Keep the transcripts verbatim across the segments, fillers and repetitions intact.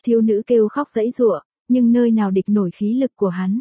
Thiếu nữ kêu khóc giãy giụa, nhưng nơi nào địch nổi khí lực của hắn.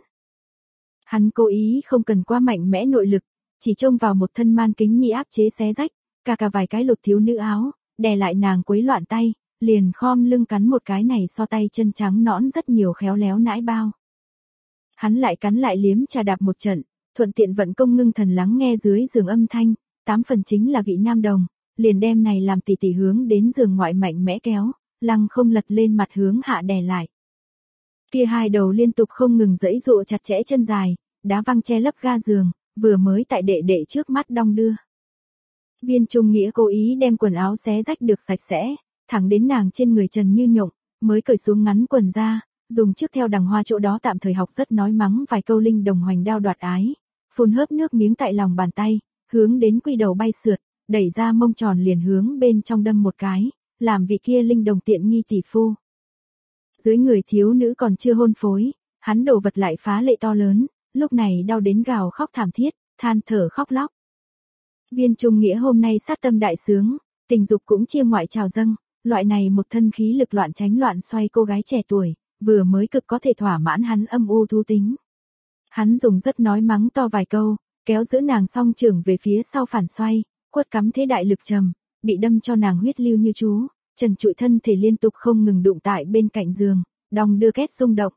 Hắn cố ý không cần quá mạnh mẽ nội lực, chỉ trông vào một thân man kính nhi áp chế xé rách, cà cà vài cái lột thiếu nữ áo, đè lại nàng quấy loạn tay, liền khom lưng cắn một cái này so tay chân trắng nõn rất nhiều khéo léo nãi bao. Hắn lại cắn lại liếm trà đạp một trận, thuận tiện vận công ngưng thần lắng nghe dưới giường âm thanh, tám phần chính là vị nam đồng, liền đem này làm tỉ tỉ hướng đến giường ngoại mạnh mẽ kéo, lăng không lật lên mặt hướng hạ đè lại. Kia hai đầu liên tục không ngừng giãy giụa chặt chẽ chân dài, đá văng che lấp ga giường, vừa mới tại đệ đệ trước mắt đong đưa. Viên Trung Nghĩa cố ý đem quần áo xé rách được sạch sẽ, thẳng đến nàng trên người trần như nhộng, mới cởi xuống ngắn quần ra, dùng chiếc theo đằng hoa chỗ đó tạm thời học rất nói mắng vài câu linh đồng hoành đao đoạt ái, phun hớp nước miếng tại lòng bàn tay, hướng đến quy đầu bay sượt, đẩy ra mông tròn liền hướng bên trong đâm một cái, làm vị kia linh đồng tiện nghi tỷ phu. Dưới người thiếu nữ còn chưa hôn phối, hắn đồ vật lại phá lệ to lớn, lúc này đau đến gào khóc thảm thiết, than thở khóc lóc. Viên Trung Nghĩa hôm nay sát tâm đại sướng, tình dục cũng chia ngoại trào dâng, loại này một thân khí lực loạn tránh loạn xoay cô gái trẻ tuổi, vừa mới cực có thể thỏa mãn hắn âm u thú tính. Hắn dùng rất nói mắng to vài câu, kéo giữ nàng song trưởng về phía sau phản xoay, quất cắm thế đại lực trầm, bị đâm cho nàng huyết lưu như chú, trần trụi thân thể liên tục không ngừng đụng tại bên cạnh giường, đong đưa két rung động.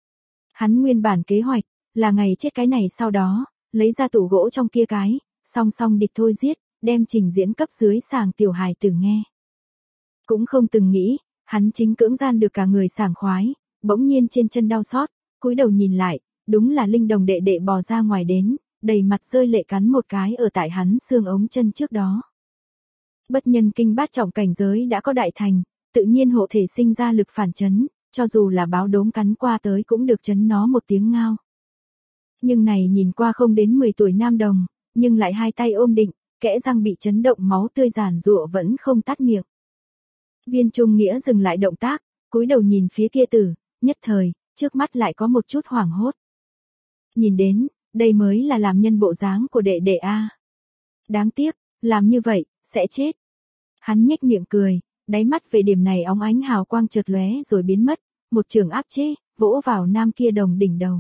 Hắn nguyên bản kế hoạch, là ngày chết cái này sau đó, lấy ra tủ gỗ trong kia cái, song song địch thôi giết, đem trình diễn cấp dưới sàng tiểu hài tử nghe. Cũng không từng nghĩ, hắn chính cưỡng gian được cả người sảng khoái, bỗng nhiên trên chân đau xót, cúi đầu nhìn lại, đúng là linh đồng đệ đệ bò ra ngoài đến, đầy mặt rơi lệ cắn một cái ở tại hắn xương ống chân trước đó. Bất nhân kinh bát trọng cảnh giới đã có đại thành, tự nhiên hộ thể sinh ra lực phản chấn, cho dù là báo đốm cắn qua tới cũng được chấn nó một tiếng ngao. Nhưng này nhìn qua không đến mười tuổi nam đồng, nhưng lại hai tay ôm định, kẽ răng bị chấn động máu tươi giàn giụa vẫn không tắt miệng. Viên Trung Nghĩa dừng lại động tác, cúi đầu nhìn phía kia tử, nhất thời, trước mắt lại có một chút hoảng hốt. Nhìn đến, đây mới là làm nhân bộ dáng của đệ đệ a. Đáng tiếc, làm như vậy, sẽ chết. Hắn nhếch miệng cười, đáy mắt về điểm này óng ánh hào quang chợt lóe rồi biến mất, một trường áp chế, vỗ vào nam kia đồng đỉnh đầu.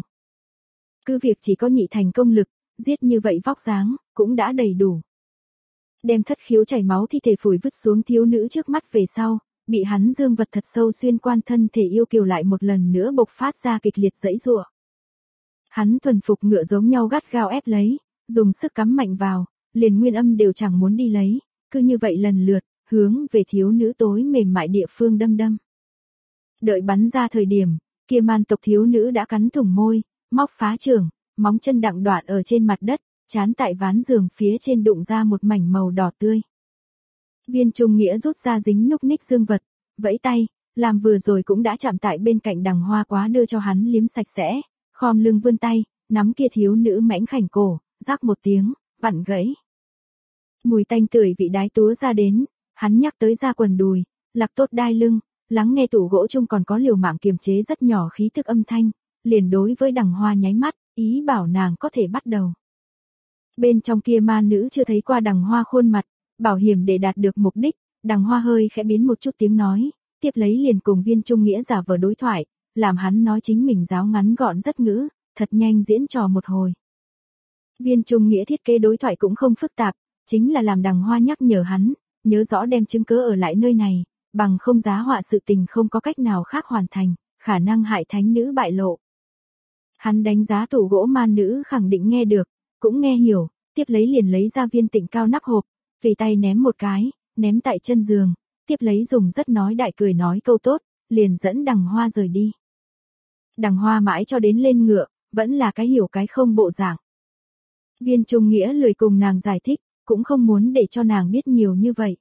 Cứ việc chỉ có nhị thành công lực, giết như vậy vóc dáng, cũng đã đầy đủ. Đem thất khiếu chảy máu thi thể phủi vứt xuống thiếu nữ trước mắt về sau, bị hắn dương vật thật sâu xuyên quan thân thể yêu kiều lại một lần nữa bộc phát ra kịch liệt giãy giụa. Hắn thuần phục ngựa giống nhau gắt gao ép lấy, dùng sức cắm mạnh vào, liền nguyên âm đều chẳng muốn đi lấy, cứ như vậy lần lượt, hướng về thiếu nữ tối mềm mại địa phương đâm đâm. Đợi bắn ra thời điểm, kia man tộc thiếu nữ đã cắn thủng môi, móc phá trưởng, móng chân đặng đoạn ở trên mặt đất, chán tại ván giường phía trên đụng ra một mảnh màu đỏ tươi. Viên Trung Nghĩa rút ra dính núc ních dương vật, vẫy tay, làm vừa rồi cũng đã chạm tại bên cạnh đằng hoa quá đưa cho hắn liếm sạch sẽ, khom lưng vươn tay, nắm kia thiếu nữ mảnh khảnh cổ, rắc một tiếng, vặn gãy. Mùi tanh tưởi vị đái túa ra đến, hắn nhắc tới da quần đùi, lạc tốt đai lưng, lắng nghe tủ gỗ chung còn có liều mạng kiềm chế rất nhỏ khí thức âm thanh, liền đối với đằng hoa nháy mắt, ý bảo nàng có thể bắt đầu. Bên trong kia ma nữ chưa thấy qua đằng hoa khuôn mặt, bảo hiểm để đạt được mục đích, đằng hoa hơi khẽ biến một chút tiếng nói, tiếp lấy liền cùng Viên Trung Nghĩa giả vờ đối thoại, làm hắn nói chính mình giáo ngắn gọn rất ngữ, thật nhanh diễn trò một hồi. Viên Trung Nghĩa thiết kế đối thoại cũng không phức tạp, chính là làm đằng hoa nhắc nhở hắn, nhớ rõ đem chứng cứ ở lại nơi này, bằng không giá họa sự tình không có cách nào khác hoàn thành, khả năng hại thánh nữ bại lộ. Hắn đánh giá tủ gỗ man nữ khẳng định nghe được, cũng nghe hiểu, tiếp lấy liền lấy ra viên tịnh cao nắp hộp, tùy tay ném một cái, ném tại chân giường, tiếp lấy dùng rất nói đại cười nói câu tốt, liền dẫn đằng hoa rời đi. Đằng hoa mãi cho đến lên ngựa, vẫn là cái hiểu cái không bộ dạng. Viên Trung Nghĩa lười cùng nàng giải thích, cũng không muốn để cho nàng biết nhiều như vậy.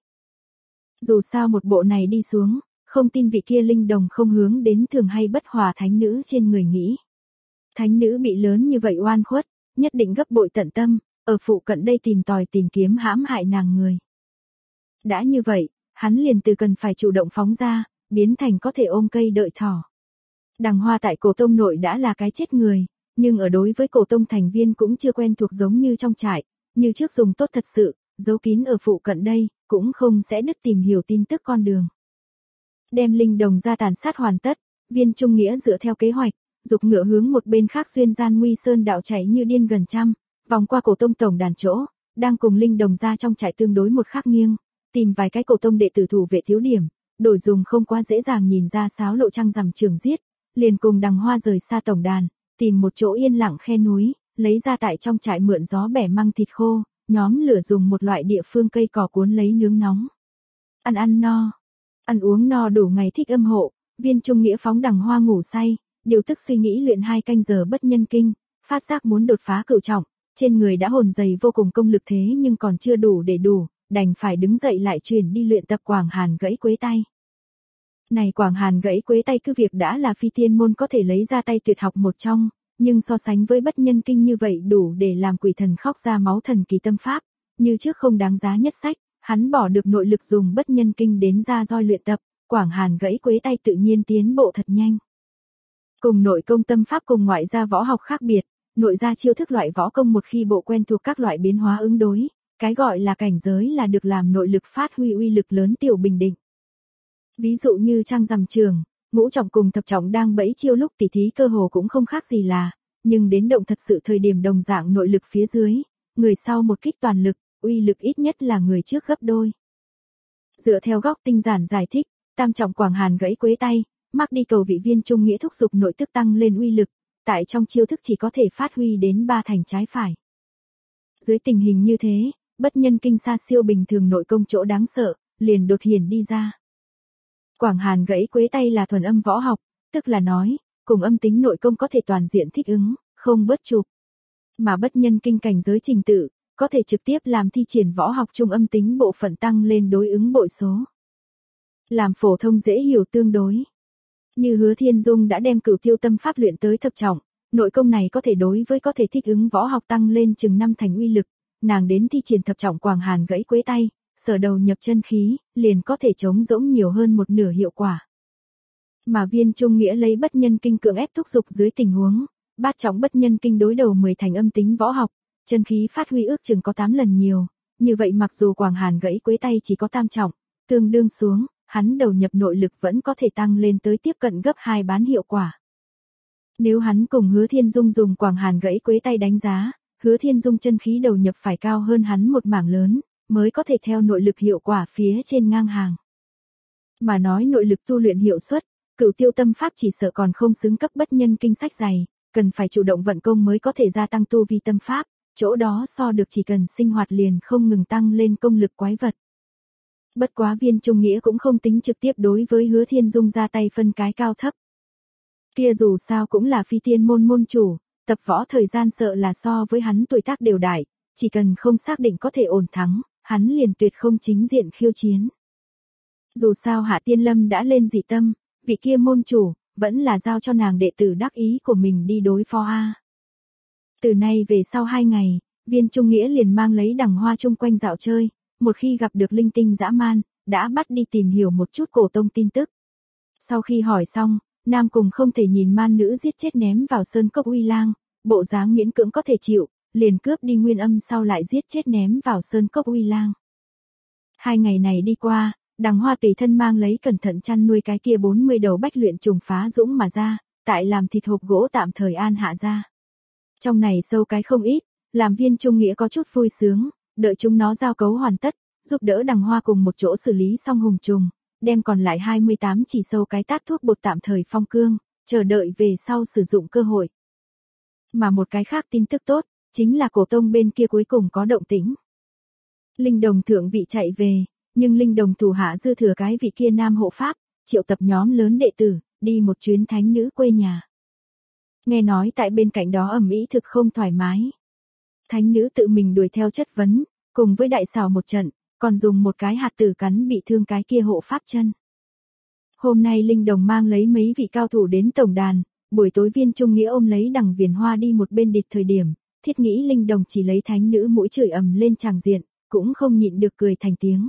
Dù sao một bộ này đi xuống, không tin vị kia linh đồng không hướng đến thường hay bất hòa thánh nữ trên người nghĩ. Thánh nữ bị lớn như vậy oan khuất, nhất định gấp bội tận tâm, ở phụ cận đây tìm tòi tìm kiếm hãm hại nàng người. Đã như vậy, hắn liền từ cần phải chủ động phóng ra, biến thành có thể ôm cây đợi thỏ. Đằng hoa tại cổ tông nội đã là cái chết người, nhưng ở đối với cổ tông thành viên cũng chưa quen thuộc giống như trong trại, như trước dùng tốt thật sự, giấu kín ở phụ cận đây, cũng không sẽ đứt tìm hiểu tin tức con đường. Đem linh đồng ra tàn sát hoàn tất, Viên Trung Nghĩa dựa theo kế hoạch, dục ngựa hướng một bên khác xuyên gian nguy sơn đạo chạy như điên gần trăm, vòng qua cổ tông tổng đàn chỗ, đang cùng linh đồng ra trong trại tương đối một khắc nghiêng, tìm vài cái cổ tông đệ tử thủ vệ thiếu điểm, đổi dùng không quá dễ dàng nhìn ra sáo lộ trăng rằm trường giết, liền cùng Đằng Hoa rời xa tổng đàn, tìm một chỗ yên lặng khe núi, lấy ra tại trong trại mượn gió bẻ măng thịt khô, nhóm lửa dùng một loại địa phương cây cỏ cuốn lấy nướng nóng. Ăn ăn no, ăn uống no đủ ngày thích âm hộ, Viên Trung Nghĩa phóng Đằng Hoa ngủ say, điều tức suy nghĩ luyện hai canh giờ bất nhân kinh, phát giác muốn đột phá cửu trọng, trên người đã hồn dày vô cùng công lực thế nhưng còn chưa đủ để đủ, đành phải đứng dậy lại chuyển đi luyện tập Quảng Hàn gãy quế tay. Này Quảng Hàn gãy quế tay cứ việc đã là phi tiên môn có thể lấy ra tay tuyệt học một trong, nhưng so sánh với bất nhân kinh như vậy đủ để làm quỷ thần khóc ra máu thần kỳ tâm pháp, như trước không đáng giá nhất sách, hắn bỏ được nội lực dùng bất nhân kinh đến ra roi luyện tập, Quảng Hàn gãy quế tay tự nhiên tiến bộ thật nhanh. Cùng nội công tâm pháp cùng ngoại gia võ học khác biệt, nội gia chiêu thức loại võ công một khi bộ quen thuộc các loại biến hóa ứng đối, cái gọi là cảnh giới là được làm nội lực phát huy uy lực lớn tiểu bình định. Ví dụ như trăng rằm trường, ngũ trọng cùng thập trọng đang bẫy chiêu lúc tỉ thí cơ hồ cũng không khác gì là, nhưng đến động thật sự thời điểm đồng dạng nội lực phía dưới, người sau một kích toàn lực, uy lực ít nhất là người trước gấp đôi. Dựa theo góc tinh giản giải thích, tam trọng Quảng Hàn gãy quế tay, mắc đi cầu vị Viên Trung Nghĩa thúc dục nội tức tăng lên uy lực, tại trong chiêu thức chỉ có thể phát huy đến ba thành trái phải. Dưới tình hình như thế, bất nhân kinh xa siêu bình thường nội công chỗ đáng sợ, liền đột hiển đi ra. Quảng Hàn gãy quế tay là thuần âm võ học, tức là nói, cùng âm tính nội công có thể toàn diện thích ứng, không bớt chụp. Mà bất nhân kinh cảnh giới trình tự, có thể trực tiếp làm thi triển võ học trung âm tính bộ phận tăng lên đối ứng bội số. Làm phổ thông dễ hiểu tương đối. Như Hứa Thiên Dung đã đem Cửu Tiêu tâm pháp luyện tới thập trọng, nội công này có thể đối với có thể thích ứng võ học tăng lên chừng năm thành uy lực, nàng đến thi triển thập trọng Quảng Hàn gãy quế tay, sở đầu nhập chân khí, liền có thể chống rỗng nhiều hơn một nửa hiệu quả. Mà Viên Trung Nghĩa lấy bất nhân kinh cưỡng ép thúc dục dưới tình huống, bát trọng bất nhân kinh đối đầu mười thành âm tính võ học, chân khí phát huy ước chừng có tám lần nhiều, như vậy mặc dù Quảng Hàn gãy quế tay chỉ có tam trọng, tương đương xuống, hắn đầu nhập nội lực vẫn có thể tăng lên tới tiếp cận gấp hai bán hiệu quả. Nếu hắn cùng Hứa Thiên Dung dùng Quảng Hàn gãy quế tay đánh giá, Hứa Thiên Dung chân khí đầu nhập phải cao hơn hắn một mảng lớn, mới có thể theo nội lực hiệu quả phía trên ngang hàng. Mà nói nội lực tu luyện hiệu suất, Cửu Tiêu tâm pháp chỉ sợ còn không xứng cấp bất nhân kinh sách dày, cần phải chủ động vận công mới có thể gia tăng tu vi tâm pháp, chỗ đó so được chỉ cần sinh hoạt liền không ngừng tăng lên công lực quái vật. Bất quá Viên Trung Nghĩa cũng không tính trực tiếp đối với Hứa Thiên Dung ra tay phân cái cao thấp. Kia dù sao cũng là phi tiên môn môn chủ, tập võ thời gian sợ là so với hắn tuổi tác đều đại, chỉ cần không xác định có thể ổn thắng, hắn liền tuyệt không chính diện khiêu chiến. Dù sao Hạ Tiên Lâm đã lên dị tâm, vị kia môn chủ, vẫn là giao cho nàng đệ tử đắc ý của mình đi đối phó a. Từ nay về sau hai ngày, Viên Trung Nghĩa liền mang lấy Đằng Hoa chung quanh dạo chơi, một khi gặp được linh tinh dã man, đã bắt đi tìm hiểu một chút cổ tông tin tức. Sau khi hỏi xong, Nam cùng không thể nhìn man nữ giết chết ném vào sơn cốc uy lang, bộ dáng miễn cưỡng có thể chịu, liền cướp đi nguyên âm sau lại giết chết ném vào sơn cốc uy lang. Hai ngày này đi qua, Đằng Hoa tùy thân mang lấy cẩn thận chăn nuôi cái kia bốn mươi đầu bách luyện trùng phá dũng mà ra, tại làm thịt hộp gỗ tạm thời an hạ ra. Trong này sâu cái không ít, làm Viên Trung Nghĩa có chút vui sướng, đợi chúng nó giao cấu hoàn tất, giúp đỡ Đằng Hoa cùng một chỗ xử lý xong hùng trùng, đem còn lại hai mươi tám chỉ sâu cái tát thuốc bột tạm thời phong cương, chờ đợi về sau sử dụng cơ hội. Mà một cái khác tin tức tốt, chính là cổ tông bên kia cuối cùng có động tĩnh. Linh đồng thượng vị chạy về, nhưng linh đồng thủ hạ dư thừa cái vị kia nam hộ pháp, triệu tập nhóm lớn đệ tử, đi một chuyến thánh nữ quê nhà. Nghe nói tại bên cạnh đó ầm ĩ thực không thoải mái. Thánh nữ tự mình đuổi theo chất vấn, cùng với đại xảo một trận, còn dùng một cái hạt tử cắn bị thương cái kia hộ pháp chân. Hôm nay linh đồng mang lấy mấy vị cao thủ đến tổng đàn, buổi tối Viên Trung Nghĩa ôm lấy Đằng Viền Hoa đi một bên địch thời điểm, thiết nghĩ linh đồng chỉ lấy thánh nữ mũi chửi ầm lên tràng diện, cũng không nhịn được cười thành tiếng.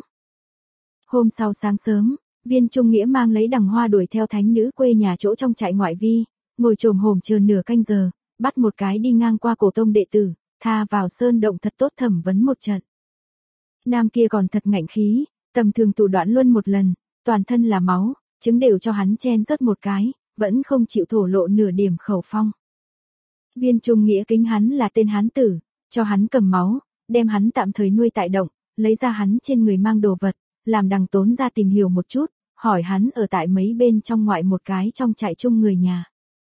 Hôm sau sáng sớm, Viên Trung Nghĩa mang lấy Đằng Hoa đuổi theo thánh nữ quê nhà chỗ trong trại ngoại vi, ngồi trồm hổm chờ nửa canh giờ, bắt một cái đi ngang qua cổ tông đệ tử, tha vào sơn động thật tốt thẩm vấn một trận. Nam kia còn thật ngạnh khí, tầm thường thủ đoạn luôn một lần, toàn thân là máu, chứng đều cho hắn chen rớt một cái, vẫn không chịu thổ lộ nửa điểm khẩu phong. Viên Trung Nghĩa kính hắn là tên hán tử, cho hắn cầm máu, đem hắn tạm thời nuôi tại động, lấy ra hắn trên người mang đồ vật, làm Đằng Tốn ra tìm hiểu một chút, hỏi hắn ở tại mấy bên trong ngoại một cái trong trại chung người nhà.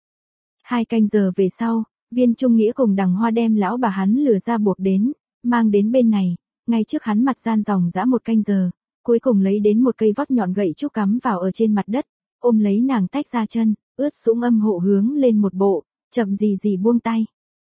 Hai canh giờ về sau, Viên Trung Nghĩa cùng Đằng Hoa đem lão bà hắn lừa ra buộc đến, mang đến bên này, ngay trước hắn mặt gian dòng dã một canh giờ, cuối cùng lấy đến một cây vót nhọn gậy trúc cắm vào ở trên mặt đất, ôm lấy nàng tách ra chân, ướt sũng âm hộ hướng lên một bộ, chậm gì gì buông tay.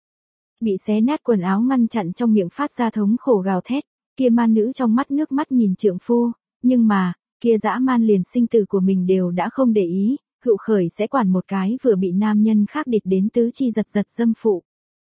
Bị xé nát quần áo ngăn chặn trong miệng phát ra thống khổ gào thét, kia man nữ trong mắt nước mắt nhìn trượng phu, nhưng mà, kia dã man liền sinh tử của mình đều đã không để ý, hữu khởi sẽ quản một cái vừa bị nam nhân khác địch đến tứ chi giật giật dâm phụ.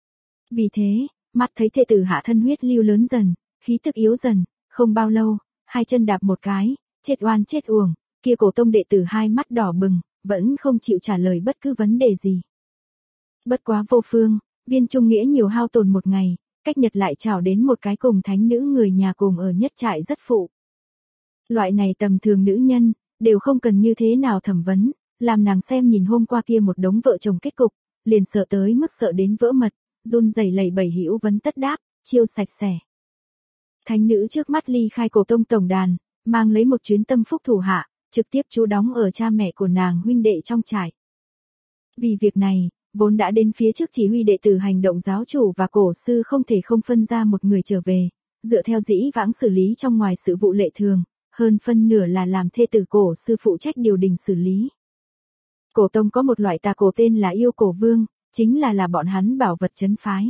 Vì thế, mắt thấy thê tử hạ thân huyết lưu lớn dần, khí tức yếu dần, không bao lâu, hai chân đạp một cái, chết oan chết uổng, kia cổ tông đệ tử hai mắt đỏ bừng, vẫn không chịu trả lời bất cứ vấn đề gì. Bất quá vô phương, Viên Trung Nghĩa nhiều hao tổn một ngày, cách nhật lại chào đến một cái cùng thánh nữ người nhà cùng ở nhất trại rất phụ. Loại này tầm thường nữ nhân, đều không cần như thế nào thẩm vấn, làm nàng xem nhìn hôm qua kia một đống vợ chồng kết cục, liền sợ tới mức sợ đến vỡ mật, run rẩy lẩy bẩy hữu vấn tất đáp, chiêu sạch sẽ. Thánh nữ trước mắt ly khai cổ tông tổng đàn, mang lấy một chuyến tâm phúc thủ hạ, trực tiếp trú đóng ở cha mẹ của nàng huynh đệ trong trại. Vì việc này, vốn đã đến phía trước chỉ huy đệ tử hành động giáo chủ và cổ sư không thể không phân ra một người trở về, dựa theo dĩ vãng xử lý trong ngoài sự vụ lệ thường, hơn phân nửa là làm thê tử cổ sư phụ trách điều đình xử lý. Cổ tông có một loại tà cổ tên là yêu cổ vương, chính là là bọn hắn bảo vật trấn phái.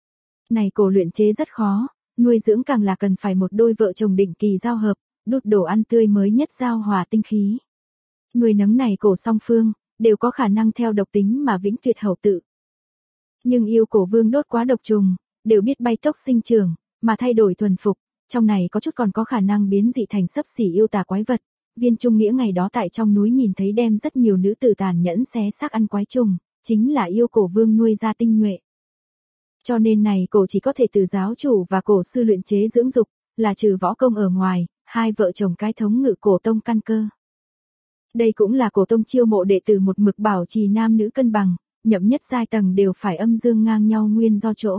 Này cổ luyện chế rất khó, nuôi dưỡng càng là cần phải một đôi vợ chồng định kỳ giao hợp, đút đồ ăn tươi mới nhất giao hòa tinh khí. Nuôi nấng này cổ song phương, đều có khả năng theo độc tính mà vĩnh tuyệt hậu tự. Nhưng yêu cổ vương đốt quá độc trùng, đều biết bay tốc sinh trưởng, mà thay đổi thuần phục, trong này có chút còn có khả năng biến dị thành sấp xỉ yêu tà quái vật. Viên Trung Nghĩa ngày đó tại trong núi nhìn thấy đem rất nhiều nữ tử tàn nhẫn xé xác ăn quái trùng, chính là yêu cổ vương nuôi ra tinh nhuệ. Cho nên này cổ chỉ có thể từ giáo chủ và cổ sư luyện chế dưỡng dục, là trừ võ công ở ngoài, hai vợ chồng cái thống ngự cổ tông căn cơ. Đây cũng là cổ tông chiêu mộ đệ tử một mực bảo trì nam nữ cân bằng, nhậm nhất giai tầng đều phải âm dương ngang nhau nguyên do chỗ.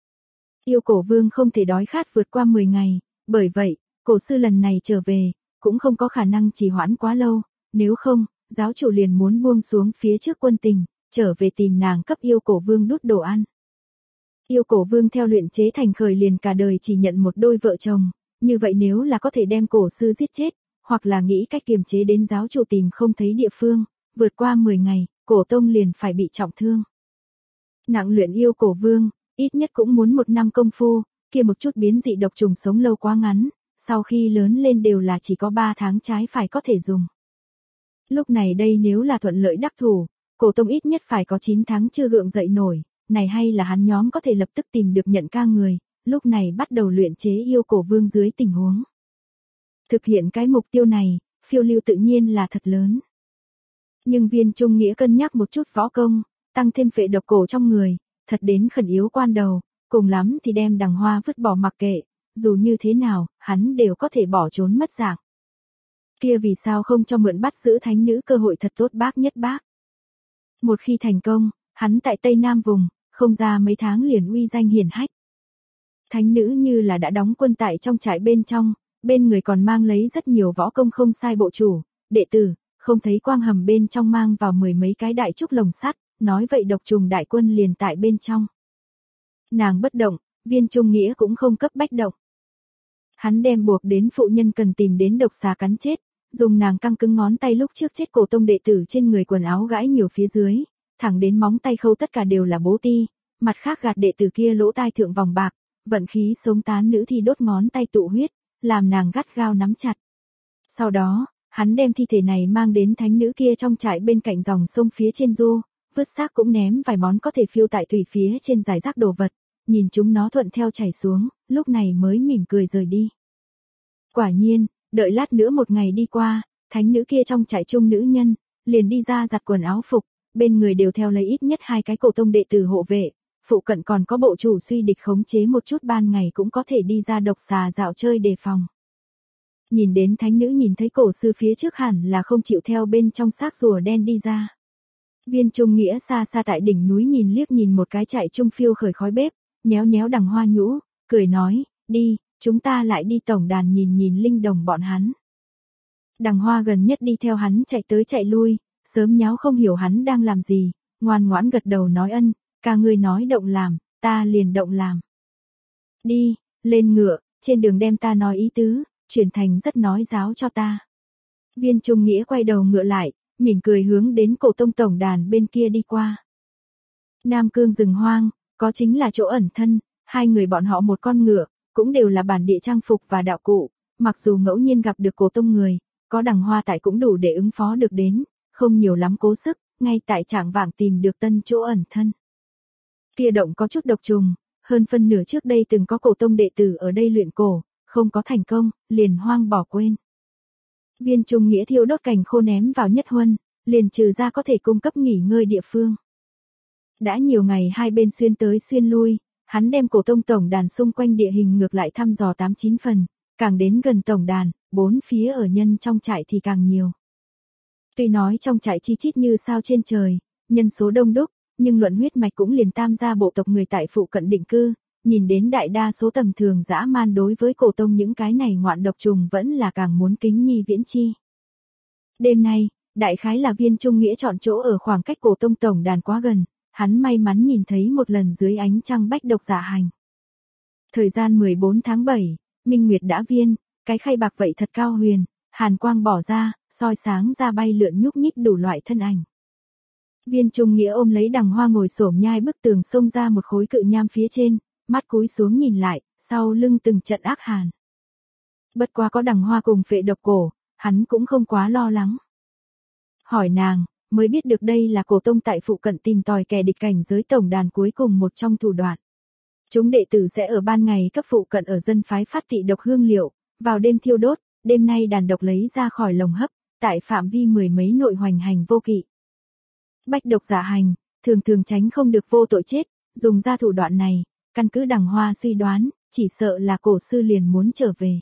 Yêu cổ vương không thể đói khát vượt qua mười ngày, bởi vậy, cổ sư lần này trở về, cũng không có khả năng trì hoãn quá lâu, nếu không, giáo chủ liền muốn buông xuống phía trước quân tình, trở về tìm nàng cấp yêu cổ vương đút đồ ăn. Yêu cổ vương theo luyện chế thành khởi liền cả đời chỉ nhận một đôi vợ chồng, như vậy nếu là có thể đem cổ sư giết chết, hoặc là nghĩ cách kiềm chế đến giáo chủ tìm không thấy địa phương, vượt qua mười ngày, cổ tông liền phải bị trọng thương. Nặng luyện yêu cổ vương, ít nhất cũng muốn một năm công phu, kia một chút biến dị độc trùng sống lâu quá ngắn, sau khi lớn lên đều là chỉ có ba tháng trái phải có thể dùng. Lúc này đây nếu là thuận lợi đắc thủ, cổ tông ít nhất phải có chín tháng chưa gượng dậy nổi, này hay là hắn nhóm có thể lập tức tìm được nhận ca người, lúc này bắt đầu luyện chế yêu cổ vương dưới tình huống. Thực hiện cái mục tiêu này, phiêu lưu tự nhiên là thật lớn. Nhưng Viên Trung Nghĩa cân nhắc một chút võ công, tăng thêm phệ độc cổ trong người, thật đến khẩn yếu quan đầu, cùng lắm thì đem Đằng Hoa vứt bỏ mặc kệ, dù như thế nào, hắn đều có thể bỏ trốn mất dạng. Kia vì sao không cho mượn bắt giữ thánh nữ cơ hội thật tốt bác nhất bác. Một khi thành công, hắn tại Tây Nam vùng, không ra mấy tháng liền uy danh hiển hách. Thánh nữ như là đã đóng quân tại trong trại bên trong, bên người còn mang lấy rất nhiều võ công không sai bộ chủ, đệ tử, không thấy quang hầm bên trong mang vào mười mấy cái đại trúc lồng sắt, nói vậy độc trùng đại quân liền tại bên trong. Nàng bất động, Viên Trung Nghĩa cũng không cấp bách động. Hắn đem buộc đến phụ nhân cần tìm đến độc xà cắn chết, dùng nàng căng cứng ngón tay lúc trước chết cổ tông đệ tử trên người quần áo gãi nhiều phía dưới, thẳng đến móng tay khâu tất cả đều là bố ti, mặt khác gạt đệ tử kia lỗ tai thượng vòng bạc, vận khí sống tán nữ thì đốt ngón tay tụ huyết, làm nàng gắt gao nắm chặt. Sau đó, hắn đem thi thể này mang đến thánh nữ kia trong trại bên cạnh dòng sông phía trên du, vứt xác cũng ném vài món có thể phiêu tại thủy phía trên giải rác đồ vật, nhìn chúng nó thuận theo chảy xuống, lúc này mới mỉm cười rời đi. Quả nhiên, đợi lát nữa một ngày đi qua, thánh nữ kia trong trại chung nữ nhân, liền đi ra giặt quần áo phục, bên người đều theo lấy ít nhất hai cái cổ tông đệ tử hộ vệ, phụ cận còn có bộ chủ suy địch khống chế một chút ban ngày cũng có thể đi ra độc xà dạo chơi đề phòng. nhìn đến thánh nữ nhìn thấy cổ sư phía trước hẳn là không chịu theo bên trong xác rùa đen đi ra. Viên Trung Nghĩa xa xa tại đỉnh núi nhìn liếc nhìn một cái chạy trung phiêu khởi khói bếp, nhéo nhéo Đằng Hoa nhũ, cười nói, đi, chúng ta lại đi tổng đàn nhìn nhìn linh đồng bọn hắn. Đằng Hoa gần nhất đi theo hắn chạy tới chạy lui, sớm nháo không hiểu hắn đang làm gì, ngoan ngoãn gật đầu nói ân, ca ngươi nói động làm, ta liền động làm. Đi, lên ngựa, trên đường đem ta nói ý tứ, chuyển thành rất nói giáo cho ta. Viên Trung Nghĩa quay đầu ngựa lại, mỉm cười hướng đến Cổ Tông tổng đàn bên kia đi qua. Nam Cương rừng hoang, có chính là chỗ ẩn thân, hai người bọn họ một con ngựa, cũng đều là bản địa trang phục và đạo cụ, mặc dù ngẫu nhiên gặp được Cổ Tông người, có Đằng Hoa tại cũng đủ để ứng phó được đến, không nhiều lắm cố sức, ngay tại trạng vạng tìm được tân chỗ ẩn thân. Kia động có chút độc trùng, hơn phân nửa trước đây từng có Cổ Tông đệ tử ở đây luyện cổ, không có thành công, liền hoang bỏ quên. Viên Trung Nghĩa thiêu đốt cành khô ném vào nhất huân, liền trừ ra có thể cung cấp nghỉ ngơi địa phương. Đã nhiều ngày hai bên xuyên tới xuyên lui, hắn đem Cổ Tông tổng đàn xung quanh địa hình ngược lại thăm dò tám chín phần, càng đến gần tổng đàn, bốn phía ở nhân trong trại thì càng nhiều. Tuy nói trong trại chi chít như sao trên trời, nhân số đông đúc, nhưng luận huyết mạch cũng liền tam gia bộ tộc người tại phụ cận định cư, nhìn đến đại đa số tầm thường dã man đối với Cổ Tông những cái này ngoạn độc trùng vẫn là càng muốn kính nhi viễn chi. Đêm nay, đại khái là Viên Trung Nghĩa chọn chỗ ở khoảng cách Cổ Tông tổng đàn quá gần, hắn may mắn nhìn thấy một lần dưới ánh trăng bách độc dạ hành. Thời gian mười bốn tháng bảy, minh nguyệt đã viên, cái khay bạc vậy thật cao huyền, hàn quang bỏ ra, soi sáng ra bay lượn nhúc nhích đủ loại thân ảnh. Viên Trung Nghĩa ôm lấy Đằng Hoa ngồi xổm nhai bức tường xông ra một khối cự nham phía trên, mắt cúi xuống nhìn lại, sau lưng từng trận ác hàn. Bất quá có Đằng Hoa cùng phệ độc cổ, hắn cũng không quá lo lắng. Hỏi nàng, mới biết được đây là Cổ Tông tại phụ cận tìm tòi kẻ địch cảnh giới tổng đàn cuối cùng một trong thủ đoạn. Chúng đệ tử sẽ ở ban ngày cấp phụ cận ở dân phái phát tị độc hương liệu, vào đêm thiêu đốt, đêm nay đàn độc lấy ra khỏi lồng hấp, tại phạm vi mười mấy nội hoành hành vô kỵ. Bách độc giả hành, thường thường tránh không được vô tội chết, dùng ra thủ đoạn này, căn cứ Đằng Hoa suy đoán, chỉ sợ là cổ sư liền muốn trở về.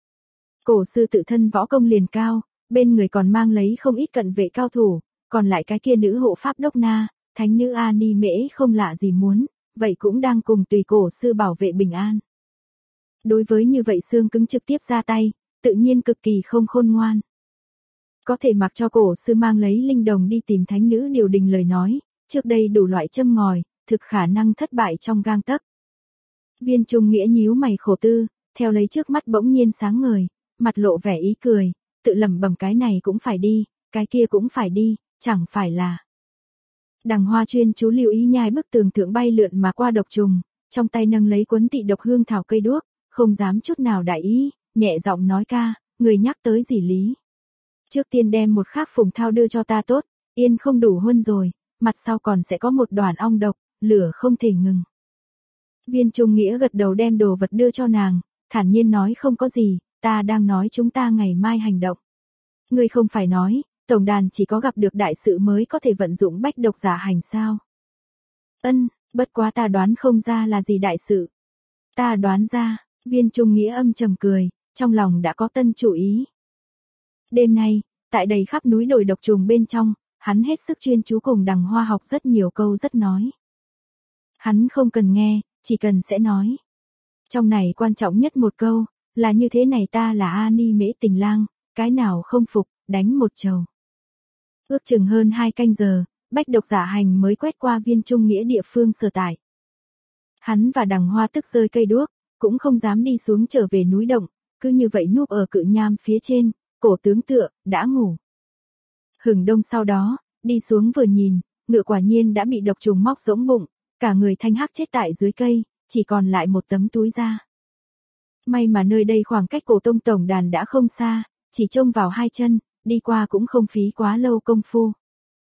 Cổ sư tự thân võ công liền cao, bên người còn mang lấy không ít cận vệ cao thủ, còn lại cái kia nữ hộ pháp Đốc Na, thánh nữ A Ni Mễ không lạ gì muốn, vậy cũng đang cùng tùy cổ sư bảo vệ bình an. Đối với như vậy xương cứng trực tiếp ra tay, tự nhiên cực kỳ không khôn ngoan. Có thể mặc cho cổ sư mang lấy linh đồng đi tìm thánh nữ điều đình lời nói, trước đây đủ loại châm ngòi, thực khả năng thất bại trong gang tấc. Viên Trung Nghĩa nhíu mày khổ tư, theo lấy trước mắt bỗng nhiên sáng ngời, mặt lộ vẻ ý cười, tự lẩm bẩm cái này cũng phải đi, cái kia cũng phải đi, chẳng phải là. Đằng Hoa chuyên chú lưu ý nhai bức tường thượng bay lượn mà qua độc trùng, trong tay nâng lấy cuốn tị độc hương thảo cây đuốc, không dám chút nào đại ý, nhẹ giọng nói ca, người nhắc tới gì lý. Trước tiên đem một khắc phùng thao đưa cho ta tốt, yên không đủ huân rồi, mặt sau còn sẽ có một đoàn ong độc, lửa không thể ngừng. Viên Trung Nghĩa gật đầu đem đồ vật đưa cho nàng, thản nhiên nói không có gì, ta đang nói chúng ta ngày mai hành động. Ngươi không phải nói, tổng đàn chỉ có gặp được đại sự mới có thể vận dụng bách độc giả hành sao. Ân, bất quá ta đoán không ra là gì đại sự. Ta đoán ra, Viên Trung Nghĩa âm trầm cười, trong lòng đã có tân chủ ý. Đêm nay, tại đầy khắp núi đồi độc trùng bên trong, hắn hết sức chuyên chú cùng Đằng Hoa học rất nhiều câu rất nói. Hắn không cần nghe, chỉ cần sẽ nói. Trong này quan trọng nhất một câu, là như thế này ta là A Ni Mễ Tình Lang, cái nào không phục, đánh một trầu. Ước chừng hơn hai canh giờ, bách độc giả hành mới quét qua Viên Trung Nghĩa địa phương sở tại. Hắn và Đằng Hoa tức rơi cây đuốc, cũng không dám đi xuống trở về núi động, cứ như vậy núp ở cự nham phía trên, cổ tướng tựa, đã ngủ. Hừng đông sau đó, đi xuống vừa nhìn, ngựa quả nhiên đã bị độc trùng móc rỗng bụng, cả người thanh hắc chết tại dưới cây, chỉ còn lại một tấm túi da. May mà nơi đây khoảng cách Cổ Tông tổng đàn đã không xa, chỉ trông vào hai chân, đi qua cũng không phí quá lâu công phu.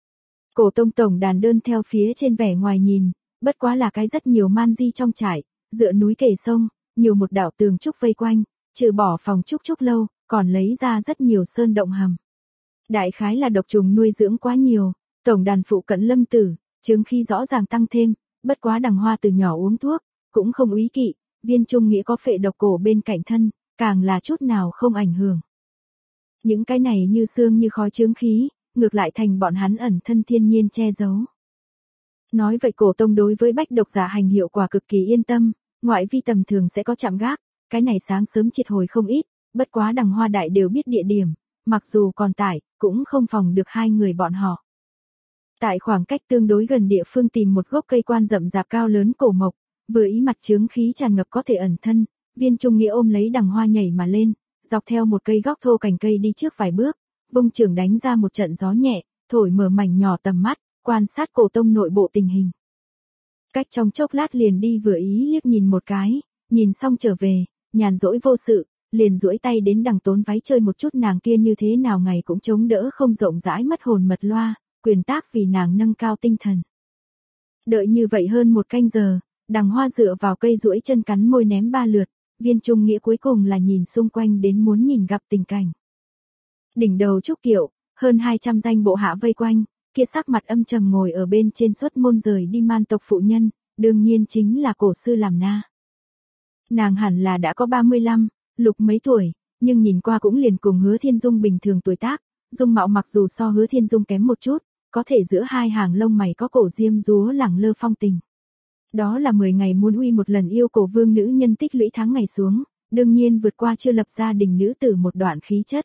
Cổ Tông tổng đàn đơn theo phía trên vẻ ngoài nhìn, bất quá là cái rất nhiều man di trong trại, dựa núi kề sông, nhiều một đạo tường trúc vây quanh, trừ bỏ phòng trúc trúc lâu, còn lấy ra rất nhiều sơn động hầm. Đại khái là độc trùng nuôi dưỡng quá nhiều, tổng đàn phụ cận lâm tử, chứng khi rõ ràng tăng thêm, bất quá Đằng Hoa từ nhỏ uống thuốc, cũng không úy kỵ, Viên Trung Nghĩa có phệ độc cổ bên cạnh thân, càng là chút nào không ảnh hưởng. Những cái này như sương như khói chướng khí, ngược lại thành bọn hắn ẩn thân thiên nhiên che giấu. Nói vậy Cổ Tông đối với bách độc giả hành hiệu quả cực kỳ yên tâm, ngoại vi tầm thường sẽ có chạm gác, cái này sáng sớm triệt hồi không ít, bất quá Đằng Hoa Đại đều biết địa điểm, mặc dù còn tải, cũng không phòng được hai người bọn họ. Tại khoảng cách tương đối gần địa phương tìm một gốc cây quan rậm rạp cao lớn cổ mộc, vừa ý mặt chướng khí tràn ngập có thể ẩn thân, Viên Trung Nghĩa ôm lấy Đằng Hoa nhảy mà lên, dọc theo một cây góc thô cành cây đi trước vài bước, vung chưởng đánh ra một trận gió nhẹ, thổi mở mảnh nhỏ tầm mắt, quan sát Cổ Tông nội bộ tình hình. Cách trong chốc lát liền đi vừa ý liếc nhìn một cái, nhìn xong trở về, nhàn rỗi vô sự, liền duỗi tay đến Đằng Tốn váy chơi một chút, nàng kia như thế nào ngày cũng chống đỡ không rộng rãi mất hồn mật loa, quyền tác vì nàng nâng cao tinh thần. Đợi như vậy hơn một canh giờ, Đằng Hoa dựa vào cây duỗi chân cắn môi ném ba lượt, Viên Trung Nghĩa cuối cùng là nhìn xung quanh đến muốn nhìn gặp tình cảnh. Đỉnh đầu trúc kiệu, hơn hai trăm danh bộ hạ vây quanh, kia sắc mặt âm trầm ngồi ở bên trên xuất môn rời đi man tộc phụ nhân, đương nhiên chính là Cổ Sư làm na. Nàng hẳn là đã có ba mươi lăm, lục mấy tuổi, nhưng nhìn qua cũng liền cùng Hứa Thiên Dung bình thường tuổi tác, dung mạo mặc dù so Hứa Thiên Dung kém một chút, có thể giữa hai hàng lông mày có cổ diêm dúa lẳng lơ phong tình. Đó là mười ngày muốn uy một lần yêu cổ vương nữ nhân tích lũy tháng ngày xuống, đương nhiên vượt qua chưa lập gia đình nữ tử một đoạn khí chất.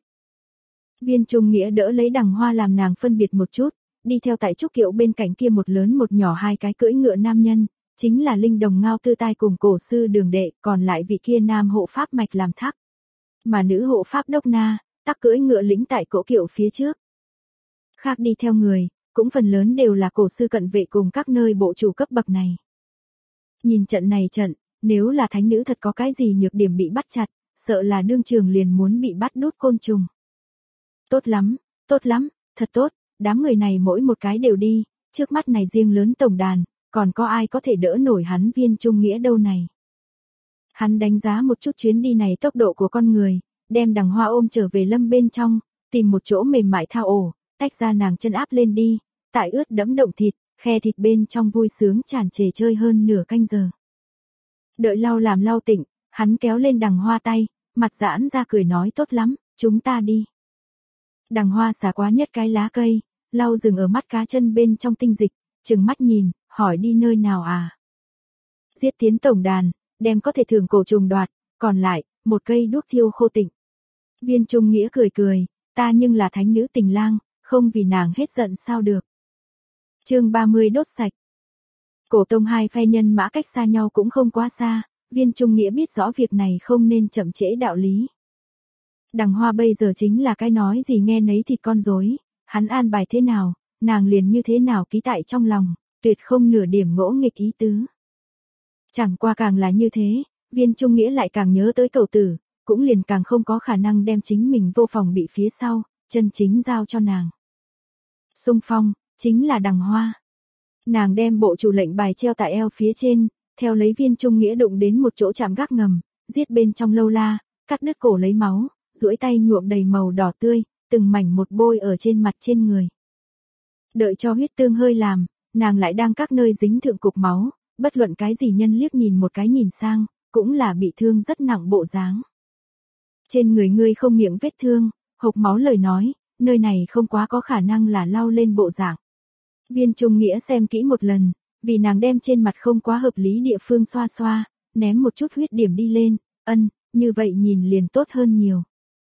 Viên Trung Nghĩa đỡ lấy Đằng Hoa làm nàng phân biệt một chút, đi theo tại trúc kiệu bên cạnh kia một lớn một nhỏ hai cái cưỡi ngựa nam nhân, chính là Linh Đồng Ngao Tư Tai cùng Cổ Sư Đường Đệ, còn lại vị kia nam hộ pháp mạch làm thác. Mà nữ hộ pháp Đốc Na, tắc cưỡi ngựa lĩnh tại cỗ kiệu phía trước. Khác đi theo người, cũng phần lớn đều là Cổ Sư cận vệ cùng các nơi bộ chủ cấp bậc này. Nhìn trận này trận, nếu là thánh nữ thật có cái gì nhược điểm bị bắt chặt, sợ là đương trường liền muốn bị bắt đốt côn trùng. Tốt lắm, tốt lắm, thật tốt, đám người này mỗi một cái đều đi, trước mắt này riêng lớn tổng đàn, còn có ai có thể đỡ nổi hắn Viên Trung Nghĩa đâu này. Hắn đánh giá một chút chuyến đi này tốc độ của con người, đem Đằng Hoa ôm trở về lâm bên trong, tìm một chỗ mềm mại thao ổ, tách ra nàng chân áp lên đi, tại ướt đẫm động thịt, khe thịt bên trong vui sướng tràn trề chơi hơn nửa canh giờ. Đợi lau làm lau tịnh, hắn kéo lên Đằng Hoa tay, mặt giãn ra cười nói tốt lắm, chúng ta đi. Đằng Hoa xả quá nhất cái lá cây, lau dừng ở mắt cá chân bên trong tinh dịch, chừng mắt nhìn, hỏi đi nơi nào à? Giết tiến tổng đàn, đem có thể thưởng cổ trùng đoạt, còn lại, một cây đuốc thiêu khô tịnh. Viên Trung Nghĩa cười cười, ta nhưng là thánh nữ tình lang, không vì nàng hết giận sao được. Chương ba mươi đốt sạch. Cổ Tông hai phe nhân mã cách xa nhau cũng không quá xa, Viên Trung Nghĩa biết rõ việc này không nên chậm trễ đạo lý. Đằng Hoa bây giờ chính là cái nói gì nghe nấy thịt con rối, hắn an bài thế nào, nàng liền như thế nào ký tại trong lòng, tuyệt không nửa điểm ngỗ nghịch ý tứ. Chẳng qua càng là như thế, Viên Trung Nghĩa lại càng nhớ tới cậu tử, cũng liền càng không có khả năng đem chính mình vô phòng bị phía sau, chân chính giao cho nàng. Xung phong, chính là Đằng Hoa. Nàng đem bộ chủ lệnh bài treo tại eo phía trên, theo lấy Viên Trung Nghĩa đụng đến một chỗ chạm gác ngầm, giết bên trong lâu la, cắt đứt cổ lấy máu, duỗi tay nhuộm đầy màu đỏ tươi, từng mảnh một bôi ở trên mặt trên người. Đợi cho huyết tương hơi làm, nàng lại đang các nơi dính thượng cục máu, bất luận cái gì nhân liếc nhìn một cái nhìn sang, cũng là bị thương rất nặng bộ dáng. Trên người ngươi không miệng vết thương, hộc máu lời nói, nơi này không quá có khả năng là lau lên bộ dạng. Viên Trung Nghĩa xem kỹ một lần, vì nàng đem trên mặt không quá hợp lý địa phương xoa xoa, ném một chút huyết điểm đi lên, ân, như vậy nhìn liền tốt hơn nhiều.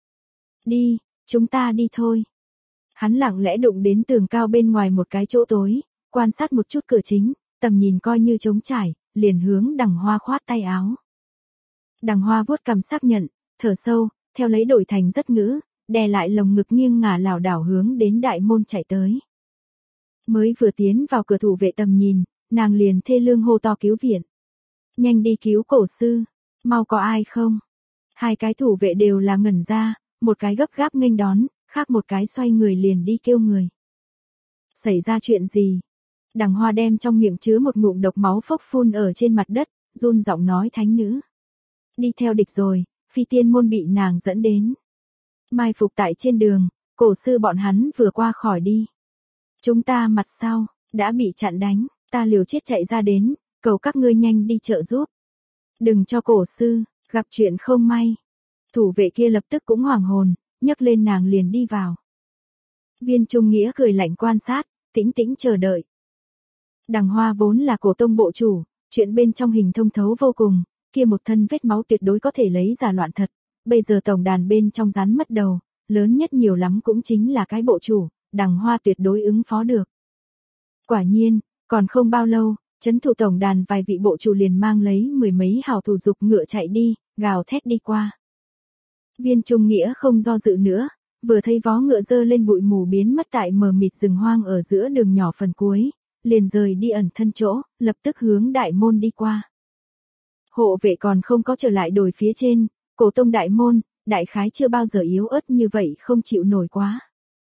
Đi, chúng ta đi thôi. Hắn lặng lẽ đụng đến tường cao bên ngoài một cái chỗ tối, quan sát một chút cửa chính, tầm nhìn coi như trống trải, liền hướng Đằng Hoa khoát tay áo. Đằng Hoa vuốt cằm xác nhận, thở sâu, theo lấy đổi thành rất ngữ, đè lại lồng ngực nghiêng ngả lảo đảo hướng đến đại môn chạy tới. Mới vừa tiến vào cửa thủ vệ tầm nhìn, nàng liền thê lương hô to cứu viện. Nhanh đi cứu Cổ Sư, mau có ai không? Hai cái thủ vệ đều là ngẩn ra, một cái gấp gáp nghênh đón, khác một cái xoay người liền đi kêu người. Xảy ra chuyện gì? Đằng Hoa đem trong miệng chứa một ngụm độc máu phốc phun ở trên mặt đất, run giọng nói thánh nữ. Đi theo địch rồi, phi tiên môn bị nàng dẫn đến. Mai phục tại trên đường, Cổ Sư bọn hắn vừa qua khỏi đi. Chúng ta mặt sau, đã bị chặn đánh, ta liều chết chạy ra đến, cầu các ngươi nhanh đi trợ giúp. Đừng cho Cổ Sư gặp chuyện không may. Thủ vệ kia lập tức cũng hoảng hồn, nhấc lên nàng liền đi vào. Viên Trung Nghĩa cười lạnh quan sát, tĩnh tĩnh chờ đợi. Đằng Hoa vốn là Cổ Tông bộ chủ, chuyện bên trong hình thông thấu vô cùng, kia một thân vết máu tuyệt đối có thể lấy giả loạn thật, bây giờ tổng đàn bên trong rắn mất đầu, lớn nhất nhiều lắm cũng chính là cái bộ chủ, Đằng Hoa tuyệt đối ứng phó được. Quả nhiên, còn không bao lâu, trấn thủ tổng đàn vài vị bộ chủ liền mang lấy mười mấy hào thủ dục ngựa chạy đi, gào thét đi qua. Viên Trung Nghĩa không do dự nữa, vừa thấy vó ngựa dơ lên bụi mù biến mất tại mờ mịt rừng hoang ở giữa đường nhỏ phần cuối, liền rời đi ẩn thân chỗ, lập tức hướng đại môn đi qua. Hộ vệ còn không có trở lại đồi phía trên, Cổ Tông đại môn, đại khái chưa bao giờ yếu ớt như vậy không chịu nổi quá.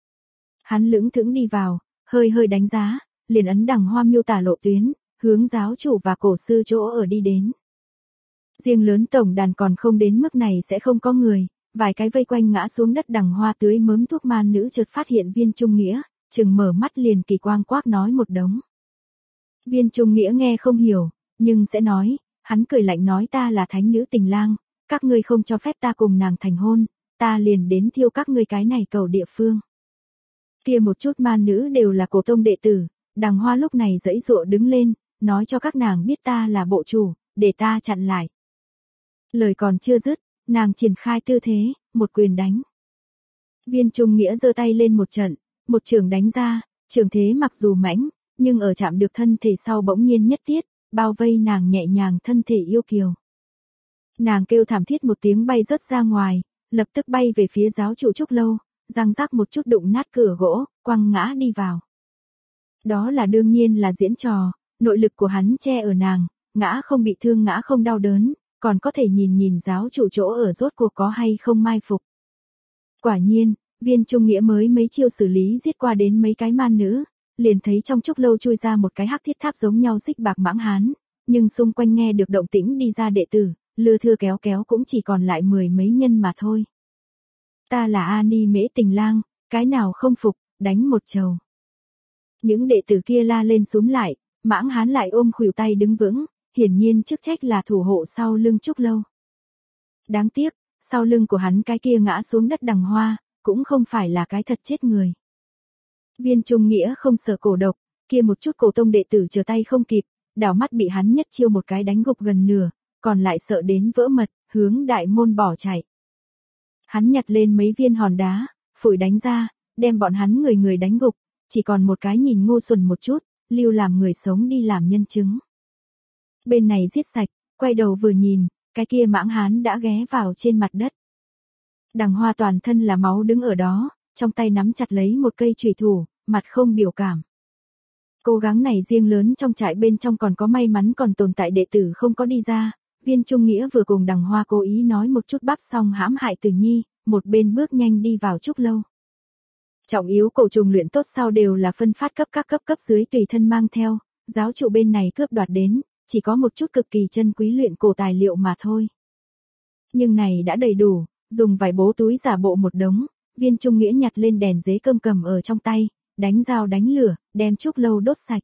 Hắn lững thững đi vào, hơi hơi đánh giá, liền ấn Đằng Hoa miêu tả lộ tuyến, hướng giáo chủ và cổ sư chỗ ở đi đến. Riêng lớn tổng đàn còn không đến mức này sẽ không có người, vài cái vây quanh ngã xuống đất Đằng Hoa tưới mớm thuốc man nữ chợt phát hiện Viên Trung Nghĩa, chừng mở mắt liền kỳ quang quác nói một đống. Viên Trung Nghĩa nghe không hiểu, nhưng sẽ nói, hắn cười lạnh nói ta là thánh nữ tình lang, các ngươi không cho phép ta cùng nàng thành hôn, ta liền đến thiêu các ngươi cái này cầu địa phương. Kia một chút man nữ đều là Cổ Tông đệ tử, Đằng Hoa lúc này giãy giụa đứng lên, nói cho các nàng biết ta là bộ chủ, để ta chặn lại. Lời còn chưa dứt, nàng triển khai tư thế, một quyền đánh. Viên Trung Nghĩa giơ tay lên một trận, một trường đánh ra, trường thế mặc dù mãnh, nhưng ở chạm được thân thể sau bỗng nhiên nhất tiết, bao vây nàng nhẹ nhàng thân thể yêu kiều. Nàng kêu thảm thiết một tiếng bay rớt ra ngoài, lập tức bay về phía giáo chủ Trúc Lâu, răng rắc một chút đụng nát cửa gỗ, quăng ngã đi vào. Đó là đương nhiên là diễn trò, nội lực của hắn che ở nàng, ngã không bị thương ngã không đau đớn, còn có thể nhìn nhìn giáo chủ chỗ ở rốt cuộc có hay không mai phục. Quả nhiên, Viên Trung Nghĩa mới mấy chiêu xử lý giết qua đến mấy cái man nữ, liền thấy trong Trúc Lâu chui ra một cái hắc thiết tháp giống nhau xích bạc mãng hán, nhưng xung quanh nghe được động tĩnh đi ra đệ tử, lưa thưa kéo kéo cũng chỉ còn lại mười mấy nhân mà thôi. Ta là Ani Mễ Tình Lang, cái nào không phục, đánh một chầu. Những đệ tử kia la lên xúm lại, mãng hán lại ôm khuỷu tay đứng vững, hiển nhiên chức trách là thủ hộ sau lưng Trúc Lâu. Đáng tiếc, sau lưng của hắn cái kia ngã xuống đất Đằng Hoa, cũng không phải là cái thật chết người. Viên Trung Nghĩa không sợ cổ độc, kia một chút Cổ Tông đệ tử chờ tay không kịp, đảo mắt bị hắn nhất chiêu một cái đánh gục gần nửa, còn lại sợ đến vỡ mật, hướng đại môn bỏ chạy. Hắn nhặt lên mấy viên hòn đá, phủi đánh ra, đem bọn hắn người người đánh gục, chỉ còn một cái nhìn ngu xuẩn một chút, lưu làm người sống đi làm nhân chứng. Bên này giết sạch, quay đầu vừa nhìn, cái kia mãng hán đã ghé vào trên mặt đất. Đằng Hoa toàn thân là máu đứng ở đó, trong tay nắm chặt lấy một cây chùy thủ, mặt không biểu cảm. Cố gắng này riêng lớn trong trại bên trong còn có may mắn còn tồn tại đệ tử không có đi ra, Viên Trung Nghĩa vừa cùng Đằng Hoa cố ý nói một chút bắp xong hãm hại Tử Nhi, một bên bước nhanh đi vào Trúc Lâu. Trọng yếu cổ trùng luyện tốt sau đều là phân phát cấp các cấp cấp dưới tùy thân mang theo, giáo chủ bên này cướp đoạt đến, chỉ có một chút cực kỳ chân quý luyện cổ tài liệu mà thôi. Nhưng này đã đầy đủ, dùng vài bố túi giả bộ một đống, Viên Trung Nghĩa nhặt lên đèn dế cơm cầm ở trong tay, đánh dao đánh lửa, đem Trúc Lâu đốt sạch.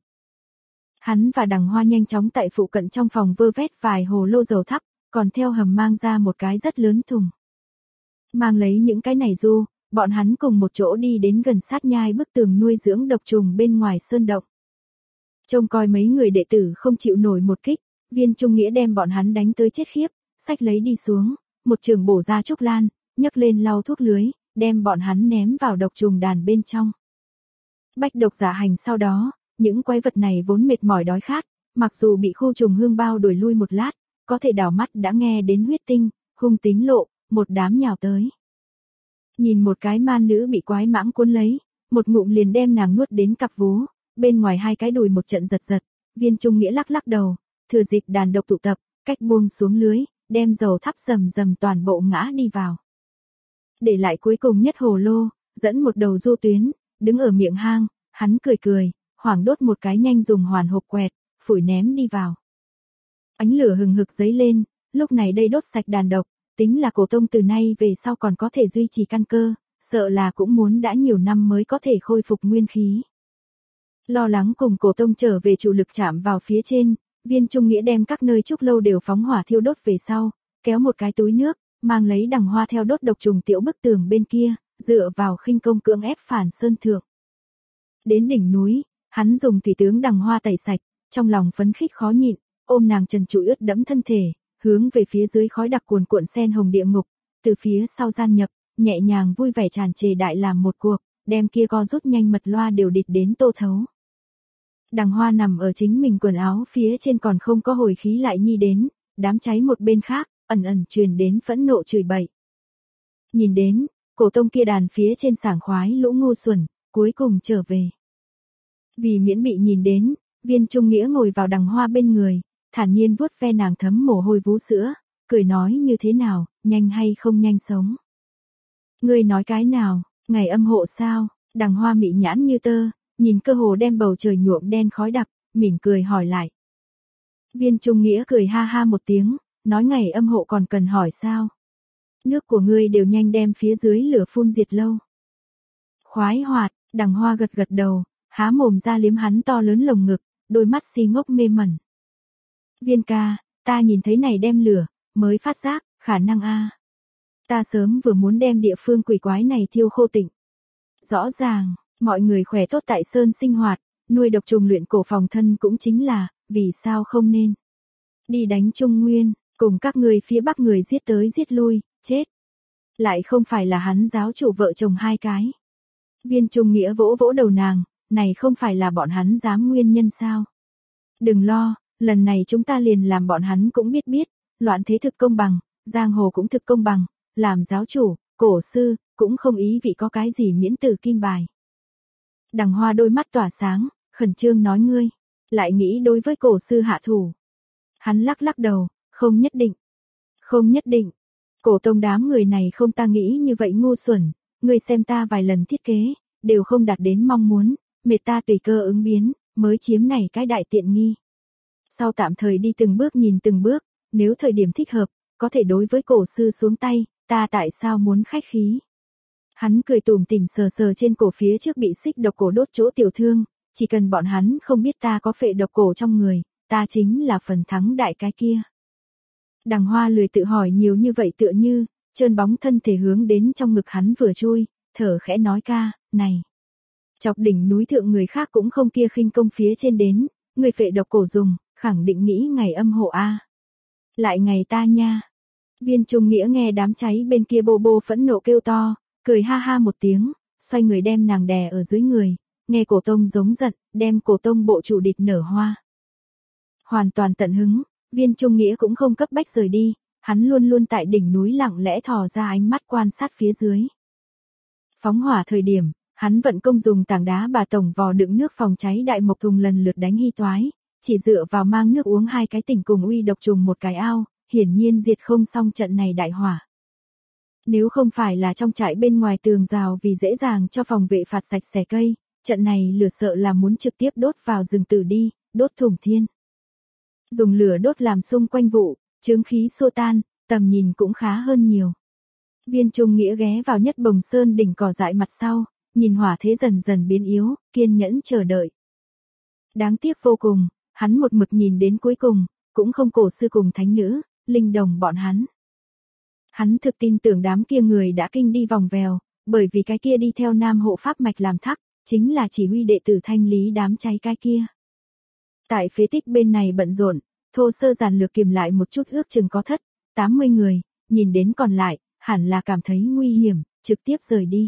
Hắn và Đằng Hoa nhanh chóng tại phụ cận trong phòng vơ vét vài hồ lô dầu thắp, còn theo hầm mang ra một cái rất lớn thùng. Mang lấy những cái này du, bọn hắn cùng một chỗ đi đến gần sát nhai bức tường nuôi dưỡng độc trùng bên ngoài sơn động. Trông coi mấy người đệ tử không chịu nổi một kích, Viên Trung Nghĩa đem bọn hắn đánh tới chết khiếp, xách lấy đi xuống, một trường bổ ra trúc lan, nhấc lên lau thuốc lưới, đem bọn hắn ném vào độc trùng đàn bên trong. Bách độc giả hành sau đó, những quái vật này vốn mệt mỏi đói khát, mặc dù bị khu trùng hương bao đuổi lui một lát, có thể đảo mắt đã nghe đến huyết tinh, hung tính lộ, một đám nhào tới. Nhìn một cái man nữ bị quái mãng cuốn lấy, một ngụm liền đem nàng nuốt đến cặp vú, bên ngoài hai cái đùi một trận giật giật, Viên Trung Nghĩa lắc lắc đầu, thừa dịp đàn độc tụ tập, cách buông xuống lưới, đem dầu thắp rầm rầm toàn bộ ngã đi vào. Để lại cuối cùng nhất hồ lô, dẫn một đầu du tuyến, đứng ở miệng hang, hắn cười cười, hoảng đốt một cái nhanh dùng hoàn hộp quẹt, phủi ném đi vào. Ánh lửa hừng hực dấy lên, lúc này đây đốt sạch đàn độc, tính là Cổ Tông từ nay về sau còn có thể duy trì căn cơ, sợ là cũng muốn đã nhiều năm mới có thể khôi phục nguyên khí. Lo lắng cùng Cổ Tông trở về chủ lực chạm vào phía trên, Viên Trung Nghĩa đem các nơi Trúc Lâu đều phóng hỏa thiêu đốt về sau, kéo một cái túi nước, mang lấy Đằng Hoa theo đốt độc trùng tiểu bức tường bên kia, dựa vào khinh công cưỡng ép phản sơn thượng. Đến đỉnh núi, hắn dùng thủy tướng Đằng Hoa tẩy sạch, trong lòng phấn khích khó nhịn, ôm nàng trần trụi ướt đẫm thân thể, hướng về phía dưới khói đặc cuồn cuộn sen hồng địa ngục, từ phía sau gian nhập, nhẹ nhàng vui vẻ tràn trề đại làm một cuộc, đem kia co rút nhanh mật loa đều địt đến tô thấu. Đằng Hoa nằm ở chính mình quần áo phía trên còn không có hồi khí lại nhi đến, đám cháy một bên khác, ẩn ẩn truyền đến phẫn nộ chửi bậy. Nhìn đến, cổ tông kia đàn phía trên sảng khoái lũ ngu xuẩn, cuối cùng trở về. Vì miễn bị nhìn đến, Viên Trung Nghĩa ngồi vào Đằng Hoa bên người, thản nhiên vuốt ve nàng thấm mồ hôi vú sữa, cười nói như thế nào, nhanh hay không nhanh sống. Ngươi nói cái nào, ngày âm hộ sao? Đằng Hoa mị nhãn như tơ, nhìn cơ hồ đem bầu trời nhuộm đen khói đặc, mỉm cười hỏi lại. Viên Trung Nghĩa cười ha ha một tiếng, nói ngày âm hộ còn cần hỏi sao? Nước của ngươi đều nhanh đem phía dưới lửa phun diệt lâu. Khoái hoạt, Đằng Hoa gật gật đầu, há mồm ra liếm hắn to lớn lồng ngực, đôi mắt si ngốc mê mẩn. Viên ca, ta nhìn thấy này đem lửa, mới phát giác, khả năng a. Ta sớm vừa muốn đem địa phương quỷ quái này thiêu khô tịnh. Rõ ràng, mọi người khỏe tốt tại sơn sinh hoạt, nuôi độc trùng luyện cổ phòng thân cũng chính là, vì sao không nên. Đi đánh Trung Nguyên, cùng các người phía Bắc người giết tới giết lui, chết. Lại không phải là hắn giáo chủ vợ chồng hai cái. Viên Trung Nghĩa vỗ vỗ đầu nàng, này không phải là bọn hắn dám nguyên nhân sao. Đừng lo, lần này chúng ta liền làm bọn hắn cũng biết biết, loạn thế thực công bằng, giang hồ cũng thực công bằng, làm giáo chủ, cổ sư, cũng không ý vị có cái gì miễn tử kim bài. Đằng Hoa đôi mắt tỏa sáng, khẩn trương nói ngươi, lại nghĩ đối với cổ sư hạ thủ. Hắn lắc lắc đầu, không nhất định. Không nhất định. Cổ tông đám người này không ta nghĩ như vậy ngu xuẩn, ngươi xem ta vài lần thiết kế, đều không đạt đến mong muốn, mệt ta tùy cơ ứng biến, mới chiếm này cái đại tiện nghi. Sau tạm thời đi từng bước nhìn từng bước, nếu thời điểm thích hợp, có thể đối với cổ sư xuống tay, ta tại sao muốn khách khí. Hắn cười tủm tỉm sờ sờ trên cổ phía trước bị xích độc cổ đốt chỗ tiểu thương, chỉ cần bọn hắn không biết ta có phệ độc cổ trong người, ta chính là phần thắng đại cái kia. Đằng Hoa lười tự hỏi nhiều như vậy tựa như, trơn bóng thân thể hướng đến trong ngực hắn vừa chui, thở khẽ nói ca, này. Chọc đỉnh núi thượng người khác cũng không kia khinh công phía trên đến, người phệ độc cổ dùng, khẳng định nghĩ ngày âm hộ a. Lại ngày ta nha. Viên Trung Nghĩa nghe đám cháy bên kia bô bô phẫn nộ kêu to, cười ha ha một tiếng, xoay người đem nàng đè ở dưới người, nghe cổ tông giống giận, đem cổ tông bộ chủ địt nở hoa. Hoàn toàn tận hứng, Viên Trung Nghĩa cũng không cấp bách rời đi, hắn luôn luôn tại đỉnh núi lặng lẽ thò ra ánh mắt quan sát phía dưới. Phóng hỏa thời điểm, hắn vận công dùng tảng đá bà tổng vò đựng nước phòng cháy đại mộc thùng lần lượt đánh hy toái, chỉ dựa vào mang nước uống hai cái tỉnh cùng uy độc trùng một cái ao, hiển nhiên diệt không xong trận này đại hỏa. Nếu không phải là trong trại bên ngoài tường rào vì dễ dàng cho phòng vệ phạt sạch xẻ cây, trận này lửa sợ là muốn trực tiếp đốt vào rừng tử đi, đốt thủng thiên. Dùng lửa đốt làm xung quanh vụ, chướng khí xua tan, tầm nhìn cũng khá hơn nhiều. Viên Trung Nghĩa ghé vào nhất bồng sơn đỉnh cỏ dại mặt sau, nhìn hỏa thế dần dần biến yếu, kiên nhẫn chờ đợi. Đáng tiếc vô cùng, hắn một mực nhìn đến cuối cùng, cũng không cổ sư cùng thánh nữ, linh đồng bọn hắn. Hắn thực tin tưởng đám kia người đã kinh đi vòng vèo, bởi vì cái kia đi theo Nam Hộ Pháp mạch làm thắc, chính là chỉ huy đệ tử thanh lý đám cháy cái kia. Tại phế tích bên này bận rộn, thô sơ giản lược kiểm lại một chút ước chừng có thất, tám mươi người, nhìn đến còn lại, hẳn là cảm thấy nguy hiểm, trực tiếp rời đi.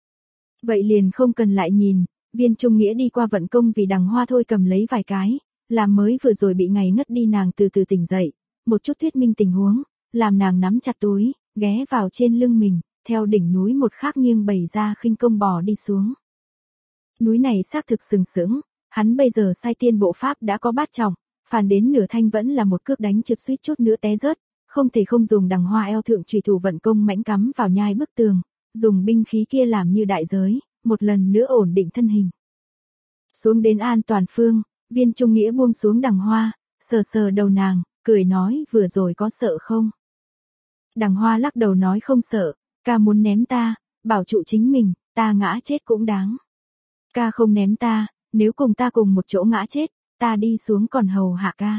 Vậy liền không cần lại nhìn, Viên Trung Nghĩa đi qua vận công vì Đằng Hoa thôi cầm lấy vài cái, làm mới vừa rồi bị ngày ngất đi nàng từ từ tỉnh dậy, một chút thuyết minh tình huống, làm nàng nắm chặt túi, ghé vào trên lưng mình, theo đỉnh núi một khắc nghiêng bày ra khinh công bò đi xuống. Núi này xác thực sừng sững, hắn bây giờ sai tiên bộ pháp đã có bát trọng, phàn đến nửa thanh vẫn là một cước đánh trượt suýt chút nữa té rớt, không thể không dùng Đằng Hoa eo thượng chủy thủ vận công mãnh cắm vào nhai bức tường, dùng binh khí kia làm như đại giới, một lần nữa ổn định thân hình. Xuống đến an toàn phương, Viên Trung Nghĩa buông xuống Đằng Hoa, sờ sờ đầu nàng, cười nói vừa rồi có sợ không? Đằng Hoa lắc đầu nói không sợ, ca muốn ném ta, bảo trụ chính mình, ta ngã chết cũng đáng. Ca không ném ta, nếu cùng ta cùng một chỗ ngã chết, ta đi xuống còn hầu hạ ca.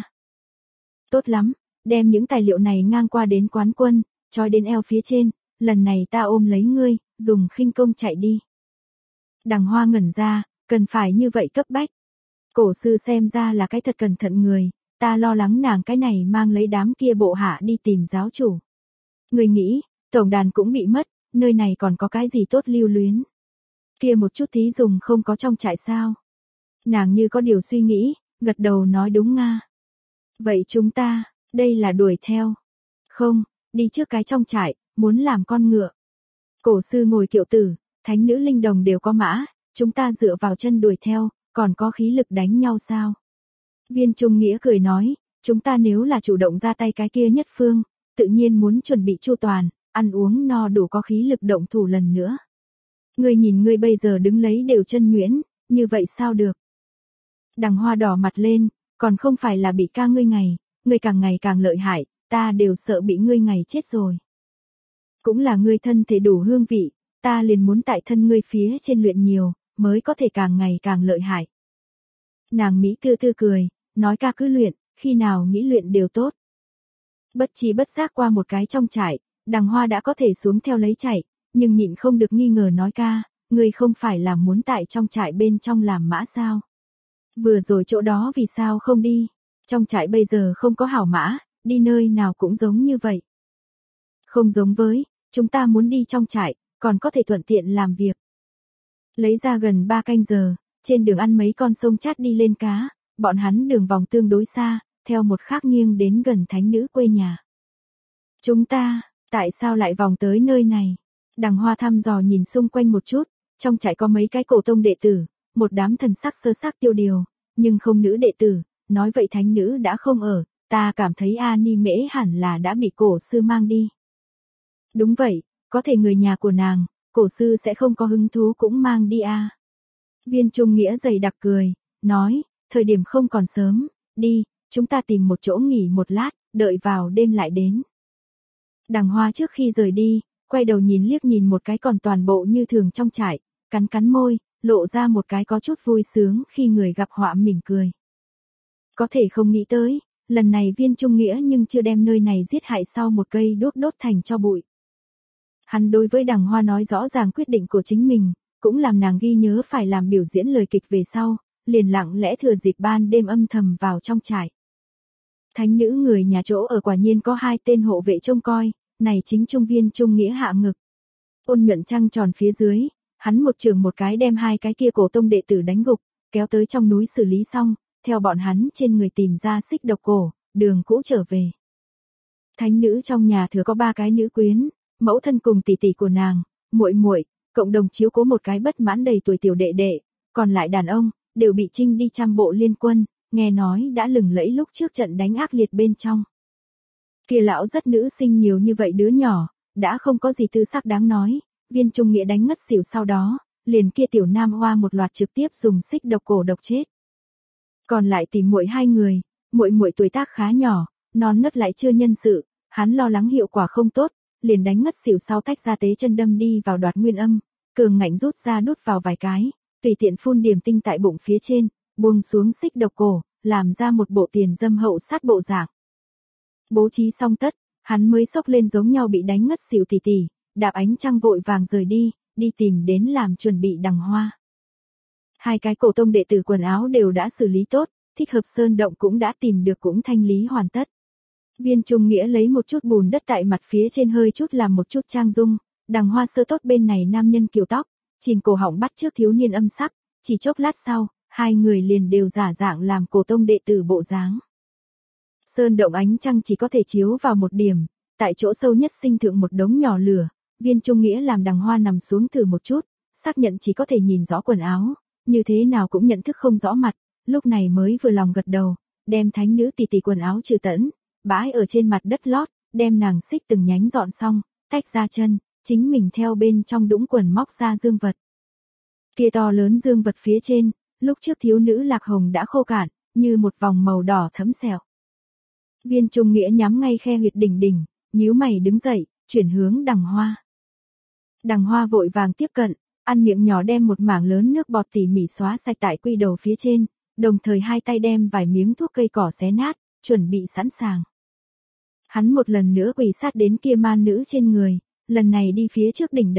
Tốt lắm, đem những tài liệu này ngang qua đến quán quân, trói đến eo phía trên, lần này ta ôm lấy ngươi, dùng khinh công chạy đi. Đằng Hoa ngẩn ra, cần phải như vậy cấp bách. Cổ sư xem ra là cái thật cẩn thận người, ta lo lắng nàng cái này mang lấy đám kia bộ hạ đi tìm giáo chủ. Người nghĩ, tổng đàn cũng bị mất, nơi này còn có cái gì tốt lưu luyến. Kia một chút thí dùng không có trong trại sao. Nàng như có điều suy nghĩ, gật đầu nói đúng nga. Vậy chúng ta, đây là đuổi theo. Không, đi trước cái trong trại, muốn làm con ngựa. Cổ sư ngồi kiệu tử, thánh nữ linh đồng đều có mã, chúng ta dựa vào chân đuổi theo, còn có khí lực đánh nhau sao? Viên Trung Nghĩa cười nói, chúng ta nếu là chủ động ra tay cái kia nhất phương, tự nhiên muốn chuẩn bị chu toàn, ăn uống no đủ có khí lực động thủ lần nữa. Ngươi nhìn ngươi bây giờ đứng lấy đều chân nhuyễn, như vậy sao được? Đằng Hoa đỏ mặt lên, còn không phải là bị ca ngươi ngày, ngươi càng ngày càng lợi hại, ta đều sợ bị ngươi ngày chết rồi. Cũng là ngươi thân thể đủ hương vị, ta liền muốn tại thân ngươi phía trên luyện nhiều, mới có thể càng ngày càng lợi hại. Nàng Mỹ tư tư cười, nói ca cứ luyện, khi nào nghĩ luyện đều tốt. Bất chi bất giác qua một cái trong trại, Đằng Hoa đã có thể xuống theo lấy chạy, nhưng nhịn không được nghi ngờ nói ca, ngươi không phải là muốn tại trong trại bên trong làm mã sao? Vừa rồi chỗ đó vì sao không đi? Trong trại bây giờ không có hảo mã, đi nơi nào cũng giống như vậy. Không giống với, chúng ta muốn đi trong trại, còn có thể thuận tiện làm việc. Lấy ra gần ba canh giờ, trên đường ăn mấy con sông chát đi lên cá, bọn hắn đường vòng tương đối xa, theo một khác nghiêng đến gần thánh nữ quê nhà. Chúng ta, tại sao lại vòng tới nơi này? Đằng Hoa thăm dò nhìn xung quanh một chút, trong trại có mấy cái cổ tông đệ tử, một đám thần sắc sơ sắc tiêu điều, nhưng không nữ đệ tử, nói vậy thánh nữ đã không ở, ta cảm thấy A Ni Mễ hẳn là đã bị cổ sư mang đi. Đúng vậy, có thể người nhà của nàng, cổ sư sẽ không có hứng thú cũng mang đi a. Viên Trung Nghĩa dày đặc cười, nói, thời điểm không còn sớm, đi, chúng ta tìm một chỗ nghỉ một lát, đợi vào đêm lại đến. Đằng Hoa trước khi rời đi, quay đầu nhìn liếc nhìn một cái còn toàn bộ như thường trong trại, cắn cắn môi, lộ ra một cái có chút vui sướng khi người gặp họa mỉm cười. Có thể không nghĩ tới, lần này Viên Trung Nghĩa nhưng chưa đem nơi này giết hại sau một cây đốt đốt thành cho bụi. Hắn đối với Đằng Hoa nói rõ ràng quyết định của chính mình, cũng làm nàng ghi nhớ phải làm biểu diễn lời kịch về sau, liền lặng lẽ thừa dịp ban đêm âm thầm vào trong trại. Thánh nữ người nhà chỗ ở quả nhiên có hai tên hộ vệ trông coi, này chính Trung Viên Trung Nghĩa hạ ngực. Ôn nhuận trăng tròn phía dưới, hắn một trường một cái đem hai cái kia cổ tông đệ tử đánh gục, kéo tới trong núi xử lý xong, theo bọn hắn trên người tìm ra xích độc cổ, đường cũ trở về. Thánh nữ trong nhà thừa có ba cái nữ quyến, mẫu thân cùng tỷ tỷ của nàng, muội muội, cộng đồng chiếu cố một cái bất mãn đầy tuổi tiểu đệ đệ, còn lại đàn ông đều bị trinh đi trăm bộ liên quân, nghe nói đã lừng lẫy lúc trước trận đánh ác liệt bên trong. Kia lão rất nữ sinh nhiều như vậy đứa nhỏ, đã không có gì tư sắc đáng nói, Viên Trung Nghĩa đánh ngất xỉu sau đó, liền kia tiểu nam hoa một loạt trực tiếp dùng xích độc cổ độc chết. Còn lại tìm muội hai người, muội muội tuổi tác khá nhỏ, non nớt lại chưa nhân sự, hắn lo lắng hiệu quả không tốt, liền đánh ngất xỉu sau tách ra tế chân đâm đi vào đoạt nguyên âm, cường ngạnh rút ra đút vào vài cái, tùy tiện phun điểm tinh tại bụng phía trên, buông xuống xích độc cổ, làm ra một bộ tiền dâm hậu sát bộ dạng. Bố trí xong tất, hắn mới xốc lên giống nhau bị đánh ngất xỉu tỷ tỷ, đạp ánh trăng vội vàng rời đi, đi tìm đến làm chuẩn bị Đằng Hoa. Hai cái cổ tông đệ tử quần áo đều đã xử lý tốt, thích hợp sơn động cũng đã tìm được cũng thanh lý hoàn tất. Viên Trung Nghĩa lấy một chút bùn đất tại mặt phía trên hơi chút làm một chút trang dung, Đằng Hoa sơ tốt bên này nam nhân kiều tóc, chìm cổ họng bắt trước thiếu niên âm sắc, chỉ chốc lát sau, hai người liền đều giả dạng làm cổ tông đệ tử bộ dáng. Sơn động ánh trăng chỉ có thể chiếu vào một điểm, tại chỗ sâu nhất sinh thượng một đống nhỏ lửa, Viên Trung Nghĩa làm Đằng Hoa nằm xuống thử một chút, xác nhận chỉ có thể nhìn rõ quần áo, như thế nào cũng nhận thức không rõ mặt, lúc này mới vừa lòng gật đầu, đem thánh nữ tỷ tỷ quần áo trừ tẫn, bãi ở trên mặt đất lót, đem nàng xích từng nhánh dọn xong, tách ra chân, chính mình theo bên trong đũng quần móc ra dương vật. Kia to lớn dương vật phía trên, lúc trước thiếu nữ lạc hồng đã khô cạn, như một vòng màu đỏ thấm sẹo. Viên Trung Nghĩa nhắm ngay khe huyệt đỉnh đỉnh, nhíu mày đứng dậy, chuyển hướng Đằng Hoa. Đằng Hoa vội vàng tiếp cận, ăn miệng nhỏ đem một mảng lớn nước bọt tỉ mỉ xóa sạch tại quy đầu phía trên, đồng thời hai tay đem vài miếng thuốc cây cỏ xé nát, chuẩn bị sẵn sàng. Hắn một lần nữa quỳ sát đến kia man nữ trên người, lần này đi phía trước đỉnh đầu,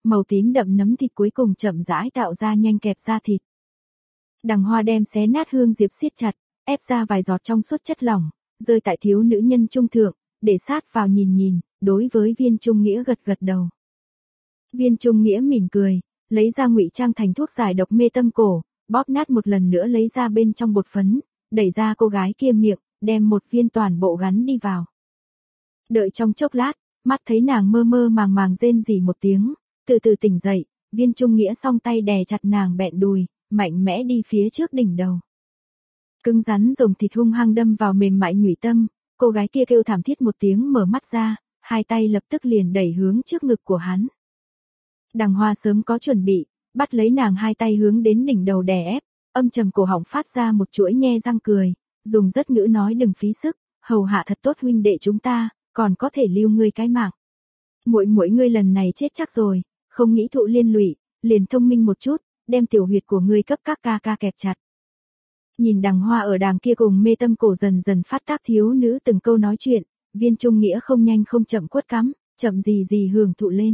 màu tím đậm nấm thịt cuối cùng chậm rãi tạo ra nhanh kẹp da thịt. Đằng Hoa đem xé nát hương diệp siết chặt, ép ra vài giọt trong suốt chất lỏng, rơi tại thiếu nữ nhân trung thượng, để sát vào nhìn nhìn, đối với Viên Trung Nghĩa gật gật đầu. Viên Trung Nghĩa mỉm cười, lấy ra ngụy trang thành thuốc giải độc mê tâm cổ, bóp nát một lần nữa lấy ra bên trong bột phấn, đẩy ra cô gái kia miệng, đem một viên toàn bộ gắn đi vào. Đợi trong chốc lát, mắt thấy nàng mơ mơ màng màng rên rỉ một tiếng, từ từ tỉnh dậy, Viên Trung Nghĩa song tay đè chặt nàng bẹn đùi, mạnh mẽ đi phía trước đỉnh đầu. Cứng rắn dùng thịt hung hăng đâm vào mềm mại nhụy tâm, cô gái kia kêu thảm thiết một tiếng mở mắt ra, hai tay lập tức liền đẩy hướng trước ngực của hắn. Đằng Hoa sớm có chuẩn bị, bắt lấy nàng hai tay hướng đến đỉnh đầu đè ép, âm trầm cổ họng phát ra một chuỗi nhe răng cười, dùng rất ngữ nói đừng phí sức, hầu hạ thật tốt huynh đệ chúng ta, còn có thể lưu ngươi cái mạng. Muội muội ngươi lần này chết chắc rồi, không nghĩ thụ liên lụy, liền thông minh một chút, đem tiểu huyệt của ngươi cấp các ca ca kẹp chặt. Nhìn Đằng Hoa ở đàng kia cùng mê tâm cổ dần dần phát tác thiếu nữ từng câu nói chuyện, Viên Trung Nghĩa không nhanh không chậm quất cắm, chậm gì gì hưởng thụ lên.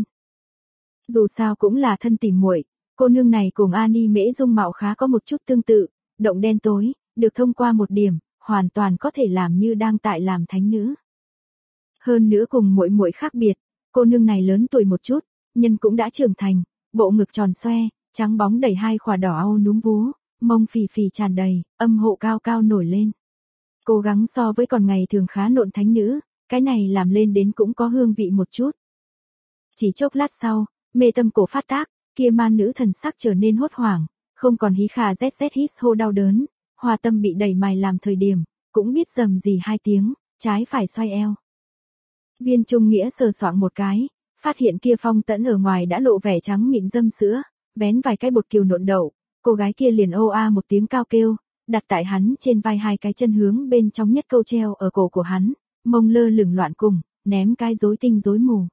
Dù sao cũng là thân tỉ muội, cô nương này cùng Ani Mễ dung mạo khá có một chút tương tự, động đen tối, được thông qua một điểm, hoàn toàn có thể làm như đang tại làm thánh nữ. Hơn nữa cùng muội muội khác biệt, cô nương này lớn tuổi một chút, nhân cũng đã trưởng thành, bộ ngực tròn xoe, trắng bóng đầy hai khỏa đỏ au núm vú, mông phì phì tràn đầy, âm hộ cao cao nổi lên. Cố gắng so với còn ngày thường khá nộn thánh nữ, cái này làm lên đến cũng có hương vị một chút. Chỉ chốc lát sau, mê tâm cổ phát tác, kia man nữ thần sắc trở nên hốt hoảng, không còn hí khà rét rét hít hô đau đớn, Hoa Tâm bị đẩy mài làm thời điểm, cũng biết rầm gì hai tiếng, trái phải xoay eo. Viên Trung Nghĩa sờ soạng một cái, phát hiện kia phong tẫn ở ngoài đã lộ vẻ trắng mịn dâm sữa, vén vài cái bột kiều nộn đậu, cô gái kia liền ô a một tiếng cao kêu, đặt tại hắn trên vai hai cái chân hướng bên trong nhất câu treo ở cổ của hắn, mông lơ lửng loạn cùng, ném cái rối tinh rối mù.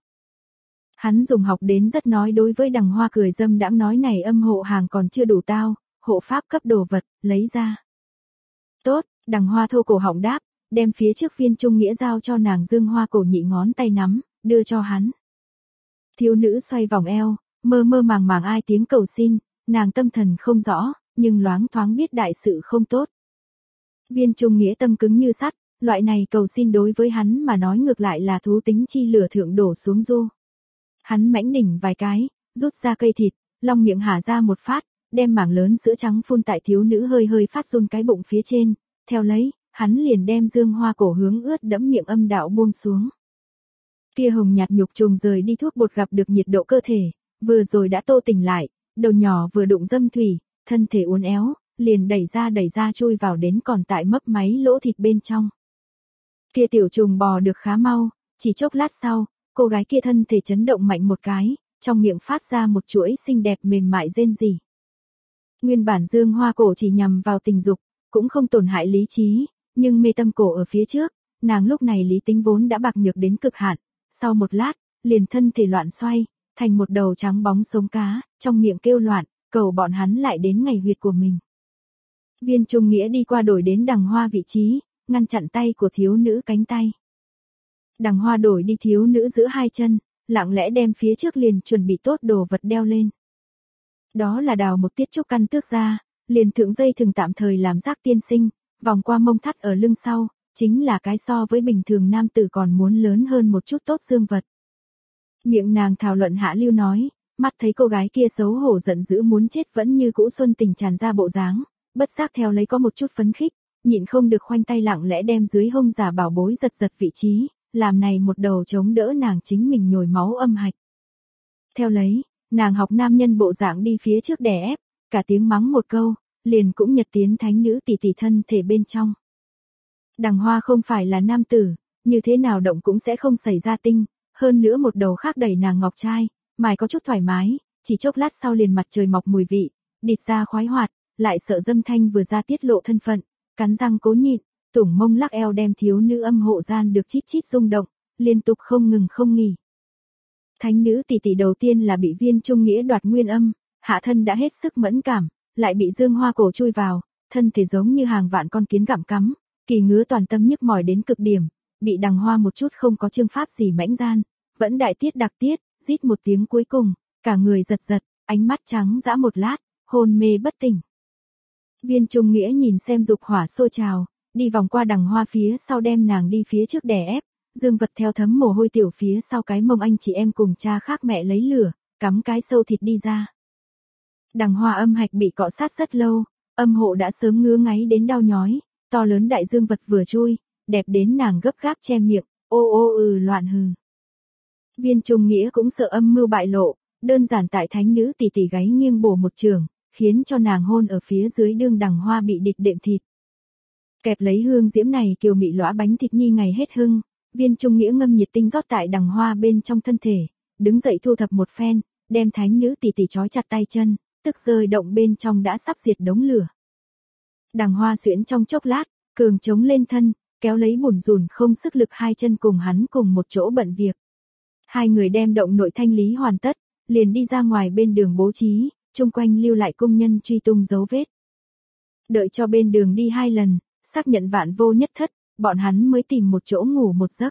Hắn dùng học đến rất nói đối với Đằng Hoa cười dâm đãng nói này âm hộ hàng còn chưa đủ tao, hộ pháp cấp đồ vật, lấy ra. Tốt, Đằng Hoa thô cổ họng đáp, đem phía trước Viên Trung Nghĩa giao cho nàng dương hoa cổ nhị ngón tay nắm, đưa cho hắn. Thiếu nữ xoay vòng eo, mơ mơ màng màng ai tiếng cầu xin, nàng tâm thần không rõ, nhưng loáng thoáng biết đại sự không tốt. Viên Trung Nghĩa tâm cứng như sắt, loại này cầu xin đối với hắn mà nói ngược lại là thú tính chi lửa thượng đổ xuống du. Hắn mãnh đỉnh vài cái, rút ra cây thịt, long miệng hả ra một phát, đem mảng lớn sữa trắng phun tại thiếu nữ hơi hơi phát run cái bụng phía trên, theo lấy, hắn liền đem dương hoa cổ hướng ướt đẫm miệng âm đạo buông xuống. Kia hồng nhạt nhục trùng rời đi thuốc bột gặp được nhiệt độ cơ thể, vừa rồi đã tô tỉnh lại, đầu nhỏ vừa đụng dâm thủy, thân thể uốn éo, liền đẩy ra đẩy ra chui vào đến còn tại mấp máy lỗ thịt bên trong. Kia tiểu trùng bò được khá mau, chỉ chốc lát sau, cô gái kia thân thể chấn động mạnh một cái, trong miệng phát ra một chuỗi xinh đẹp mềm mại rên rỉ. Nguyên bản dương hoa cổ chỉ nhằm vào tình dục, cũng không tổn hại lý trí, nhưng mê tâm cổ ở phía trước, nàng lúc này lý tính vốn đã bạc nhược đến cực hạn, sau một lát, liền thân thể loạn xoay, thành một đầu trắng bóng sống cá, trong miệng kêu loạn, cầu bọn hắn lại đến ngày huyệt của mình. Viên Trung Nghĩa đi qua đổi đến Đằng Hoa vị trí, ngăn chặn tay của thiếu nữ cánh tay. Đằng Hoa đổi đi thiếu nữ giữa hai chân, lặng lẽ đem phía trước liền chuẩn bị tốt đồ vật đeo lên. Đó là đào một tiết trúc căn tước ra, liền thượng dây thường tạm thời làm giác tiên sinh, vòng qua mông thắt ở lưng sau, chính là cái so với bình thường nam tử còn muốn lớn hơn một chút tốt dương vật. Miệng nàng thảo luận hạ lưu nói, mắt thấy cô gái kia xấu hổ giận dữ muốn chết vẫn như cũ xuân tình tràn ra bộ dáng, bất giác theo lấy có một chút phấn khích, nhịn không được khoanh tay lặng lẽ đem dưới hông giả bảo bối giật giật vị trí, làm này một đầu chống đỡ nàng chính mình nhồi máu âm hạch. Theo lấy, nàng học nam nhân bộ dạng đi phía trước đè ép, cả tiếng mắng một câu, liền cũng nhật tiến thánh nữ tỷ tỷ thân thể bên trong. Đằng Hoa không phải là nam tử, như thế nào động cũng sẽ không xảy ra tinh, hơn nữa một đầu khác đẩy nàng ngọc trai, mài có chút thoải mái, chỉ chốc lát sau liền mặt trời mọc mùi vị, địt ra khoái hoạt, lại sợ dâm thanh vừa ra tiết lộ thân phận, cắn răng cố nhịn, tủng mông lắc eo đem thiếu nữ âm hộ gian được chít chít rung động, liên tục không ngừng không nghỉ. Thánh nữ tỷ tỷ đầu tiên là bị Viên Trung Nghĩa đoạt nguyên âm, hạ thân đã hết sức mẫn cảm, lại bị dương hoa cổ chui vào, thân thể giống như hàng vạn con kiến gặm cắm, kỳ ngứa toàn tâm nhức mỏi đến cực điểm, bị Đằng Hoa một chút không có chương pháp gì mãnh gian, vẫn đại tiết đặc tiết, rít một tiếng cuối cùng, cả người giật giật, ánh mắt trắng dã một lát, hôn mê bất tỉnh. Viên Trung Nghĩa nhìn xem dục hỏa sôi trào, đi vòng qua đằng hoa phía sau đem nàng đi phía trước đè ép, Dương Vật theo thấm mồ hôi tiểu phía sau cái mông anh chị em cùng cha khác mẹ lấy lửa, cắm cái sâu thịt đi ra. Đằng hoa âm hạch bị cọ sát rất lâu, âm hộ đã sớm ngứa ngáy đến đau nhói, to lớn đại dương vật vừa chui, đẹp đến nàng gấp gáp che miệng, ô ô ừ loạn hừ. Viên Trung Nghĩa cũng sợ âm mưu bại lộ, đơn giản tại thánh nữ tỷ tỷ gáy nghiêng bổ một trường, khiến cho nàng hôn ở phía dưới đương đằng hoa bị địch đệm thịt. Kẹp lấy hương diễm này kiều mị lõa bánh thịt nhi ngày hết hưng, Viên Trung Nghĩa ngâm nhiệt tinh rót tại đằng hoa bên trong thân thể, đứng dậy thu thập một phen, đem thánh nữ tỷ tỷ trói chặt tay chân, tức rơi động bên trong đã sắp diệt đống lửa. Đằng hoa xuyễn trong chốc lát, cường chống lên thân, kéo lấy bùn rùn không sức lực hai chân cùng hắn cùng một chỗ bận việc. Hai người đem động nội thanh lý hoàn tất, liền đi ra ngoài bên đường bố trí, chung quanh lưu lại công nhân truy tung dấu vết. Đợi cho bên đường đi hai lần, xác nhận vạn vô nhất thất, bọn hắn mới tìm một chỗ ngủ một giấc.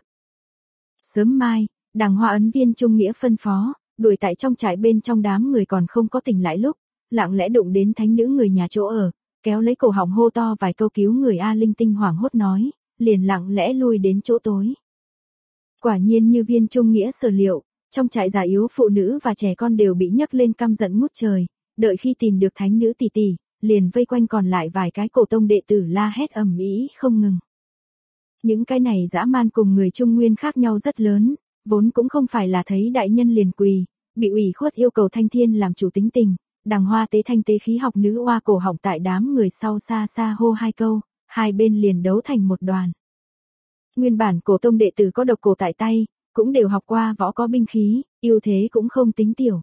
Sớm mai, đằng hoa ấn Viên Trung Nghĩa phân phó, đuổi tại trong trại bên trong đám người còn không có tỉnh lại lúc, lặng lẽ đụng đến thánh nữ người nhà chỗ ở, kéo lấy cổ họng hô to vài câu cứu người A linh tinh hoảng hốt nói, liền lặng lẽ lui đến chỗ tối. Quả nhiên như Viên Trung Nghĩa sở liệu, trong trại già yếu phụ nữ và trẻ con đều bị nhấc lên căm giận ngút trời, đợi khi tìm được thánh nữ tỷ tỷ, liền vây quanh còn lại vài cái cổ tông đệ tử la hét ầm ĩ không ngừng. Những cái này dã man cùng người Trung Nguyên khác nhau rất lớn, vốn cũng không phải là thấy đại nhân liền quỳ, bị ủy khuất yêu cầu thanh thiên làm chủ tính tình, đằng hoa tế thanh tế khí học nữ oa cổ họng tại đám người sau xa xa hô hai câu, hai bên liền đấu thành một đoàn. Nguyên bản cổ tông đệ tử có độc cổ tại tay, cũng đều học qua võ có binh khí, ưu thế cũng không tính tiểu.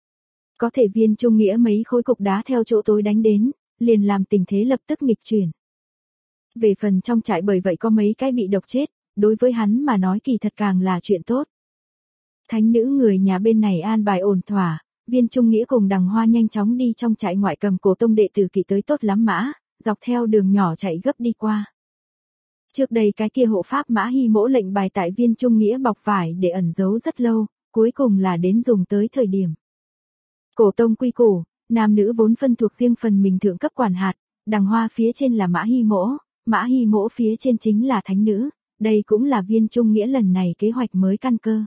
Có thể Viên Trung Nghĩa mấy khối cục đá theo chỗ tối đánh đến, liền làm tình thế lập tức nghịch chuyển. Về phần trong trại bởi vậy có mấy cái bị độc chết, đối với hắn mà nói kỳ thật càng là chuyện tốt. Thánh nữ người nhà bên này an bài ổn thỏa, Viên Trung Nghĩa cùng đằng hoa nhanh chóng đi trong trại ngoại cầm cổ tông đệ tử kỵ tới tốt lắm mã, dọc theo đường nhỏ chạy gấp đi qua. Trước đây cái kia hộ pháp mã hy mỗ lệnh bài tại Viên Trung Nghĩa bọc vải để ẩn giấu rất lâu, cuối cùng là đến dùng tới thời điểm. Cổ tông quy củ, nam nữ vốn phân thuộc riêng phần mình thượng cấp quản hạt, đằng hoa phía trên là mã hy mỗ, mã hy mỗ phía trên chính là thánh nữ, đây cũng là Viên Trung Nghĩa lần này kế hoạch mới căn cơ.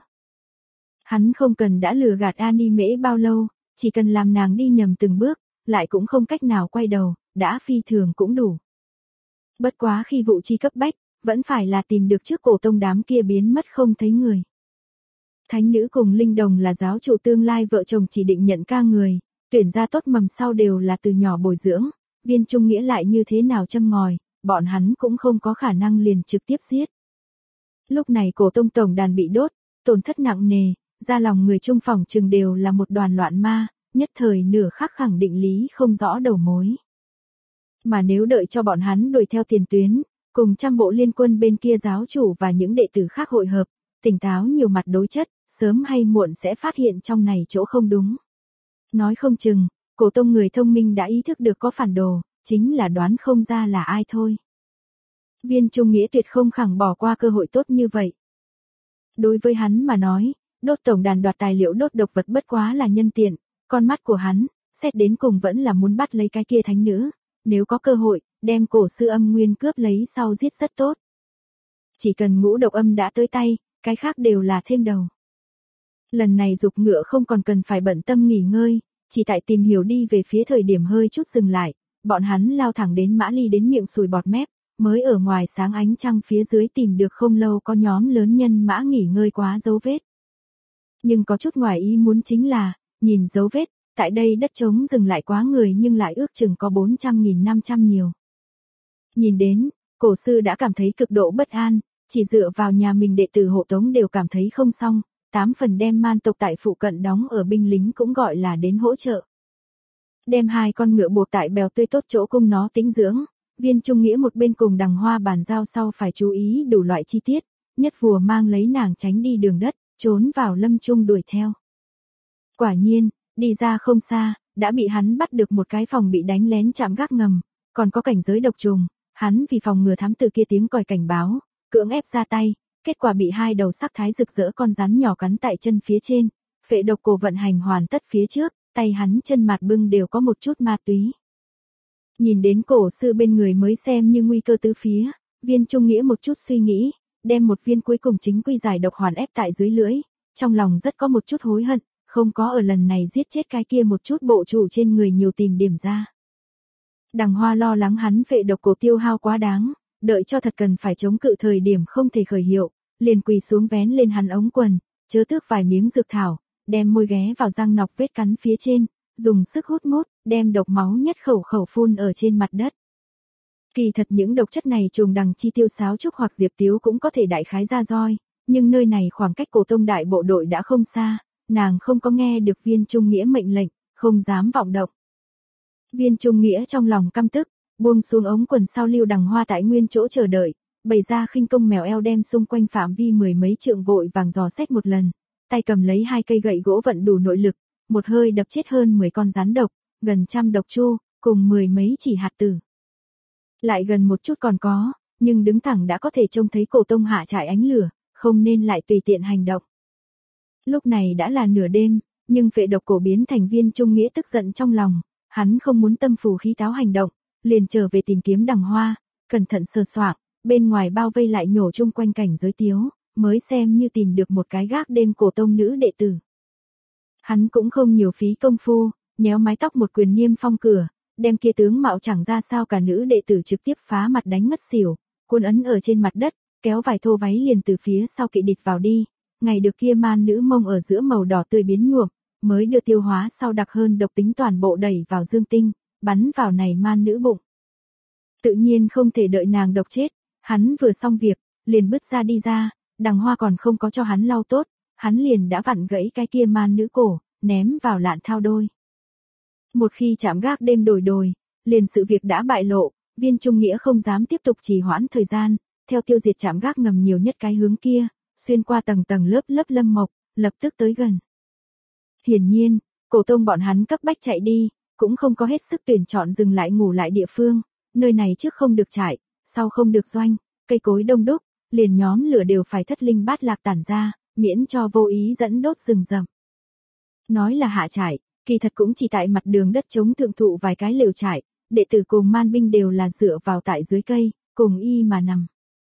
Hắn không cần đã lừa gạt Ani Mễ bao lâu, chỉ cần làm nàng đi nhầm từng bước, lại cũng không cách nào quay đầu, đã phi thường cũng đủ. Bất quá khi vụ chi cấp bách, vẫn phải là tìm được trước cổ tông đám kia biến mất không thấy người. Thánh nữ cùng Linh Đồng là giáo chủ tương lai vợ chồng chỉ định nhận ca người, tuyển ra tốt mầm sau đều là từ nhỏ bồi dưỡng, Viên Trung Nghĩa lại như thế nào châm ngòi, bọn hắn cũng không có khả năng liền trực tiếp giết. Lúc này cổ tông tổng đàn bị đốt, tổn thất nặng nề, ra lòng người trung phòng chừng đều là một đoàn loạn ma, nhất thời nửa khắc khẳng định lý không rõ đầu mối. Mà nếu đợi cho bọn hắn đuổi theo tiền tuyến, cùng trăm bộ liên quân bên kia giáo chủ và những đệ tử khác hội hợp, tỉnh táo nhiều mặt đối chất, sớm hay muộn sẽ phát hiện trong này chỗ không đúng. Nói không chừng, cổ tông người thông minh đã ý thức được có phản đồ, chính là đoán không ra là ai thôi. Viên Trung Nghĩa tuyệt không khẳng bỏ qua cơ hội tốt như vậy. Đối với hắn mà nói, đốt tổng đàn đoạt tài liệu đốt độc vật bất quá là nhân tiện, con mắt của hắn, xét đến cùng vẫn là muốn bắt lấy cái kia thánh nữ, nếu có cơ hội, đem cổ sư âm nguyên cướp lấy sau giết rất tốt. Chỉ cần ngũ độc âm đã tới tay, cái khác đều là thêm đầu. Lần này dục ngựa không còn cần phải bận tâm nghỉ ngơi, chỉ tại tìm hiểu đi về phía thời điểm hơi chút dừng lại, bọn hắn lao thẳng đến Mã Ly đến miệng sùi bọt mép, mới ở ngoài sáng ánh trăng phía dưới tìm được không lâu có nhóm lớn nhân mã nghỉ ngơi quá dấu vết. Nhưng có chút ngoài ý muốn chính là, nhìn dấu vết, tại đây đất trống dừng lại quá người nhưng lại ước chừng có bốn trăm nghìn năm trăm nhiều. Nhìn đến, cổ sư đã cảm thấy cực độ bất an, chỉ dựa vào nhà mình đệ tử hộ tống đều cảm thấy không xong, tám phần đem man tộc tại phụ cận đóng ở binh lính cũng gọi là đến hỗ trợ. Đem hai con ngựa buộc tại bèo tươi tốt chỗ cung nó tĩnh dưỡng, Viên Trung Nghĩa một bên cùng đằng hoa bàn giao sau phải chú ý đủ loại chi tiết, nhất vùa mang lấy nàng tránh đi đường đất, trốn vào lâm trung đuổi theo. Quả nhiên, đi ra không xa, đã bị hắn bắt được một cái phòng bị đánh lén chạm gác ngầm, còn có cảnh giới độc trùng, hắn vì phòng ngừa thám tử kia tiếng còi cảnh báo, cưỡng ép ra tay, kết quả bị hai đầu sắc thái rực rỡ con rắn nhỏ cắn tại chân phía trên, Phệ độc cổ vận hành hoàn tất phía trước, tay hắn chân mặt bưng đều có một chút ma túy. Nhìn đến cổ sư bên người mới xem như nguy cơ tứ phía, Viên Trung Nghĩa một chút suy nghĩ, đem một viên cuối cùng chính quy giải độc hoàn ép tại dưới lưỡi, trong lòng rất có một chút hối hận, không có ở lần này giết chết cái kia một chút bộ chủ trên người nhiều tìm điểm ra. Đằng Hoa lo lắng hắn phệ độc cổ tiêu hao quá đáng, đợi cho thật cần phải chống cự thời điểm không thể khởi hiệu, liền quỳ xuống vén lên hắn ống quần, chớ tước vài miếng dược thảo, đem môi ghé vào răng nọc vết cắn phía trên, dùng sức hút mút, đem độc máu nhất khẩu khẩu phun ở trên mặt đất. Kỳ thật những độc chất này trùng đằng chi tiêu sáo trúc hoặc diệp tiếu cũng có thể đại khái ra roi, nhưng nơi này khoảng cách cổ tông đại bộ đội đã không xa, nàng không có nghe được Viên Trung Nghĩa mệnh lệnh, không dám vọng động. Viên Trung Nghĩa trong lòng căm tức, buông xuống ống quần sau Lưu Đằng Hoa tại nguyên chỗ chờ đợi, bày ra khinh công mèo eo đem xung quanh phạm vi mười mấy trượng vội vàng dò xét một lần, tay cầm lấy hai cây gậy gỗ vận đủ nội lực, một hơi đập chết hơn mười con rắn độc, gần trăm độc chu, cùng mười mấy chỉ hạt tử. Lại gần một chút còn có, nhưng đứng thẳng đã có thể trông thấy cổ tông hạ trại ánh lửa, không nên lại tùy tiện hành động. Lúc này đã là nửa đêm, nhưng phệ độc cổ biến thành Viên Trung Nghĩa tức giận trong lòng, hắn không muốn tâm phù khí táo hành động, liền trở về tìm kiếm Đằng Hoa, cẩn thận sờ soạng, bên ngoài bao vây lại nhổ chung quanh cảnh giới tiếu, mới xem như tìm được một cái gác đêm cổ tông nữ đệ tử. Hắn cũng không nhiều phí công phu, nhéo mái tóc một quyền niêm phong cửa, đem kia tướng mạo chẳng ra sao cả nữ đệ tử trực tiếp phá mặt đánh ngất xỉu, cuốn ấn ở trên mặt đất, kéo vài thô váy liền từ phía sau kỵ địch vào đi, ngày được kia man nữ mông ở giữa màu đỏ tươi biến nhuộm, mới đưa tiêu hóa sau đặc hơn độc tính toàn bộ đẩy vào dương tinh, bắn vào này man nữ bụng. Tự nhiên không thể đợi nàng độc chết, hắn vừa xong việc, liền bứt ra đi ra, Đằng Hoa còn không có cho hắn lau tốt, hắn liền đã vặn gãy cái kia man nữ cổ, ném vào lạn thao đôi. Một khi chạm gác đêm đổi đồi, liền sự việc đã bại lộ, Viên Trung Nghĩa không dám tiếp tục trì hoãn thời gian, theo tiêu diệt chạm gác ngầm nhiều nhất cái hướng kia, xuyên qua tầng tầng lớp lớp lâm mộc, lập tức tới gần. Hiển nhiên, cổ tông bọn hắn cấp bách chạy đi, cũng không có hết sức tuyển chọn dừng lại ngủ lại địa phương, nơi này trước không được trại, sau không được doanh, cây cối đông đúc, liền nhóm lửa đều phải thất linh bát lạc tản ra, miễn cho vô ý dẫn đốt rừng rậm. Nói là hạ trại, kỳ thật cũng chỉ tại mặt đường đất trống thượng thụ vài cái lều trại, đệ tử cùng man binh đều là dựa vào tại dưới cây, cùng y mà nằm.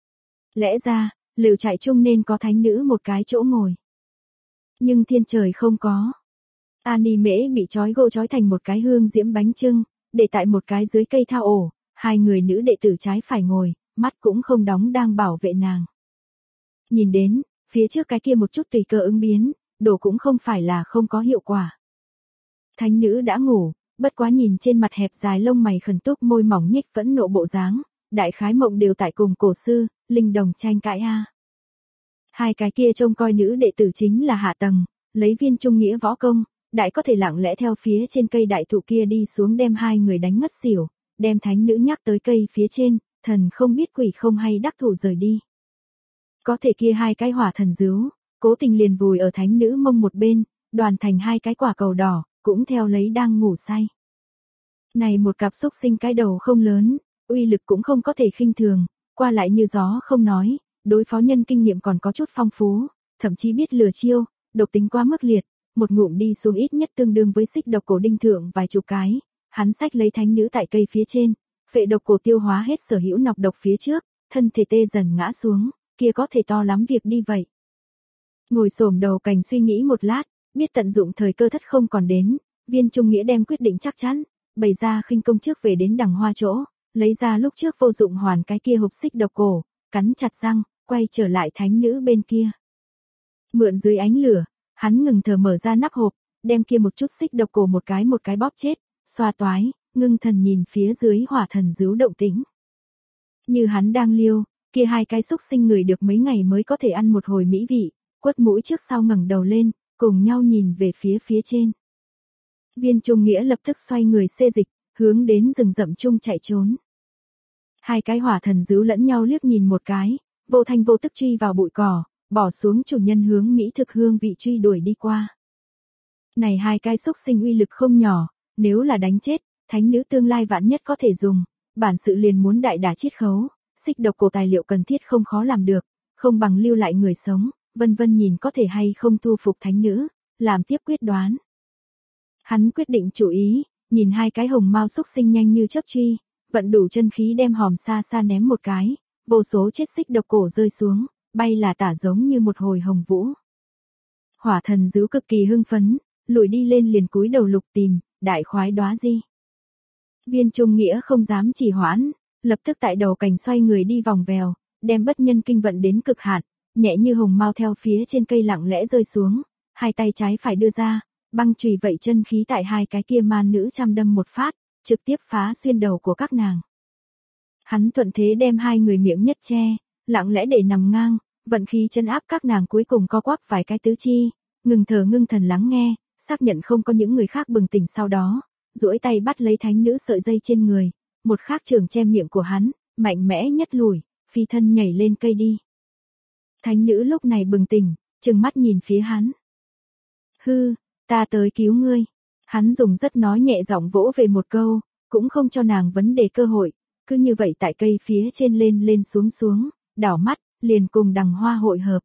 Lẽ ra, lều trại chung nên có thánh nữ một cái chỗ ngồi. Nhưng thiên trời không có. Ani Mễ bị trói gô trói thành một cái hương diễm bánh chưng, để tại một cái dưới cây thao ổ, hai người nữ đệ tử trái phải ngồi, mắt cũng không đóng đang bảo vệ nàng. Nhìn đến, phía trước cái kia một chút tùy cơ ứng biến, đổ cũng không phải là không có hiệu quả. Thánh nữ đã ngủ, bất quá nhìn trên mặt hẹp dài lông mày khẩn túc môi mỏng nhếch phẫn nộ bộ dáng, đại khái mộng đều tại cùng cổ sư, linh đồng tranh cãi a. Hai cái kia trông coi nữ đệ tử chính là hạ tầng, lấy Viên Trung Nghĩa võ công, đại có thể lặng lẽ theo phía trên cây đại thụ kia đi xuống đem hai người đánh ngất xỉu, đem thánh nữ nhắc tới cây phía trên, thần không biết quỷ không hay đắc thủ rời đi. Có thể kia hai cái hỏa thần dứu, cố tình liền vùi ở thánh nữ mông một bên, đoàn thành hai cái quả cầu đỏ, cũng theo lấy đang ngủ say. Này một cặp xúc sinh cái đầu không lớn, uy lực cũng không có thể khinh thường, qua lại như gió không nói, đối phó nhân kinh nghiệm còn có chút phong phú, thậm chí biết lừa chiêu, độc tính quá mức liệt, một ngụm đi xuống ít nhất tương đương với xích độc cổ đinh thượng vài chục cái, hắn xách lấy thánh nữ tại cây phía trên, phệ độc cổ tiêu hóa hết sở hữu nọc độc phía trước, thân thể tê dần ngã xuống, kia có thể to lắm việc đi vậy. Ngồi xổm đầu cành suy nghĩ một lát, biết tận dụng thời cơ thất không còn đến, Viên Trung Nghĩa đem quyết định chắc chắn, bày ra khinh công trước về đến Đằng Hoa chỗ, lấy ra lúc trước vô dụng hoàn cái kia hộp xích độc cổ, cắn chặt răng, quay trở lại thánh nữ bên kia. Mượn dưới ánh lửa, hắn ngừng thở mở ra nắp hộp, đem kia một chút xích độc cổ một cái một cái bóp chết, xoa toái, ngưng thần nhìn phía dưới hỏa thần dứu động tĩnh. Như hắn đang liêu, kia hai cái xúc sinh người được mấy ngày mới có thể ăn một hồi mỹ vị, quất mũi trước sau ngẩng đầu lên, cùng nhau nhìn về phía phía trên. Viên Trung Nghĩa lập tức xoay người xê dịch, hướng đến rừng rậm chung chạy trốn. Hai cái hỏa thần dứu lẫn nhau liếc nhìn một cái, vô thanh vô tức truy vào bụi cỏ, bỏ xuống chủ nhân hướng mỹ thực hương vị truy đuổi đi qua. Này hai cái xúc sinh uy lực không nhỏ, nếu là đánh chết, thánh nữ tương lai vạn nhất có thể dùng, bản sự liền muốn đại đả chiết khấu, xích độc cổ tài liệu cần thiết không khó làm được, không bằng lưu lại người sống, vân vân nhìn có thể hay không thu phục thánh nữ, làm tiếp quyết đoán. Hắn quyết định chủ ý, nhìn hai cái hồng mao xúc sinh nhanh như chớp truy, vận đủ chân khí đem hòm xa xa ném một cái, vô số chết xích độc cổ rơi xuống, bay là tả giống như một hồi hồng vũ. Hỏa thần dữ cực kỳ hưng phấn, lùi đi lên liền cúi đầu lục tìm, đại khoái đóa gì. Viên Trung Nghĩa không dám trì hoãn, lập tức tại đầu cành xoay người đi vòng vèo, đem bất nhân kinh vận đến cực hạn, nhẹ như hồng mao theo phía trên cây lặng lẽ rơi xuống, hai tay trái phải đưa ra, băng chùy vậy chân khí tại hai cái kia man nữ trăm đâm một phát, trực tiếp phá xuyên đầu của các nàng. Hắn thuận thế đem hai người miệng nhất che, lặng lẽ để nằm ngang, vận khí chân áp các nàng cuối cùng co quắp vài cái tứ chi, ngừng thở ngưng thần lắng nghe, xác nhận không có những người khác bừng tỉnh sau đó, duỗi tay bắt lấy thánh nữ sợi dây trên người, một khắc trường che miệng của hắn, mạnh mẽ nhất lùi, phi thân nhảy lên cây đi. Thánh nữ lúc này bừng tỉnh, trừng mắt nhìn phía hắn. Hư, ta tới cứu ngươi. Hắn dùng rất nói nhẹ giọng vỗ về một câu, cũng không cho nàng vấn đề cơ hội, cứ như vậy tại cây phía trên lên lên xuống xuống, đảo mắt, liền cùng đằng hoa hội hợp.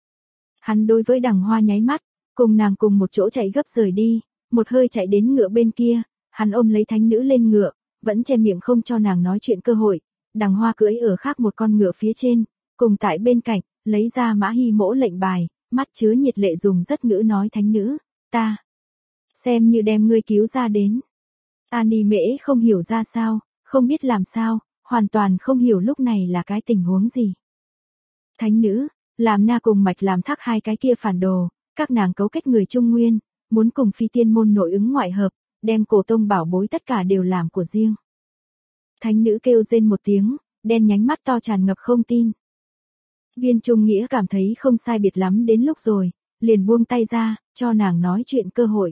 Hắn đối với đằng hoa nháy mắt, cùng nàng cùng một chỗ chạy gấp rời đi, một hơi chạy đến ngựa bên kia, hắn ôm lấy thánh nữ lên ngựa, vẫn che miệng không cho nàng nói chuyện cơ hội, đằng hoa cưỡi ở khác một con ngựa phía trên, cùng tại bên cạnh, lấy ra Mã Hy Mỗ lệnh bài, mắt chứa nhiệt lệ dùng rất ngữ nói thánh nữ, ta xem như đem ngươi cứu ra đến. Ani Mễ không hiểu ra sao, không biết làm sao, hoàn toàn không hiểu lúc này là cái tình huống gì. Thánh nữ, làm na cùng mạch làm thắc hai cái kia phản đồ, các nàng cấu kết người Trung Nguyên, muốn cùng phi tiên môn nội ứng ngoại hợp, đem cổ tông bảo bối tất cả đều làm của riêng. Thánh nữ kêu rên một tiếng, đen nhánh mắt to tràn ngập không tin. Viên Trung Nghĩa cảm thấy không sai biệt lắm đến lúc rồi, liền buông tay ra, cho nàng nói chuyện cơ hội.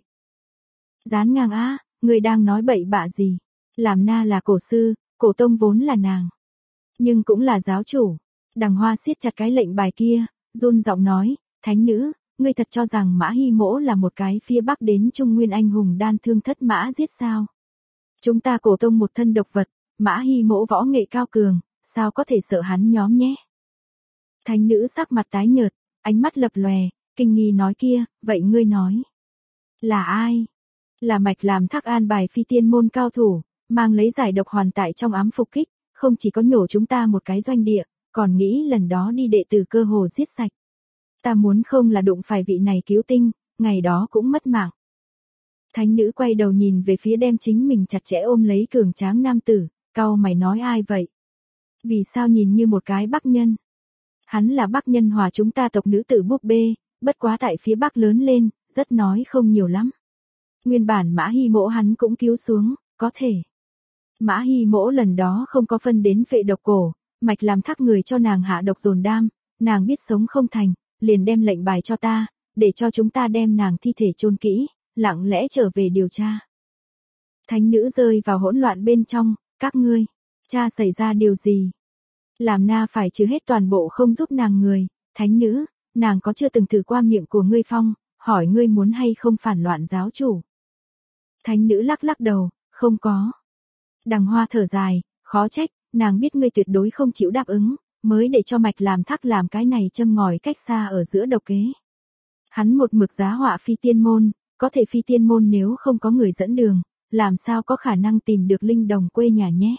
Dán ngang á, người đang nói bậy bạ gì? Làm na là cổ sư, cổ tông vốn là nàng. Nhưng cũng là giáo chủ. Đằng Hoa siết chặt cái lệnh bài kia, run giọng nói, thánh nữ, ngươi thật cho rằng Mã Hy Mỗ là một cái phía bắc đến Trung Nguyên anh hùng đan thương thất mã giết sao? Chúng ta cổ tông một thân độc vật, Mã Hy Mỗ võ nghệ cao cường, sao có thể sợ hắn nhóm nhé? Thánh nữ sắc mặt tái nhợt, ánh mắt lập lòe, kinh nghi nói kia, vậy ngươi nói. Là ai? Là mạch làm thác an bài phi tiên môn cao thủ, mang lấy giải độc hoàn tại trong ám phục kích, không chỉ có nhổ chúng ta một cái doanh địa, còn nghĩ lần đó đi đệ tử cơ hồ giết sạch. Ta muốn không là đụng phải vị này cứu tinh, ngày đó cũng mất mạng. Thánh nữ quay đầu nhìn về phía đem chính mình chặt chẽ ôm lấy cường tráng nam tử, cau mày nói ai vậy? Vì sao nhìn như một cái Bắc nhân? Hắn là Bắc nhân hòa chúng ta tộc nữ tử búp bê, bất quá tại phía Bắc lớn lên, rất nói không nhiều lắm. Nguyên bản Mã Hy Mỗ hắn cũng cứu xuống, có thể. Mã Hy Mỗ lần đó không có phân đến phệ độc cổ, mạch làm thắc người cho nàng hạ độc dồn đam, nàng biết sống không thành, liền đem lệnh bài cho ta, để cho chúng ta đem nàng thi thể chôn kỹ, lặng lẽ trở về điều tra. Thánh nữ rơi vào hỗn loạn bên trong, các ngươi, cha xảy ra điều gì? Làm na phải trừ hết toàn bộ không giúp nàng người, thánh nữ, nàng có chưa từng thử qua miệng của ngươi phong, hỏi ngươi muốn hay không phản loạn giáo chủ. Thánh nữ lắc lắc đầu, không có. Đằng Hoa thở dài, khó trách, nàng biết ngươi tuyệt đối không chịu đáp ứng, mới để cho mạch làm thắc làm cái này châm ngòi cách xa ở giữa độc kế. Hắn một mực giá họa phi tiên môn, có thể phi tiên môn nếu không có người dẫn đường, làm sao có khả năng tìm được linh đồng quê nhà nhé.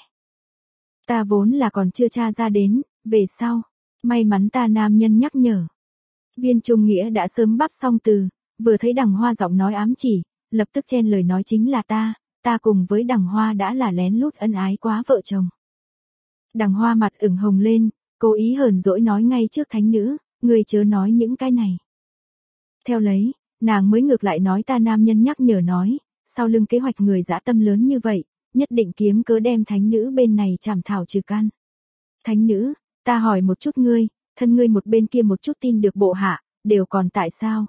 Ta vốn là còn chưa tra ra đến, về sau, may mắn ta nam nhân nhắc nhở. Viên Trung Nghĩa đã sớm bắp xong từ, vừa thấy Đằng Hoa giọng nói ám chỉ, lập tức chen lời nói chính là ta, ta cùng với Đằng Hoa đã là lén lút ân ái quá vợ chồng. Đằng Hoa mặt ửng hồng lên, cố ý hờn dỗi nói ngay trước thánh nữ, người chớ nói những cái này. Theo lấy, nàng mới ngược lại nói ta nam nhân nhắc nhở nói, sau lưng kế hoạch người dã tâm lớn như vậy, nhất định kiếm cớ đem thánh nữ bên này chảm thảo trừ căn. Thánh nữ, ta hỏi một chút ngươi, thân ngươi một bên kia một chút tin được bộ hạ, đều còn tại sao?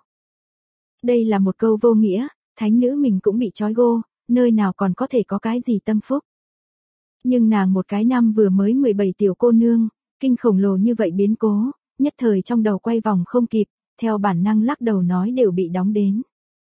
Đây là một câu vô nghĩa, thánh nữ mình cũng bị trói gô, nơi nào còn có thể có cái gì tâm phúc. Nhưng nàng một cái năm vừa mới mười bảy tiểu cô nương, kinh khổng lồ như vậy biến cố, nhất thời trong đầu quay vòng không kịp, theo bản năng lắc đầu nói đều bị đóng đến.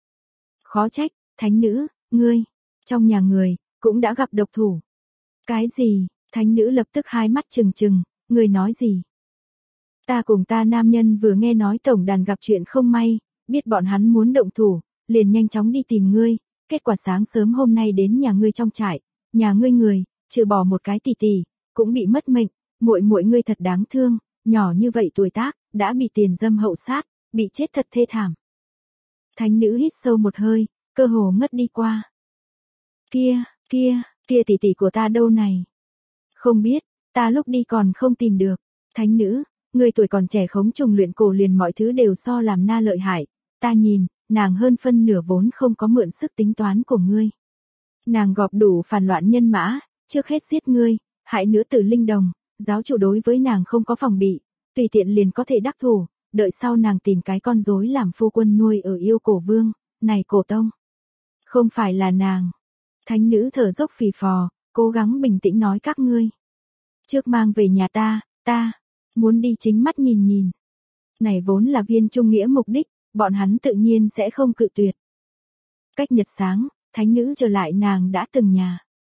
Khó trách, thánh nữ, ngươi, trong nhà người, cũng đã gặp độc thủ. Cái gì, thánh nữ lập tức hai mắt trừng trừng, ngươi nói gì? Ta cùng ta nam nhân vừa nghe nói tổng đàn gặp chuyện không may, biết bọn hắn muốn động thủ, liền nhanh chóng đi tìm ngươi, kết quả sáng sớm hôm nay đến nhà ngươi trong trại, nhà ngươi người, trừ bỏ một cái tỷ tỷ, cũng bị mất mệnh, muội muội ngươi thật đáng thương, nhỏ như vậy tuổi tác, đã bị tiền dâm hậu sát, bị chết thật thê thảm. Thánh nữ hít sâu một hơi, cơ hồ ngất đi qua. Kia, kia, kia tỷ tỷ của ta đâu này? Không biết, ta lúc đi còn không tìm được. Thánh nữ, người tuổi còn trẻ khống trùng luyện cổ liền mọi thứ đều so làm na lợi hại, ta nhìn, nàng hơn phân nửa vốn không có mượn sức tính toán của ngươi. Nàng gọp đủ phản loạn nhân mã, trước hết giết ngươi, hại nữ tử linh đồng, giáo chủ đối với nàng không có phòng bị, tùy tiện liền có thể đắc thủ, đợi sau nàng tìm cái con rối làm phu quân nuôi ở yêu cổ vương, này cổ tông. Không phải là nàng. Thánh nữ thở dốc phì phò, cố gắng bình tĩnh nói các ngươi. Trước mang về nhà ta, ta, muốn đi chính mắt nhìn nhìn. Này vốn là Viên Trung Nghĩa mục đích, bọn hắn tự nhiên sẽ không cự tuyệt. Cách nhật sáng, thánh nữ trở lại nàng đã từng nhà.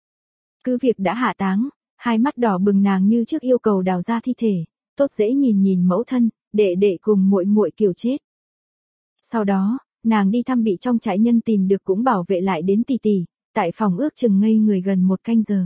Cứ việc đã hạ táng, hai mắt đỏ bừng nàng như trước yêu cầu đào ra thi thể, tốt dễ nhìn nhìn mẫu thân, đệ đệ cùng muội muội kiểu chết. Sau đó, nàng đi thăm bị trong trại nhân tìm được cũng bảo vệ lại đến tỷ tỷ, tại phòng ước chừng ngây người gần một canh giờ.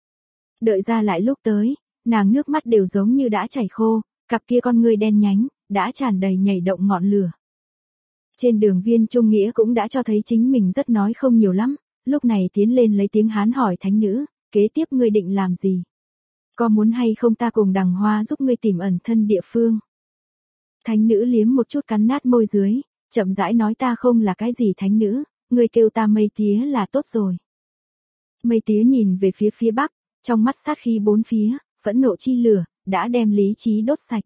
Đợi ra lại lúc tới, nàng nước mắt đều giống như đã chảy khô, cặp kia con ngươi đen nhánh, đã tràn đầy nhảy động ngọn lửa. Trên đường Viên Trung Nghĩa cũng đã cho thấy chính mình rất nói không nhiều lắm, lúc này tiến lên lấy tiếng Hán hỏi thánh nữ, kế tiếp ngươi định làm gì? Có muốn hay không ta cùng Đằng Hoa giúp ngươi tìm ẩn thân địa phương? Thánh nữ liếm một chút cắn nát môi dưới, chậm rãi nói ta không là cái gì thánh nữ, ngươi kêu ta Mây Tía là tốt rồi. Mây Tía nhìn về phía phía bắc, trong mắt sát khí bốn phía, phẫn nộ chi lửa, đã đem lý trí đốt sạch.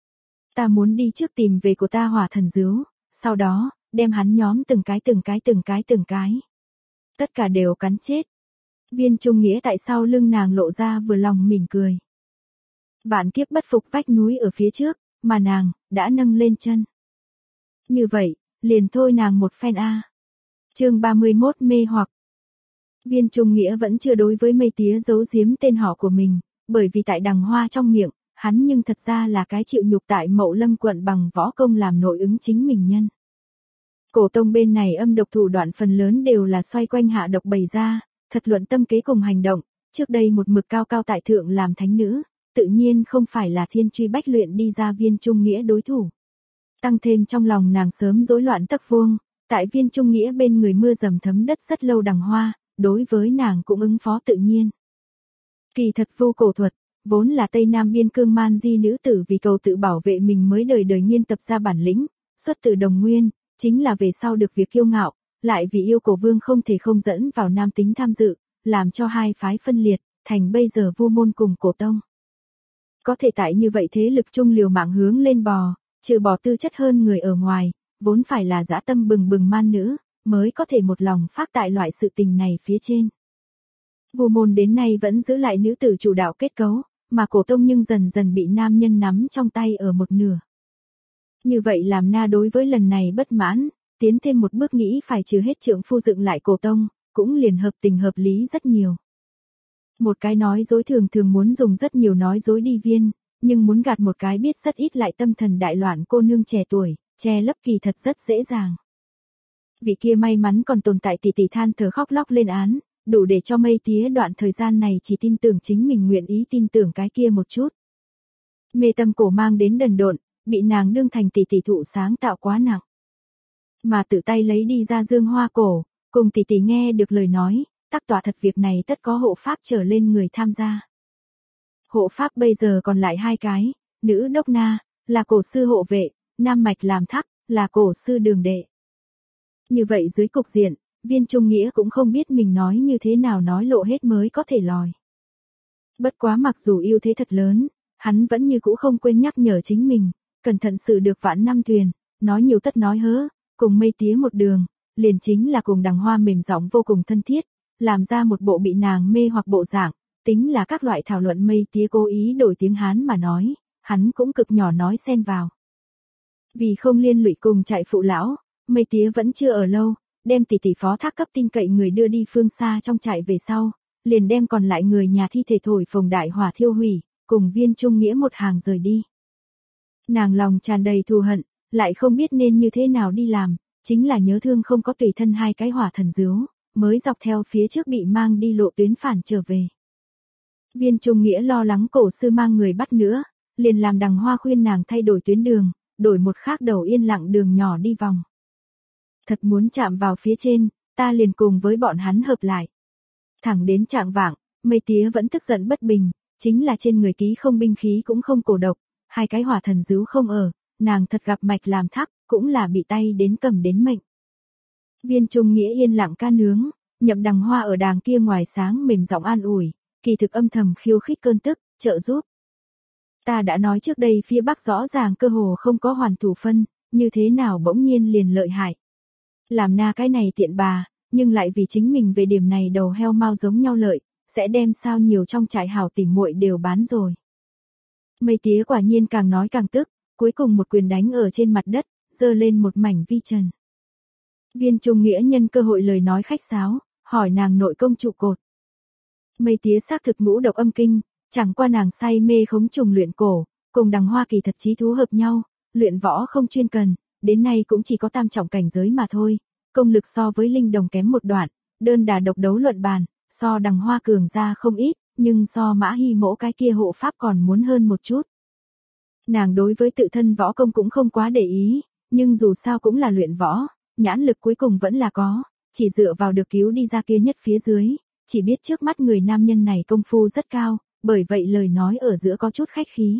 Ta muốn đi trước tìm về của ta hỏa thần dứu, sau đó, đem hắn nhóm từng cái từng cái từng cái từng cái. Tất cả đều cắn chết. Viên Trung Nghĩa tại sau lưng nàng lộ ra vừa lòng mỉm cười. Vạn kiếp bất phục vách núi ở phía trước, mà nàng, đã nâng lên chân. Như vậy, liền thôi nàng một phen a. Chương ba mươi mốt mê hoặc. Viên Trung Nghĩa vẫn chưa đối với Mây Tía giấu giếm tên họ của mình, bởi vì tại Đằng Hoa trong miệng, hắn nhưng thật ra là cái chịu nhục tại Mậu Lâm quận bằng võ công làm nội ứng chính mình nhân. Cổ tông bên này âm độc thủ đoạn phần lớn đều là xoay quanh hạ độc bày ra, thật luận tâm kế cùng hành động, trước đây một mực cao cao tại thượng làm thánh nữ, tự nhiên không phải là thiên truy bách luyện đi ra Viên Trung Nghĩa đối thủ. Tăng thêm trong lòng nàng sớm rối loạn tấc vuông, tại Viên Trung Nghĩa bên người mưa dầm thấm đất rất lâu Đằng Hoa, đối với nàng cũng ứng phó tự nhiên. Kỳ thật vô cổ thuật, vốn là Tây Nam biên cương man di nữ tử vì cầu tự bảo vệ mình mới đời đời nghiên tập ra bản lĩnh, xuất từ đồng nguyên, chính là về sau được việc kiêu ngạo, lại vì yêu cổ vương không thể không dẫn vào nam tính tham dự, làm cho hai phái phân liệt, thành bây giờ Vu môn cùng cổ tông. Có thể tại như vậy thế lực chung liều mạng hướng lên bò, trừ bỏ tư chất hơn người ở ngoài, vốn phải là dã tâm bừng bừng man nữ, mới có thể một lòng phát tại loại sự tình này phía trên. Vu môn đến nay vẫn giữ lại nữ tử chủ đạo kết cấu, mà cổ tông nhưng dần dần bị nam nhân nắm trong tay ở một nửa. Như vậy làm na đối với lần này bất mãn, tiến thêm một bước nghĩ phải trừ hết trượng phu dựng lại cổ tông, cũng liền hợp tình hợp lý rất nhiều. Một cái nói dối thường thường muốn dùng rất nhiều nói dối đi viên, nhưng muốn gạt một cái biết rất ít lại tâm thần đại loạn cô nương trẻ tuổi, che lấp kỳ thật rất dễ dàng. Vị kia may mắn còn tồn tại tỷ tỷ than thở khóc lóc lên án, đủ để cho Mây Tía đoạn thời gian này chỉ tin tưởng chính mình nguyện ý tin tưởng cái kia một chút. Mê tâm cổ mang đến đần độn, bị nàng đương thành tỷ tỷ thụ sáng tạo quá nặng. Mà tự tay lấy đi ra dương hoa cổ, cùng tỷ tỷ nghe được lời nói, tác tọa thật việc này tất có hộ pháp trở lên người tham gia. Hộ pháp bây giờ còn lại hai cái, nữ đốc na, là cổ sư hộ vệ, nam mạch làm thắc, là cổ sư đường đệ. Như vậy dưới cục diện, Viên Trung Nghĩa cũng không biết mình nói như thế nào nói lộ hết mới có thể lòi. Bất quá mặc dù ưu thế thật lớn, hắn vẫn như cũ không quên nhắc nhở chính mình, cẩn thận xử được vạn năm thuyền, nói nhiều tất nói hớ, cùng Mây Tía một đường, liền chính là cùng Đằng Hoa mềm giọng vô cùng thân thiết, làm ra một bộ bị nàng mê hoặc bộ dạng, tính là các loại thảo luận Mây Tía cố ý đổi tiếng Hán mà nói, hắn cũng cực nhỏ nói xen vào. Vì không liên lụy cùng chạy phụ lão, Mây Tía vẫn chưa ở lâu, đem tỷ tỷ phó thác cấp tin cậy người đưa đi phương xa trong trại về sau, liền đem còn lại người nhà thi thể thổi phồng đại hỏa thiêu hủy, cùng Viên Trung Nghĩa một hàng rời đi. Nàng lòng tràn đầy thù hận, lại không biết nên như thế nào đi làm, chính là nhớ thương không có tùy thân hai cái hỏa thần dướu, mới dọc theo phía trước bị mang đi lộ tuyến phản trở về. Viên Trung Nghĩa lo lắng cổ sư mang người bắt nữa, liền làm Đằng Hoa khuyên nàng thay đổi tuyến đường, đổi một khác đầu yên lặng đường nhỏ đi vòng. Thật muốn chạm vào phía trên, ta liền cùng với bọn hắn hợp lại. Thẳng đến trạng vạng, Mây Tía vẫn tức giận bất bình, chính là trên người ký không binh khí cũng không cổ độc, hai cái hỏa thần dứu không ở, nàng thật gặp mạch làm thắc, cũng là bị tay đến cầm đến mệnh. Viên Trung Nghĩa yên lặng ca nướng, Nhậm Đằng Hoa ở đàng kia ngoài sáng mềm giọng an ủi, kỳ thực âm thầm khiêu khích cơn tức, trợ giúp. Ta đã nói trước đây phía Bắc rõ ràng cơ hồ không có hoàn thủ phân, như thế nào bỗng nhiên liền lợi hại. Làm na cái này tiện bà, nhưng lại vì chính mình về điểm này đầu heo mau giống nhau lợi, sẽ đem sao nhiều trong trại hảo tỉ muội đều bán rồi. Mây Tía quả nhiên càng nói càng tức, cuối cùng một quyền đánh ở trên mặt đất, giơ lên một mảnh vi trần. Viên Trung Nghĩa nhân cơ hội lời nói khách sáo, hỏi nàng nội công trụ cột. Mây Tía xác thực ngũ độc âm kinh, chẳng qua nàng say mê khống trùng luyện cổ, cùng Đằng Hoa kỳ thật chí thú hợp nhau, luyện võ không chuyên cần, đến nay cũng chỉ có tam trọng cảnh giới mà thôi, công lực so với Linh Đồng kém một đoạn, đơn đà độc đấu luận bàn, so Đằng Hoa cường ra không ít, nhưng so Mã Hy Mỗ cái kia hộ pháp còn muốn hơn một chút. Nàng đối với tự thân võ công cũng không quá để ý, nhưng dù sao cũng là luyện võ, nhãn lực cuối cùng vẫn là có, chỉ dựa vào được cứu đi ra kia nhất phía dưới, chỉ biết trước mắt người nam nhân này công phu rất cao, bởi vậy lời nói ở giữa có chút khách khí.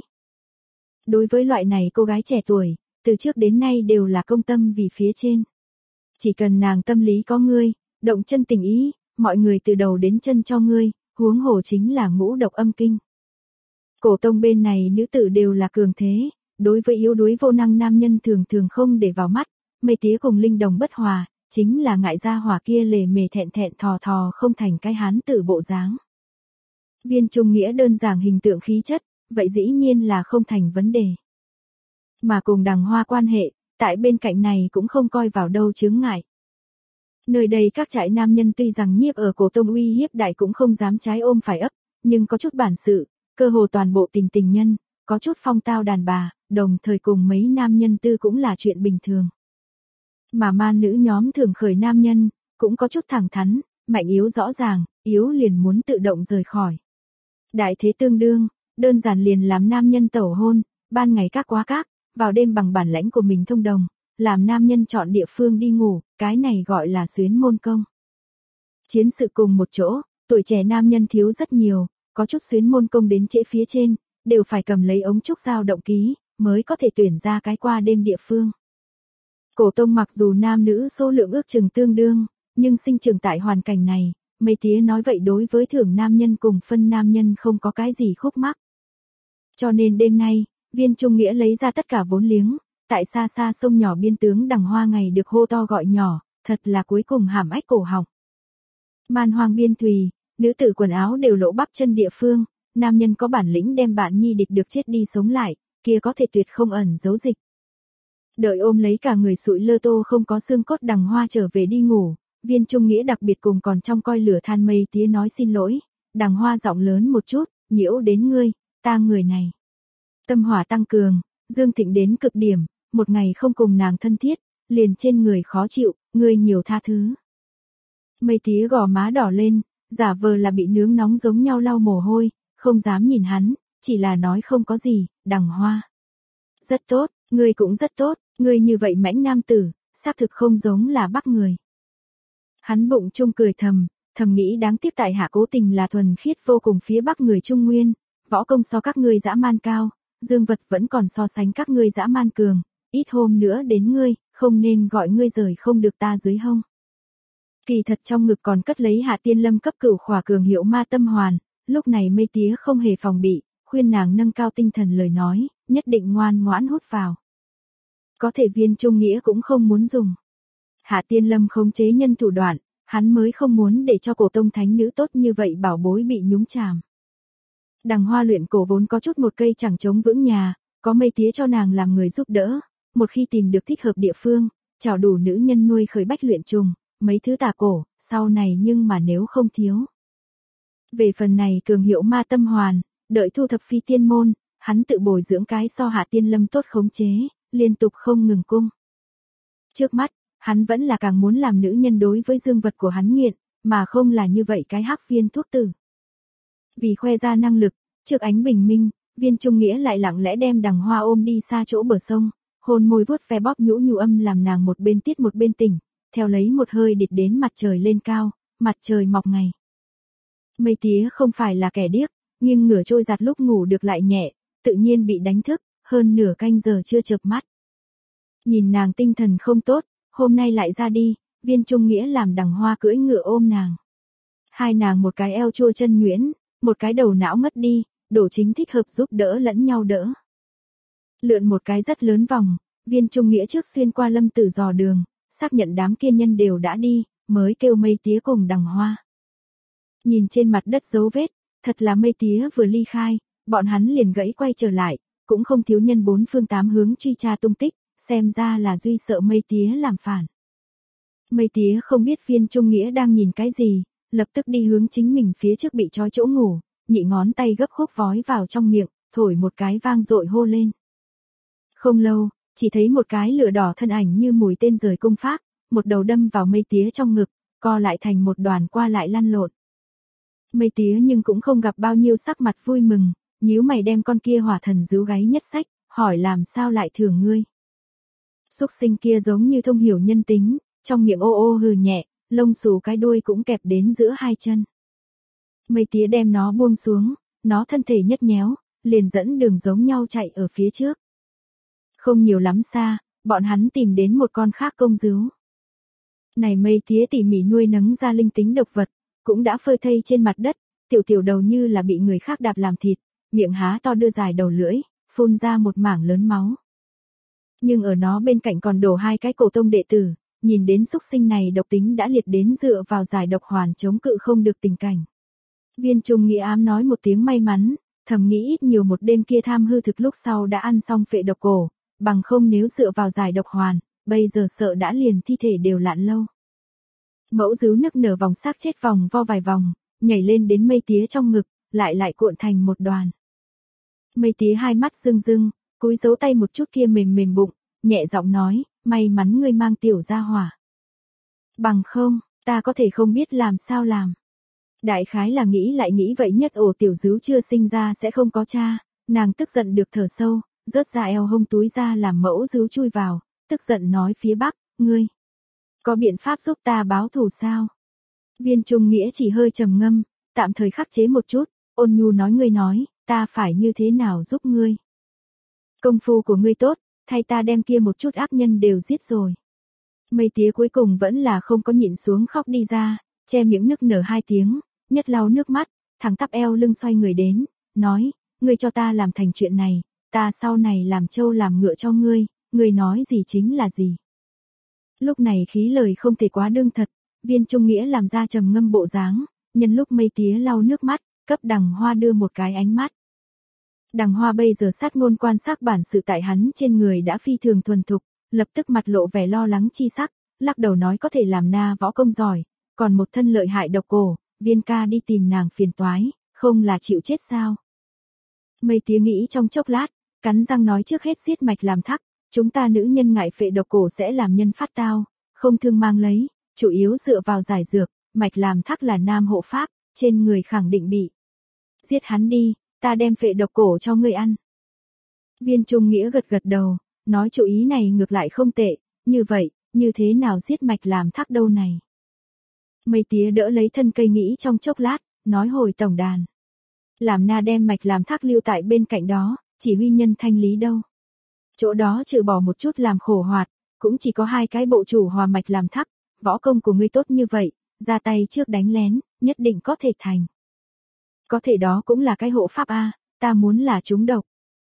Đối với loại này cô gái trẻ tuổi, từ trước đến nay đều là công tâm vì phía trên. Chỉ cần nàng tâm lý có ngươi, động chân tình ý, mọi người từ đầu đến chân cho ngươi, huống hồ chính là ngũ độc âm kinh. Cổ tông bên này nữ tử đều là cường thế, đối với yếu đuối vô năng nam nhân thường thường không để vào mắt, Mây Tía cùng Linh Đồng bất hòa, chính là ngại ra hỏa kia lề mề thẹn thẹn thò thò không thành cái hán tử bộ dáng. Viên Trung Nghĩa đơn giản hình tượng khí chất, vậy dĩ nhiên là không thành vấn đề. Mà cùng Đằng Hoa quan hệ, tại bên cạnh này cũng không coi vào đâu chướng ngại. Nơi đây các trại nam nhân tuy rằng nhiếp ở cổ tông uy hiếp đại cũng không dám trái ôm phải ấp, nhưng có chút bản sự, cơ hồ toàn bộ tình tình nhân, có chút phong tao đàn bà, đồng thời cùng mấy nam nhân tư cũng là chuyện bình thường. Mà ma nữ nhóm thường khởi nam nhân, cũng có chút thẳng thắn, mạnh yếu rõ ràng, yếu liền muốn tự động rời khỏi. Đại thế tương đương, đơn giản liền làm nam nhân tẩu hôn, ban ngày các quá các, vào đêm bằng bản lãnh của mình thông đồng, làm nam nhân chọn địa phương đi ngủ, cái này gọi là xuyến môn công. Chiến sự cùng một chỗ, tuổi trẻ nam nhân thiếu rất nhiều, có chút xuyến môn công đến trễ phía trên, đều phải cầm lấy ống trúc dao động ký, mới có thể tuyển ra cái qua đêm địa phương. Cổ tông mặc dù nam nữ số lượng ước chừng tương đương, nhưng sinh trưởng tại hoàn cảnh này, Mây Tía nói vậy đối với thưởng nam nhân cùng phân nam nhân không có cái gì khúc mắc. Cho nên đêm nay, Viên Trung Nghĩa lấy ra tất cả vốn liếng, tại xa xa sông nhỏ biên tướng Đằng Hoa ngày được hô to gọi nhỏ, thật là cuối cùng hàm ách cổ họng. Man hoang biên thùy, nữ tử quần áo đều lỗ bắp chân địa phương, nam nhân có bản lĩnh đem bạn nhi địch được chết đi sống lại, kia có thể tuyệt không ẩn giấu dịch. Đợi ôm lấy cả người sụi lơ tô không có xương cốt Đằng Hoa trở về đi ngủ, Viên Trung Nghĩa đặc biệt cùng còn trong coi lửa than Mây Tía nói xin lỗi, Đằng Hoa giọng lớn một chút, nhiễu đến ngươi, ta người này. Tâm hỏa tăng cường, Dương Thịnh đến cực điểm, một ngày không cùng nàng thân thiết, liền trên người khó chịu, ngươi nhiều tha thứ. Mây Tía gò má đỏ lên, giả vờ là bị nướng nóng giống nhau lau mồ hôi, không dám nhìn hắn, chỉ là nói không có gì, Đằng Hoa. Rất tốt, ngươi cũng rất tốt, ngươi như vậy mãnh nam tử, xác thực không giống là Bắc người. Hắn bụng chung cười thầm, thầm nghĩ đáng tiếc tại hạ cố tình là thuần khiết vô cùng phía Bắc người Trung Nguyên, võ công so các ngươi dã man cao, dương vật vẫn còn so sánh các ngươi dã man cường, ít hôm nữa đến ngươi, không nên gọi ngươi rời không được ta dưới hông. Kỳ thật trong ngực còn cất lấy Hạ Tiên Lâm cấp cửu khỏa cường hiệu ma tâm hoàn, lúc này Mây Tía không hề phòng bị, khuyên nàng nâng cao tinh thần lời nói, nhất định ngoan ngoãn hút vào. Có thể Viên Trung Nghĩa cũng không muốn dùng. Hạ Tiên Lâm khống chế nhân thủ đoạn, hắn mới không muốn để cho cổ tông thánh nữ tốt như vậy bảo bối bị nhúng chàm. Đằng Hoa luyện cổ vốn có chút một cây chẳng chống vững nhà, có Mây Tía cho nàng làm người giúp đỡ, một khi tìm được thích hợp địa phương, chào đủ nữ nhân nuôi khởi bách luyện trùng, mấy thứ tà cổ, sau này nhưng mà nếu không thiếu. Về phần này cường hiệu ma tâm hoàn, đợi thu thập phi tiên môn, hắn tự bồi dưỡng cái so Hạ Tiên Lâm tốt khống chế, liên tục không ngừng cung. Trước mắt, hắn vẫn là càng muốn làm nữ nhân đối với dương vật của hắn nghiện, mà không là như vậy cái hắc viên thuốc tử. Vì khoe ra năng lực, trước ánh bình minh, Viên Trung Nghĩa lại lặng lẽ đem Đằng Hoa ôm đi xa chỗ bờ sông, hôn môi vuốt ve bóp nhũ nhũ âm làm nàng một bên tiết một bên tỉnh, theo lấy một hơi địt đến mặt trời lên cao, mặt trời mọc ngày. Mây tía không phải là kẻ điếc, nghiêng ngửa trôi giặt lúc ngủ được lại nhẹ, tự nhiên bị đánh thức, hơn nửa canh giờ chưa chợp mắt. Nhìn nàng tinh thần không tốt, hôm nay lại ra đi, Viên Trung Nghĩa làm Đằng Hoa cưỡi ngựa ôm nàng. Hai nàng một cái eo chua chân nhuyễn, một cái đầu não ngất đi, Đỗ Chính thích hợp giúp đỡ lẫn nhau đỡ. Lượn một cái rất lớn vòng, Viên Trung Nghĩa trước xuyên qua Lâm Tử dò đường, xác nhận đám kia nhân đều đã đi, mới kêu Mây tía cùng Đằng Hoa. Nhìn trên mặt đất dấu vết, thật là Mây tía vừa ly khai, bọn hắn liền gãy quay trở lại, cũng không thiếu nhân bốn phương tám hướng truy tra tung tích, xem ra là Duy sợ Mây tía làm phản. Mây tía không biết Viên Trung Nghĩa đang nhìn cái gì, lập tức đi hướng chính mình phía trước bị trói chỗ ngủ, nhị ngón tay gấp khúc vói vào trong miệng, thổi một cái vang dội hô lên. Không lâu, chỉ thấy một cái lửa đỏ thân ảnh như mũi tên rời cung phác, một đầu đâm vào Mây tía trong ngực, co lại thành một đoàn qua lại lăn lộn. Mây tía nhưng cũng không gặp bao nhiêu sắc mặt vui mừng, nhíu mày đem con kia hỏa thần díu gáy nhất sách, hỏi làm sao lại thưởng ngươi. Súc sinh kia giống như thông hiểu nhân tính, trong miệng ô ô hừ nhẹ, lông xù cái đuôi cũng kẹp đến giữa hai chân. Mây tía đem nó buông xuống, nó thân thể nhất nhéo, liền dẫn đường giống nhau chạy ở phía trước. Không nhiều lắm xa, bọn hắn tìm đến một con khác công dứu. Này Mây tía tỉ mỉ nuôi nấng ra linh tính độc vật, cũng đã phơi thây trên mặt đất, tiểu tiểu đầu như là bị người khác đạp làm thịt, miệng há to đưa dài đầu lưỡi, phun ra một mảng lớn máu. Nhưng ở nó bên cạnh còn đổ hai cái cổ tông đệ tử, nhìn đến súc sinh này độc tính đã liệt đến dựa vào giải độc hoàn chống cự không được tình cảnh. Viên Trung Nghĩa ám nói một tiếng may mắn, thầm nghĩ ít nhiều một đêm kia tham hư thực lúc sau đã ăn xong phệ độc cổ, bằng không nếu dựa vào giải độc hoàn, bây giờ sợ đã liền thi thể đều lạn lâu. Mẫu dứu nức nở vòng xác chết vòng vo vài vòng, nhảy lên đến Mây tía trong ngực, lại lại cuộn thành một đoàn. Mây tía hai mắt rưng rưng, cúi giấu tay một chút kia mềm mềm bụng, nhẹ giọng nói, may mắn ngươi mang tiểu ra hỏa. Bằng không, ta có thể không biết làm sao làm. Đại khái là nghĩ lại nghĩ vậy nhất ổ tiểu dứu chưa sinh ra sẽ không có cha, nàng tức giận được thở sâu, rớt ra eo hông túi ra làm mẫu dứu chui vào, tức giận nói phía bắc, ngươi có biện pháp giúp ta báo thù sao? Viên Trung Nghĩa chỉ hơi trầm ngâm, tạm thời khắc chế một chút, ôn nhu nói ngươi nói, ta phải như thế nào giúp ngươi? Công phu của ngươi tốt, thay ta đem kia một chút ác nhân đều giết rồi. Mây tía cuối cùng vẫn là không có nhịn xuống khóc đi ra, che miệng nức nở hai tiếng, nhất lau nước mắt, thẳng tắp eo lưng xoay người đến, nói, ngươi cho ta làm thành chuyện này, ta sau này làm trâu làm ngựa cho ngươi, ngươi nói gì chính là gì. Lúc này khí lời không thể quá đương thật, Viên Trung Nghĩa làm ra trầm ngâm bộ dáng, nhân lúc Mây tía lau nước mắt, cấp Đằng Hoa đưa một cái ánh mắt. Đằng Hoa bây giờ sát ngôn quan sát bản sự tại hắn trên người đã phi thường thuần thục, lập tức mặt lộ vẻ lo lắng chi sắc, lắc đầu nói có thể làm na võ công giỏi, còn một thân lợi hại độc cổ, Viên ca đi tìm nàng phiền toái, không là chịu chết sao. Mây tía nghĩ trong chốc lát, cắn răng nói trước hết giết mạch làm thắc, chúng ta nữ nhân ngại phệ độc cổ sẽ làm nhân phát tao, không thương mang lấy, chủ yếu dựa vào giải dược, mạch làm thắc là nam hộ pháp, trên người khẳng định bị. Giết hắn đi, ta đem phệ độc cổ cho ngươi ăn. Viên Trung Nghĩa gật gật đầu, nói chủ ý này ngược lại không tệ, như vậy, như thế nào giết mạch làm thắc đâu này. Mây tía đỡ lấy thân cây nghĩ trong chốc lát, nói hồi tổng đàn. Làm na đem mạch làm thắc lưu tại bên cạnh đó, chỉ huy nhân thanh lý đâu. Chỗ đó trừ bỏ một chút làm khổ hoạt, cũng chỉ có hai cái bộ chủ hòa mạch làm thắc, võ công của ngươi tốt như vậy, ra tay trước đánh lén, nhất định có thể thành. Có thể đó cũng là cái hộ pháp a, ta muốn là trúng độc.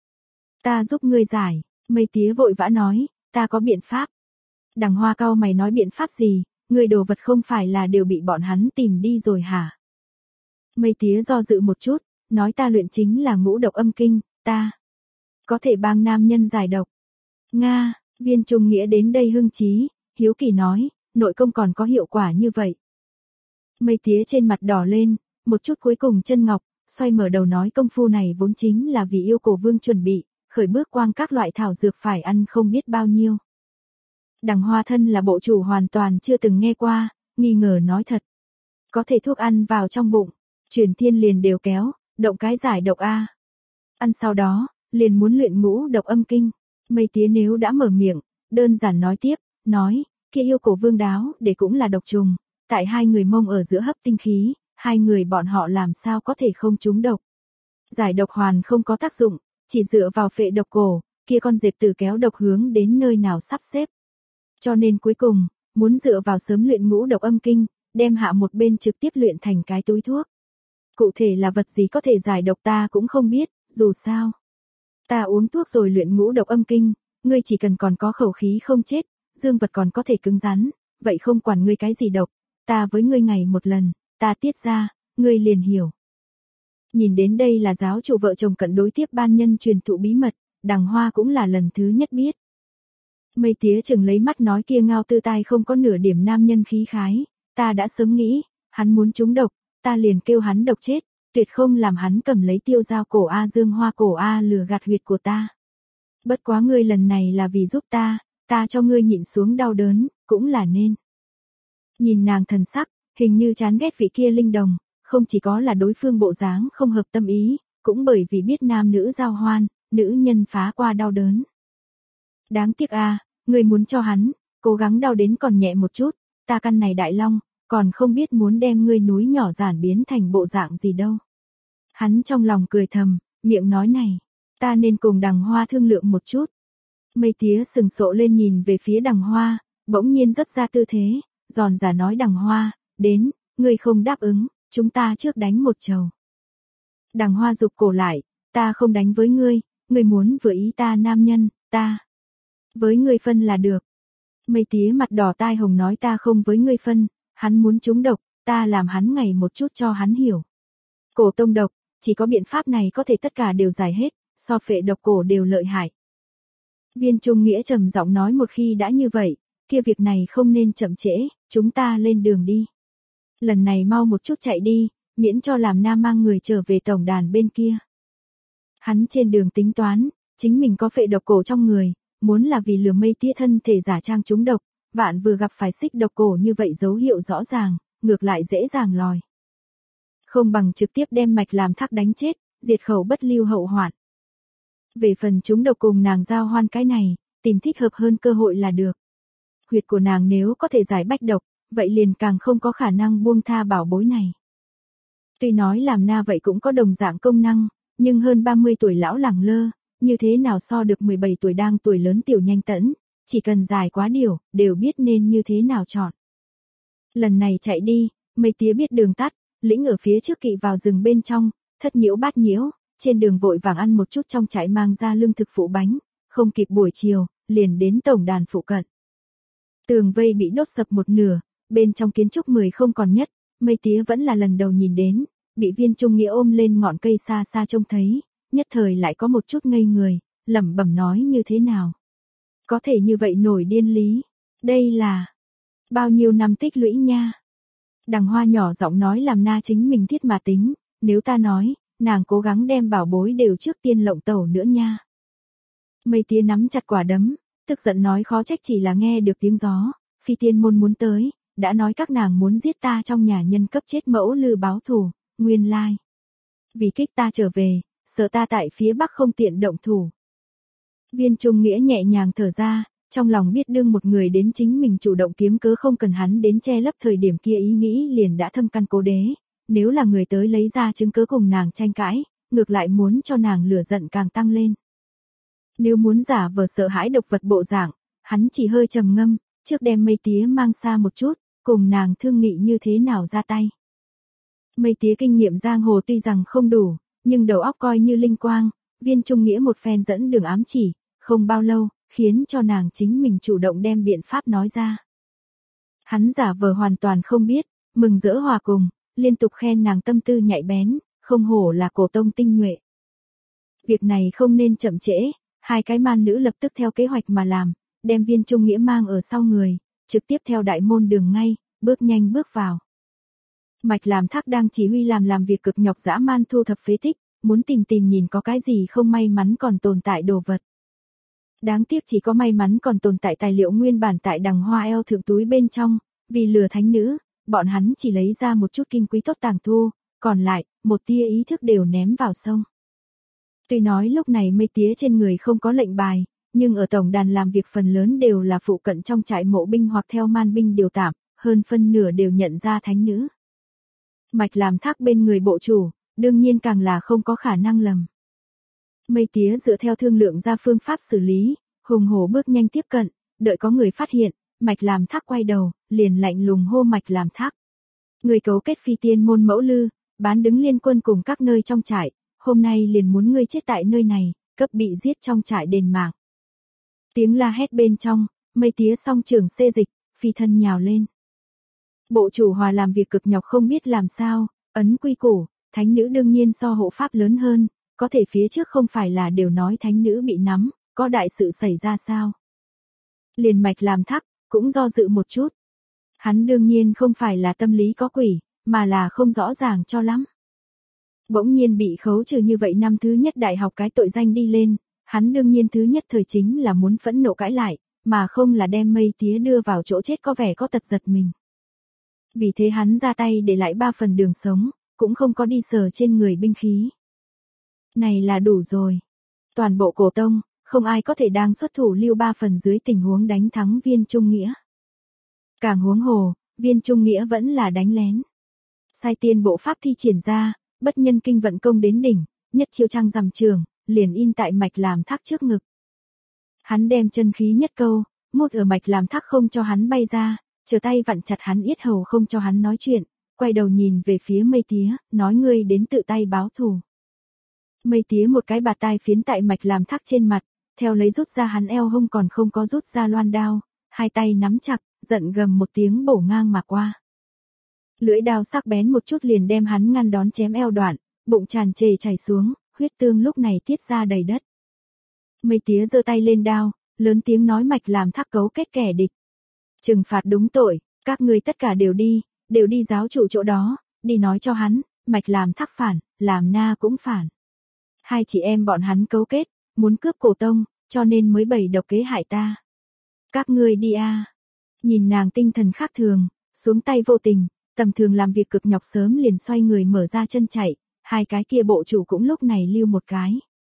Ta giúp ngươi giải, Mây tía vội vã nói, ta có biện pháp. Đằng Hoa cau mày nói biện pháp gì, người đồ vật không phải là đều bị bọn hắn tìm đi rồi hả? Mây tía do dự một chút, nói ta luyện chính là ngũ độc âm kinh, ta có thể bang nam nhân giải độc. Nga, Viên Trung Nghĩa đến đây hưng chí, hiếu kỳ nói, nội công còn có hiệu quả như vậy. Mây tía trên mặt đỏ lên, một chút cuối cùng chân ngọc, xoay mở đầu nói công phu này vốn chính là vì yêu cổ vương chuẩn bị, khởi bước quang các loại thảo dược phải ăn không biết bao nhiêu. Đằng Hoa thân là bộ chủ hoàn toàn chưa từng nghe qua, nghi ngờ nói thật. Có thể thuốc ăn vào trong bụng, Truyền Thiên liền đều kéo, động cái giải độc a. Ăn sau đó, liền muốn luyện ngũ độc âm kinh. Mây Tía nếu đã mở miệng, đơn giản nói tiếp, nói, kia yêu cổ vương đáo để cũng là độc trùng, tại hai người mông ở giữa hấp tinh khí, hai người bọn họ làm sao có thể không trúng độc. Giải độc hoàn không có tác dụng, chỉ dựa vào phệ độc cổ, kia con dẹp tử kéo độc hướng đến nơi nào sắp xếp. Cho nên cuối cùng, muốn dựa vào sớm luyện ngũ độc âm kinh, đem hạ một bên trực tiếp luyện thành cái túi thuốc. Cụ thể là vật gì có thể giải độc ta cũng không biết, dù sao. Ta uống thuốc rồi luyện ngũ độc âm kinh, ngươi chỉ cần còn có khẩu khí không chết, dương vật còn có thể cứng rắn, vậy không quản ngươi cái gì độc, ta với ngươi ngày một lần, ta tiết ra, ngươi liền hiểu. Nhìn đến đây là giáo chủ vợ chồng cận đối tiếp ban nhân truyền thụ bí mật, Đằng Hoa cũng là lần thứ nhất biết. Mây Tía chừng lấy mắt nói kia Ngao Tư Tai không có nửa điểm nam nhân khí khái, ta đã sớm nghĩ, hắn muốn trúng độc, ta liền kêu hắn độc chết, tuyệt không làm hắn cầm lấy tiêu dao cổ A dương hoa cổ A lừa gạt huyệt của ta. Bất quá ngươi lần này là vì giúp ta, ta cho ngươi nhịn xuống đau đớn, cũng là nên. Nhìn nàng thần sắc, hình như chán ghét vị kia linh đồng, không chỉ có là đối phương bộ dáng không hợp tâm ý, cũng bởi vì biết nam nữ giao hoan, nữ nhân phá qua đau đớn. Đáng tiếc a, ngươi muốn cho hắn, cố gắng đau đến còn nhẹ một chút, ta căn này đại long, còn không biết muốn đem ngươi núi nhỏ giản biến thành bộ dạng gì đâu. Hắn trong lòng cười thầm, miệng nói này, ta nên cùng Đằng Hoa thương lượng một chút. Mây Tía sừng sộ lên nhìn về phía Đằng Hoa, bỗng nhiên rất ra tư thế, giòn giả nói Đằng Hoa, đến, ngươi không đáp ứng, chúng ta trước đánh một trầu. Đằng Hoa rụt cổ lại, ta không đánh với ngươi, ngươi muốn vừa ý ta nam nhân, ta với ngươi phân là được. Mây Tía mặt đỏ tai hồng nói ta không với ngươi phân, hắn muốn trúng độc, ta làm hắn ngày một chút cho hắn hiểu. Cổ tông độc, chỉ có biện pháp này có thể tất cả đều giải hết, so phệ độc cổ đều lợi hại. Viên Trung Nghĩa trầm giọng nói một khi đã như vậy, kia việc này không nên chậm trễ, chúng ta lên đường đi. Lần này mau một chút chạy đi, miễn cho làm Nam mang người trở về tổng đàn bên kia. Hắn trên đường tính toán, chính mình có phệ độc cổ trong người, muốn là vì lừa Mây Tía thân thể giả trang trúng độc, vạn vừa gặp phải xích độc cổ như vậy dấu hiệu rõ ràng, ngược lại dễ dàng lòi. Không bằng trực tiếp đem mạch làm thác đánh chết, diệt khẩu bất lưu hậu hoạn. Về phần trúng độc cùng nàng giao hoan cái này, tìm thích hợp hơn cơ hội là được. Huyệt của nàng nếu có thể giải bách độc, vậy liền càng không có khả năng buông tha bảo bối này. Tuy nói làm na vậy cũng có đồng dạng công năng, nhưng hơn ba mươi tuổi lão lẳng lơ, như thế nào so được mười bảy tuổi đang tuổi lớn tiểu nhanh tẫn, chỉ cần dài quá điều, đều biết nên như thế nào chọn. Lần này chạy đi, Mây Tía biết đường tắt, lĩnh ở phía trước kỵ vào rừng bên trong, thất nhiễu bát nhiễu, trên đường vội vàng ăn một chút trong trại mang ra lương thực phụ bánh, không kịp buổi chiều, liền đến tổng đàn phụ cận. Tường vây bị đốt sập một nửa, bên trong kiến trúc mười không còn nhất, Mây Tía vẫn là lần đầu nhìn đến, bị Viên Trung Nghĩa ôm lên ngọn cây xa xa trông thấy, nhất thời lại có một chút ngây người, lẩm bẩm nói như thế nào. Có thể như vậy nổi điên lý, đây là bao nhiêu năm tích lũy nha. Đằng Hoa nhỏ giọng nói làm na chính mình thiết mà tính, nếu ta nói, nàng cố gắng đem bảo bối đều trước tiên lộng tẩu nữa nha. Mây Tía nắm chặt quả đấm, tức giận nói khó trách chỉ là nghe được tiếng gió, phi tiên môn muốn tới, đã nói các nàng muốn giết ta trong nhà nhân cấp chết mẫu lư báo thù, nguyên lai. Vì kích ta trở về, sợ ta tại phía bắc không tiện động thủ. Viên Trung Nghĩa nhẹ nhàng thở ra, trong lòng biết đương một người đến chính mình chủ động kiếm cớ không cần hắn đến che lấp thời điểm kia ý nghĩ liền đã thâm căn cố đế, nếu là người tới lấy ra chứng cớ cùng nàng tranh cãi, ngược lại muốn cho nàng lửa giận càng tăng lên. Nếu muốn giả vờ sợ hãi độc vật bộ dạng, hắn chỉ hơi trầm ngâm, trước đem Mây Tía mang xa một chút, cùng nàng thương nghị như thế nào ra tay. Mây Tía kinh nghiệm giang hồ tuy rằng không đủ, nhưng đầu óc coi như linh quang, Viên Trung Nghĩa một phen dẫn đường ám chỉ, không bao lâu, khiến cho nàng chính mình chủ động đem biện pháp nói ra. Hắn giả vờ hoàn toàn không biết, mừng rỡ hòa cùng, liên tục khen nàng tâm tư nhạy bén, không hổ là cổ tông tinh nhuệ. Việc này không nên chậm trễ, hai cái man nữ lập tức theo kế hoạch mà làm, đem Viên Trung Nghĩa mang ở sau người, trực tiếp theo đại môn đường ngay, bước nhanh bước vào. Mạch làm thác đang chỉ huy làm làm việc cực nhọc dã man thu thập phế tích, muốn tìm tìm nhìn có cái gì không may mắn còn tồn tại đồ vật. Đáng tiếc chỉ có may mắn còn tồn tại tài liệu nguyên bản tại đằng hoa eo thượng túi bên trong, vì lừa thánh nữ, bọn hắn chỉ lấy ra một chút kinh quý tốt tàng thu, còn lại, một tia ý thức đều ném vào sông. Tuy nói lúc này Mây Tía trên người không có lệnh bài, nhưng ở tổng đàn làm việc phần lớn đều là phụ cận trong trại mộ binh hoặc theo man binh điều tạm, hơn phân nửa đều nhận ra thánh nữ. Mạch làm thác bên người bộ chủ, đương nhiên càng là không có khả năng lầm. Mây Tía dựa theo thương lượng ra phương pháp xử lý, hùng hổ bước nhanh tiếp cận, đợi có người phát hiện, Mạch làm thác quay đầu, liền lạnh lùng hô Mạch làm thác. Người cấu kết phi tiên môn mẫu lư, bán đứng liên quân cùng các nơi trong trại, hôm nay liền muốn ngươi chết tại nơi này, cấp bị giết trong trại đền mạng. Tiếng la hét bên trong, Mây Tía song trường xê dịch, phi thân nhào lên. Bộ chủ hòa làm việc cực nhọc không biết làm sao, ấn quy củ, thánh nữ đương nhiên so hộ pháp lớn hơn, có thể phía trước không phải là đều nói thánh nữ bị nắm, có đại sự xảy ra sao. Liền Mạch làm thác, cũng do dự một chút. Hắn đương nhiên không phải là tâm lý có quỷ, mà là không rõ ràng cho lắm. Bỗng nhiên bị khấu trừ như vậy năm thứ nhất đại học cái tội danh đi lên, hắn đương nhiên thứ nhất thời chính là muốn phẫn nộ cãi lại, mà không là đem Mây Tía đưa vào chỗ chết có vẻ có tật giật mình. Vì thế hắn ra tay để lại ba phần đường sống, cũng không có đi sờ trên người binh khí. Này là đủ rồi. Toàn bộ cổ tông, không ai có thể đang xuất thủ lưu ba phần dưới tình huống đánh thắng Viên Trung Nghĩa. Càng huống hồ, Viên Trung Nghĩa vẫn là đánh lén. Sai tiên bộ pháp thi triển ra, bất nhân kinh vận công đến đỉnh, nhất chiêu trăng rằm trường, liền in tại Mạch làm thác trước ngực. Hắn đem chân khí nhất câu, mút ở Mạch làm thác không cho hắn bay ra, chờ tay vặn chặt hắn yết hầu không cho hắn nói chuyện, quay đầu nhìn về phía Mây Tía, nói ngươi đến tự tay báo thù. Mây Tía một cái bạt tai phiến tại Mạch làm thác trên mặt, theo lấy rút ra hắn eo hông còn không có rút ra loan đao, hai tay nắm chặt, giận gầm một tiếng bổ ngang mà qua. Lưỡi đao sắc bén một chút liền đem hắn ngăn đón chém eo đoạn, bụng tràn trề chảy xuống, huyết tương lúc này tiết ra đầy đất. Mây Tía giơ tay lên đao, lớn tiếng nói Mạch làm thác cấu kết kẻ địch. Trừng phạt đúng tội, các ngươi tất cả đều đi, đều đi giáo chủ chỗ đó, đi nói cho hắn, Mạch làm thác phản, làm na cũng phản. Hai chị em bọn hắn cấu kết, muốn cướp cổ tông, cho nên mới bày độc kế hại ta. Các ngươi đi a. À. Nhìn nàng tinh thần khác thường, xuống tay vô tình, tầm thường làm việc cực nhọc sớm liền xoay người mở ra chân chạy, hai cái kia bộ chủ cũng lúc này lưu một cái.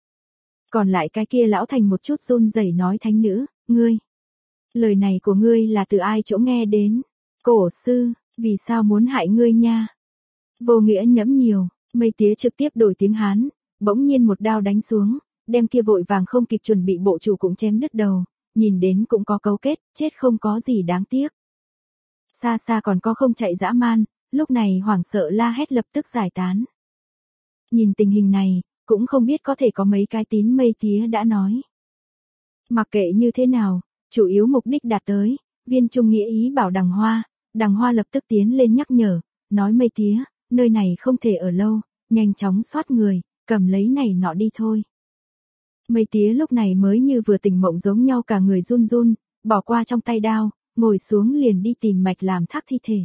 Còn lại cái kia lão thành một chút run rẩy nói thánh nữ, ngươi. Lời này của ngươi là từ ai chỗ nghe đến? Cổ sư, vì sao muốn hại ngươi nha? Vô nghĩa nhẫm nhiều, Mây Tía trực tiếp đổi tiếng Hán, bỗng nhiên một đao đánh xuống, đem kia vội vàng không kịp chuẩn bị bộ chủ cũng chém đứt đầu, nhìn đến cũng có cấu kết, chết không có gì đáng tiếc. Xa xa còn có không chạy dã man, lúc này hoảng sợ la hét lập tức giải tán. Nhìn tình hình này, cũng không biết có thể có mấy cái tín Mây Tía đã nói. Mặc kệ như thế nào, chủ yếu mục đích đạt tới, Viên Trung Nghĩa ý bảo đằng hoa, đằng hoa lập tức tiến lên nhắc nhở, nói Mây Tía, nơi này không thể ở lâu, nhanh chóng soát người, cầm lấy này nọ đi thôi. Mây Tía lúc này mới như vừa tỉnh mộng giống nhau cả người run run, bỏ qua trong tay đao, ngồi xuống liền đi tìm Mạch làm thác thi thể.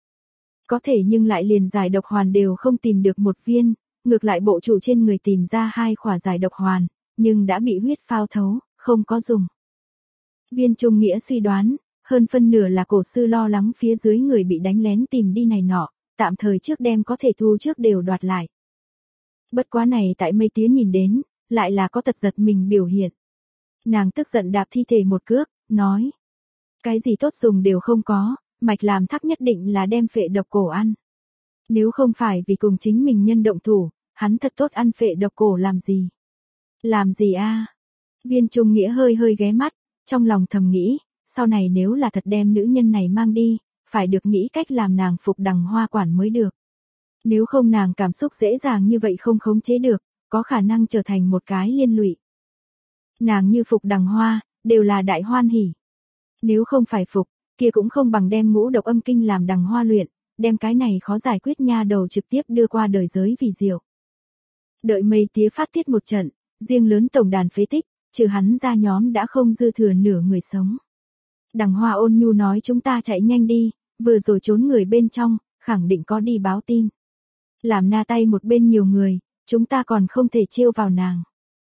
Có thể nhưng lại liền giải độc hoàn đều không tìm được một viên, ngược lại bộ chủ trên người tìm ra hai khỏa giải độc hoàn, nhưng đã bị huyết phao thấu, không có dùng. Viên Trung Nghĩa suy đoán, hơn phân nửa là cổ sư lo lắng phía dưới người bị đánh lén tìm đi này nọ, tạm thời trước đem có thể thu trước đều đoạt lại. Bất quá này tại Mây Tía nhìn đến, lại là có tật giật mình biểu hiện. Nàng tức giận đạp thi thể một cước, nói. Cái gì tốt dùng đều không có, Mạch làm thác nhất định là đem phệ độc cổ ăn. Nếu không phải vì cùng chính mình nhân động thủ, hắn thật tốt ăn phệ độc cổ làm gì? Làm gì a? À? Viên Trung Nghĩa hơi hơi ghé mắt, trong lòng thầm nghĩ, sau này nếu là thật đem nữ nhân này mang đi, phải được nghĩ cách làm nàng phục đằng hoa quản mới được. Nếu không nàng cảm xúc dễ dàng như vậy không khống chế được, có khả năng trở thành một cái liên lụy. Nàng như phục đằng hoa, đều là đại hoan hỉ. Nếu không phải phục, kia cũng không bằng đem ngũ độc âm kinh làm đằng hoa luyện, đem cái này khó giải quyết nha đầu trực tiếp đưa qua đời giới vì diệu. Đợi Mây Tía phát tiết một trận, riêng lớn tổng đàn phế tích, trừ hắn ra nhóm đã không dư thừa nửa người sống. Đằng hoa ôn nhu nói chúng ta chạy nhanh đi, vừa rồi trốn người bên trong, khẳng định có đi báo tin. Làm na tay một bên nhiều người, chúng ta còn không thể trêu vào nàng.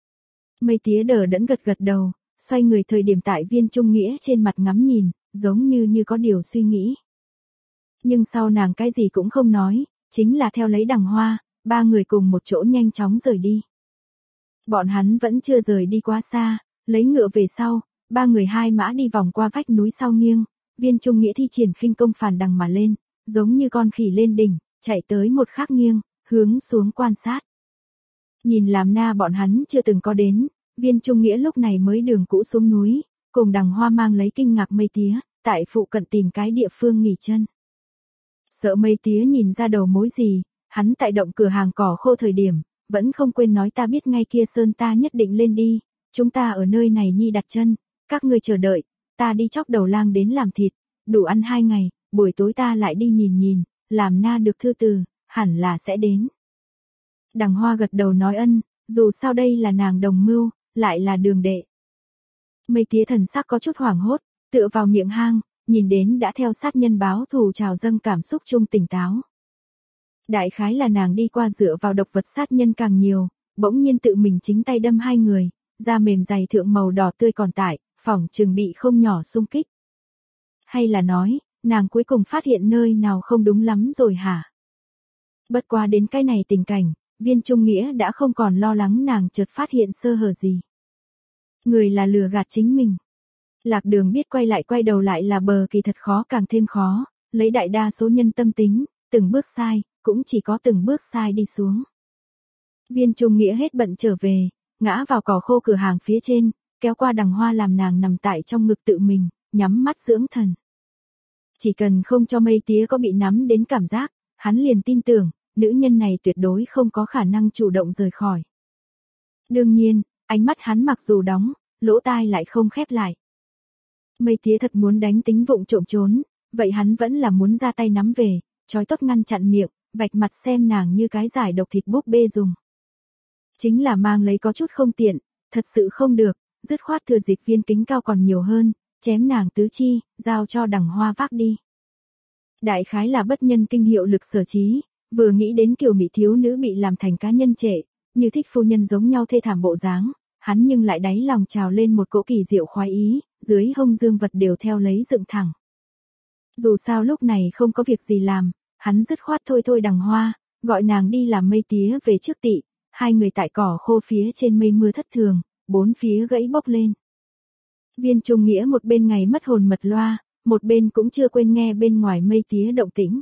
Mây tía đờ đẫn gật gật đầu, xoay người thời điểm tại Viên Trung Nghĩa trên mặt ngắm nhìn, giống như như có điều suy nghĩ. Nhưng sau nàng cái gì cũng không nói, chính là theo lấy Đằng Hoa, ba người cùng một chỗ nhanh chóng rời đi. Bọn hắn vẫn chưa rời đi quá xa, lấy ngựa về sau, ba người hai mã đi vòng qua vách núi sau nghiêng, Viên Trung Nghĩa thi triển khinh công phản đằng mà lên, giống như con khỉ lên đỉnh, chạy tới một khắc nghiêng, hướng xuống quan sát. Nhìn làm na bọn hắn chưa từng có đến, Viên Trung Nghĩa lúc này mới đường cũ xuống núi, cùng Đằng Hoa mang lấy kinh ngạc Mây tía, tại phụ cận tìm cái địa phương nghỉ chân. Sợ Mây tía nhìn ra đầu mối gì, hắn tại động cửa hàng cỏ khô thời điểm, vẫn không quên nói ta biết ngay kia sơn ta nhất định lên đi, chúng ta ở nơi này nhi đặt chân, các ngươi chờ đợi, ta đi chóc đầu lang đến làm thịt, đủ ăn hai ngày, buổi tối ta lại đi nhìn nhìn, làm na được thư từ, hẳn là sẽ đến. Đằng Hoa gật đầu nói ân, dù sao đây là nàng đồng mưu, lại là đường đệ. Mây tía thần sắc có chút hoảng hốt, tựa vào miệng hang, nhìn đến đã theo sát nhân báo thù trào dâng cảm xúc chung tỉnh táo. Đại khái là nàng đi qua dựa vào độc vật sát nhân càng nhiều, bỗng nhiên tự mình chính tay đâm hai người, da mềm dày thượng màu đỏ tươi còn tại, phỏng chừng bị không nhỏ xung kích. Hay là nói, nàng cuối cùng phát hiện nơi nào không đúng lắm rồi hả? Bất quá đến cái này tình cảnh, Viên Trung Nghĩa đã không còn lo lắng nàng chợt phát hiện sơ hở gì. Người là lừa gạt chính mình. Lạc Đường biết quay lại quay đầu lại là bờ kỳ thật khó càng thêm khó, lấy đại đa số nhân tâm tính, từng bước sai, cũng chỉ có từng bước sai đi xuống. Viên Trung Nghĩa hết bận trở về, ngã vào cỏ khô cửa hàng phía trên, kéo qua Đằng Hoa làm nàng nằm tại trong ngực tự mình, nhắm mắt dưỡng thần. Chỉ cần không cho Mây tía có bị nắm đến cảm giác, hắn liền tin tưởng, nữ nhân này tuyệt đối không có khả năng chủ động rời khỏi. Đương nhiên, ánh mắt hắn mặc dù đóng, lỗ tai lại không khép lại. Mây tía thật muốn đánh tính vụng trộm trốn, vậy hắn vẫn là muốn ra tay nắm về, trói tốt ngăn chặn miệng, vạch mặt xem nàng như cái giải độc thịt búp bê dùng. Chính là mang lấy có chút không tiện, thật sự không được, dứt khoát thừa dịp viên kính cao còn nhiều hơn, chém nàng tứ chi, giao cho Đằng Hoa vác đi. Đại khái là bất nhân kinh hiệu lực sở trí, vừa nghĩ đến kiểu mỹ thiếu nữ bị làm thành cá nhân trệ, như thích phu nhân giống nhau thê thảm bộ dáng, hắn nhưng lại đáy lòng trào lên một cỗ kỳ diệu khoái ý, dưới hông dương vật đều theo lấy dựng thẳng. Dù sao lúc này không có việc gì làm, hắn dứt khoát thôi thôi Đằng Hoa, gọi nàng đi làm Mây tía về trước tị, hai người tại cỏ khô phía trên mây mưa thất thường, bốn phía gãy bốc lên. Viên Trung Nghĩa một bên ngày mất hồn mật loa, một bên cũng chưa quên nghe bên ngoài Mây tía động tĩnh.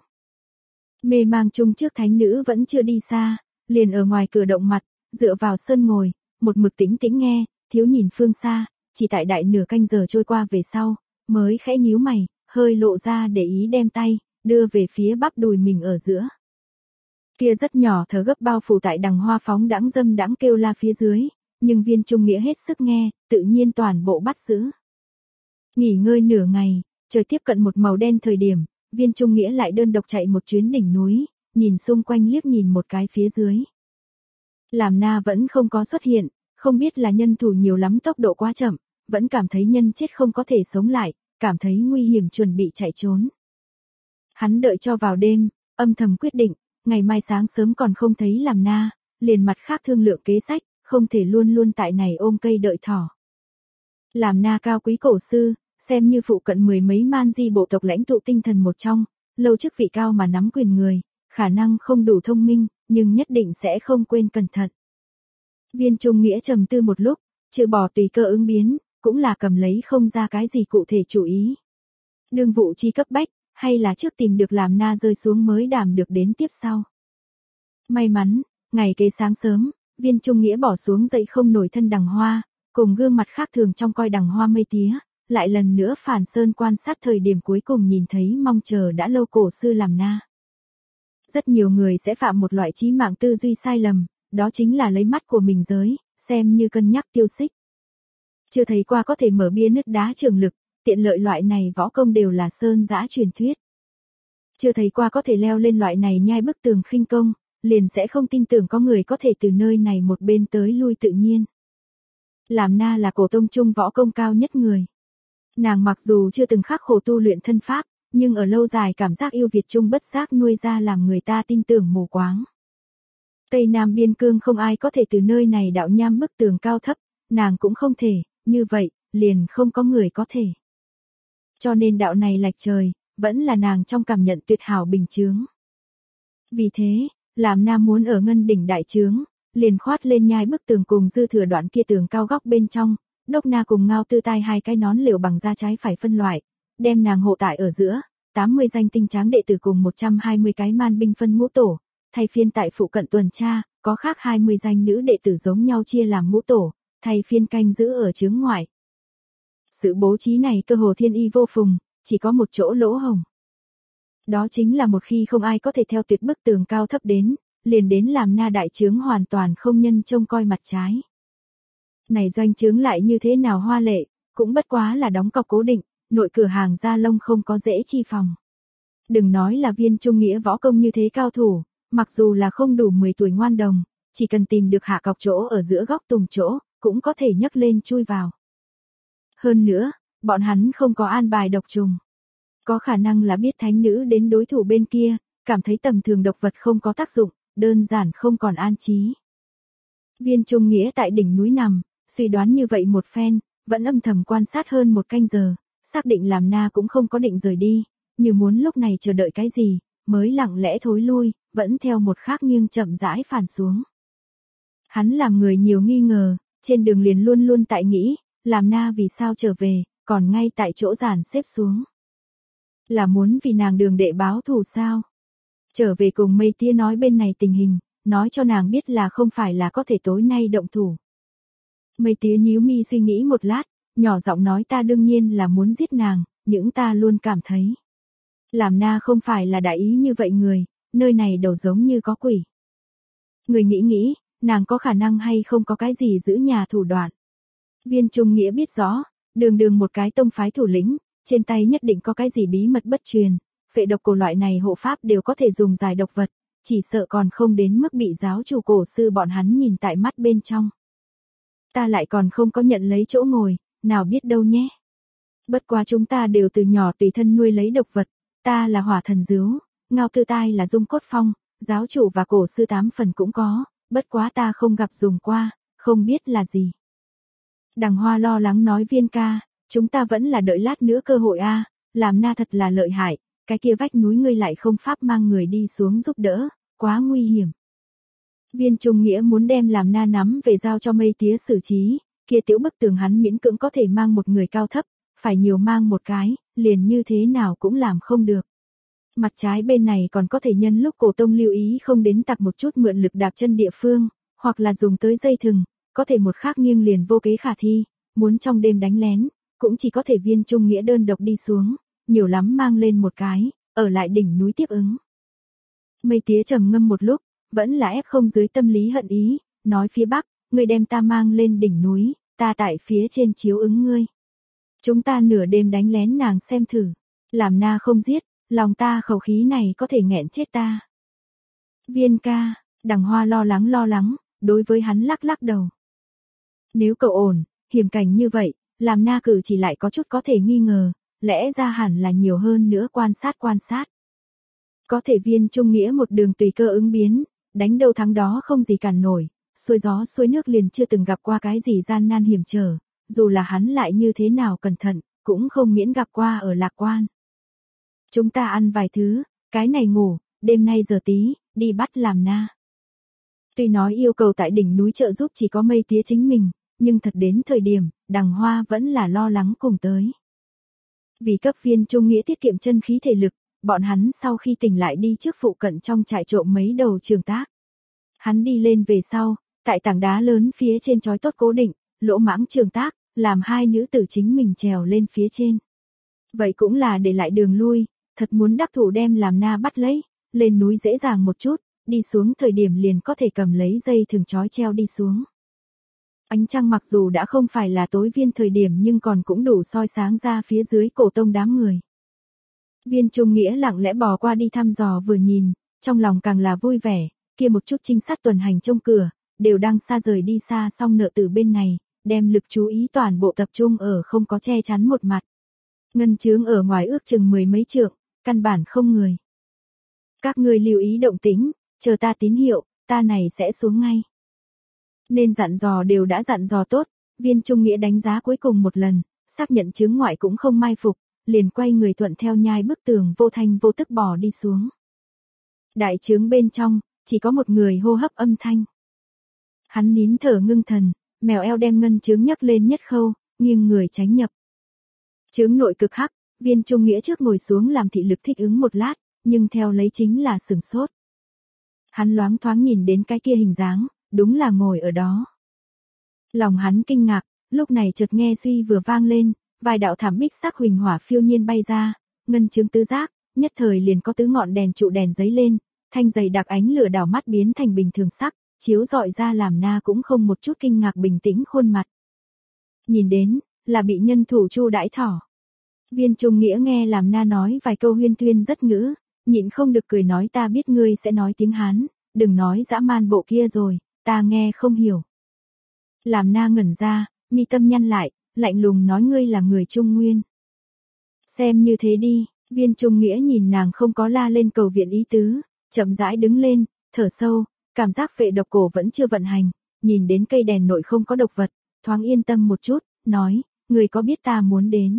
Mê mang chung trước thánh nữ vẫn chưa đi xa, liền ở ngoài cửa động mặt, dựa vào sân ngồi, một mực tĩnh tĩnh nghe, thiếu nhìn phương xa, chỉ tại đại nửa canh giờ trôi qua về sau, mới khẽ nhíu mày, hơi lộ ra để ý đem tay, đưa về phía bắp đùi mình ở giữa. Kia rất nhỏ thở gấp bao phủ tại Đằng Hoa phóng đãng dâm đãng kêu la phía dưới, nhưng Viên Trung Nghĩa hết sức nghe, tự nhiên toàn bộ bắt giữ. Nghỉ ngơi nửa ngày, trời tiếp cận một màu đen thời điểm, Viên Trung Nghĩa lại đơn độc chạy một chuyến đỉnh núi, nhìn xung quanh liếc nhìn một cái phía dưới. Làm na vẫn không có xuất hiện, không biết là nhân thủ nhiều lắm tốc độ quá chậm, vẫn cảm thấy nhân chết không có thể sống lại, cảm thấy nguy hiểm chuẩn bị chạy trốn. Hắn đợi cho vào đêm, âm thầm quyết định, ngày mai sáng sớm còn không thấy làm na, liền mặt khác thương lượng kế sách, không thể luôn luôn tại này ôm cây đợi thỏ. Làm na cao quý cổ sư, xem như phụ cận mười mấy man di bộ tộc lãnh tụ tinh thần một trong, lâu chức vị cao mà nắm quyền người, khả năng không đủ thông minh, nhưng nhất định sẽ không quên cẩn thận. Viên Trung Nghĩa trầm tư một lúc, trừ bỏ tùy cơ ứng biến, cũng là cầm lấy không ra cái gì cụ thể chủ ý. Đương vụ chi cấp bách, hay là trước tìm được làm na rơi xuống mới đảm được đến tiếp sau. May mắn, ngày kế sáng sớm, Viên Trung Nghĩa bỏ xuống dậy không nổi thân Đằng Hoa, cùng gương mặt khác thường trong coi Đằng Hoa Mây tía, lại lần nữa phản sơn quan sát thời điểm cuối cùng nhìn thấy mong chờ đã lâu cổ sư làm na. Rất nhiều người sẽ phạm một loại chí mạng tư duy sai lầm, đó chính là lấy mắt của mình giới, xem như cân nhắc tiêu xích. Chưa thấy qua có thể mở bia nứt đá trường lực, tiện lợi loại này võ công đều là sơn dã truyền thuyết. Chưa thấy qua có thể leo lên loại này nhai bức tường khinh công, liền sẽ không tin tưởng có người có thể từ nơi này một bên tới lui tự nhiên. Làm na là cổ tông trung võ công cao nhất người. Nàng mặc dù chưa từng khắc khổ tu luyện thân pháp, nhưng ở lâu dài cảm giác yêu Việt trung bất giác nuôi ra làm người ta tin tưởng mù quáng. Tây Nam biên cương không ai có thể từ nơi này đạo nham bức tường cao thấp, nàng cũng không thể, như vậy, liền không có người có thể. Cho nên đạo này lệch trời, vẫn là nàng trong cảm nhận tuyệt hảo bình chướng. Vì thế, làm Nam muốn ở ngân đỉnh đại chướng, liền khoát lên nhai bức tường cùng dư thừa đoạn kia tường cao góc bên trong, Đốc Na cùng Ngao Tư Tai hai cái nón liều bằng da trái phải phân loại, đem nàng hộ tại ở giữa, tám mươi danh tinh tráng đệ tử cùng một trăm hai mươi cái man binh phân ngũ tổ, thay phiên tại phụ cận tuần tra, có khác hai mươi danh nữ đệ tử giống nhau chia làm ngũ tổ, thay phiên canh giữ ở chướng ngoại. Sự bố trí này cơ hồ thiên y vô phùng, chỉ có một chỗ lỗ hổng. Đó chính là một khi không ai có thể theo tuyệt bức tường cao thấp đến, liền đến làm Na đại chướng hoàn toàn không nhân trông coi mặt trái. Này doanh chướng lại như thế nào hoa lệ, cũng bất quá là đóng cọc cố định, nội cửa hàng gia lông không có dễ chi phòng. Đừng nói là Viên Trung Nghĩa võ công như thế cao thủ, mặc dù là không đủ mười tuổi ngoan đồng, chỉ cần tìm được hạ cọc chỗ ở giữa góc tùng chỗ, cũng có thể nhấc lên chui vào. Hơn nữa, bọn hắn không có an bài độc trùng. Có khả năng là biết thánh nữ đến đối thủ bên kia, cảm thấy tầm thường độc vật không có tác dụng, đơn giản không còn an trí. Viên Trung Nghĩa tại đỉnh núi nằm, suy đoán như vậy một phen, vẫn âm thầm quan sát hơn một canh giờ, xác định làm Na cũng không có định rời đi, như muốn lúc này chờ đợi cái gì, mới lặng lẽ thối lui, vẫn theo một khác nghiêng chậm rãi phản xuống. Hắn làm người nhiều nghi ngờ, trên đường liền luôn luôn tại nghĩ, làm Na vì sao trở về, còn ngay tại chỗ giản xếp xuống. Là muốn vì nàng Đường đệ báo thù sao? Trở về cùng Mây Tía nói bên này tình hình, nói cho nàng biết là không phải là có thể tối nay động thủ. Mây Tía nhíu mi suy nghĩ một lát, nhỏ giọng nói ta đương nhiên là muốn giết nàng, những ta luôn cảm thấy. Làm Na không phải là đại ý như vậy người, nơi này đầu giống như có quỷ. Người nghĩ nghĩ, nàng có khả năng hay không có cái gì giữ nhà thủ đoạn. Viên Trung Nghĩa biết rõ, đường đường một cái tông phái thủ lĩnh, trên tay nhất định có cái gì bí mật bất truyền, phệ độc cổ loại này hộ pháp đều có thể dùng giải độc vật, chỉ sợ còn không đến mức bị giáo chủ cổ sư bọn hắn nhìn tại mắt bên trong. Ta lại còn không có nhận lấy chỗ ngồi, nào biết đâu nhé. Bất quá chúng ta đều từ nhỏ tùy thân nuôi lấy độc vật, ta là hỏa thần dứu, Ngao Tư Tai là dung cốt phong, giáo chủ và cổ sư tám phần cũng có, bất quá ta không gặp dùng qua, không biết là gì. Đằng Hoa lo lắng nói Viên ca, chúng ta vẫn là đợi lát nữa cơ hội a, làm Na thật là lợi hại, cái kia vách núi ngươi lại không pháp mang người đi xuống giúp đỡ, quá nguy hiểm. Viên Trung Nghĩa muốn đem làm Na nắm về giao cho Mây Tía xử trí, kia tiểu bức tường hắn miễn cưỡng có thể mang một người cao thấp, phải nhiều mang một cái, liền như thế nào cũng làm không được. Mặt trái bên này còn có thể nhân lúc cổ tông lưu ý không đến tặc một chút mượn lực đạp chân địa phương, hoặc là dùng tới dây thừng, có thể một khác nghiêng liền vô kế khả thi, muốn trong đêm đánh lén, cũng chỉ có thể Viên Trung Nghĩa đơn độc đi xuống, nhiều lắm mang lên một cái, ở lại đỉnh núi tiếp ứng. Mây Tía trầm ngâm một lúc, vẫn là ép không dưới tâm lý hận ý, nói phía bắc, ngươi đem ta mang lên đỉnh núi, ta tại phía trên chiếu ứng ngươi. Chúng ta nửa đêm đánh lén nàng xem thử, làm Na không giết, lòng ta khẩu khí này có thể nghẹn chết ta. Viên ca, Đằng Hoa lo lắng lo lắng, đối với hắn lắc lắc đầu. Nếu cậu ổn, hiểm cảnh như vậy, làm Na cử chỉ lại có chút có thể nghi ngờ, lẽ ra hẳn là nhiều hơn nữa quan sát quan sát. Có thể Viên Trung Nghĩa một đường tùy cơ ứng biến, đánh đâu thắng đó không gì cản nổi, xuôi gió xuôi nước liền chưa từng gặp qua cái gì gian nan hiểm trở, dù là hắn lại như thế nào cẩn thận, cũng không miễn gặp qua ở Lạc Quan. Chúng ta ăn vài thứ, cái này ngủ, đêm nay giờ tí, đi bắt làm Na. Tuy nói yêu cầu tại đỉnh núi trợ giúp chỉ có Mây Tía chính mình, nhưng thật đến thời điểm, Đằng Hoa vẫn là lo lắng cùng tới. Vì cấp Viên Trung Nghĩa tiết kiệm chân khí thể lực, bọn hắn sau khi tỉnh lại đi trước phụ cận trong trại trộm mấy đầu trường tác. Hắn đi lên về sau, tại tảng đá lớn phía trên trói tốt cố định, lỗ mãng trường tác, làm hai nữ tử chính mình trèo lên phía trên. Vậy cũng là để lại đường lui, thật muốn đắc thủ đem làm Na bắt lấy, lên núi dễ dàng một chút, đi xuống thời điểm liền có thể cầm lấy dây thừng trói treo đi xuống. Ánh trăng mặc dù đã không phải là tối viên thời điểm nhưng còn cũng đủ soi sáng ra phía dưới cổ tông đám người. Viên Trung Nghĩa lặng lẽ bò qua đi thăm dò vừa nhìn, trong lòng càng là vui vẻ, kia một chút trinh sát tuần hành trong cửa, đều đang xa rời đi xa xong nợ từ bên này, đem lực chú ý toàn bộ tập trung ở không có che chắn một mặt. Ngân chướng ở ngoài ước chừng mười mấy trượng, căn bản không người. Các ngươi lưu ý động tĩnh, chờ ta tín hiệu, ta này sẽ xuống ngay. Nên dặn dò đều đã dặn dò tốt, Viên Trung Nghĩa đánh giá cuối cùng một lần, xác nhận chướng ngoại cũng không mai phục, liền quay người thuận theo nhai bức tường vô thanh vô tức bò đi xuống. Đại trướng bên trong, chỉ có một người hô hấp âm thanh. Hắn nín thở ngưng thần, mèo eo đem ngân trướng nhấc lên nhất khâu, nghiêng người tránh nhập. Trướng nội cực hắc, Viên Trung Nghĩa trước ngồi xuống làm thị lực thích ứng một lát, nhưng theo lấy chính là sửng sốt. Hắn loáng thoáng nhìn đến cái kia hình dáng, đúng là ngồi ở đó. Lòng hắn kinh ngạc, lúc này chợt nghe suy vừa vang lên, vài đạo thảm bích sắc huỳnh hỏa phiêu nhiên bay ra, ngân trướng tứ giác, nhất thời liền có tứ ngọn đèn trụ đèn giấy lên, thanh dày đặc ánh lửa đảo mắt biến thành bình thường sắc, chiếu rọi ra làm na cũng không một chút kinh ngạc bình tĩnh khuôn mặt. Nhìn đến, là bị nhân thủ chu đãi thỏ. Viên Trung Nghĩa nghe làm na nói vài câu huyên thuyên rất ngữ, nhịn không được cười nói ta biết ngươi sẽ nói tiếng Hán, đừng nói dã man bộ kia rồi, ta nghe không hiểu. Làm na ngẩn ra, mi tâm nhăn lại, lạnh lùng nói ngươi là người Trung Nguyên. Xem như thế đi, Viên Trung Nghĩa nhìn nàng không có la lên cầu viện ý tứ, chậm rãi đứng lên, thở sâu, cảm giác vệ độc cổ vẫn chưa vận hành, nhìn đến cây đèn nội không có độc vật, thoáng yên tâm một chút, nói, người có biết ta muốn đến.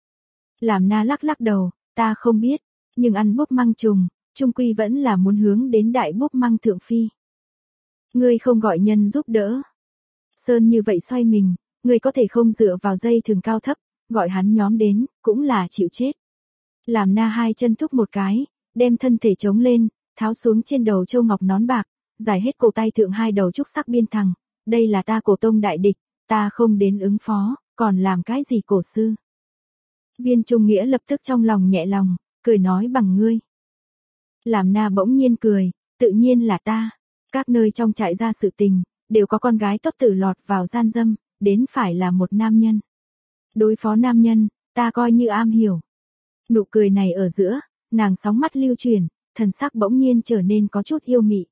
Làm na lắc lắc đầu, ta không biết, nhưng ăn búp măng trùng, trung quy vẫn là muốn hướng đến đại búp măng thượng phi. Ngươi không gọi nhân giúp đỡ. Sơn như vậy xoay mình, ngươi có thể không dựa vào dây thường cao thấp, gọi hắn nhóm đến, cũng là chịu chết. Làm na hai chân thúc một cái, đem thân thể chống lên, tháo xuống trên đầu châu ngọc nón bạc, giải hết cổ tay thượng hai đầu trúc sắc biên thẳng, đây là ta cổ tông đại địch, ta không đến ứng phó, còn làm cái gì cổ sư. Viên Trung Nghĩa lập tức trong lòng nhẹ lòng, cười nói bằng ngươi. Làm na bỗng nhiên cười, tự nhiên là ta, các nơi trong trại ra sự tình, đều có con gái tốt tử lọt vào gian dâm, đến phải là một nam nhân. Đối phó nam nhân, ta coi như am hiểu. Nụ cười này ở giữa, nàng sóng mắt lưu chuyển, thần sắc bỗng nhiên trở nên có chút yêu mị.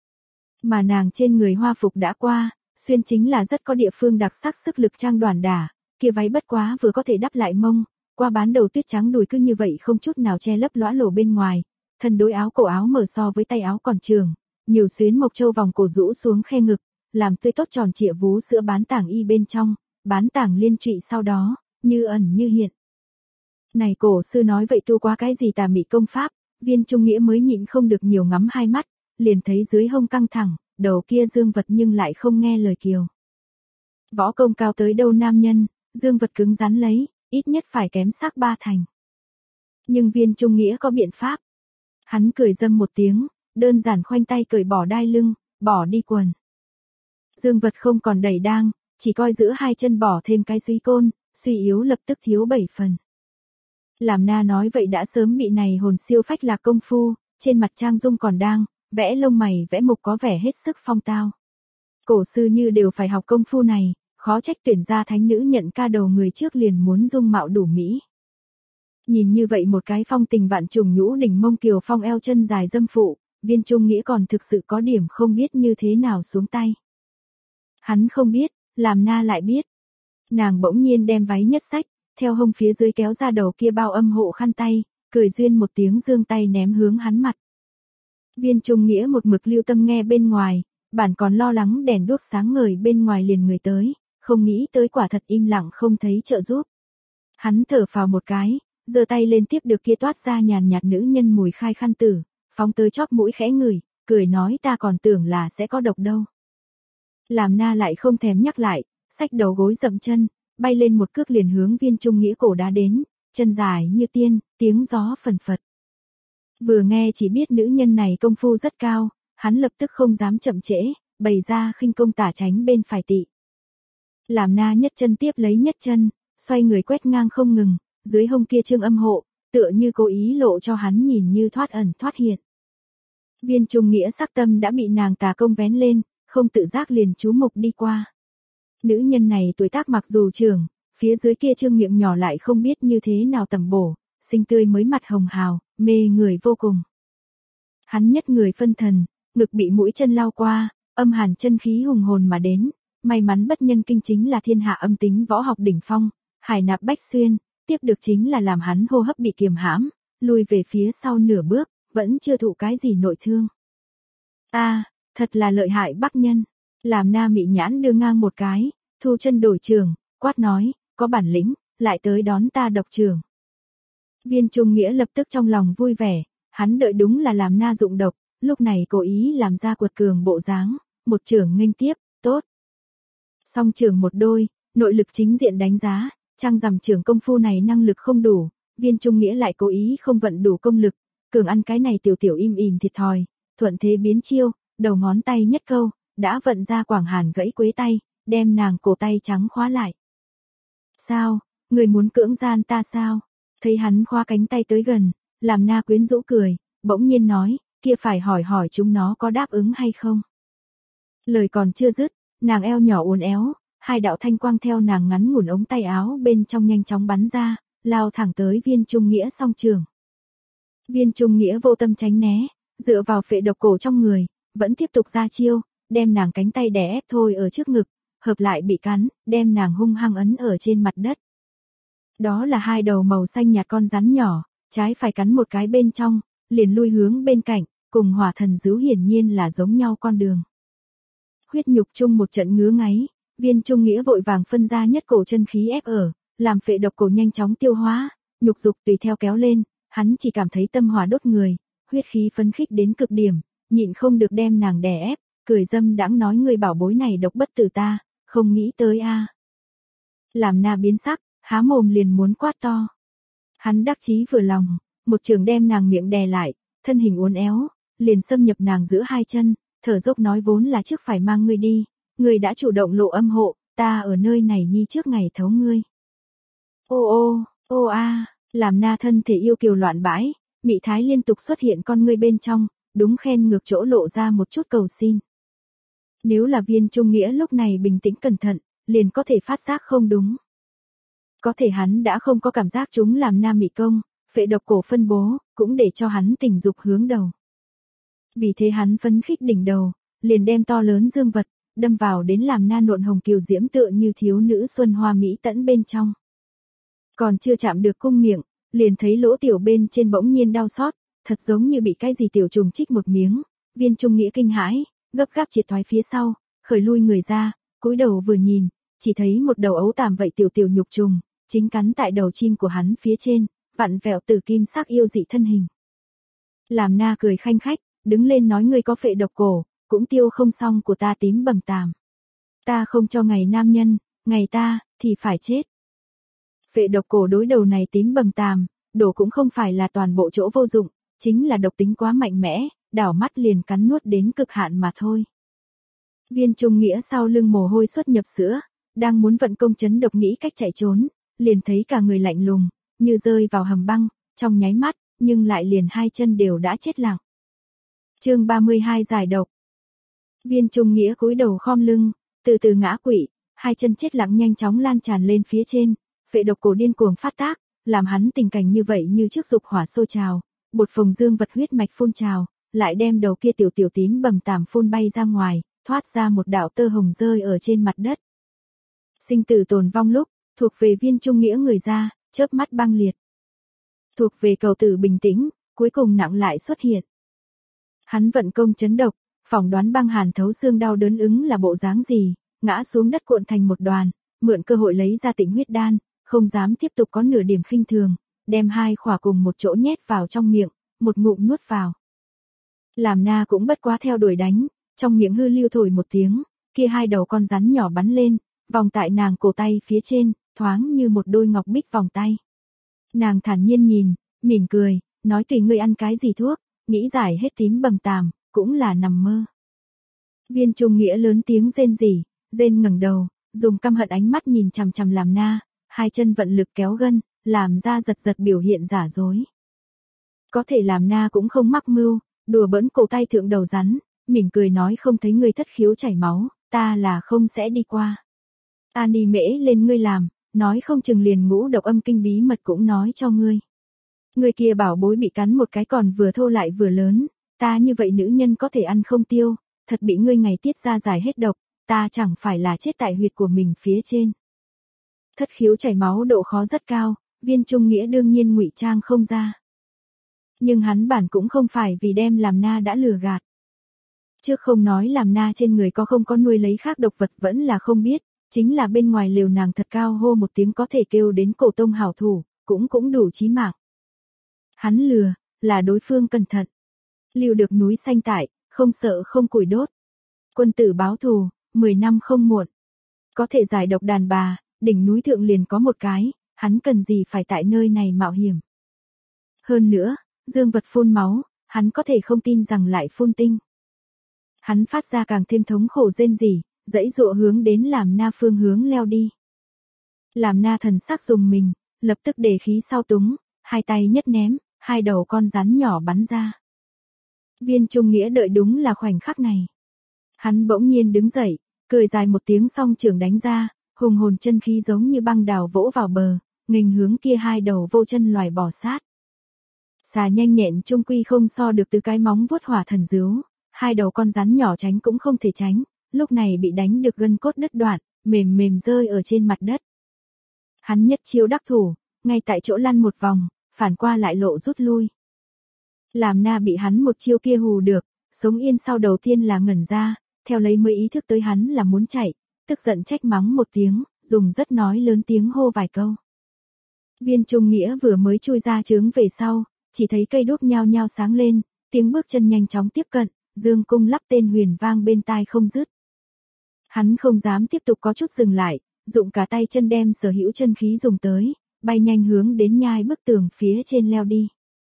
Mà nàng trên người hoa phục đã qua, xuyên chính là rất có địa phương đặc sắc sức lực trang đoàn đả, kia váy bất quá vừa có thể đắp lại mông, qua bán đầu tuyết trắng đùi cứ như vậy không chút nào che lấp lõa lổ bên ngoài, thân đối áo cổ áo mở so với tay áo còn trường, nhiều xuyến mộc châu vòng cổ rũ xuống khe ngực, làm tươi tốt tròn trịa vú sữa bán tảng y bên trong, bán tảng liên trụy sau đó, như ẩn như hiện. Này cổ sư nói vậy tu qua cái gì tà mị công pháp, Viên Trung Nghĩa mới nhịn không được nhiều ngắm hai mắt, liền thấy dưới hông căng thẳng, đầu kia dương vật nhưng lại không nghe lời kiều. Võ công cao tới đâu nam nhân, dương vật cứng rắn lấy, ít nhất phải kém xác ba thành. Nhưng Viên Trung Nghĩa có biện pháp. Hắn cười dâm một tiếng, đơn giản khoanh tay cởi bỏ đai lưng, bỏ đi quần. Dương vật không còn đẩy đang, chỉ coi giữa hai chân bỏ thêm cái suy côn, suy yếu lập tức thiếu bảy phần. Làm na nói vậy đã sớm bị này hồn siêu phách lạc công phu, trên mặt trang dung còn đang, vẽ lông mày vẽ mục có vẻ hết sức phong tao. Cổ sư như đều phải học công phu này, khó trách tuyển ra thánh nữ nhận ca đầu người trước liền muốn dung mạo đủ mỹ. Nhìn như vậy một cái phong tình vạn trùng nhũ đỉnh mông kiều phong eo chân dài dâm phụ, Viên Trung Nghĩa còn thực sự có điểm không biết như thế nào xuống tay. Hắn không biết, làm na lại biết. Nàng bỗng nhiên đem váy nhất sách, theo hông phía dưới kéo ra đầu kia bao âm hộ khăn tay, cười duyên một tiếng giương tay ném hướng hắn mặt. Viên Trung Nghĩa một mực lưu tâm nghe bên ngoài, bản còn lo lắng đèn đuốc sáng ngời bên ngoài liền người tới, không nghĩ tới quả thật im lặng không thấy trợ giúp. Hắn thở phào một cái, giơ tay lên tiếp được kia toát ra nhàn nhạt nữ nhân mùi khai khăn tử, phóng tới chóp mũi khẽ ngửi, cười nói ta còn tưởng là sẽ có độc đâu. Làm na lại không thèm nhắc lại, xách đầu gối dậm chân, bay lên một cước liền hướng Viên Trung Nghĩa cổ đá đến, chân dài như tiên, tiếng gió phần phật. Vừa nghe chỉ biết nữ nhân này công phu rất cao, hắn lập tức không dám chậm trễ, bày ra khinh công tả tránh bên phải tị. Làm na nhất chân tiếp lấy nhất chân, xoay người quét ngang không ngừng, dưới hông kia trương âm hộ, tựa như cố ý lộ cho hắn nhìn như thoát ẩn thoát hiện. Viên Trung Nghĩa sắc tâm đã bị nàng tà công vén lên, không tự giác liền chú mục đi qua. Nữ nhân này tuổi tác mặc dù trưởng, phía dưới kia trương miệng nhỏ lại không biết như thế nào tầm bổ, xinh tươi mới mặt hồng hào, mê người vô cùng. Hắn nhất người phân thần, ngực bị mũi chân lao qua, âm hàn chân khí hùng hồn mà đến, may mắn bất nhân kinh chính là thiên hạ âm tính võ học đỉnh phong, hải nạp bách xuyên, tiếp được chính là làm hắn hô hấp bị kiềm hãm, lùi về phía sau nửa bước, vẫn chưa thụ cái gì nội thương. A, Thật là lợi hại Bắc nhân. Làm Na mị nhãn đưa ngang một cái, thu chân đổi trường, quát nói, có bản lĩnh, lại tới đón ta độc trường. Viên Trung Nghĩa lập tức trong lòng vui vẻ, hắn đợi đúng là làm Na dụng độc, lúc này cố ý làm ra quật cường bộ dáng, một trường nghênh tiếp, tốt. Song trường một đôi, nội lực chính diện đánh giá, chăng rằng trường công phu này năng lực không đủ, Viên Trung Nghĩa lại cố ý không vận đủ công lực, cường ăn cái này tiểu tiểu im ỉm thiệt thòi, thuận thế biến chiêu, đầu ngón tay nhất câu, đã vận ra quảng hàn gãy quế tay, đem nàng cổ tay trắng khóa lại. Sao, người muốn cưỡng gian ta sao? Thấy hắn khoa cánh tay tới gần, làm Na quyến rũ cười, bỗng nhiên nói, kia phải hỏi hỏi chúng nó có đáp ứng hay không. Lời còn chưa dứt, nàng eo nhỏ uốn éo, hai đạo thanh quang theo nàng ngắn ngủn ống tay áo bên trong nhanh chóng bắn ra, lao thẳng tới Viên Trung Nghĩa song trường. Viên Trung Nghĩa vô tâm tránh né, dựa vào phệ độc cổ trong người, vẫn tiếp tục ra chiêu, đem nàng cánh tay đè ép thôi ở trước ngực, hợp lại bị cắn, đem nàng hung hăng ấn ở trên mặt đất. Đó là hai đầu màu xanh nhạt con rắn nhỏ, trái phải cắn một cái bên trong, liền lui hướng bên cạnh, cùng hỏa thần dứu hiển nhiên là giống nhau con đường. Huyết nhục chung một trận ngứa ngáy, Viên Trung Nghĩa vội vàng phân ra nhất cổ chân khí ép ở, làm phệ độc cổ nhanh chóng tiêu hóa, nhục dục tùy theo kéo lên, hắn chỉ cảm thấy tâm hỏa đốt người, huyết khí phấn khích đến cực điểm, nhịn không được đem nàng đè ép, cười dâm đãng nói người bảo bối này độc bất tử ta, không nghĩ tới a. Làm Na biến sắc, há mồm liền muốn quát to. Hắn đắc chí vừa lòng, một trường đem nàng miệng đè lại, thân hình uốn éo, liền xâm nhập nàng giữa hai chân, thở dốc nói vốn là trước phải mang ngươi đi, ngươi đã chủ động lộ âm hộ, ta ở nơi này nhi trước ngày thấu ngươi. Ô ô, ô a, làm Na thân thể yêu kiều loạn bãi, mị thái liên tục xuất hiện con ngươi bên trong, đúng khen ngược chỗ lộ ra một chút cầu xin. Nếu là Viên Trung Nghĩa lúc này bình tĩnh cẩn thận, liền có thể phát giác không đúng. Có thể hắn đã không có cảm giác chúng làm Na mị công, phệ độc cổ phân bố, cũng để cho hắn tình dục hướng đầu. Vì thế hắn phấn khích đỉnh đầu, liền đem to lớn dương vật, đâm vào đến làm Na nộn hồng kiều diễm tựa như thiếu nữ xuân hoa mỹ tẫn bên trong. Còn chưa chạm được cung miệng, liền thấy lỗ tiểu bên trên bỗng nhiên đau xót, thật giống như bị cái gì tiểu trùng chích một miếng, Viên Trung Nghĩa kinh hãi, gấp gáp triệt thoái phía sau, khởi lui người ra, cúi đầu vừa nhìn, chỉ thấy một đầu ấu tàm vậy tiểu tiểu nhục trùng, chính cắn tại đầu chim của hắn phía trên, vặn vẹo từ kim sắc yêu dị thân hình. Làm Na cười khanh khách, đứng lên nói ngươi có phệ độc cổ, cũng tiêu không xong của ta tím bầm tàm. Ta không cho ngày nam nhân, ngày ta, thì phải chết. Phệ độc cổ đối đầu này tím bầm tàm, đổ cũng không phải là toàn bộ chỗ vô dụng, chính là độc tính quá mạnh mẽ, đảo mắt liền cắn nuốt đến cực hạn mà thôi. Viên Trung Nghĩa sau lưng mồ hôi xuất nhập sữa, đang muốn vận công chấn độc nghĩ cách chạy trốn, liền thấy cả người lạnh lùng, như rơi vào hầm băng, trong nháy mắt, nhưng lại liền hai chân đều đã chết lặng. Chương ba mươi hai giải độc. Viên Trung Nghĩa cúi đầu khom lưng, từ từ ngã quỵ, hai chân chết lặng nhanh chóng lan tràn lên phía trên, phệ độc cổ điên cuồng phát tác, làm hắn tình cảnh như vậy như trước dục hỏa sôi trào, bột phồng dương vật huyết mạch phun trào, lại đem đầu kia tiểu tiểu tím bầm tàm phun bay ra ngoài, thoát ra một đạo tơ hồng rơi ở trên mặt đất. Sinh tử tồn vong lúc, thuộc về Viên Trung Nghĩa người ra, chớp mắt băng liệt. Thuộc về cầu tử bình tĩnh, cuối cùng nặng lại xuất hiện. Hắn vận công chấn độc, phỏng đoán băng hàn thấu xương đau đớn ứng là bộ dáng gì, ngã xuống đất cuộn thành một đoàn, mượn cơ hội lấy ra tịnh huyết đan, không dám tiếp tục có nửa điểm khinh thường, đem hai khỏa cùng một chỗ nhét vào trong miệng, một ngụm nuốt vào. Làm Na cũng bất quá theo đuổi đánh, trong miệng hư lưu thổi một tiếng, kia hai đầu con rắn nhỏ bắn lên, vòng tại nàng cổ tay phía trên, thoáng như một đôi ngọc bích vòng tay. Nàng thản nhiên nhìn, mỉm cười, nói tùy ngươi ăn cái gì thuốc, nghĩ giải hết tím bầm tàm, cũng là nằm mơ. Viên Trung Nghĩa lớn tiếng rên rỉ, rên ngẩng đầu, dùng căm hận ánh mắt nhìn chằm chằm làm Na, hai chân vận lực kéo gân, làm ra giật giật biểu hiện giả dối. Có thể làm Na cũng không mắc mưu, đùa bỡn cổ tay thượng đầu rắn, mỉm cười nói không thấy ngươi thất khiếu chảy máu, ta là không sẽ đi qua. Ta đi mễ lên ngươi làm, nói không chừng liền ngũ độc âm kinh bí mật cũng nói cho ngươi. Người kia bảo bối bị cắn một cái còn vừa thô lại vừa lớn, ta như vậy nữ nhân có thể ăn không tiêu, thật bị ngươi ngày tiết ra giải hết độc, ta chẳng phải là chết tại huyệt của mình phía trên. Thất khiếu chảy máu độ khó rất cao, Viên Trung Nghĩa đương nhiên ngụy trang không ra. Nhưng hắn bản cũng không phải vì đem làm Na đã lừa gạt. Trước không nói làm na trên người có không có nuôi lấy khác độc vật vẫn là không biết, chính là bên ngoài liều nàng thật cao hô một tiếng có thể kêu đến cổ tông hảo thủ, cũng cũng đủ chí mạng. Hắn lừa, là đối phương cẩn thận. Lưu được núi xanh tại, không sợ không củi đốt. Quân tử báo thù, mười năm không muộn. Có thể giải độc đàn bà, đỉnh núi thượng liền có một cái, hắn cần gì phải tại nơi này mạo hiểm. Hơn nữa, dương vật phun máu, hắn có thể không tin rằng lại phun tinh. Hắn phát ra càng thêm thống khổ rên rỉ, dãy dụa hướng đến làm na phương hướng leo đi. Làm na thần sắc dùng mình, lập tức để khí sau túng, hai tay nhất ném, hai đầu con rắn nhỏ bắn ra. Viên Trung Nghĩa đợi đúng là khoảnh khắc này. Hắn bỗng nhiên đứng dậy, cười dài một tiếng song trường đánh ra, hùng hồn chân khí giống như băng đào vỗ vào bờ, nghênh hướng kia hai đầu vô chân loài bò sát. Xà nhanh nhẹn trung quy không so được từ cái móng vuốt hỏa thần dứu, hai đầu con rắn nhỏ tránh cũng không thể tránh, lúc này bị đánh được gân cốt đứt đoạn, mềm mềm rơi ở trên mặt đất. Hắn nhất chiêu đắc thủ, ngay tại chỗ lăn một vòng, phản qua lại lộ rút lui. Làm na bị hắn một chiêu kia hù được, sống yên sau đầu tiên là ngẩn ra, theo lấy mới ý thức tới hắn là muốn chạy, tức giận trách mắng một tiếng, dùng rất nói lớn tiếng hô vài câu. Viên Trung Nghĩa vừa mới chui ra trướng về sau, chỉ thấy cây đuốc nhao nhao sáng lên, tiếng bước chân nhanh chóng tiếp cận, dương cung lắp tên huyền vang bên tai không dứt. Hắn không dám tiếp tục có chút dừng lại, dụng cả tay chân đem sở hữu chân khí dùng tới, bay nhanh hướng đến nhai bức tường phía trên leo đi.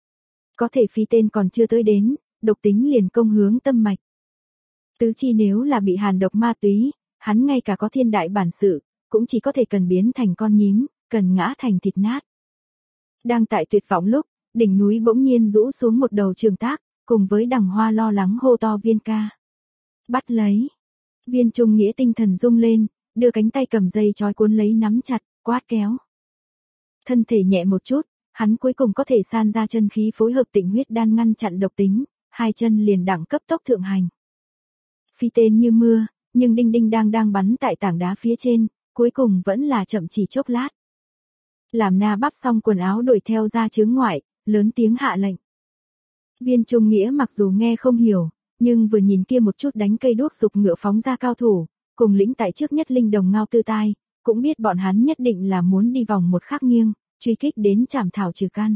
Có thể phi tên còn chưa tới đến, độc tính liền công hướng tâm mạch. Tứ chi nếu là bị hàn độc ma túy, hắn ngay cả có thiên đại bản sự, cũng chỉ có thể cần biến thành con nhím, cần ngã thành thịt nát. Đang tại tuyệt vọng lúc, đỉnh núi bỗng nhiên rũ xuống một đầu trường tác, cùng với Đằng Hoa lo lắng hô to Viên ca. Bắt lấy. Viên Trung Nghĩa tinh thần rung lên, đưa cánh tay cầm dây trói cuốn lấy nắm chặt, quát kéo. Thân thể nhẹ một chút, hắn cuối cùng có thể san ra chân khí phối hợp tịnh huyết đan ngăn chặn độc tính, hai chân liền đẳng cấp tốc thượng hành. Phi tên như mưa, nhưng đinh đinh đang đang bắn tại tảng đá phía trên, cuối cùng vẫn là chậm chỉ chốc lát. Làm na bắp xong quần áo đuổi theo ra chướng ngoại, lớn tiếng hạ lệnh. Viên Trung Nghĩa mặc dù nghe không hiểu, nhưng vừa nhìn kia một chút đánh cây đuốc dục ngựa phóng ra cao thủ, cùng lĩnh tại trước nhất linh đồng ngao tư tai, cũng biết bọn hắn nhất định là muốn đi vòng một khắc nghiêng, truy kích đến trảm thảo trừ căn.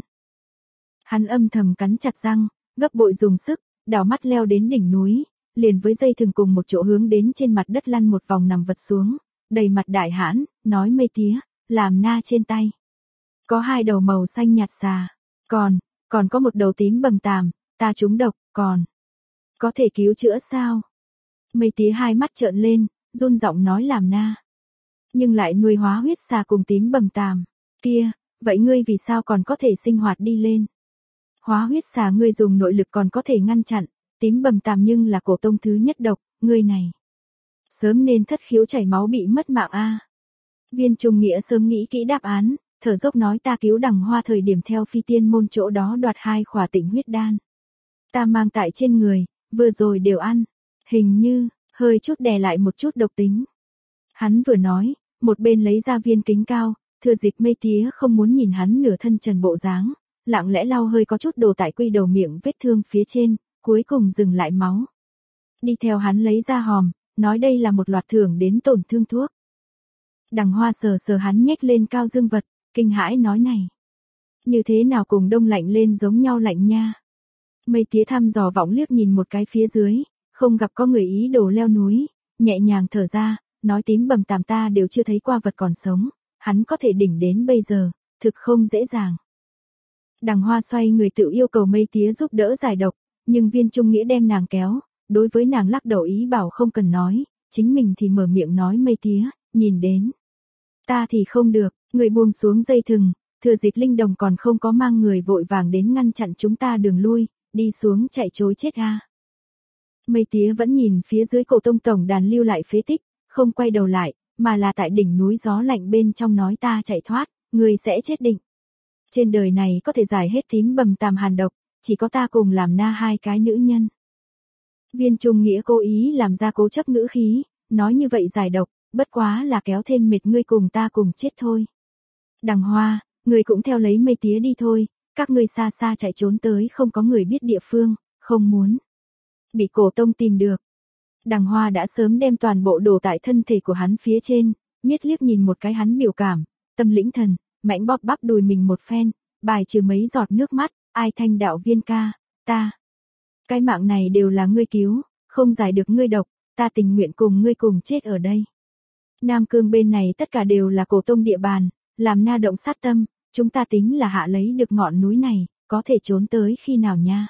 Hắn âm thầm cắn chặt răng, gấp bội dùng sức, đảo mắt leo đến đỉnh núi, liền với dây thừng cùng một chỗ hướng đến trên mặt đất lăn một vòng nằm vật xuống, đầy mặt đại hãn, nói mây tía, làm na trên tay. Có hai đầu màu xanh nhạt xà, còn, còn có một đầu tím bầm tàm, ta trúng độc, còn. Có thể cứu chữa sao? Mây tía hai mắt trợn lên, run giọng nói làm na. Nhưng lại nuôi hóa huyết xà cùng tím bầm tàm. Kia, vậy ngươi vì sao còn có thể sinh hoạt đi lên? Hóa huyết xà ngươi dùng nội lực còn có thể ngăn chặn, tím bầm tàm nhưng là cổ tông thứ nhất độc, ngươi này. Sớm nên thất khiếu chảy máu bị mất mạng a. Viên Trung Nghĩa sớm nghĩ kỹ đáp án, thở dốc nói ta cứu Đằng Hoa thời điểm theo phi tiên môn chỗ đó đoạt hai khỏa tịnh huyết đan. Ta mang tại trên người, vừa rồi đều ăn, hình như, hơi chút đè lại một chút độc tính. Hắn vừa nói, một bên lấy ra viên kính cao, thừa dịp mây tía không muốn nhìn hắn nửa thân trần bộ dáng, lặng lẽ lau hơi có chút đồ tại quy đầu miệng vết thương phía trên, cuối cùng dừng lại máu. Đi theo hắn lấy ra hòm, nói đây là một loạt thưởng đến tổn thương thuốc. Đằng Hoa sờ sờ hắn nhếch lên cao dương vật, kinh hãi nói này. Như thế nào cùng đông lạnh lên giống nhau lạnh nha. Mây tía thăm dò vọng liếc nhìn một cái phía dưới, không gặp có người ý đồ leo núi, nhẹ nhàng thở ra, nói tím bầm tàm ta đều chưa thấy qua vật còn sống, hắn có thể đỉnh đến bây giờ, thực không dễ dàng. Đằng Hoa xoay người tự yêu cầu mây tía giúp đỡ giải độc, nhưng Viên Trung Nghĩa đem nàng kéo, đối với nàng lắc đầu ý bảo không cần nói, chính mình thì mở miệng nói mây tía, nhìn đến. Ta thì không được, người buông xuống dây thừng, thừa dịp linh đồng còn không có mang người vội vàng đến ngăn chặn chúng ta đường lui, đi xuống chạy trối chết a. Mây tía vẫn nhìn phía dưới cổ tông tổng đàn lưu lại phế tích, không quay đầu lại, mà là tại đỉnh núi gió lạnh bên trong nói ta chạy thoát, người sẽ chết định. Trên đời này có thể giải hết tím bầm tàm hàn độc, chỉ có ta cùng làm na hai cái nữ nhân. Viên Trung Nghĩa cố ý làm ra cố chấp ngữ khí, nói như vậy giải độc, bất quá là kéo thêm mệt ngươi cùng ta cùng chết thôi. Đằng Hoa, người cũng theo lấy mây tía đi thôi, các ngươi xa xa chạy trốn tới không có người biết địa phương, không muốn. Bị cổ tông tìm được. Đằng Hoa đã sớm đem toàn bộ đồ tại thân thể của hắn phía trên, miết liếc nhìn một cái hắn biểu cảm, tâm lĩnh thần, mãnh bóp bắp đùi mình một phen, bài trừ mấy giọt nước mắt, ai thanh đạo viên ca, ta. Cái mạng này đều là ngươi cứu, không giải được ngươi độc, ta tình nguyện cùng ngươi cùng chết ở đây. Nam Cương bên này tất cả đều là cổ tông địa bàn, làm na động sát tâm, chúng ta tính là hạ lấy được ngọn núi này, có thể trốn tới khi nào nha.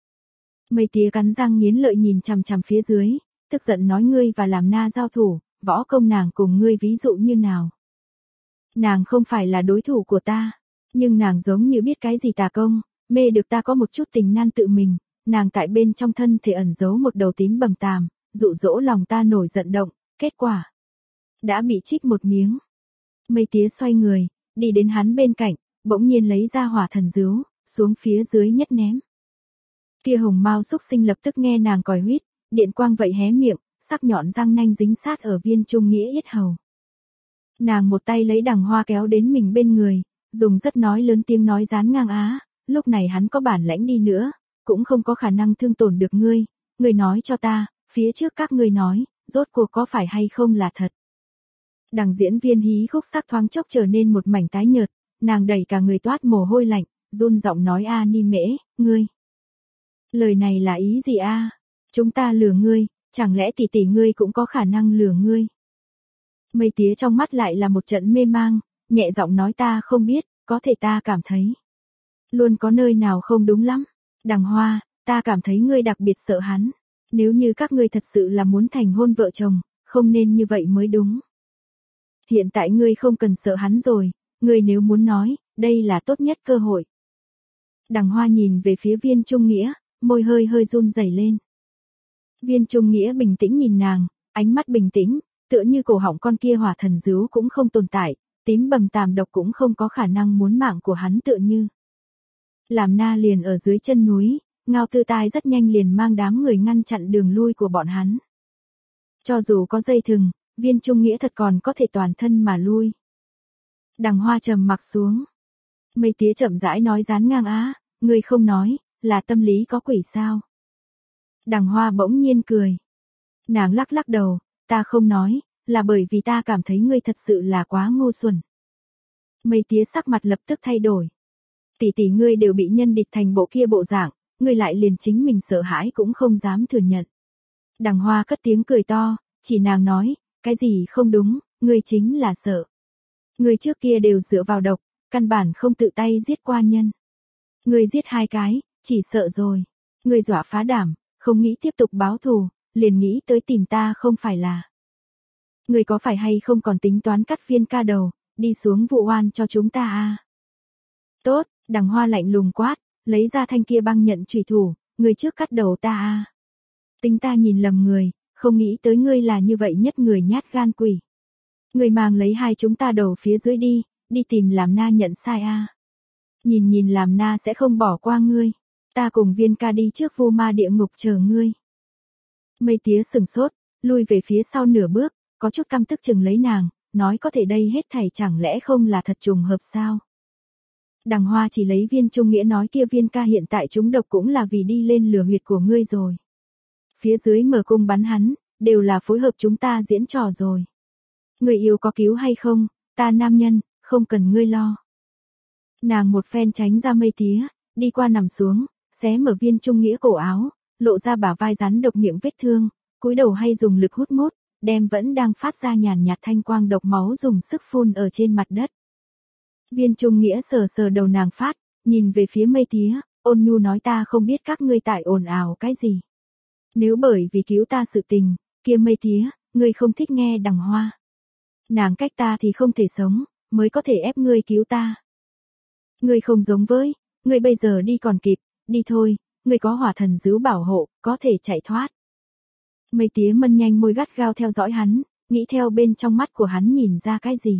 Mây tía cắn răng nghiến lợi nhìn chằm chằm phía dưới, tức giận nói ngươi và làm na giao thủ, võ công nàng cùng ngươi ví dụ như nào. Nàng không phải là đối thủ của ta, nhưng nàng giống như biết cái gì tà công, mê được ta có một chút tình nan tự mình, nàng tại bên trong thân thể ẩn giấu một đầu tím bầm tàm, dụ dỗ lòng ta nổi giận động, kết quả đã bị trích một miếng. Mây tía xoay người, đi đến hắn bên cạnh, bỗng nhiên lấy ra hỏa thần dứu, xuống phía dưới nhất ném. Kia hồng mao xúc sinh lập tức nghe nàng còi huýt, điện quang vậy hé miệng, sắc nhọn răng nanh dính sát ở Viên Trung Nghĩa yết hầu. Nàng một tay lấy Đằng Hoa kéo đến mình bên người, dùng rất nói lớn tiếng nói dán ngang á, lúc này hắn có bản lãnh đi nữa, cũng không có khả năng thương tổn được ngươi, ngươi nói cho ta, phía trước các ngươi nói, rốt cuộc có phải hay không là thật. Đằng diễn viên hí khúc sắc thoáng chốc trở nên một mảnh tái nhợt, nàng đẩy cả người toát mồ hôi lạnh, run giọng nói a ni mễ, ngươi. Lời này là ý gì a? Chúng ta lừa ngươi, chẳng lẽ tỷ tỷ ngươi cũng có khả năng lừa ngươi? Mây tía trong mắt lại là một trận mê mang, nhẹ giọng nói ta không biết, có thể ta cảm thấy. Luôn có nơi nào không đúng lắm. Đằng Hoa, ta cảm thấy ngươi đặc biệt sợ hắn. Nếu như các ngươi thật sự là muốn thành hôn vợ chồng, không nên như vậy mới đúng. Hiện tại ngươi không cần sợ hắn rồi, ngươi nếu muốn nói, đây là tốt nhất cơ hội. Đằng Hoa nhìn về phía Viên Trung Nghĩa, môi hơi hơi run rẩy lên. Viên Trung Nghĩa bình tĩnh nhìn nàng, ánh mắt bình tĩnh, tựa như cổ họng con kia hỏa thần dứu cũng không tồn tại, tím bầm tàm độc cũng không có khả năng muốn mạng của hắn tựa như. Làm na liền ở dưới chân núi, Ngao Tư Tai rất nhanh liền mang đám người ngăn chặn đường lui của bọn hắn. Cho dù có dây thừng, Viên Trung Nghĩa thật còn có thể toàn thân mà lui. Đằng Hoa trầm mặc xuống. Mây tía chậm rãi nói dán ngang á, ngươi không nói, là tâm lý có quỷ sao? Đằng Hoa bỗng nhiên cười. Nàng lắc lắc đầu, ta không nói, là bởi vì ta cảm thấy ngươi thật sự là quá ngu xuẩn. Mây tía sắc mặt lập tức thay đổi. Tỷ tỷ ngươi đều bị nhân địch thành bộ kia bộ dạng, ngươi lại liền chính mình sợ hãi cũng không dám thừa nhận. Đằng Hoa cất tiếng cười to, chỉ nàng nói, cái gì không đúng, ngươi chính là sợ. Ngươi trước kia đều dựa vào độc, căn bản không tự tay giết qua nhân. Ngươi giết hai cái, chỉ sợ rồi. Ngươi dọa phá đảm, không nghĩ tiếp tục báo thù, liền nghĩ tới tìm ta không phải là. Ngươi có phải hay không còn tính toán cắt Viên ca đầu, đi xuống vụ oan cho chúng ta à? Tốt, Đằng Hoa lạnh lùng quát, lấy ra thanh kia băng nhận chủy thủ, ngươi trước cắt đầu ta à? Tính ta nhìn lầm người, không nghĩ tới ngươi là như vậy nhất người nhát gan quỷ. Ngươi mang lấy hai chúng ta đầu phía dưới đi, đi tìm làm na nhận sai à? Nhìn nhìn làm na sẽ không bỏ qua ngươi, ta cùng Viên ca đi trước vô ma địa ngục chờ ngươi. Mây tía sừng sốt, lui về phía sau nửa bước, có chút căm tức chừng lấy nàng, nói có thể đây hết thảy chẳng lẽ không là thật trùng hợp sao? Đằng Hoa chỉ lấy Viên Trung Nghĩa nói kia Viên ca hiện tại trúng độc cũng là vì đi lên lửa huyệt của ngươi rồi. Phía dưới mở cung bắn hắn, đều là phối hợp chúng ta diễn trò rồi. Người yêu có cứu hay không, ta nam nhân, không cần ngươi lo. Nàng một phen tránh ra mây tía, đi qua nằm xuống, xé mở Viên Trung Nghĩa cổ áo, lộ ra bả vai rắn độc miệng vết thương, cúi đầu hay dùng lực hút mút, đem vẫn đang phát ra nhàn nhạt thanh quang độc máu dùng sức phun ở trên mặt đất. Viên Trung Nghĩa sờ sờ đầu nàng phát, nhìn về phía mây tía, ôn nhu nói ta không biết các ngươi tại ồn ào cái gì. Nếu bởi vì cứu ta sự tình, kia mây tía, ngươi không thích nghe Đằng Hoa. Nàng cách ta thì không thể sống, mới có thể ép ngươi cứu ta. Ngươi không giống với, ngươi bây giờ đi còn kịp, đi thôi, ngươi có hỏa thần dứu bảo hộ, có thể chạy thoát. Mây tía mân nhanh môi gắt gao theo dõi hắn, nghĩ theo bên trong mắt của hắn nhìn ra cái gì.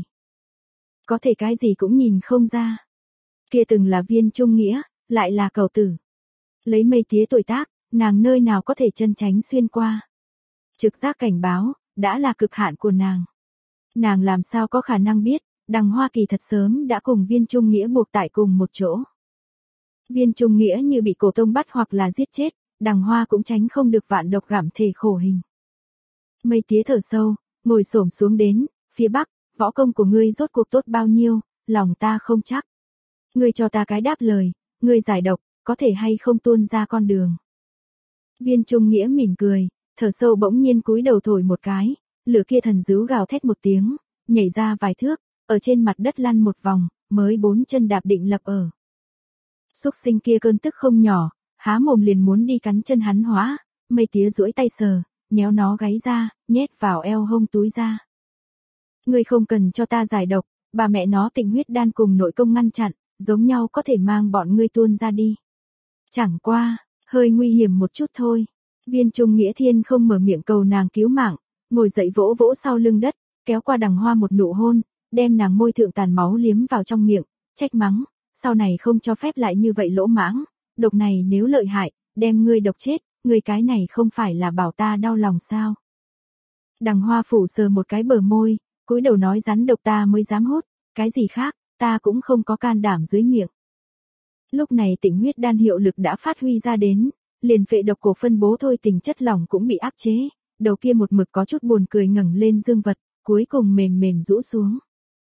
Có thể cái gì cũng nhìn không ra. Kia từng là Viên Trung Nghĩa, lại là cầu tử. Lấy mây tía tuổi tác, nàng nơi nào có thể chân tránh xuyên qua. Trực giác cảnh báo, đã là cực hạn của nàng. Nàng làm sao có khả năng biết, Đằng Hoa kỳ thật sớm đã cùng Viên Trung Nghĩa buộc tại cùng một chỗ. Viên Trung Nghĩa như bị cổ tông bắt hoặc là giết chết, Đằng Hoa cũng tránh không được vạn độc gặm thể khổ hình. Mây Tía thở sâu, ngồi xổm xuống đến, phía Bắc, võ công của ngươi rốt cuộc tốt bao nhiêu, lòng ta không chắc. Ngươi cho ta cái đáp lời, ngươi giải độc, có thể hay không tuôn ra con đường. Viên Trung Nghĩa mỉm cười, thở sâu bỗng nhiên cúi đầu thổi một cái, lửa kia thần dữ gào thét một tiếng, nhảy ra vài thước, ở trên mặt đất lăn một vòng, mới bốn chân đạp định lập ở. Xúc sinh kia cơn tức không nhỏ, há mồm liền muốn đi cắn chân hắn hóa, Mây Tía duỗi tay sờ, nhéo nó gáy ra, nhét vào eo hông túi ra. Ngươi không cần cho ta giải độc, bà mẹ nó Tịnh huyết đan cùng nội công ngăn chặn, giống nhau có thể mang bọn ngươi tuôn ra đi. Chẳng qua, hơi nguy hiểm một chút thôi. Viên Trung Nghĩa Thiên không mở miệng cầu nàng cứu mạng, ngồi dậy vỗ vỗ sau lưng đất, kéo qua Đằng Hoa một nụ hôn, đem nàng môi thượng tàn máu liếm vào trong miệng, trách mắng, sau này không cho phép lại như vậy lỗ mãng, độc này nếu lợi hại, đem ngươi độc chết, ngươi cái này không phải là bảo ta đau lòng sao. Đằng Hoa phủ sờ một cái bờ môi, cúi đầu nói rắn độc ta mới dám hút, cái gì khác, ta cũng không có can đảm dưới miệng. Lúc này Tịnh huyết đan hiệu lực đã phát huy ra đến, liền phệ độc cổ phân bố thôi tình chất lỏng cũng bị áp chế, đầu kia một mực có chút buồn cười ngẩng lên dương vật, cuối cùng mềm mềm rũ xuống.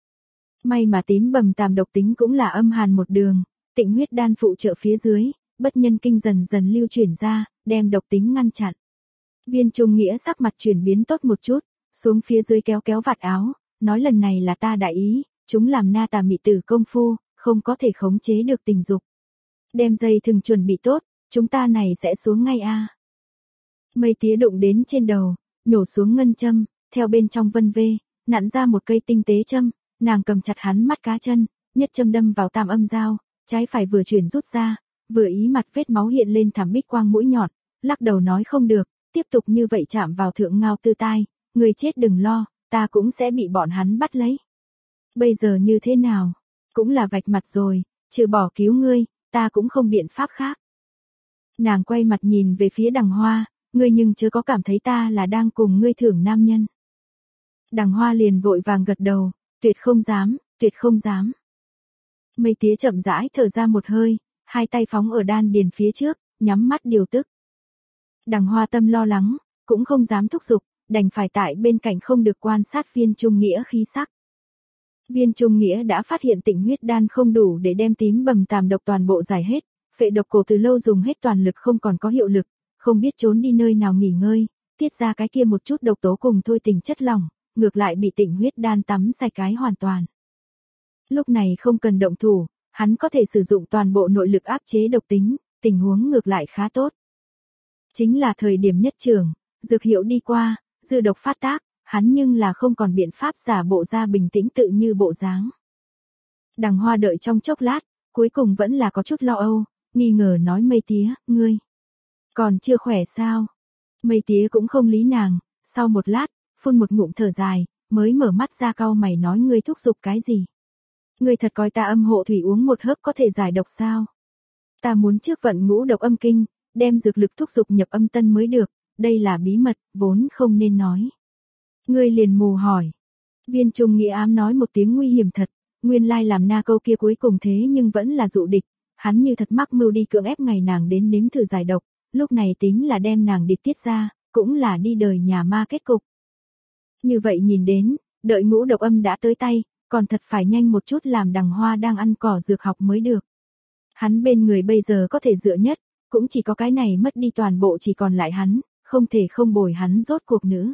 May mà tím bầm tàm độc tính cũng là âm hàn một đường, Tịnh huyết đan phụ trợ phía dưới, bất nhân kinh dần dần lưu chuyển ra, đem độc tính ngăn chặn. Viên Trung Nghĩa sắc mặt chuyển biến tốt một chút, xuống phía dưới kéo kéo vạt áo, nói lần này là ta đại ý, chúng làm na tà mị tử công phu, không có thể khống chế được tình dục. Đem dây thừng chuẩn bị tốt, chúng ta này sẽ xuống ngay a. À. Mây Tía đụng đến trên đầu, nhổ xuống ngân châm, theo bên trong vân vê, nặn ra một cây tinh tế châm, nàng cầm chặt hắn mắt cá chân, nhất châm đâm vào tam âm dao, trái phải vừa chuyển rút ra, vừa ý mặt vết máu hiện lên thảm bích quang mũi nhọn, lắc đầu nói không được, tiếp tục như vậy chạm vào thượng ngao tư tai, người chết đừng lo, ta cũng sẽ bị bọn hắn bắt lấy. Bây giờ như thế nào? Cũng là vạch mặt rồi, trừ bỏ cứu ngươi, ta cũng không biện pháp khác. Nàng quay mặt nhìn về phía Đằng Hoa, ngươi nhưng chớ có cảm thấy ta là đang cùng ngươi thưởng nam nhân. Đằng Hoa liền vội vàng gật đầu, tuyệt không dám, tuyệt không dám. Mây Tía chậm rãi thở ra một hơi, hai tay phóng ở đan điền phía trước, nhắm mắt điều tức. Đằng Hoa tâm lo lắng, cũng không dám thúc giục, đành phải tại bên cạnh không được quan sát Viên Trung Nghĩa khí sắc. Viên Trung Nghĩa đã phát hiện Tịnh huyết đan không đủ để đem tím bầm tàm độc toàn bộ giải hết, phệ độc cổ từ lâu dùng hết toàn lực không còn có hiệu lực, không biết trốn đi nơi nào nghỉ ngơi, tiết ra cái kia một chút độc tố cùng thôi tình chất lỏng, ngược lại bị Tịnh huyết đan tắm sạch cái hoàn toàn. Lúc này không cần động thủ, hắn có thể sử dụng toàn bộ nội lực áp chế độc tính, tình huống ngược lại khá tốt. Chính là thời điểm nhất trưởng, dược hiệu đi qua, dư độc phát tác, hắn nhưng là không còn biện pháp giả bộ ra bình tĩnh tự như bộ dáng. Đằng Hoa đợi trong chốc lát, cuối cùng vẫn là có chút lo âu, nghi ngờ nói Mây Tía, ngươi còn chưa khỏe sao? Mây Tía cũng không lý nàng, sau một lát, phun một ngụm thở dài, mới mở mắt ra cau mày nói ngươi thúc giục cái gì? Ngươi thật coi ta âm hộ thủy uống một hớp có thể giải độc sao? Ta muốn trước vận ngũ độc âm kinh, đem dược lực thúc giục nhập âm tân mới được, đây là bí mật, vốn không nên nói. Ngươi liền mù hỏi. Viên Trung Nghĩa ám nói một tiếng nguy hiểm thật, nguyên lai làm na câu kia cuối cùng thế nhưng vẫn là dụ địch, hắn như thật mắc mưu đi cưỡng ép ngày nàng đến nếm thử giải độc, lúc này tính là đem nàng địch tiết ra, cũng là đi đời nhà ma kết cục. Như vậy nhìn đến, đợi ngũ độc âm đã tới tay, còn thật phải nhanh một chút làm Đằng Hoa đang ăn cỏ dược học mới được. Hắn bên người bây giờ có thể dựa nhất, cũng chỉ có cái này mất đi toàn bộ chỉ còn lại hắn, không thể không bồi hắn rốt cuộc nữa.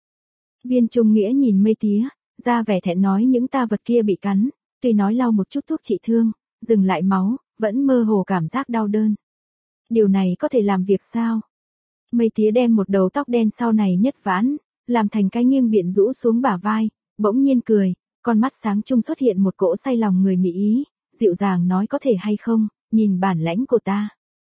Viên Trung Nghĩa nhìn Mây Tía, ra vẻ thẹn nói những ta vật kia bị cắn, tuy nói lau một chút thuốc trị thương, dừng lại máu, vẫn mơ hồ cảm giác đau đớn. Điều này có thể làm việc sao? Mây Tía đem một đầu tóc đen sau này nhất vãn, làm thành cái nghiêng biện rũ xuống bả vai, bỗng nhiên cười, con mắt sáng trung xuất hiện một cỗ say lòng người mỹ ý, dịu dàng nói có thể hay không, nhìn bản lãnh của ta.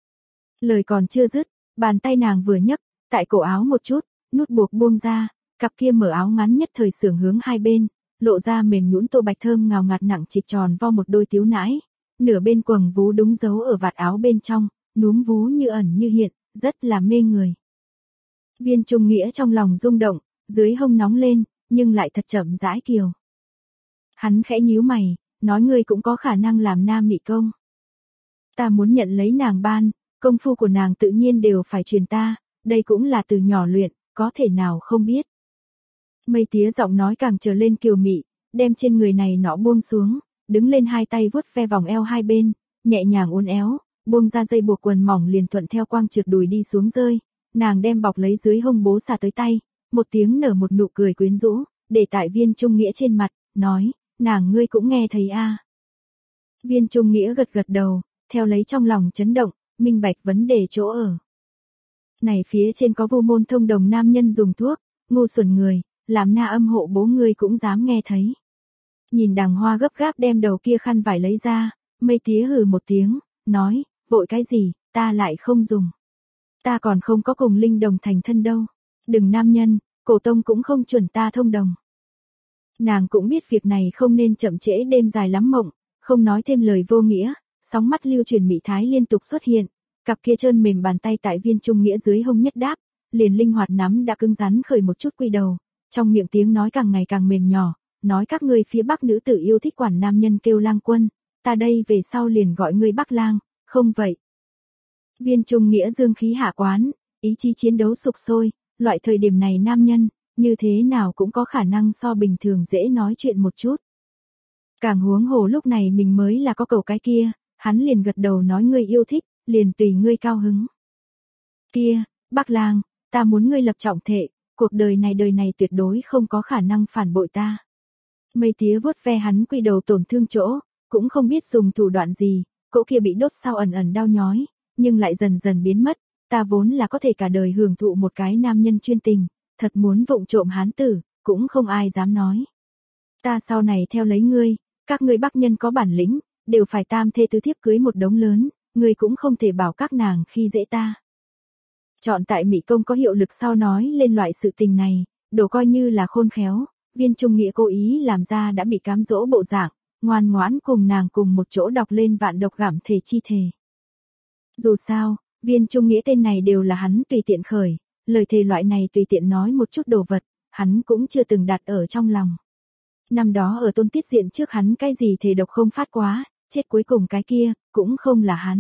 Lời còn chưa dứt, bàn tay nàng vừa nhấc, tại cổ áo một chút, nút buộc buông ra, cặp kia mở áo ngắn nhất thời sưởng hướng hai bên, lộ ra mềm nhũn tô bạch thơm ngào ngạt nặng trịch tròn vo một đôi tiếu nãi, nửa bên quầng vú đúng dấu ở vạt áo bên trong, núm vú như ẩn như hiện, rất là mê người. Viên Trung Nghĩa trong lòng rung động, dưới hông nóng lên, nhưng lại thật chậm rãi kiều. Hắn khẽ nhíu mày, nói ngươi cũng có khả năng làm nam mị công. Ta muốn nhận lấy nàng ban, công phu của nàng tự nhiên đều phải truyền ta, đây cũng là từ nhỏ luyện, có thể nào không biết. Mây tía giọng nói càng trở lên kiều mị, đem trên người này nọ buông xuống, đứng lên hai tay vuốt ve vòng eo hai bên, nhẹ nhàng uốn éo, buông ra dây buộc quần mỏng liền thuận theo quang trượt đùi đi xuống rơi, nàng đem bọc lấy dưới hông bố xà tới tay, một tiếng nở một nụ cười quyến rũ, để tại Viên Trung Nghĩa trên mặt, nói, nàng ngươi cũng nghe thấy a. Viên Trung Nghĩa gật gật đầu, theo lấy trong lòng chấn động, minh bạch vấn đề chỗ ở. Này phía trên có vô môn thông đồng nam nhân dùng thuốc, ngu xuẩn người, làm na âm hộ bố ngươi cũng dám nghe thấy. Nhìn Đằng Hoa gấp gáp đem đầu kia khăn vải lấy ra, Mây tía hừ một tiếng, nói, vội cái gì, ta lại không dùng. Ta còn không có cùng linh đồng thành thân đâu. Đừng nam nhân, cổ tông cũng không chuẩn ta thông đồng. Nàng cũng biết việc này không nên chậm trễ đêm dài lắm mộng, không nói thêm lời vô nghĩa, sóng mắt lưu truyền mị thái liên tục xuất hiện, cặp kia trơn mềm bàn tay tại Viên Trung Nghĩa dưới hông nhất đáp, liền linh hoạt nắm đã cứng rắn khởi một chút quy đầu, trong miệng tiếng nói càng ngày càng mềm nhỏ, nói các ngươi phía Bắc nữ tử yêu thích quản nam nhân kêu lang quân, ta đây về sau liền gọi ngươi Bắc lang, không vậy. Viên Trung Nghĩa dương khí hạ quán, ý chí chiến đấu sục sôi, loại thời điểm này nam nhân, như thế nào cũng có khả năng so bình thường dễ nói chuyện một chút. Càng huống hồ lúc này mình mới là có cầu cái kia, hắn liền gật đầu nói ngươi yêu thích, liền tùy ngươi cao hứng. Kia, Bắc lang, ta muốn ngươi lập trọng thệ, cuộc đời này đời này tuyệt đối không có khả năng phản bội ta. Mây tía vuốt ve hắn quy đầu tổn thương chỗ, cũng không biết dùng thủ đoạn gì, cỗ kia bị đốt sau ẩn ẩn đau nhói, nhưng lại dần dần biến mất, ta vốn là có thể cả đời hưởng thụ một cái nam nhân chuyên tình, thật muốn vụng trộm hán tử, cũng không ai dám nói. Ta sau này theo lấy ngươi, các ngươi Bắc nhân có bản lĩnh, đều phải tam thê tứ thiếp cưới một đống lớn, ngươi cũng không thể bảo các nàng khi dễ ta. Chọn tại Mỹ công có hiệu lực sau nói lên loại sự tình này, đổ coi như là khôn khéo, Viên Trung Nghĩa cố ý làm ra đã bị cám dỗ bộ dạng, ngoan ngoãn cùng nàng cùng một chỗ đọc lên vạn độc gảm thể chi thề. Dù sao, Viên Trung Nghĩa tên này đều là hắn tùy tiện khởi, lời thề loại này tùy tiện nói một chút đồ vật, hắn cũng chưa từng đặt ở trong lòng. Năm đó ở Tôn Tiết Diện trước hắn cái gì thề độc không phát quá, chết cuối cùng cái kia, cũng không là hắn.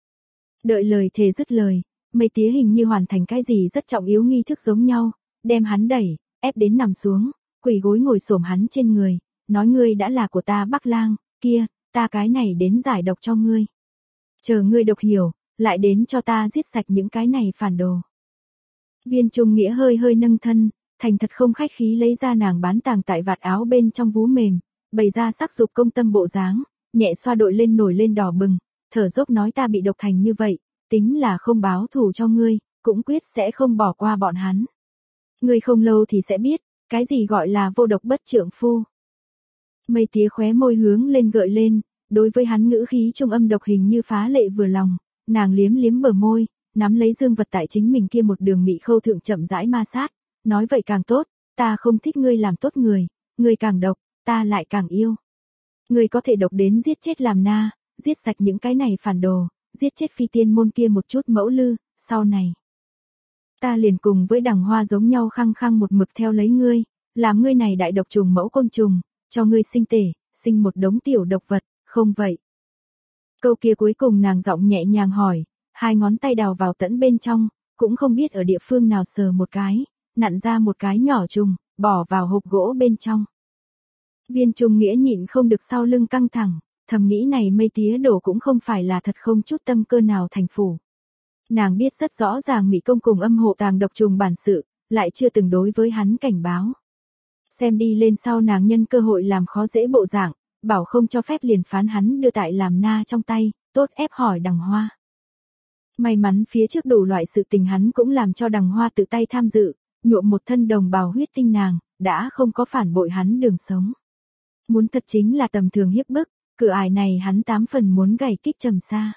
Đợi lời thề dứt lời, Mây tía hình như hoàn thành cái gì rất trọng yếu nghi thức giống nhau, đem hắn đẩy, ép đến nằm xuống, quỳ gối ngồi xổm hắn trên người, nói ngươi đã là của ta Bắc lang, kia, ta cái này đến giải độc cho ngươi. Chờ ngươi độc hiểu, lại đến cho ta giết sạch những cái này phản đồ. Viên Trung Nghĩa hơi hơi nâng thân, thành thật không khách khí lấy ra nàng bán tàng tại vạt áo bên trong vú mềm, bày ra sắc dục công tâm bộ dáng, nhẹ xoa đội lên nổi lên đỏ bừng, thở dốc nói ta bị độc thành như vậy, tính là không báo thù cho ngươi, cũng quyết sẽ không bỏ qua bọn hắn. Ngươi không lâu thì sẽ biết, cái gì gọi là vô độc bất trượng phu. Mây tía khóe môi hướng lên gợi lên, đối với hắn ngữ khí trung âm độc hình như phá lệ vừa lòng, nàng liếm liếm bờ môi, nắm lấy dương vật tại chính mình kia một đường mị khâu thượng chậm rãi ma sát, nói vậy càng tốt, ta không thích ngươi làm tốt người, ngươi càng độc, ta lại càng yêu. Ngươi có thể độc đến giết chết làm na, giết sạch những cái này phản đồ, giết chết phi tiên môn kia một chút mẫu lư, sau này. Ta liền cùng với Đằng Hoa giống nhau khăng khăng một mực theo lấy ngươi, làm ngươi này đại độc trùng mẫu côn trùng, cho ngươi sinh tể, sinh một đống tiểu độc vật, không vậy. Câu kia cuối cùng nàng giọng nhẹ nhàng hỏi, hai ngón tay đào vào tẫn bên trong, cũng không biết ở địa phương nào sờ một cái, nặn ra một cái nhỏ trùng, bỏ vào hộp gỗ bên trong. Viên Trung Nghĩa nhịn không được sau lưng căng thẳng, thầm nghĩ này Mây tía đổ cũng không phải là thật không chút tâm cơ nào thành phủ. Nàng biết rất rõ ràng Mỹ công cùng âm hộ tàng độc trùng bản sự, lại chưa từng đối với hắn cảnh báo. Xem đi lên sau nàng nhân cơ hội làm khó dễ bộ dạng, bảo không cho phép liền phán hắn đưa tại làm na trong tay, tốt ép hỏi Đằng Hoa. May mắn phía trước đủ loại sự tình hắn cũng làm cho Đằng Hoa tự tay tham dự, nhuộm một thân đồng bào huyết tinh nàng, đã không có phản bội hắn đường sống. Muốn thật chính là tầm thường hiếp bức, cửa ải này hắn tám phần muốn gảy kích trầm xa.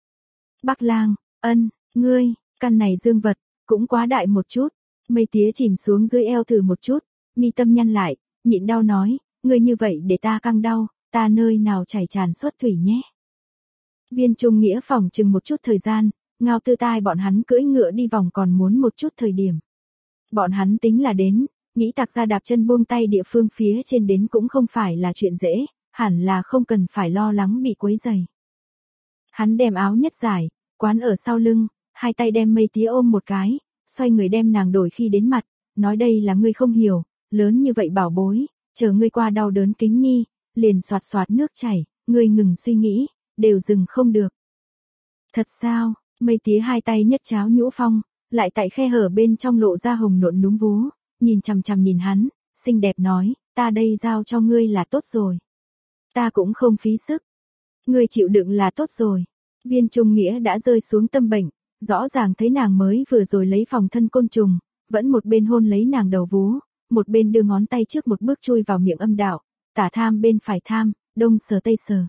Bắc lang, ân, ngươi, căn này dương vật, cũng quá đại một chút, Mây tía chìm xuống dưới eo thử một chút, mi tâm nhăn lại, nhịn đau nói, ngươi như vậy để ta căng đau, ta nơi nào chảy tràn xuất thủy nhé. Viên Trung Nghĩa phòng chừng một chút thời gian, ngao tư tai bọn hắn cưỡi ngựa đi vòng còn muốn một chút thời điểm. Bọn hắn tính là đến, nghĩ tạc ra đạp chân buông tay địa phương phía trên đến cũng không phải là chuyện dễ, hẳn là không cần phải lo lắng bị quấy rầy. Hắn đem áo nhất giải, Quán ở sau lưng, hai tay đem Mây Tía ôm một cái, xoay người đem nàng đổi khi đến mặt, nói đây là ngươi không hiểu, lớn như vậy bảo bối, chờ ngươi qua đau đớn Kính Nhi, liền xoạt xoạt nước chảy, ngươi ngừng suy nghĩ, đều dừng không được. Thật sao? Mây Tía hai tay nhất cháo nhũ phong, lại tại khe hở bên trong lộ ra hồng nộn núm vú, nhìn chằm chằm nhìn hắn, xinh đẹp nói, ta đây giao cho ngươi là tốt rồi. Ta cũng không phí sức. Ngươi chịu đựng là tốt rồi. Viên Trung Nghĩa đã rơi xuống tâm bệnh, rõ ràng thấy nàng mới vừa rồi lấy phòng thân côn trùng, vẫn một bên hôn lấy nàng đầu vú, một bên đưa ngón tay trước một bước chui vào miệng âm đạo, tả tham bên phải tham, đông sờ tây sờ.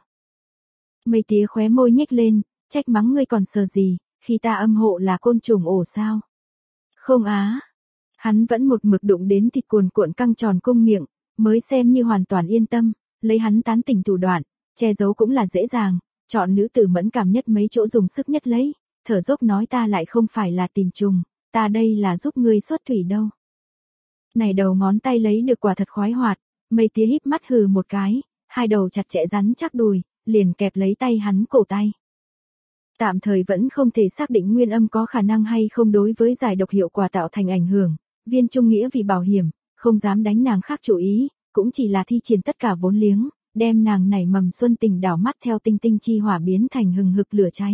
Mây Tía khóe môi nhếch lên, trách mắng ngươi còn sờ gì, khi ta âm hộ là côn trùng ổ sao? Không á. Hắn vẫn một mực đụng đến thịt cuồn cuộn căng tròn cung miệng, mới xem như hoàn toàn yên tâm, lấy hắn tán tỉnh thủ đoạn, che giấu cũng là dễ dàng, chọn nữ tử mẫn cảm nhất mấy chỗ dùng sức nhất lấy, thở dốc nói ta lại không phải là tìm trùng, ta đây là giúp ngươi xuất thủy đâu. Này đầu ngón tay lấy được quả thật khoái hoạt, Mây Tía híp mắt hừ một cái, hai đầu chặt chẽ rắn chắc đùi, liền kẹp lấy tay hắn cổ tay. Tạm thời vẫn không thể xác định nguyên âm có khả năng hay không đối với giải độc hiệu quả tạo thành ảnh hưởng, Viên Trung Nghĩa vì bảo hiểm, không dám đánh nàng khác chủ ý, cũng chỉ là thi triển tất cả vốn liếng, đem nàng nảy mầm xuân tình đảo mắt theo tinh tinh chi hỏa biến thành hừng hực lửa cháy.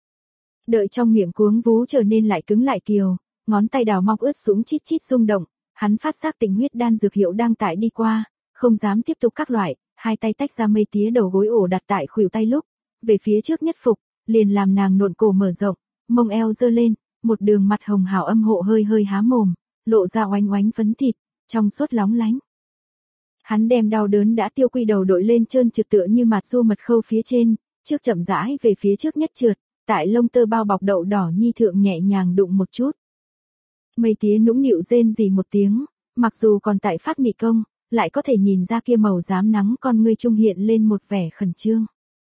Đợi trong miệng cuống vú trở nên lại cứng lại kiều, ngón tay đào mọc ướt sũng chít chít rung động, hắn phát giác tình huyết đan dược hiệu đang tải đi qua, không dám tiếp tục các loại, hai tay tách ra Mây Tía đầu gối ổ đặt tại khuỷu tay lúc, về phía trước nhất phục, liền làm nàng nộn cổ mở rộng, mông eo giơ lên, một đường mặt hồng hào âm hộ hơi hơi há mồm, lộ ra oánh oánh phấn thịt, trong suốt lóng lánh. Hắn đem đau đớn đã tiêu quy đầu đội lên trơn trượt tựa như mặt du mật khâu phía trên, trước chậm rãi về phía trước nhất trượt, tại lông tơ bao bọc đậu đỏ nhi thượng nhẹ nhàng đụng một chút. Mây Tía nũng nịu rên rỉ một tiếng, mặc dù còn tại phát mị công, lại có thể nhìn ra kia màu rám nắng con ngươi trung hiện lên một vẻ khẩn trương.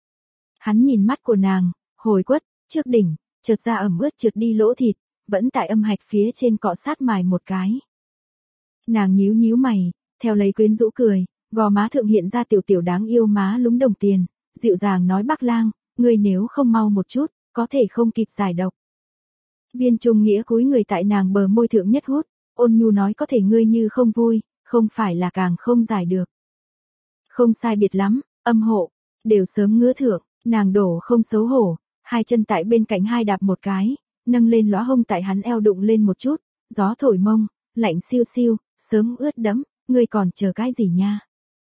Hắn nhìn mắt của nàng, hồi quất, trước đỉnh, chợt ra ẩm ướt trượt đi lỗ thịt, vẫn tại âm hạch phía trên cọ sát mài một cái. Nàng nhíu nhíu mày, theo lấy quyến rũ cười, gò má thượng hiện ra tiểu tiểu đáng yêu má lúm đồng tiền, dịu dàng nói Bắc Lang, ngươi nếu không mau một chút, có thể không kịp giải độc. Viên Trung Nghĩa cúi người tại nàng bờ môi thượng nhất hút, ôn nhu nói có thể ngươi như không vui, không phải là càng không giải được. Không sai biệt lắm, âm hộ, đều sớm ngứa thượng, nàng đổ không xấu hổ, hai chân tại bên cạnh hai đạp một cái, nâng lên lóa hông tại hắn eo đụng lên một chút, gió thổi mông, lạnh siêu siêu, sớm ướt đẫm, ngươi còn chờ cái gì nha.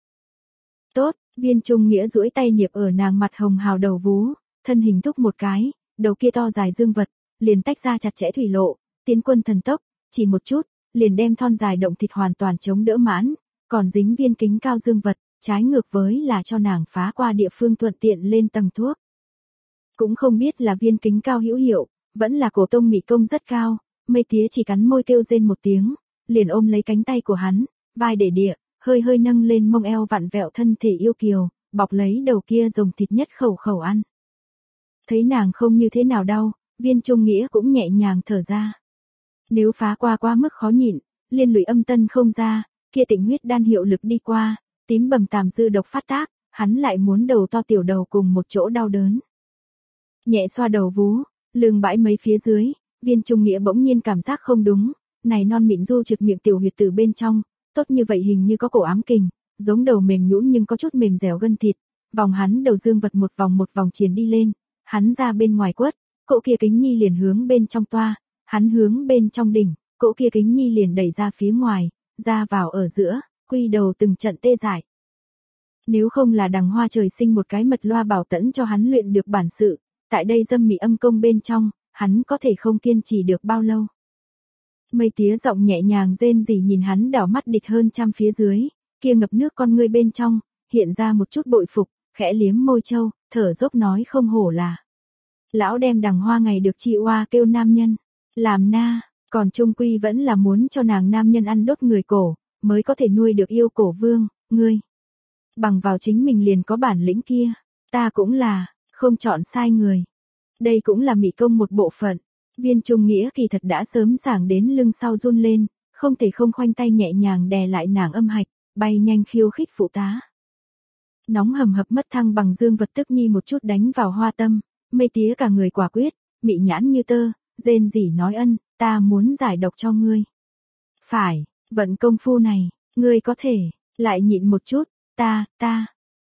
Tốt, Viên Trung Nghĩa duỗi tay niệp ở nàng mặt hồng hào đầu vú, thân hình thúc một cái, đầu kia to dài dương vật, liền tách ra chặt chẽ thủy lộ, tiến quân thần tốc, chỉ một chút, liền đem thon dài động thịt hoàn toàn chống đỡ mãn, còn dính viên kính cao dương vật, trái ngược với là cho nàng phá qua địa phương thuận tiện lên tầng thuốc. Cũng không biết là viên kính cao hữu hiệu, vẫn là cổ tông mị công rất cao, Mây Tía chỉ cắn môi kêu rên một tiếng, liền ôm lấy cánh tay của hắn, vai để địa, hơi hơi nâng lên mông eo vặn vẹo thân thể yêu kiều, bọc lấy đầu kia dùng thịt nhất khẩu khẩu ăn. Thấy nàng không như thế nào đau, Viên Trung Nghĩa cũng nhẹ nhàng thở ra. Nếu phá qua quá mức khó nhịn, liên lụy âm tân không ra, kia tịnh huyết đan hiệu lực đi qua, tím bầm tàm dư độc phát tác, hắn lại muốn đầu to tiểu đầu cùng một chỗ đau đớn. Nhẹ xoa đầu vú, lưng bãi mấy phía dưới, Viên Trung Nghĩa bỗng nhiên cảm giác không đúng, này non mịn du trực miệng tiểu huyệt từ bên trong, tốt như vậy hình như có cổ ám kình, giống đầu mềm nhũn nhưng có chút mềm dẻo gân thịt, vòng hắn đầu dương vật một vòng một vòng triền đi lên, hắn ra bên ngoài quất, cỗ kia Kính Nhi liền hướng bên trong toa, hắn hướng bên trong đỉnh, cỗ kia Kính Nhi liền đẩy ra phía ngoài, ra vào ở giữa, quy đầu từng trận tê dại. Nếu không là đằng hoa trời sinh một cái mật loa bảo tẫn cho hắn luyện được bản sự, tại đây dâm mị âm công bên trong, hắn có thể không kiên trì được bao lâu. Mây Tía giọng nhẹ nhàng rên rỉ nhìn hắn đảo mắt địch hơn trăm phía dưới, kia ngập nước con ngươi bên trong, hiện ra một chút bội phục, khẽ liếm môi trâu, thở dốc nói không hổ là. Lão đem đằng hoa ngày được chị oa kêu nam nhân, làm na, còn trung quy vẫn là muốn cho nàng nam nhân ăn đốt người cổ, mới có thể nuôi được yêu cổ vương, ngươi. Bằng vào chính mình liền có bản lĩnh kia, ta cũng là, không chọn sai người. Đây cũng là mị công một bộ phận. Viên Trung Nghĩa kỳ thật đã sớm giảng đến lưng sau run lên, không thể không khoanh tay nhẹ nhàng đè lại nàng âm hạch, bay nhanh khiêu khích phụ tá. Nóng hầm hập mất thăng bằng dương vật tức nhi một chút đánh vào hoa tâm, Mây Tía cả người quả quyết, mị nhãn như tơ, rên rỉ nói ân, ta muốn giải độc cho ngươi. Phải, vận công phu này, ngươi có thể, lại nhịn một chút, ta, ta.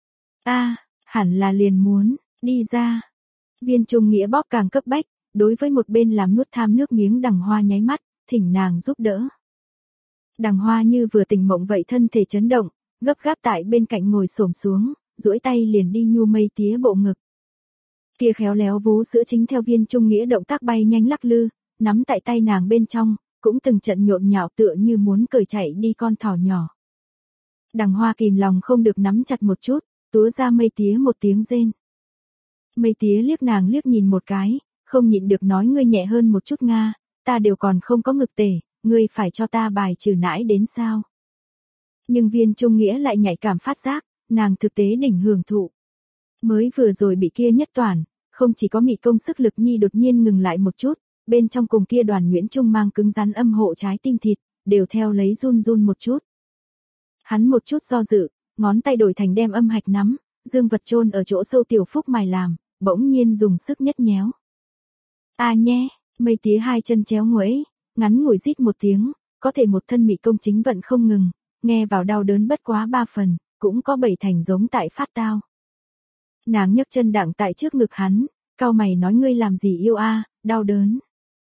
A, hẳn là liền muốn, đi ra. Viên Trung Nghĩa bóp càng cấp bách, đối với một bên làm nuốt tham nước miếng Đằng Hoa nháy mắt, thỉnh nàng giúp đỡ. Đằng Hoa như vừa tỉnh mộng vậy thân thể chấn động, gấp gáp tại bên cạnh ngồi xổm xuống, duỗi tay liền đi nhu Mây Tía bộ ngực. Kia khéo léo vú sữa chính theo Viên Trung Nghĩa động tác bay nhanh lắc lư, nắm tại tay nàng bên trong, cũng từng trận nhộn nhạo tựa như muốn cởi chạy đi con thỏ nhỏ. Đằng Hoa kìm lòng không được nắm chặt một chút, túa ra Mây Tía một tiếng rên. Mây Tía liếc nàng liếc nhìn một cái, không nhịn được nói ngươi nhẹ hơn một chút nga, ta đều còn không có ngực tể, ngươi phải cho ta bài trừ nãi đến sao. Nhưng Viên Trung Nghĩa lại nhạy cảm phát giác, nàng thực tế đỉnh hưởng thụ. Mới vừa rồi bị kia nhất toàn, không chỉ có mị công sức lực nhi đột nhiên ngừng lại một chút, bên trong cùng kia đoàn Nguyễn Trung mang cứng rắn âm hộ trái tim thịt, đều theo lấy run run một chút. Hắn một chút do dự, ngón tay đổi thành đem âm hạch nắm, dương vật chôn ở chỗ sâu tiểu phúc mài làm, bỗng nhiên dùng sức nhất nhéo. A à nhé, Mây Tía hai chân chéo nguẫy, ngắn ngủi rít một tiếng, có thể một thân mị công chính vận không ngừng, nghe vào đau đớn bất quá ba phần, cũng có bảy thành giống tại phát tao. Nàng nhấc chân đặng tại trước ngực hắn, cau mày nói ngươi làm gì yêu a, đau đớn.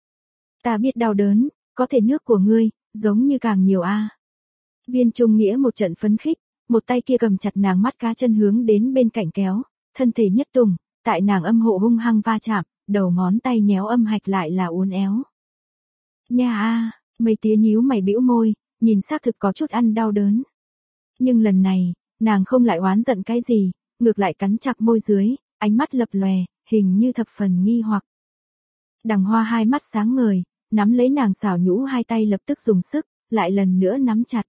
Ta biết đau đớn, có thể nước của ngươi, giống như càng nhiều a. Viên Trung Nghĩa một trận phấn khích, một tay kia cầm chặt nàng mắt cá chân hướng đến bên cạnh kéo, thân thể nhất tùng, tại nàng âm hộ hung hăng va chạm, đầu ngón tay nhéo âm hạch lại là uốn éo. Nha a, Mây Tía nhíu mày bĩu môi, nhìn xác thực có chút ăn đau đớn. Nhưng lần này, nàng không lại oán giận cái gì, ngược lại cắn chặt môi dưới, ánh mắt lập lòe, hình như thập phần nghi hoặc. Đằng Hoa hai mắt sáng ngời, nắm lấy nàng xảo nhũ hai tay lập tức dùng sức, lại lần nữa nắm chặt.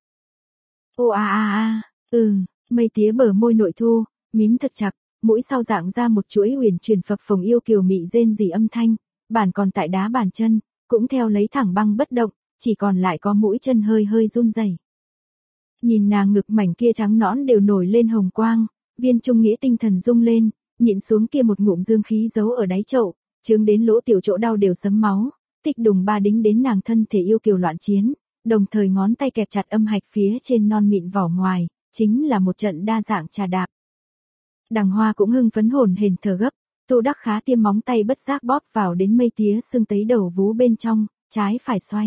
Ô a a a, ừ, Mây Tía bờ môi nội thu, mím thật chặt, mũi sau dạng ra một chuỗi uyển chuyển phập phồng yêu kiều mị rên rỉ âm thanh, bản còn tại đá bàn chân, cũng theo lấy thẳng băng bất động, chỉ còn lại có mũi chân hơi hơi run rẩy. Nhìn nàng ngực mảnh kia trắng nõn đều nổi lên hồng quang, Viên Trung Nghĩa tinh thần rung lên, nhịn xuống kia một ngụm dương khí giấu ở đáy chậu, chướng đến lỗ tiểu chỗ đau đều sấm máu, tích đùng ba đính đến nàng thân thể yêu kiều loạn chiến, đồng thời ngón tay kẹp chặt âm hạch phía trên non mịn vỏ ngoài, chính là một trận đa dạng trà đạp. Đằng Hoa cũng hưng phấn hồn hển thở gấp, Tô Đắc Khá tiêm móng tay bất giác bóp vào đến Mây Tía xương tấy đầu vú bên trong, trái phải xoay.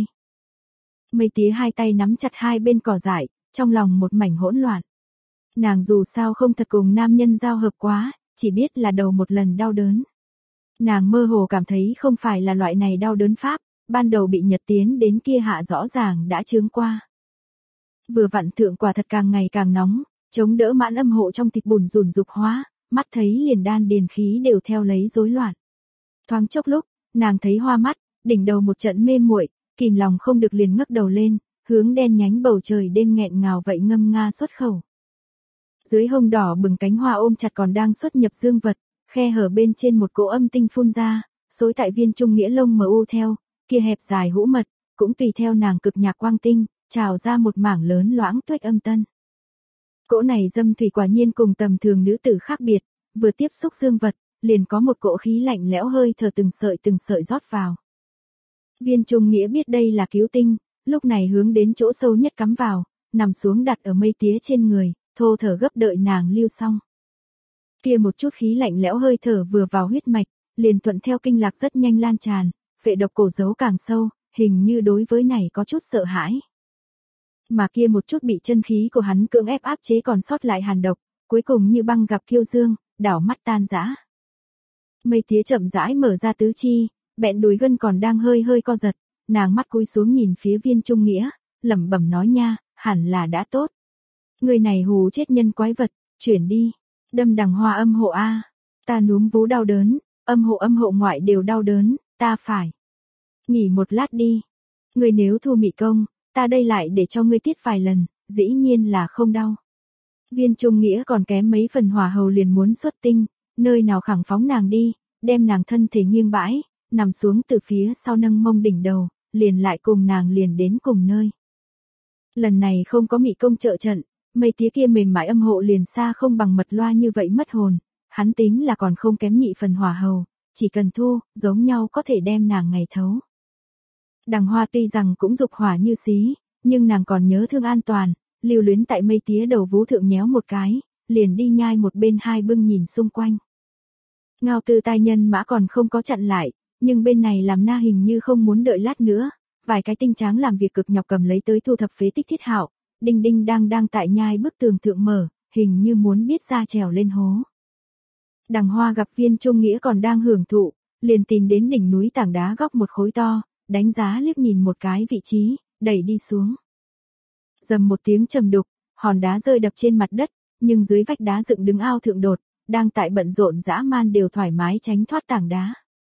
Mây Tía hai tay nắm chặt hai bên cỏ dại, trong lòng một mảnh hỗn loạn. Nàng dù sao không thật cùng nam nhân giao hợp quá, chỉ biết là đầu một lần đau đớn. Nàng mơ hồ cảm thấy không phải là loại này đau đớn pháp, ban đầu bị Nhật tiến đến kia hạ rõ ràng đã chướng qua. Vừa vặn thượng quả thật càng ngày càng nóng, chống đỡ mãn âm hộ trong thịt bùn rùn dục hóa, mắt thấy liền đan điền khí đều theo lấy rối loạn. Thoáng chốc lúc, nàng thấy hoa mắt, đỉnh đầu một trận mê muội, kìm lòng không được liền ngước đầu lên, hướng đen nhánh bầu trời đêm nghẹn ngào vậy ngâm nga xuất khẩu. Dưới hông đỏ bừng cánh hoa ôm chặt còn đang xuất nhập dương vật, khe hở bên trên một cỗ âm tinh phun ra, xối tại Viên Trung Nghĩa lông mờ u theo, kia hẹp dài hũ mật, cũng tùy theo nàng cực nhạc quang tinh, trào ra một mảng lớn loãng tuếch âm tân. Cỗ này dâm thủy quả nhiên cùng tầm thường nữ tử khác biệt, vừa tiếp xúc dương vật, liền có một cỗ khí lạnh lẽo hơi thở từng sợi từng sợi rót vào. Viên Trung Nghĩa biết đây là cứu tinh, lúc này hướng đến chỗ sâu nhất cắm vào, nằm xuống đặt ở Mây Tía trên người, thô thở gấp đợi nàng lưu xong. Kia một chút khí lạnh lẽo hơi thở vừa vào huyết mạch, liền thuận theo kinh lạc rất nhanh lan tràn, phệ độc cổ giấu càng sâu, hình như đối với này có chút sợ hãi. Mà kia một chút bị chân khí của hắn cưỡng ép áp chế còn sót lại hàn độc, cuối cùng như băng gặp kiêu dương, đảo mắt tan rã. Mây Tía chậm rãi mở ra tứ chi, bẹn đùi gân còn đang hơi hơi co giật, nàng mắt cúi xuống nhìn phía Viên Trung Nghĩa, lẩm bẩm nói nha, hẳn là đã tốt. Người này hù chết nhân quái vật, chuyển đi, đâm Đằng Hoa âm hộ a, ta núm vú đau đớn, âm hộ âm hộ ngoại đều đau đớn, ta phải nghỉ một lát đi. Người nếu thu mị công, ta đây lại để cho ngươi tiết vài lần, dĩ nhiên là không đau. Viên Trung Nghĩa còn kém mấy phần hỏa hầu liền muốn xuất tinh, nơi nào khẳng phóng nàng đi, đem nàng thân thể nghiêng bãi, nằm xuống từ phía sau nâng mông đỉnh đầu, liền lại cùng nàng liền đến cùng nơi. Lần này không có mị công trợ trận, Mây Tía kia mềm mại âm hộ liền xa không bằng mật loa như vậy mất hồn, hắn tính là còn không kém nhị phần hỏa hầu, chỉ cần thu, giống nhau có thể đem nàng ngày thấu. Đằng Hoa tuy rằng cũng dục hỏa như xí, nhưng nàng còn nhớ thương an toàn, lưu luyến tại mây tía đầu vú thượng nhéo một cái, liền đi nhai một bên hai bưng nhìn xung quanh. Ngao Tư Tai nhân mã còn không có chặn lại, nhưng bên này làm na hình như không muốn đợi lát nữa, vài cái tinh tráng làm việc cực nhọc cầm lấy tới thu thập phế tích thiết hạo, đinh đinh đang đang tại nhai bức tường thượng mở, hình như muốn biết ra trèo lên hố. Đằng Hoa gặp Viên Trung Nghĩa còn đang hưởng thụ, liền tìm đến đỉnh núi tảng đá góc một khối to, đánh giá liếc nhìn một cái vị trí, đẩy đi xuống. Dầm một tiếng trầm đục, hòn đá rơi đập trên mặt đất, nhưng dưới vách đá dựng đứng ao thượng đột, đang tại bận rộn dã man đều thoải mái tránh thoát tảng đá.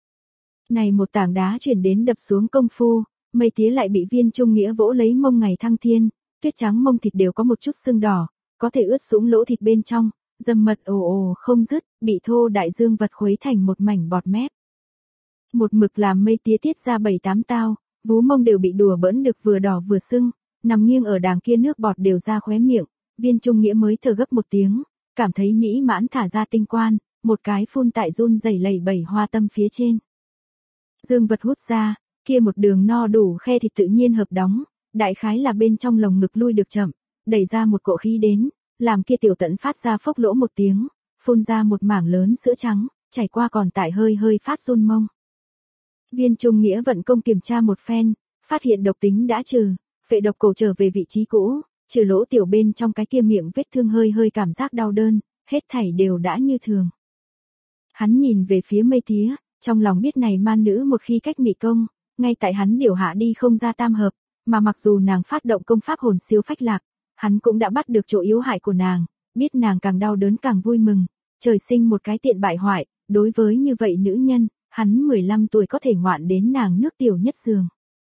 Này một tảng đá chuyển đến đập xuống công phu, mây tía lại bị Viên Trung Nghĩa vỗ lấy mông ngày thăng thiên, tuyết trắng mông thịt đều có một chút sưng đỏ, có thể ướt sũng lỗ thịt bên trong, dầm mật ồ ồ không dứt, bị thô đại dương vật khuấy thành một mảnh bọt mép. Một mực làm mây tía tiết ra bảy tám tao, vú mông đều bị đùa bỡn được vừa đỏ vừa sưng, nằm nghiêng ở đàng kia nước bọt đều ra khóe miệng, Viên Trung Nghĩa mới thở gấp một tiếng, cảm thấy mỹ mãn thả ra tinh quan, một cái phun tại run rẩy lẩy bẩy hoa tâm phía trên. Dương vật hút ra, kia một đường no đủ khe thịt tự nhiên hợp đóng, đại khái là bên trong lồng ngực lui được chậm, đẩy ra một cỗ khí đến, làm kia tiểu tận phát ra phốc lỗ một tiếng, phun ra một mảng lớn sữa trắng, chảy qua còn tại hơi hơi phát run mông. Viên Trung Nghĩa vận công kiểm tra một phen, phát hiện độc tính đã trừ, phệ độc cổ trở về vị trí cũ, trừ lỗ tiểu bên trong cái kia miệng vết thương hơi hơi cảm giác đau đơn, hết thảy đều đã như thường. Hắn nhìn về phía mây tía, trong lòng biết này man nữ một khi cách mị công, ngay tại hắn điều hạ đi không ra tam hợp, mà mặc dù nàng phát động công pháp hồn siêu phách lạc, hắn cũng đã bắt được chỗ yếu hại của nàng, biết nàng càng đau đớn càng vui mừng, trời sinh một cái tiện bại hoại, đối với như vậy nữ nhân, hắn mười lăm tuổi có thể ngoạn đến nàng nước tiểu nhất giường.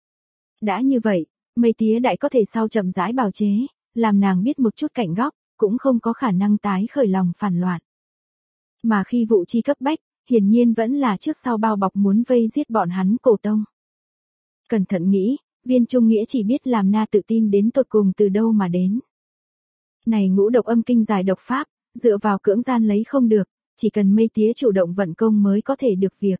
Đã như vậy, mây tía đại có thể sau chậm rãi bào chế, làm nàng biết một chút cạnh góc, cũng không có khả năng tái khởi lòng phản loạn. Mà khi vụ chi cấp bách, hiển nhiên vẫn là trước sau bao bọc muốn vây giết bọn hắn cổ tông. Cẩn thận nghĩ, Viên Trung Nghĩa chỉ biết làm na tự tin đến tột cùng từ đâu mà đến. Này ngũ độc âm kinh giải độc pháp, dựa vào cưỡng gian lấy không được, chỉ cần mây tía chủ động vận công mới có thể được việc.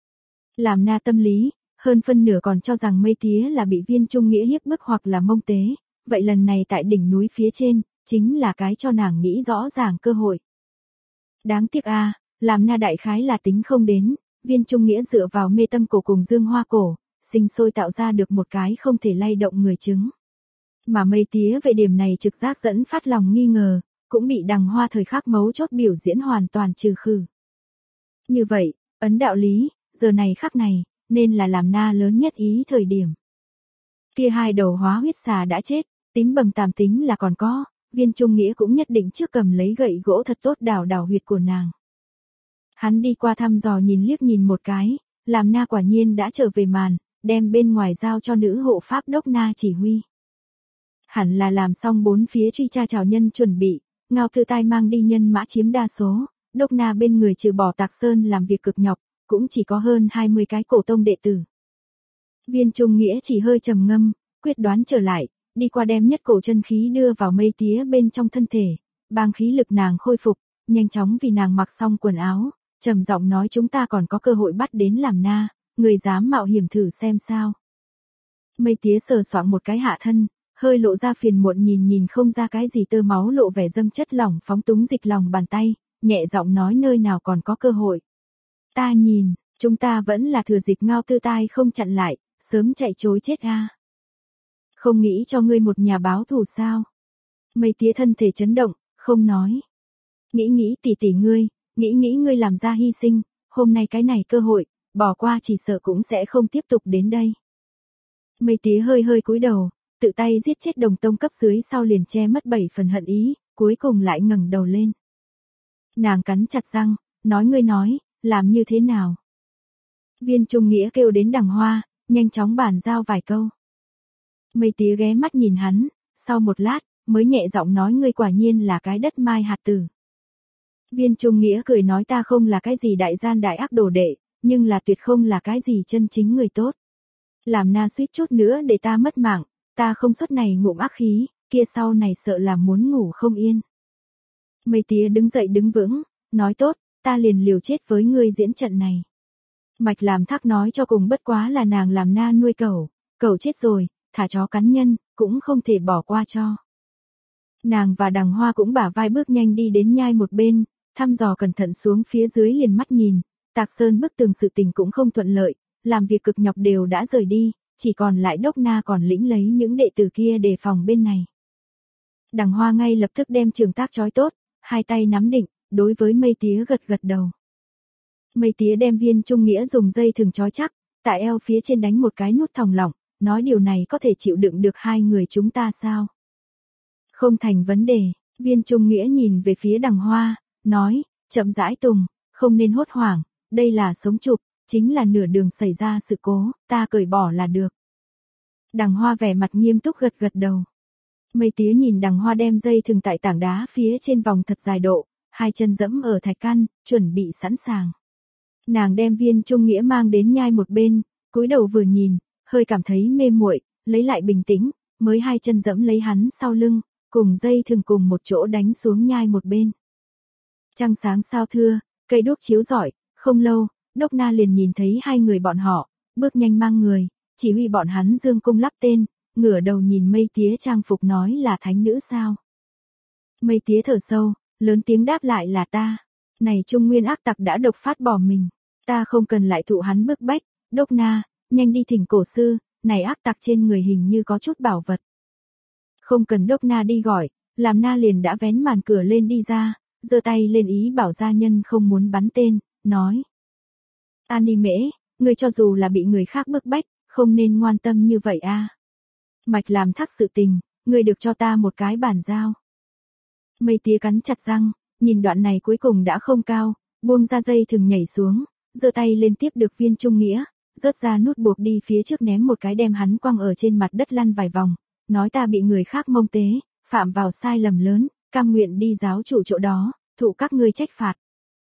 Làm na tâm lý, hơn phân nửa còn cho rằng mây tía là bị Viên Trung Nghĩa hiếp bức hoặc là mông tế, vậy lần này tại đỉnh núi phía trên, chính là cái cho nàng nghĩ rõ ràng cơ hội. Đáng tiếc a, à, làm na đại khái là tính không đến, Viên Trung Nghĩa dựa vào mê tâm cổ cùng dương hoa cổ, sinh sôi tạo ra được một cái không thể lay động người chứng. Mà mây tía về điểm này trực giác dẫn phát lòng nghi ngờ, cũng bị Đằng Hoa thời khắc mấu chốt biểu diễn hoàn toàn trừ khử. Như vậy, ấn đạo lý, giờ này khắc này, nên là làm na lớn nhất ý thời điểm. Kia hai đầu hóa huyết xà đã chết, tím bầm tàm tính là còn có, Viên Trung Nghĩa cũng nhất định trước cầm lấy gậy gỗ thật tốt đào đào huyệt của nàng. Hắn đi qua thăm dò nhìn liếc nhìn một cái, làm na quả nhiên đã trở về màn, đem bên ngoài giao cho nữ hộ pháp đốc na chỉ huy. Hẳn là làm xong bốn phía truy tra trào nhân chuẩn bị, Ngao Tư Tai mang đi nhân mã chiếm đa số, đốc na bên người trừ bỏ Tạc Sơn làm việc cực nhọc, cũng chỉ có hơn hai mươi cái cổ tông đệ tử. Viên Trung Nghĩa chỉ hơi trầm ngâm, quyết đoán trở lại, đi qua đem nhất cổ chân khí đưa vào mây tía bên trong thân thể, bang khí lực nàng khôi phục, nhanh chóng vì nàng mặc xong quần áo, trầm giọng nói chúng ta còn có cơ hội bắt đến làm na, người dám mạo hiểm thử xem sao. Mây tía sờ soạng một cái hạ thân, hơi lộ ra phiền muộn nhìn nhìn không ra cái gì tơ máu lộ vẻ dâm chất lỏng phóng túng dịch lòng bàn tay, nhẹ giọng nói nơi nào còn có cơ hội. Ta nhìn, chúng ta vẫn là thừa dịp Ngao Tư Tai không chặn lại, sớm chạy chối chết a. Không nghĩ cho ngươi một nhà báo thù sao? Mây tía thân thể chấn động, không nói. Nghĩ nghĩ tỷ tỷ ngươi, nghĩ nghĩ ngươi làm ra hy sinh, hôm nay cái này cơ hội, bỏ qua chỉ sợ cũng sẽ không tiếp tục đến đây. Mây tía hơi hơi cúi đầu, tự tay giết chết đồng tông cấp dưới sau liền che mất bảy phần hận ý, cuối cùng lại ngẩng đầu lên. Nàng cắn chặt răng, nói ngươi nói, làm như thế nào? Viên Trung Nghĩa kêu đến Đằng Hoa, nhanh chóng bàn giao vài câu. Mây tía ghé mắt nhìn hắn, sau một lát, mới nhẹ giọng nói ngươi quả nhiên là cái đất mai hạt tử. Viên Trung Nghĩa cười nói ta không là cái gì đại gian đại ác đồ đệ, nhưng là tuyệt không là cái gì chân chính người tốt. Làm na suýt chút nữa để ta mất mạng, ta không xuất này ngụm ác khí, kia sau này sợ là muốn ngủ không yên. Mây tía đứng dậy đứng vững, nói tốt, ta liền liều chết với ngươi diễn trận này. Mạch Làm Thác nói cho cùng bất quá là nàng làm na nuôi cẩu, cẩu chết rồi, thả chó cắn nhân, cũng không thể bỏ qua cho. Nàng và Đằng Hoa cũng bả vai bước nhanh đi đến nhai một bên, thăm dò cẩn thận xuống phía dưới liền mắt nhìn, Tạc Sơn bức tường sự tình cũng không thuận lợi, làm việc cực nhọc đều đã rời đi, chỉ còn lại Đốc Na còn lĩnh lấy những đệ tử kia đề phòng bên này. Đằng Hoa ngay lập tức đem trường tác trói tốt, hai tay nắm định, đối với Mây Tía gật gật đầu. Mây Tía đem Viên Trung Nghĩa dùng dây thừng trói chắc, tại eo phía trên đánh một cái nút thòng lọng, nói điều này có thể chịu đựng được hai người chúng ta sao? Không thành vấn đề, Viên Trung Nghĩa nhìn về phía Đằng Hoa, nói, chậm rãi Tùng, không nên hốt hoảng, đây là sống chụp, chính là nửa đường xảy ra sự cố, ta cởi bỏ là được. Đằng Hoa vẻ mặt nghiêm túc gật gật đầu. Mây Tía nhìn Đằng Hoa đem dây thừng tại tảng đá phía trên vòng thật dài độ, hai chân dẫm ở thạch căn, chuẩn bị sẵn sàng. Nàng đem Viên Trung Nghĩa mang đến nhai một bên, cúi đầu vừa nhìn, hơi cảm thấy mê muội, lấy lại bình tĩnh, mới hai chân dẫm lấy hắn sau lưng, cùng dây thừng cùng một chỗ đánh xuống nhai một bên. Trăng sáng sao thưa, cây đuốc chiếu rọi, không lâu, Đốc Na liền nhìn thấy hai người bọn họ, bước nhanh mang người, chỉ huy bọn hắn dương cung lắp tên, ngửa đầu nhìn Mây Tía trang phục nói là thánh nữ sao. Mây Tía thở sâu, lớn tiếng đáp lại là ta. Này Trung Nguyên ác tặc đã độc phát bỏ mình, ta không cần lại thụ hắn bức bách, Đốc Na, nhanh đi thỉnh cổ sư, này ác tặc trên người hình như có chút bảo vật. Không cần Đốc Na đi gọi, làm na liền đã vén màn cửa lên đi ra, giơ tay lên ý bảo gia nhân không muốn bắn tên, nói. An Đi Mễ, ngươi cho dù là bị người khác bức bách, không nên ngoan tâm như vậy a. Mạch Làm Thác sự tình, ngươi được cho ta một cái bản giao. Mây Tía cắn chặt răng, nhìn đoạn này cuối cùng đã không cao, buông ra dây thừng nhảy xuống, giơ tay lên tiếp được Viên Trung Nghĩa, rớt ra nút buộc đi phía trước ném một cái đem hắn quăng ở trên mặt đất lăn vài vòng, nói ta bị người khác mông tế, phạm vào sai lầm lớn, cam nguyện đi giáo chủ chỗ đó, thụ các ngươi trách phạt.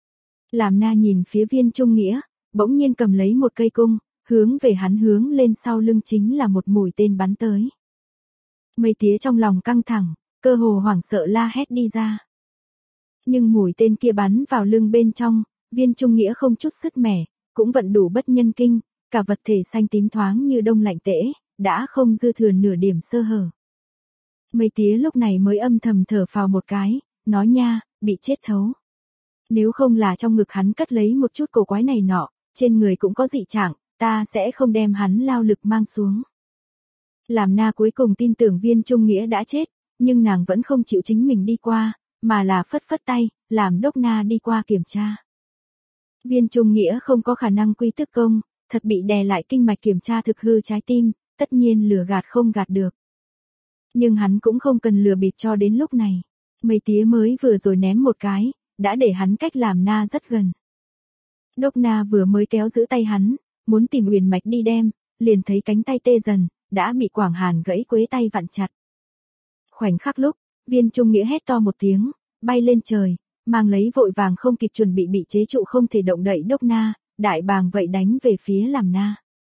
Làm na nhìn phía Viên Trung Nghĩa, bỗng nhiên cầm lấy một cây cung, hướng về hắn hướng lên sau lưng chính là một mũi tên bắn tới. Mây Tía trong lòng căng thẳng, cơ hồ hoảng sợ la hét đi ra. Nhưng mũi tên kia bắn vào lưng bên trong, Viên Trung Nghĩa không chút sức mẻ, cũng vận đủ bất nhân kinh, cả vật thể xanh tím thoáng như đông lạnh tễ, đã không dư thừa nửa điểm sơ hở. Mây Tía lúc này mới âm thầm thở phào một cái, nói nha, bị chết thấu. Nếu không là trong ngực hắn cất lấy một chút cổ quái này nọ, trên người cũng có dị trạng, ta sẽ không đem hắn lao lực mang xuống. Làm na cuối cùng tin tưởng Viên Trung Nghĩa đã chết, nhưng nàng vẫn không chịu chính mình đi qua, mà là phất phất tay, làm Đốc Na đi qua kiểm tra. Viên Trung Nghĩa không có khả năng quy tức công, thật bị đè lại kinh mạch kiểm tra thực hư trái tim, tất nhiên lừa gạt không gạt được. Nhưng hắn cũng không cần lừa bịp cho đến lúc này. Mây Tía mới vừa rồi ném một cái, đã để hắn cách làm na rất gần. Đốc Na vừa mới kéo giữ tay hắn, muốn tìm Uyển Mạch đi đem, liền thấy cánh tay tê dần, đã bị Quảng Hàn gãy quế tay vặn chặt. Khoảnh khắc lúc, Viên Trung Nghĩa hét to một tiếng, bay lên trời, mang lấy vội vàng không kịp chuẩn bị bị chế trụ không thể động đậy Đốc Na, đại bàng vậy đánh về phía làm na.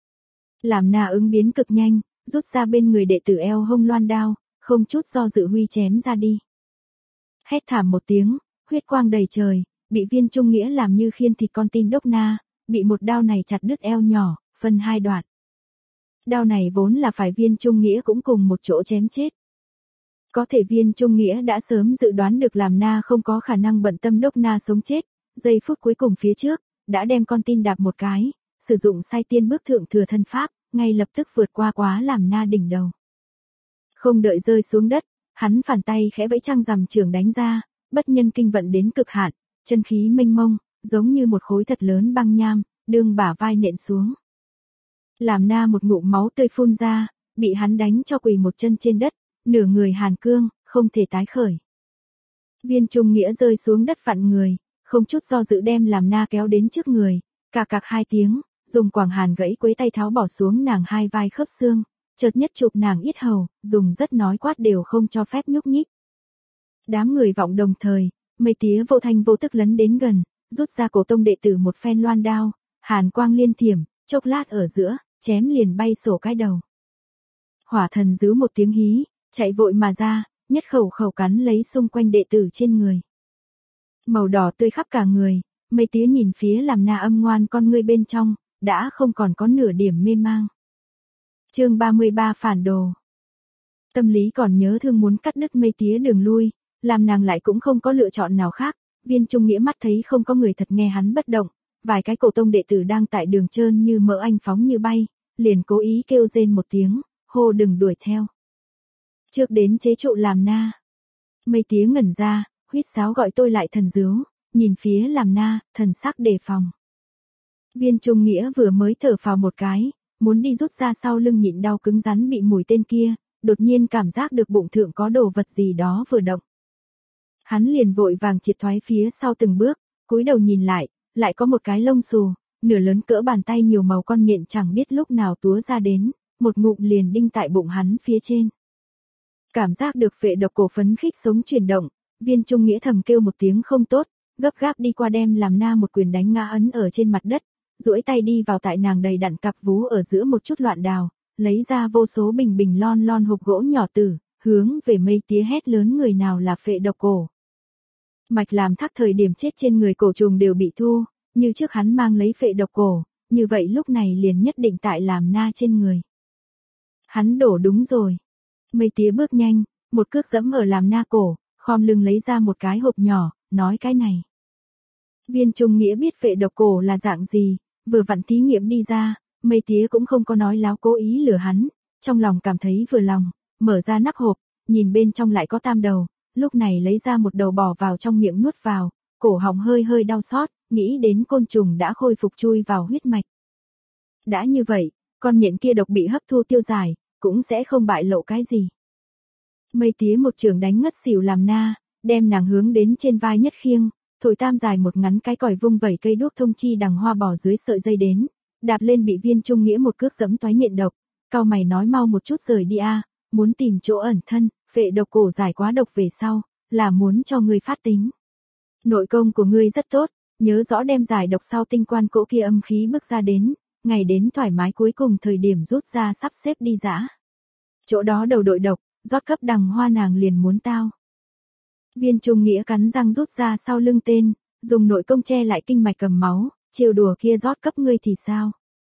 Làm na ứng biến cực nhanh, rút ra bên người đệ tử eo hông loan đao, không chút do dự huy chém ra đi. Hét thảm một tiếng, huyết quang đầy trời, bị Viên Trung Nghĩa làm như khiên thịt con tin Đốc Na, bị một đao này chặt đứt eo nhỏ, phân hai đoạn. Đao này vốn là phải Viên Trung Nghĩa cũng cùng một chỗ chém chết. Có thể Viên Trung Nghĩa đã sớm dự đoán được làm na không có khả năng bận tâm Đốc Na sống chết, giây phút cuối cùng phía trước, đã đem con tin đạp một cái, sử dụng sai tiên bước thượng thừa thân pháp, ngay lập tức vượt qua quá làm na đỉnh đầu. Không đợi rơi xuống đất, hắn phản tay khẽ vẫy trăng rằm trường đánh ra, bất nhân kinh vận đến cực hạn, chân khí mênh mông, giống như một khối thật lớn băng nham, đương bả vai nện xuống. Làm na một ngụm máu tươi phun ra, bị hắn đánh cho quỳ một chân trên đất, nửa người hàn cương, không thể tái khởi. Viên Trung Nghĩa rơi xuống đất vặn người, không chút do dự đem làm na kéo đến trước người, cà cạc hai tiếng, dùng Quảng Hàn gãy quế tay tháo bỏ xuống nàng hai vai khớp xương, chợt nhất chụp nàng yết hầu, dùng rất nói quát đều không cho phép nhúc nhích. Đám người vọng đồng thời, Mây Tía vô thanh vô tức lấn đến gần, rút ra cổ tông đệ tử một phen loan đao, hàn quang liên thiểm, chốc lát ở giữa, chém liền bay sổ cái đầu. Hỏa thần rứ một tiếng hí, chạy vội mà ra, nhất khẩu khẩu cắn lấy xung quanh đệ tử trên người. Màu đỏ tươi khắp cả người, Mây Tía nhìn phía làm na âm ngoan con ngươi bên trong, đã không còn có nửa điểm mê mang. Chương ba mươi ba phản đồ. Tâm lý còn nhớ thương muốn cắt đứt Mây Tía đường lui, làm nàng lại cũng không có lựa chọn nào khác. Viên Trung Nghĩa mắt thấy không có người thật nghe hắn bất động, vài cái cổ tông đệ tử đang tại đường trơn như mỡ anh phóng như bay, liền cố ý kêu rên một tiếng, hô đừng đuổi theo. Trước đến chế trụ làm na. Mây Tía ngẩn ra, huýt sáo gọi tôi lại thần dứu, nhìn phía làm na, thần sắc đề phòng. Viên Trung Nghĩa vừa mới thở phào một cái, muốn đi rút ra sau lưng nhịn đau cứng rắn bị mũi tên kia, đột nhiên cảm giác được bụng thượng có đồ vật gì đó vừa động. Hắn liền vội vàng triệt thoái phía sau từng bước, cúi đầu nhìn lại, lại có một cái lông xù, nửa lớn cỡ bàn tay nhiều màu con nhện chẳng biết lúc nào túa ra đến, một ngụm liền đinh tại bụng hắn phía trên. Cảm giác được phệ độc cổ phấn khích sống chuyển động, Viên Trung Nghĩa thầm kêu một tiếng không tốt, gấp gáp đi qua đem làm na một quyền đánh ngã ấn ở trên mặt đất, duỗi tay đi vào tại nàng đầy đặn cặp vú ở giữa một chút loạn đào, lấy ra vô số bình bình lon lon hộp gỗ nhỏ tử, hướng về Mây Tía hét lớn người nào là phệ độc cổ. Mạch làm thác thời điểm chết trên người cổ trùng đều bị thu, như trước hắn mang lấy phệ độc cổ, như vậy lúc này liền nhất định tại làm na trên người. Hắn đổ đúng rồi. Mây Tía bước nhanh, một cước dẫm ở làm na cổ, khom lưng lấy ra một cái hộp nhỏ, nói cái này. Viên Trung Nghĩa biết phệ độc cổ là dạng gì, vừa vặn thí nghiệm đi ra, Mây Tía cũng không có nói láo cố ý lừa hắn, trong lòng cảm thấy vừa lòng, mở ra nắp hộp, nhìn bên trong lại có tam đầu, lúc này lấy ra một đầu bỏ vào trong miệng nuốt vào, cổ họng hơi hơi đau xót, nghĩ đến côn trùng đã khôi phục chui vào huyết mạch. Đã như vậy, con nhện kia độc bị hấp thu tiêu giải, cũng sẽ không bại lộ cái gì. Mây Tía một trường đánh ngất xỉu làm na, đem nàng hướng đến trên vai nhất khiêng, thổi tam dài một ngắn cái còi vung vẩy cây đuốc thông chi đằng hoa bỏ dưới sợi dây đến, đạp lên bị Viên Trung Nghĩa một cước giẫm toái nhện độc, cao mày nói mau một chút rời đi a, muốn tìm chỗ ẩn thân, phệ độc cổ giải quá độc về sau, là muốn cho ngươi phát tính. Nội công của ngươi rất tốt, nhớ rõ đem giải độc sau tinh quan cỗ kia âm khí bước ra đến, ngày đến thoải mái cuối cùng thời điểm rút ra sắp xếp đi dã. Chỗ đó đầu đội độc, rót cấp đằng hoa nàng liền muốn tao. Viên Trung Nghĩa cắn răng rút ra sau lưng tên, dùng nội công che lại kinh mạch cầm máu, chiều đùa kia rót cấp ngươi thì sao?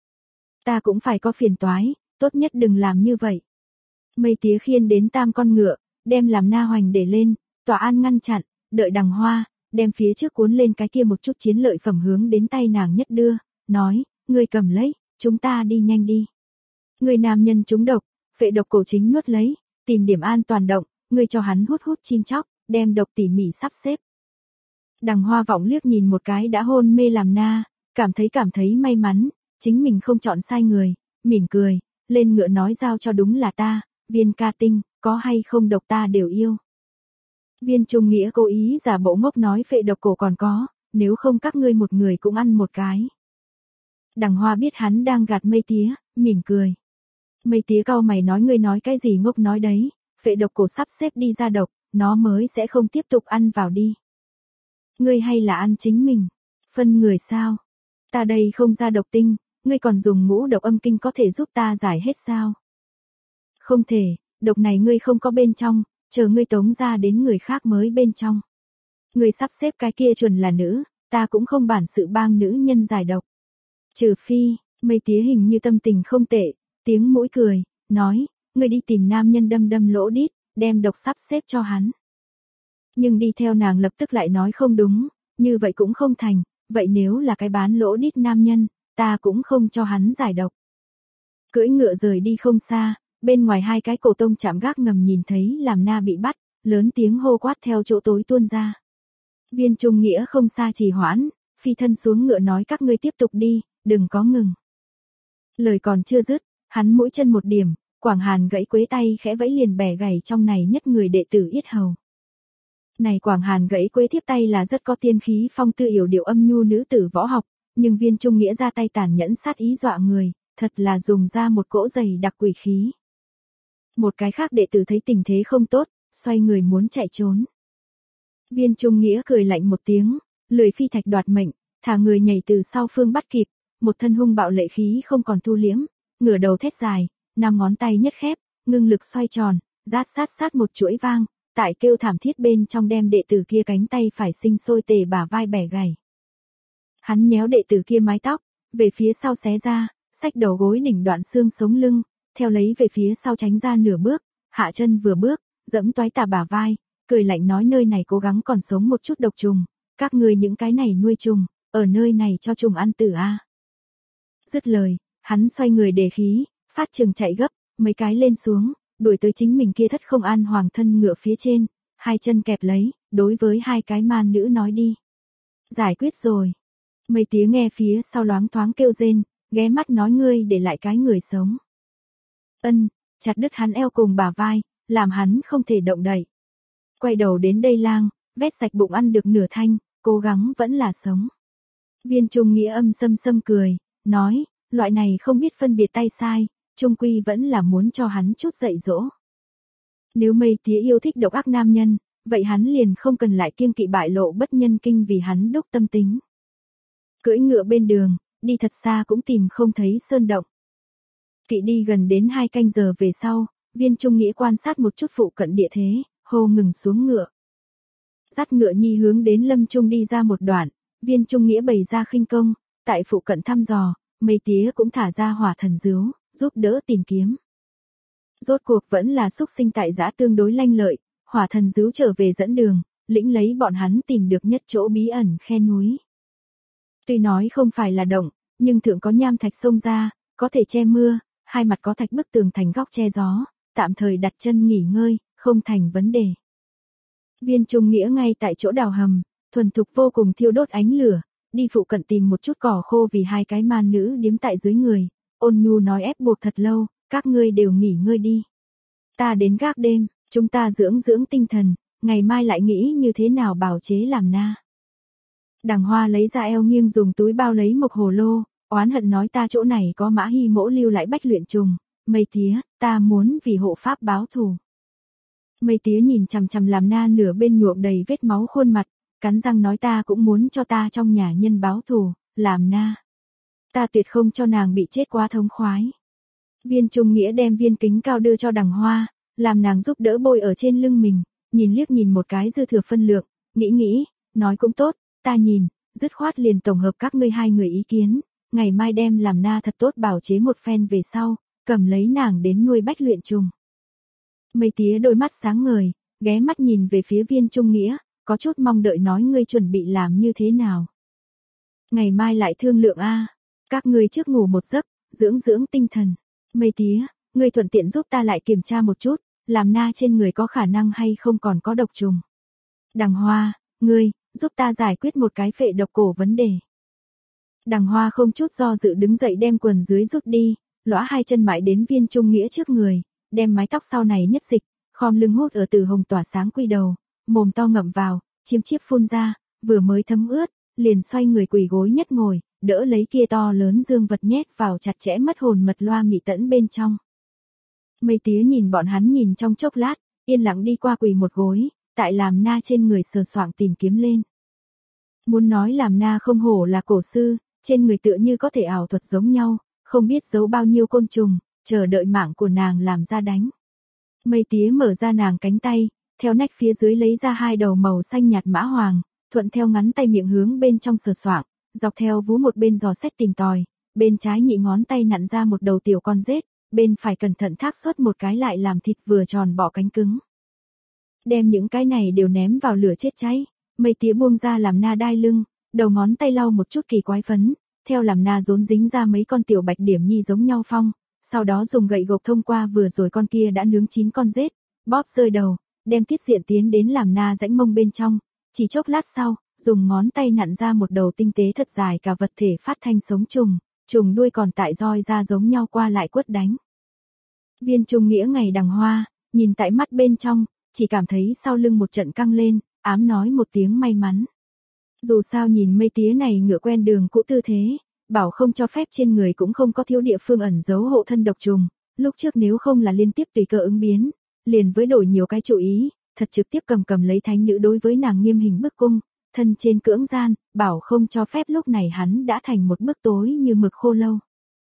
Ta cũng phải có phiền toái, tốt nhất đừng làm như vậy. Mây Tía khiên đến tam con ngựa, đem làm na hoành để lên, tòa an ngăn chặn, đợi đằng hoa, đem phía trước cuốn lên cái kia một chút chiến lợi phẩm hướng đến tay nàng nhất đưa, nói, ngươi cầm lấy, chúng ta đi nhanh đi. Người nam nhân trúng độc, phệ độc cổ chính nuốt lấy, tìm điểm an toàn động, ngươi cho hắn hút hút chim chóc, đem độc tỉ mỉ sắp xếp. Đằng hoa vọng liếc nhìn một cái đã hôn mê làm na, cảm thấy cảm thấy may mắn, chính mình không chọn sai người, mỉm cười, lên ngựa nói giao cho đúng là ta, Viên ca tinh, có hay không độc ta đều yêu. Viên Trung Nghĩa cố ý giả bộ ngốc nói phệ độc cổ còn có, nếu không các ngươi một người cũng ăn một cái. Đằng hoa biết hắn đang gạt Mây Tía, mỉm cười. Mây Tía cau mày nói ngươi nói cái gì ngốc nói đấy, phệ độc cổ sắp xếp đi ra độc, nó mới sẽ không tiếp tục ăn vào đi. Ngươi hay là ăn chính mình, phân người sao? Ta đây không ra độc tinh, ngươi còn dùng ngũ độc âm kinh có thể giúp ta giải hết sao? Không thể, độc này ngươi không có bên trong, chờ ngươi tống ra đến người khác mới bên trong. Ngươi sắp xếp cái kia chuẩn là nữ, ta cũng không bản sự bang nữ nhân giải độc. Trừ phi, Mây Tía hình như tâm tình không tệ, tiếng mũi cười, nói, ngươi đi tìm nam nhân đâm đâm lỗ đít, đem độc sắp xếp cho hắn. Nhưng đi theo nàng lập tức lại nói không đúng, như vậy cũng không thành, vậy nếu là cái bán lỗ đít nam nhân, ta cũng không cho hắn giải độc. Cưỡi ngựa rời đi không xa, bên ngoài hai cái cổ tông chạm gác ngầm nhìn thấy làm na bị bắt, lớn tiếng hô quát theo chỗ tối tuôn ra. Viên Trung Nghĩa không xa trì hoãn, phi thân xuống ngựa nói các ngươi tiếp tục đi, đừng có ngừng. Lời còn chưa dứt, hắn mũi chân một điểm, Quảng Hàn gãy quế tay khẽ vẫy liền bẻ gãy trong này nhất người đệ tử yết hầu. Này Quảng Hàn gãy quế thiếp tay là rất có tiên khí phong tư yểu điệu âm nhu nữ tử võ học, nhưng Viên Trung Nghĩa ra tay tàn nhẫn sát ý dọa người, thật là dùng ra một cỗ dày đặc quỷ khí. Một cái khác đệ tử thấy tình thế không tốt, xoay người muốn chạy trốn. Viên Trung Nghĩa cười lạnh một tiếng, lười phi thạch đoạt mệnh, thả người nhảy từ sau phương bắt kịp, một thân hung bạo lệ khí không còn thu liếm, ngửa đầu thét dài, năm ngón tay nhất khép, ngưng lực xoay tròn, rát sát sát một chuỗi vang, tại kêu thảm thiết bên trong đem đệ tử kia cánh tay phải sinh sôi tề bả vai bẻ gãy. Hắn nhéo đệ tử kia mái tóc, về phía sau xé ra, xách đầu gối đỉnh đoạn xương sống lưng, theo lấy về phía sau tránh ra nửa bước, hạ chân vừa bước, dẫm toái tà bả vai, cười lạnh nói nơi này cố gắng còn sống một chút độc trùng, các ngươi những cái này nuôi trùng, ở nơi này cho trùng ăn tử a. Dứt lời, hắn xoay người để khí, phát trường chạy gấp, mấy cái lên xuống, đuổi tới chính mình kia thất không an hoàng thân ngựa phía trên, hai chân kẹp lấy, đối với hai cái man nữ nói đi. Giải quyết rồi. Mấy tía nghe phía sau loáng thoáng kêu rên, ghé mắt nói ngươi để lại cái người sống. Ân, chặt đứt hắn eo cùng bả vai, làm hắn không thể động đậy. Quay đầu đến đây lang, vét sạch bụng ăn được nửa thanh, cố gắng vẫn là sống. Viên Trung Nghĩa âm sâm sâm cười, nói, loại này không biết phân biệt tay sai, trung quy vẫn là muốn cho hắn chút dạy dỗ. Nếu mây tía yêu thích độc ác nam nhân, vậy hắn liền không cần lại kiêng kỵ bại lộ bất nhân kinh vì hắn đúc tâm tính. Cưỡi ngựa bên đường, đi thật xa cũng tìm không thấy sơn động. Kỵ đi gần đến hai canh giờ về sau, Viên Trung Nghĩa quan sát một chút phụ cận địa thế, hô ngừng xuống ngựa. Dắt ngựa nhi hướng đến Lâm Trung đi ra một đoạn, Viên Trung Nghĩa bày ra khinh công, tại phụ cận thăm dò, mây tía cũng thả ra hỏa thần dứu, giúp đỡ tìm kiếm. Rốt cuộc vẫn là xúc sinh tại giã tương đối lanh lợi, hỏa thần dứu trở về dẫn đường, lĩnh lấy bọn hắn tìm được nhất chỗ bí ẩn khe núi. Tuy nói không phải là động, nhưng thượng có nham thạch sông ra, có thể che mưa, hai mặt có thạch bức tường thành góc che gió, tạm thời đặt chân nghỉ ngơi, không thành vấn đề. Viên Trung Nghĩa ngay tại chỗ đào hầm, thuần thục vô cùng thiêu đốt ánh lửa, đi phụ cận tìm một chút cỏ khô vì hai cái man nữ điếm tại dưới người, ôn nhu nói ép buộc thật lâu, các ngươi đều nghỉ ngơi đi. Ta đến gác đêm, chúng ta dưỡng dưỡng tinh thần, ngày mai lại nghĩ như thế nào bào chế làm na. Đằng Hoa lấy ra eo nghiêng dùng túi bao lấy một hồ lô, oán hận nói ta chỗ này có Mã Hy mỗ lưu lại bách luyện trùng, mây tía, ta muốn vì hộ pháp báo thù. Mây tía nhìn chằm chằm làm na nửa bên nhuộm đầy vết máu khuôn mặt, cắn răng nói ta cũng muốn cho ta trong nhà nhân báo thù, làm na. Ta tuyệt không cho nàng bị chết quá thống khoái. Viên Trung Nghĩa đem viên kính cao đưa cho Đằng Hoa, làm nàng giúp đỡ bôi ở trên lưng mình, nhìn liếc nhìn một cái dư thừa phân lượng, nghĩ nghĩ, nói cũng tốt, ta nhìn, dứt khoát liền tổng hợp các ngươi hai người ý kiến, ngày mai đem làm na thật tốt bảo chế một phen về sau, cầm lấy nàng đến nuôi bách luyện trùng. Mây tía đôi mắt sáng ngời, ghé mắt nhìn về phía Viên Trung Nghĩa, có chút mong đợi nói ngươi chuẩn bị làm như thế nào. Ngày mai lại thương lượng a, các ngươi trước ngủ một giấc, dưỡng dưỡng tinh thần. Mây tía, ngươi thuận tiện giúp ta lại kiểm tra một chút, làm na trên người có khả năng hay không còn có độc trùng. Đằng Hoa, ngươi, giúp ta giải quyết một cái phệ độc cổ vấn đề. Đằng Hoa không chút do dự đứng dậy đem quần dưới rút đi, lõa hai chân mãi đến Viên Trung Nghĩa trước người, đem mái tóc sau này nhất dịch, khom lưng hút ở từ hồng tỏa sáng quy đầu, mồm to ngậm vào, chiếm chiếp phun ra, vừa mới thấm ướt, liền xoay người quỳ gối nhất ngồi, đỡ lấy kia to lớn dương vật nhét vào chặt chẽ mất hồn mật loa mị tẫn bên trong. Mây tía nhìn bọn hắn nhìn trong chốc lát, yên lặng đi qua quỳ một gối, tại làm na trên người sờ soạng tìm kiếm lên. Muốn nói làm na không hổ là cổ sư, trên người tựa như có thể ảo thuật giống nhau, không biết giấu bao nhiêu côn trùng, chờ đợi mạng của nàng làm ra đánh. Mây tía mở ra nàng cánh tay, theo nách phía dưới lấy ra hai đầu màu xanh nhạt mã hoàng, thuận theo ngắn tay miệng hướng bên trong sờ soạng, dọc theo vú một bên dò xét tìm tòi, bên trái nhị ngón tay nặn ra một đầu tiểu con rết, bên phải cẩn thận thác xuất một cái lại làm thịt vừa tròn bỏ cánh cứng. Đem những cái này đều ném vào lửa chết cháy, mây tía buông ra làm na đai lưng, đầu ngón tay lau một chút kỳ quái phấn, theo làm na rốn dính ra mấy con tiểu bạch điểm nhi giống nhau phong, sau đó dùng gậy gộc thông qua vừa rồi con kia đã nướng chín con rết, bóp rơi đầu, đem tiết diện tiến đến làm na rãnh mông bên trong, chỉ chốc lát sau, dùng ngón tay nặn ra một đầu tinh tế thật dài cả vật thể phát thanh sống trùng, trùng đuôi còn tại roi ra giống nhau qua lại quất đánh. Viên Trung Nghĩa ngày Đằng Hoa, nhìn tại mắt bên trong, chỉ cảm thấy sau lưng một trận căng lên, ám nói một tiếng may mắn. Dù sao nhìn mây tía này ngựa quen đường cũ tư thế, bảo không cho phép trên người cũng không có thiếu địa phương ẩn giấu hộ thân độc trùng, lúc trước nếu không là liên tiếp tùy cơ ứng biến, liền với đổi nhiều cái chủ ý, thật trực tiếp cầm cầm lấy thánh nữ đối với nàng nghiêm hình bức cung, thân trên cưỡng gian, bảo không cho phép lúc này hắn đã thành một bức tối như mực khô lâu.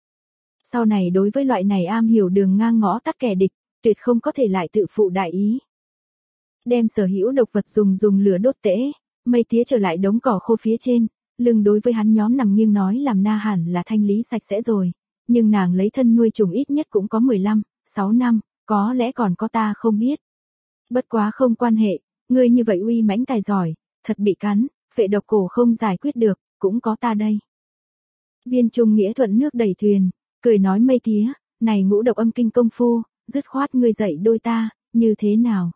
Sau này đối với loại này am hiểu đường ngang ngõ tắt kẻ địch, tuyệt không có thể lại tự phụ đại ý. Đem sở hữu độc vật dùng dùng lửa đốt tễ, mây tía trở lại đống cỏ khô phía trên, lưng đối với hắn nhóm nằm nghiêng nói làm na hẳn là thanh lý sạch sẽ rồi, nhưng nàng lấy thân nuôi trùng ít nhất cũng có mười lăm, sáu năm, có lẽ còn có ta không biết. Bất quá không quan hệ, ngươi như vậy uy mãnh tài giỏi, thật bị cắn, phệ độc cổ không giải quyết được, cũng có ta đây. Viên Trung Nghĩa thuận nước đẩy thuyền, cười nói Mây Tía, này ngũ độc âm kinh công phu, dứt khoát ngươi dạy đôi ta, như thế nào?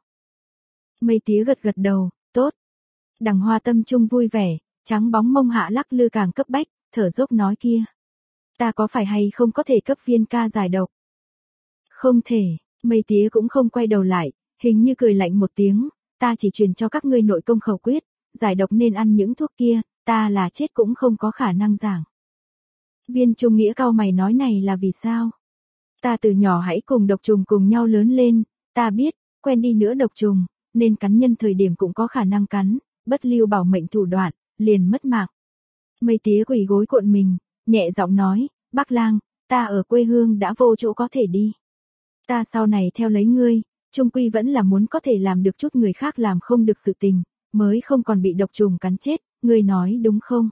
Mây Tía gật gật đầu, tốt. Đằng Hoa tâm trung vui vẻ, trắng bóng mông hạ lắc lư càng cấp bách, thở dốc nói kia. Ta có phải hay không có thể cấp Viên ca giải độc? Không thể, Mây Tía cũng không quay đầu lại, hình như cười lạnh một tiếng, ta chỉ truyền cho các ngươi nội công khẩu quyết, giải độc nên ăn những thuốc kia, ta là chết cũng không có khả năng giảng. Viên Trung Nghĩa cau mày nói này là vì sao? Ta từ nhỏ hãy cùng độc trùng cùng nhau lớn lên, ta biết, quen đi nữa độc trùng, nên cắn nhân thời điểm cũng có khả năng cắn, bất lưu bảo mệnh thủ đoạn, liền mất mạng. Mây Tía quỳ gối cuộn mình, nhẹ giọng nói, Bác Lang, ta ở quê hương đã vô chỗ có thể đi. Ta sau này theo lấy ngươi, chung quy vẫn là muốn có thể làm được chút người khác làm không được sự tình, mới không còn bị độc trùng cắn chết, ngươi nói đúng không?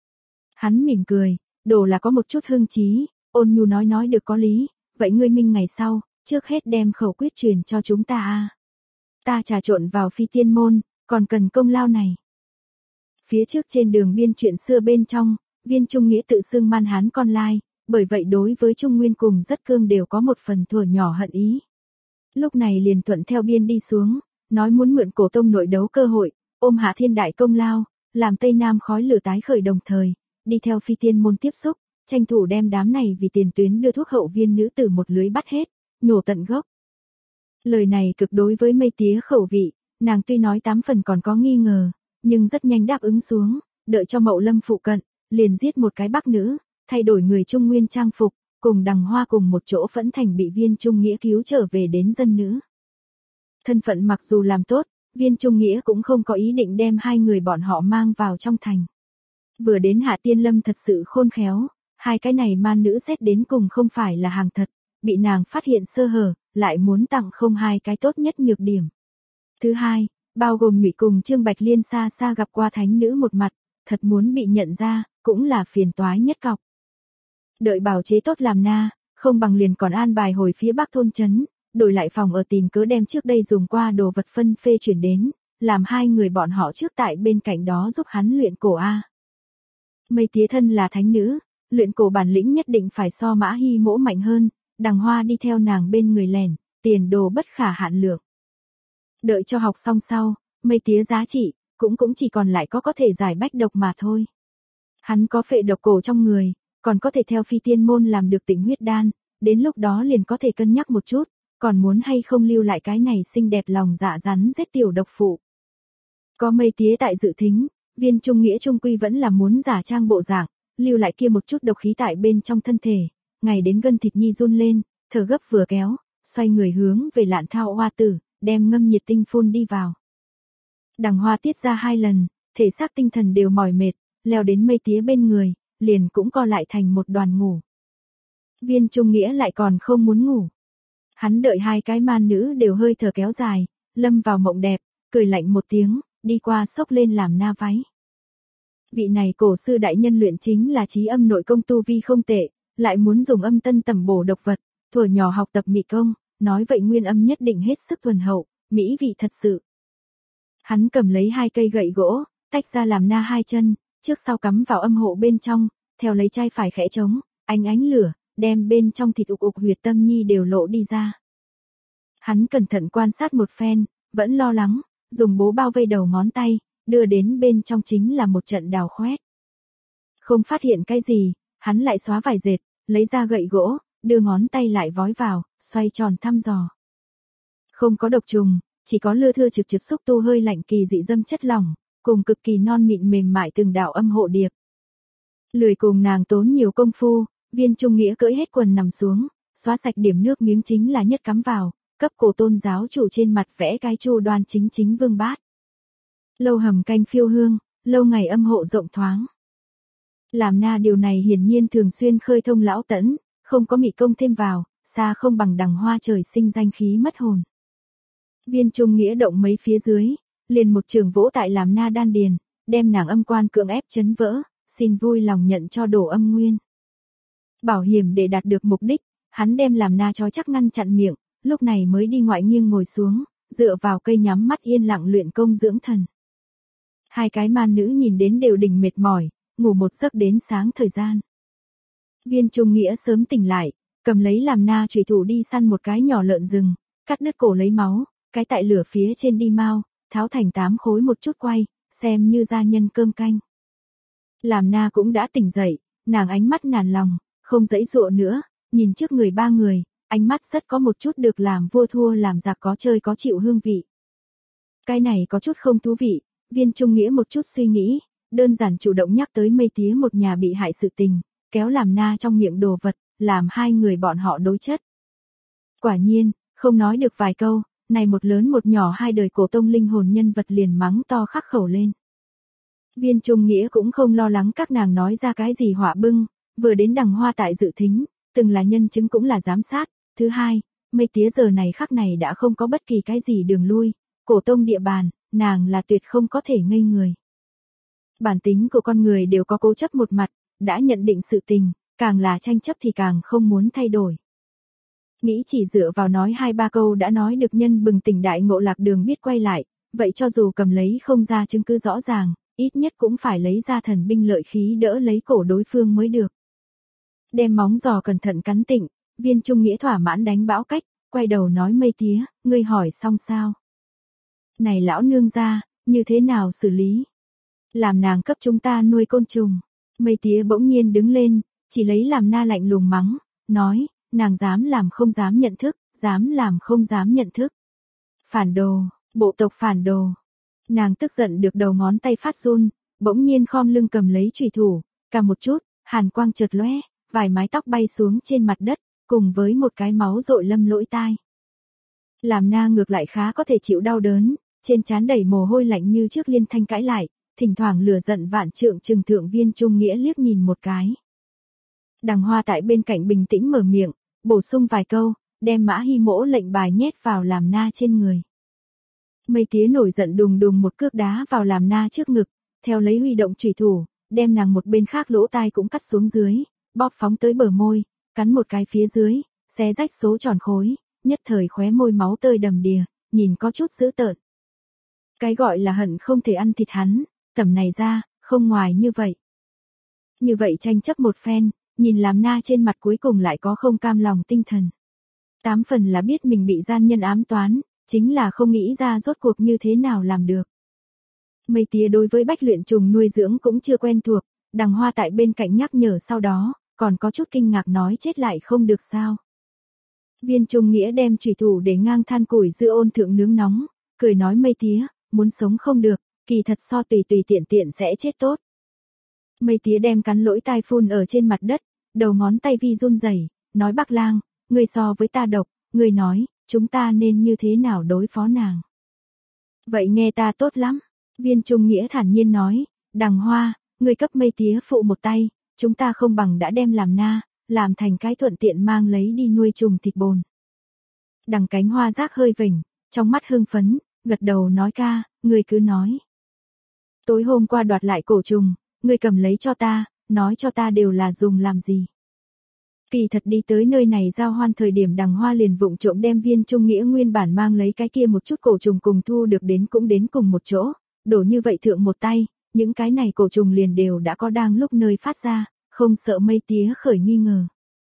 Hắn mỉm cười, đồ là có một chút hương trí, ôn nhu nói nói được có lý, vậy ngươi minh ngày sau, trước hết đem khẩu quyết truyền cho chúng ta a. Ta trà trộn vào phi tiên môn, còn cần công lao này. Phía trước trên đường biên chuyện xưa bên trong, Viên Trung Nghĩa tự xưng man hán con lai, bởi vậy đối với Trung Nguyên cùng rất cương đều có một phần thuở nhỏ hận ý. Lúc này liền thuận theo biên đi xuống, nói muốn mượn cổ tông nội đấu cơ hội, ôm hạ thiên đại công lao, làm Tây Nam khói lửa tái khởi đồng thời, đi theo phi tiên môn tiếp xúc, tranh thủ đem đám này vì tiền tuyến đưa thuốc hậu viên nữ tử một lưới bắt hết, nhổ tận gốc. Lời này cực đối với Mây Tía khẩu vị, nàng tuy nói tám phần còn có nghi ngờ, nhưng rất nhanh đáp ứng xuống, đợi cho Mậu Lâm phụ cận, liền giết một cái bắc nữ, thay đổi người Trung Nguyên trang phục, cùng Đằng Hoa cùng một chỗ phẫn thành bị Viên Trung Nghĩa cứu trở về đến dân nữ. Thân phận mặc dù làm tốt, Viên Trung Nghĩa cũng không có ý định đem hai người bọn họ mang vào trong thành. Vừa đến Hạ Tiên Lâm thật sự khôn khéo, hai cái này man nữ xét đến cùng không phải là hàng thật, bị nàng phát hiện sơ hở, lại muốn tặng không hai cái tốt nhất nhược điểm. Thứ hai, bao gồm Ngụy cùng Trương Bạch Liên xa xa gặp qua thánh nữ một mặt, thật muốn bị nhận ra, cũng là phiền toái nhất cọc. Đợi bảo chế tốt làm na, không bằng liền còn an bài hồi phía bắc thôn trấn, đổi lại phòng ở tìm cớ đem trước đây dùng qua đồ vật phân phê chuyển đến, làm hai người bọn họ trước tại bên cạnh đó giúp hắn luyện cổ a. Mây Tía thân là thánh nữ, luyện cổ bản lĩnh nhất định phải so Mã Hy Mỗ mạnh hơn, Đằng Hoa đi theo nàng bên người lẻn, tiền đồ bất khả hạn lượng. Đợi cho học xong sau, Mây Tía giá trị, cũng cũng chỉ còn lại có có thể giải bách độc mà thôi. Hắn có phệ độc cổ trong người, còn có thể theo phi tiên môn làm được tịnh huyết đan, đến lúc đó liền có thể cân nhắc một chút, còn muốn hay không lưu lại cái này xinh đẹp lòng dạ rắn giết tiểu độc phụ. Có Mây Tía tại dự thính, Viên Trung Nghĩa trung quy vẫn là muốn giả trang bộ dạng, lưu lại kia một chút độc khí tại bên trong thân thể, ngày đến gân thịt nhi run lên, thở gấp vừa kéo, xoay người hướng về Lạn Thao Hoa Tử, đem ngâm nhiệt tinh phun đi vào. Đằng Hoa tiết ra hai lần, thể xác tinh thần đều mỏi mệt, leo đến Mây Tía bên người, liền cũng co lại thành một đoàn ngủ. Viên Trung Nghĩa lại còn không muốn ngủ. Hắn đợi hai cái man nữ đều hơi thở kéo dài, lâm vào mộng đẹp, cười lạnh một tiếng, đi qua xốc lên làm na váy. Vị này cổ sư đại nhân luyện chính là trí âm nội công tu vi không tệ, lại muốn dùng âm tân tẩm bổ độc vật, thuở nhỏ học tập mỹ công, nói vậy nguyên âm nhất định hết sức thuần hậu, mỹ vị thật sự. Hắn cầm lấy hai cây gậy gỗ, tách ra làm na hai chân, trước sau cắm vào âm hộ bên trong, theo lấy chai phải khẽ trống, ánh ánh lửa, đem bên trong thịt ục ục huyệt tâm nhi đều lộ đi ra. Hắn cẩn thận quan sát một phen, vẫn lo lắng, dùng bố bao vây đầu ngón tay, đưa đến bên trong chính là một trận đào khoét. Không phát hiện cái gì, hắn lại xóa vải dệt, lấy ra gậy gỗ, đưa ngón tay lại vói vào, xoay tròn thăm dò. Không có độc trùng, chỉ có lưa thưa trực trực xúc tu hơi lạnh kỳ dị dâm chất lỏng, cùng cực kỳ non mịn mềm mại từng đạo âm hộ điệp. Lười cùng nàng tốn nhiều công phu, Viên Trung Nghĩa cởi hết quần nằm xuống, xóa sạch điểm nước miếng chính là nhất cắm vào, cấp cổ tôn giáo chủ trên mặt vẽ cái chu đoan chính chính vương bát. Lâu hầm canh phiêu hương, lâu ngày âm hộ rộng thoáng. Làm na điều này hiển nhiên thường xuyên khơi thông lão tẫn, không có mỹ công thêm vào, xa không bằng Đằng Hoa trời sinh danh khí mất hồn. Viên Trung Nghĩa động mấy phía dưới, liền một trường vỗ tại làm na đan điền, đem nàng âm quan cưỡng ép chấn vỡ, xin vui lòng nhận cho Đổ Âm Nguyên. Bảo hiểm để đạt được mục đích, hắn đem làm na trói chắc ngăn chặn miệng, lúc này mới đi ngoại nghiêng ngồi xuống, dựa vào cây nhắm mắt yên lặng luyện công dưỡng thần. Hai cái man nữ nhìn đến đều đỉnh mệt mỏi, ngủ một giấc đến sáng thời gian. Viên Trung Nghĩa sớm tỉnh lại, cầm lấy làm na chủy thủ đi săn một cái nhỏ lợn rừng, cắt đứt cổ lấy máu, cái tại lửa phía trên đi mau, tháo thành tám khối một chút quay, xem như gia nhân cơm canh. Làm na cũng đã tỉnh dậy, nàng ánh mắt nản lòng, không dãy dụa nữa, nhìn trước người ba người, ánh mắt rất có một chút được làm vua thua làm giặc có chơi có chịu hương vị. Cái này có chút không thú vị, Viên Trung Nghĩa một chút suy nghĩ, đơn giản chủ động nhắc tới Mây Tía một nhà bị hại sự tình, kéo làm na trong miệng đồ vật, làm hai người bọn họ đối chất. Quả nhiên, không nói được vài câu, này một lớn một nhỏ hai đời cổ tông linh hồn nhân vật liền mắng to khắc khẩu lên. Viên Trung Nghĩa cũng không lo lắng các nàng nói ra cái gì họa bưng, vừa đến Đằng Hoa tại dự thính, từng là nhân chứng cũng là giám sát. Thứ hai, Mây Tía giờ này khắc này đã không có bất kỳ cái gì đường lui, cổ tông địa bàn, nàng là tuyệt không có thể ngây người. Bản tính của con người đều có cố chấp một mặt, đã nhận định sự tình, càng là tranh chấp thì càng không muốn thay đổi. Nghĩ chỉ dựa vào nói hai ba câu đã nói được nhân bừng tỉnh đại ngộ lạc đường biết quay lại, vậy cho dù cầm lấy không ra chứng cứ rõ ràng, ít nhất cũng phải lấy ra thần binh lợi khí đỡ lấy cổ đối phương mới được. Đem móng giò cẩn thận cắn tịnh, Viên Trung Nghĩa thỏa mãn đánh bão cách, quay đầu nói Mây Tía, ngươi hỏi xong sao? Này lão nương gia, như thế nào xử lý? Làm nàng cấp chúng ta nuôi côn trùng. Mây Tía bỗng nhiên đứng lên, chỉ lấy làm na lạnh lùng mắng, nói, nàng dám làm không dám nhận thức, dám làm không dám nhận thức. Phản đồ, bộ tộc phản đồ. Nàng tức giận được đầu ngón tay phát run, bỗng nhiên khom lưng cầm lấy chùy thủ, cả một chút, hàn quang chợt lóe, vài mái tóc bay xuống trên mặt đất, cùng với một cái máu rội lâm lỗ tai. Làm na ngược lại khá có thể chịu đau đớn, trên trán đầy mồ hôi lạnh như trước liên thanh cãi lại, thỉnh thoảng lửa giận vạn trượng trừng thượng Viên Trung Nghĩa liếc nhìn một cái. Đằng Hoa tại bên cạnh bình tĩnh mở miệng, bổ sung vài câu, đem Mã Hy Mỗ lệnh bài nhét vào làm na trên người. Mây Tía nổi giận đùng đùng một cước đá vào làm na trước ngực, theo lấy huy động chủy thủ, đem nàng một bên khác lỗ tai cũng cắt xuống dưới, bóp phóng tới bờ môi, cắn một cái phía dưới, xé rách số tròn khối, nhất thời khóe môi máu tơi đầm đìa, nhìn có chút dữ tợn. Cái gọi là hận không thể ăn thịt hắn, tầm này ra, không ngoài như vậy. Như vậy tranh chấp một phen, nhìn làm na trên mặt cuối cùng lại có không cam lòng tinh thần. Tám phần là biết mình bị gian nhân ám toán, chính là không nghĩ ra rốt cuộc như thế nào làm được. Mây Tía đối với bách luyện trùng nuôi dưỡng cũng chưa quen thuộc, Đằng Hoa tại bên cạnh nhắc nhở sau đó, còn có chút kinh ngạc nói chết lại không được sao. Viên Trung Nghĩa đem chủy thủ để ngang than củi dưa ôn thượng nướng nóng, cười nói Mây Tía, muốn sống không được, kỳ thật so tùy tùy tiện tiện sẽ chết tốt. Mây Tía đem cắn lỗi tai phun ở trên mặt đất, đầu ngón tay vi run rẩy, nói Bắc Lang, ngươi so với ta độc, ngươi nói, chúng ta nên như thế nào đối phó nàng. Vậy nghe ta tốt lắm, Viên Trung Nghĩa thản nhiên nói, Đằng Hoa, ngươi cấp Mây Tía phụ một tay, chúng ta không bằng đã đem làm na, làm thành cái thuận tiện mang lấy đi nuôi trùng thịt bồn. Đằng Cánh Hoa giác hơi vểnh, trong mắt hưng phấn, gật đầu nói ca, ngươi cứ nói. Tối hôm qua đoạt lại cổ trùng, ngươi cầm lấy cho ta, nói cho ta đều là dùng làm gì. Kỳ thật đi tới nơi này giao hoan thời điểm Đằng Hoa liền vụng trộm đem Viên Trung Nghĩa nguyên bản mang lấy cái kia một chút cổ trùng cùng thu được đến cũng đến cùng một chỗ, đổ như vậy thượng một tay, những cái này cổ trùng liền đều đã có đang lúc nơi phát ra, không sợ Mây Tía khởi nghi ngờ.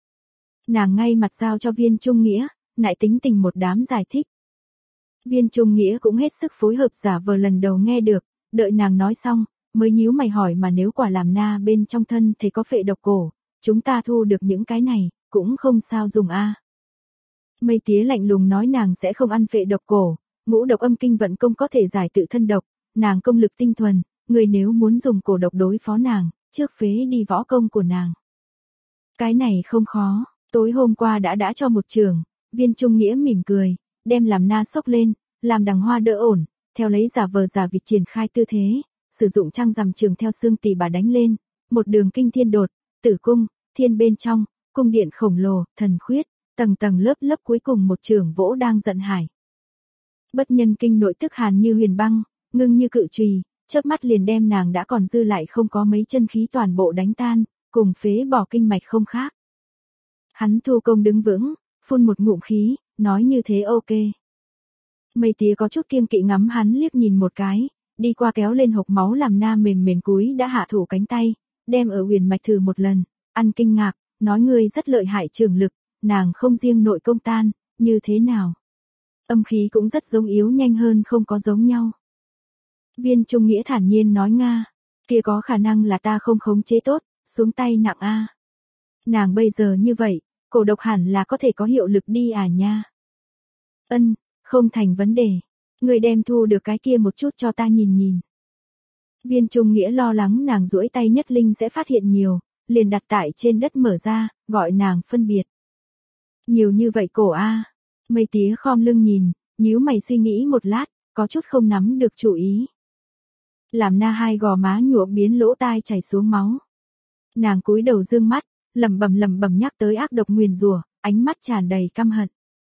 Nàng ngay mặt giao cho Viên Trung Nghĩa, nại tính tình một đám giải thích. Viên Trung Nghĩa cũng hết sức phối hợp giả vờ lần đầu nghe được, đợi nàng nói xong, mới nhíu mày hỏi mà nếu quả làm na bên trong thân thì có phệ độc cổ, chúng ta thu được những cái này, cũng không sao dùng a. À. Mây Tía lạnh lùng nói nàng sẽ không ăn phệ độc cổ, ngũ độc âm kinh vận công có thể giải tự thân độc, nàng công lực tinh thuần, người nếu muốn dùng cổ độc đối phó nàng, trước phế đi võ công của nàng. Cái này không khó, tối hôm qua đã đã cho một trường, Viên Trung Nghĩa mỉm cười, đem làm na xốc lên, làm Đằng Hoa đỡ ổn, theo lấy giả vờ giả vịt triển khai tư thế, sử dụng trăng rằm trường theo xương tỳ bà đánh lên, một đường kinh thiên đột, tử cung, thiên bên trong, cung điện khổng lồ, thần khuyết, tầng tầng lớp lớp cuối cùng một trường vỗ đang giận hải. Bất nhân kinh nội tức hàn như huyền băng, ngưng như cự chùy, chớp mắt liền đem nàng đã còn dư lại không có mấy chân khí toàn bộ đánh tan, cùng phế bỏ kinh mạch không khác. Hắn thu công đứng vững, phun một ngụm khí, nói như thế ok. Mây tía có chút kiêng kỵ ngắm hắn liếc nhìn một cái, đi qua kéo lên hộc máu làm na mềm mềm cúi đã hạ thủ cánh tay, đem ở huyền mạch thử một lần, ăn kinh ngạc, nói ngươi rất lợi hại trường lực, nàng không riêng nội công tan, như thế nào? Âm khí cũng rất giống yếu nhanh hơn không có giống nhau. Viên Trung Nghĩa thản nhiên nói Nga, kia có khả năng là ta không khống chế tốt, xuống tay nặng a. Nàng bây giờ như vậy, cổ độc hẳn là có thể có hiệu lực đi à nha. Ân, không thành vấn đề, người đem thu được cái kia một chút cho ta nhìn nhìn. Viên Trung Nghĩa lo lắng nàng duỗi tay nhất linh sẽ phát hiện nhiều, liền đặt tại trên đất mở ra, gọi nàng phân biệt. Nhiều như vậy cổ a. Mây tía khom lưng nhìn, nhíu mày suy nghĩ một lát, có chút không nắm được chủ ý. Làm na hai gò má nhuộm biến lỗ tai chảy xuống máu. Nàng cúi đầu dương mắt, lẩm bẩm lẩm bẩm nhắc tới ác độc nguyền rủa, ánh mắt tràn đầy căm hận.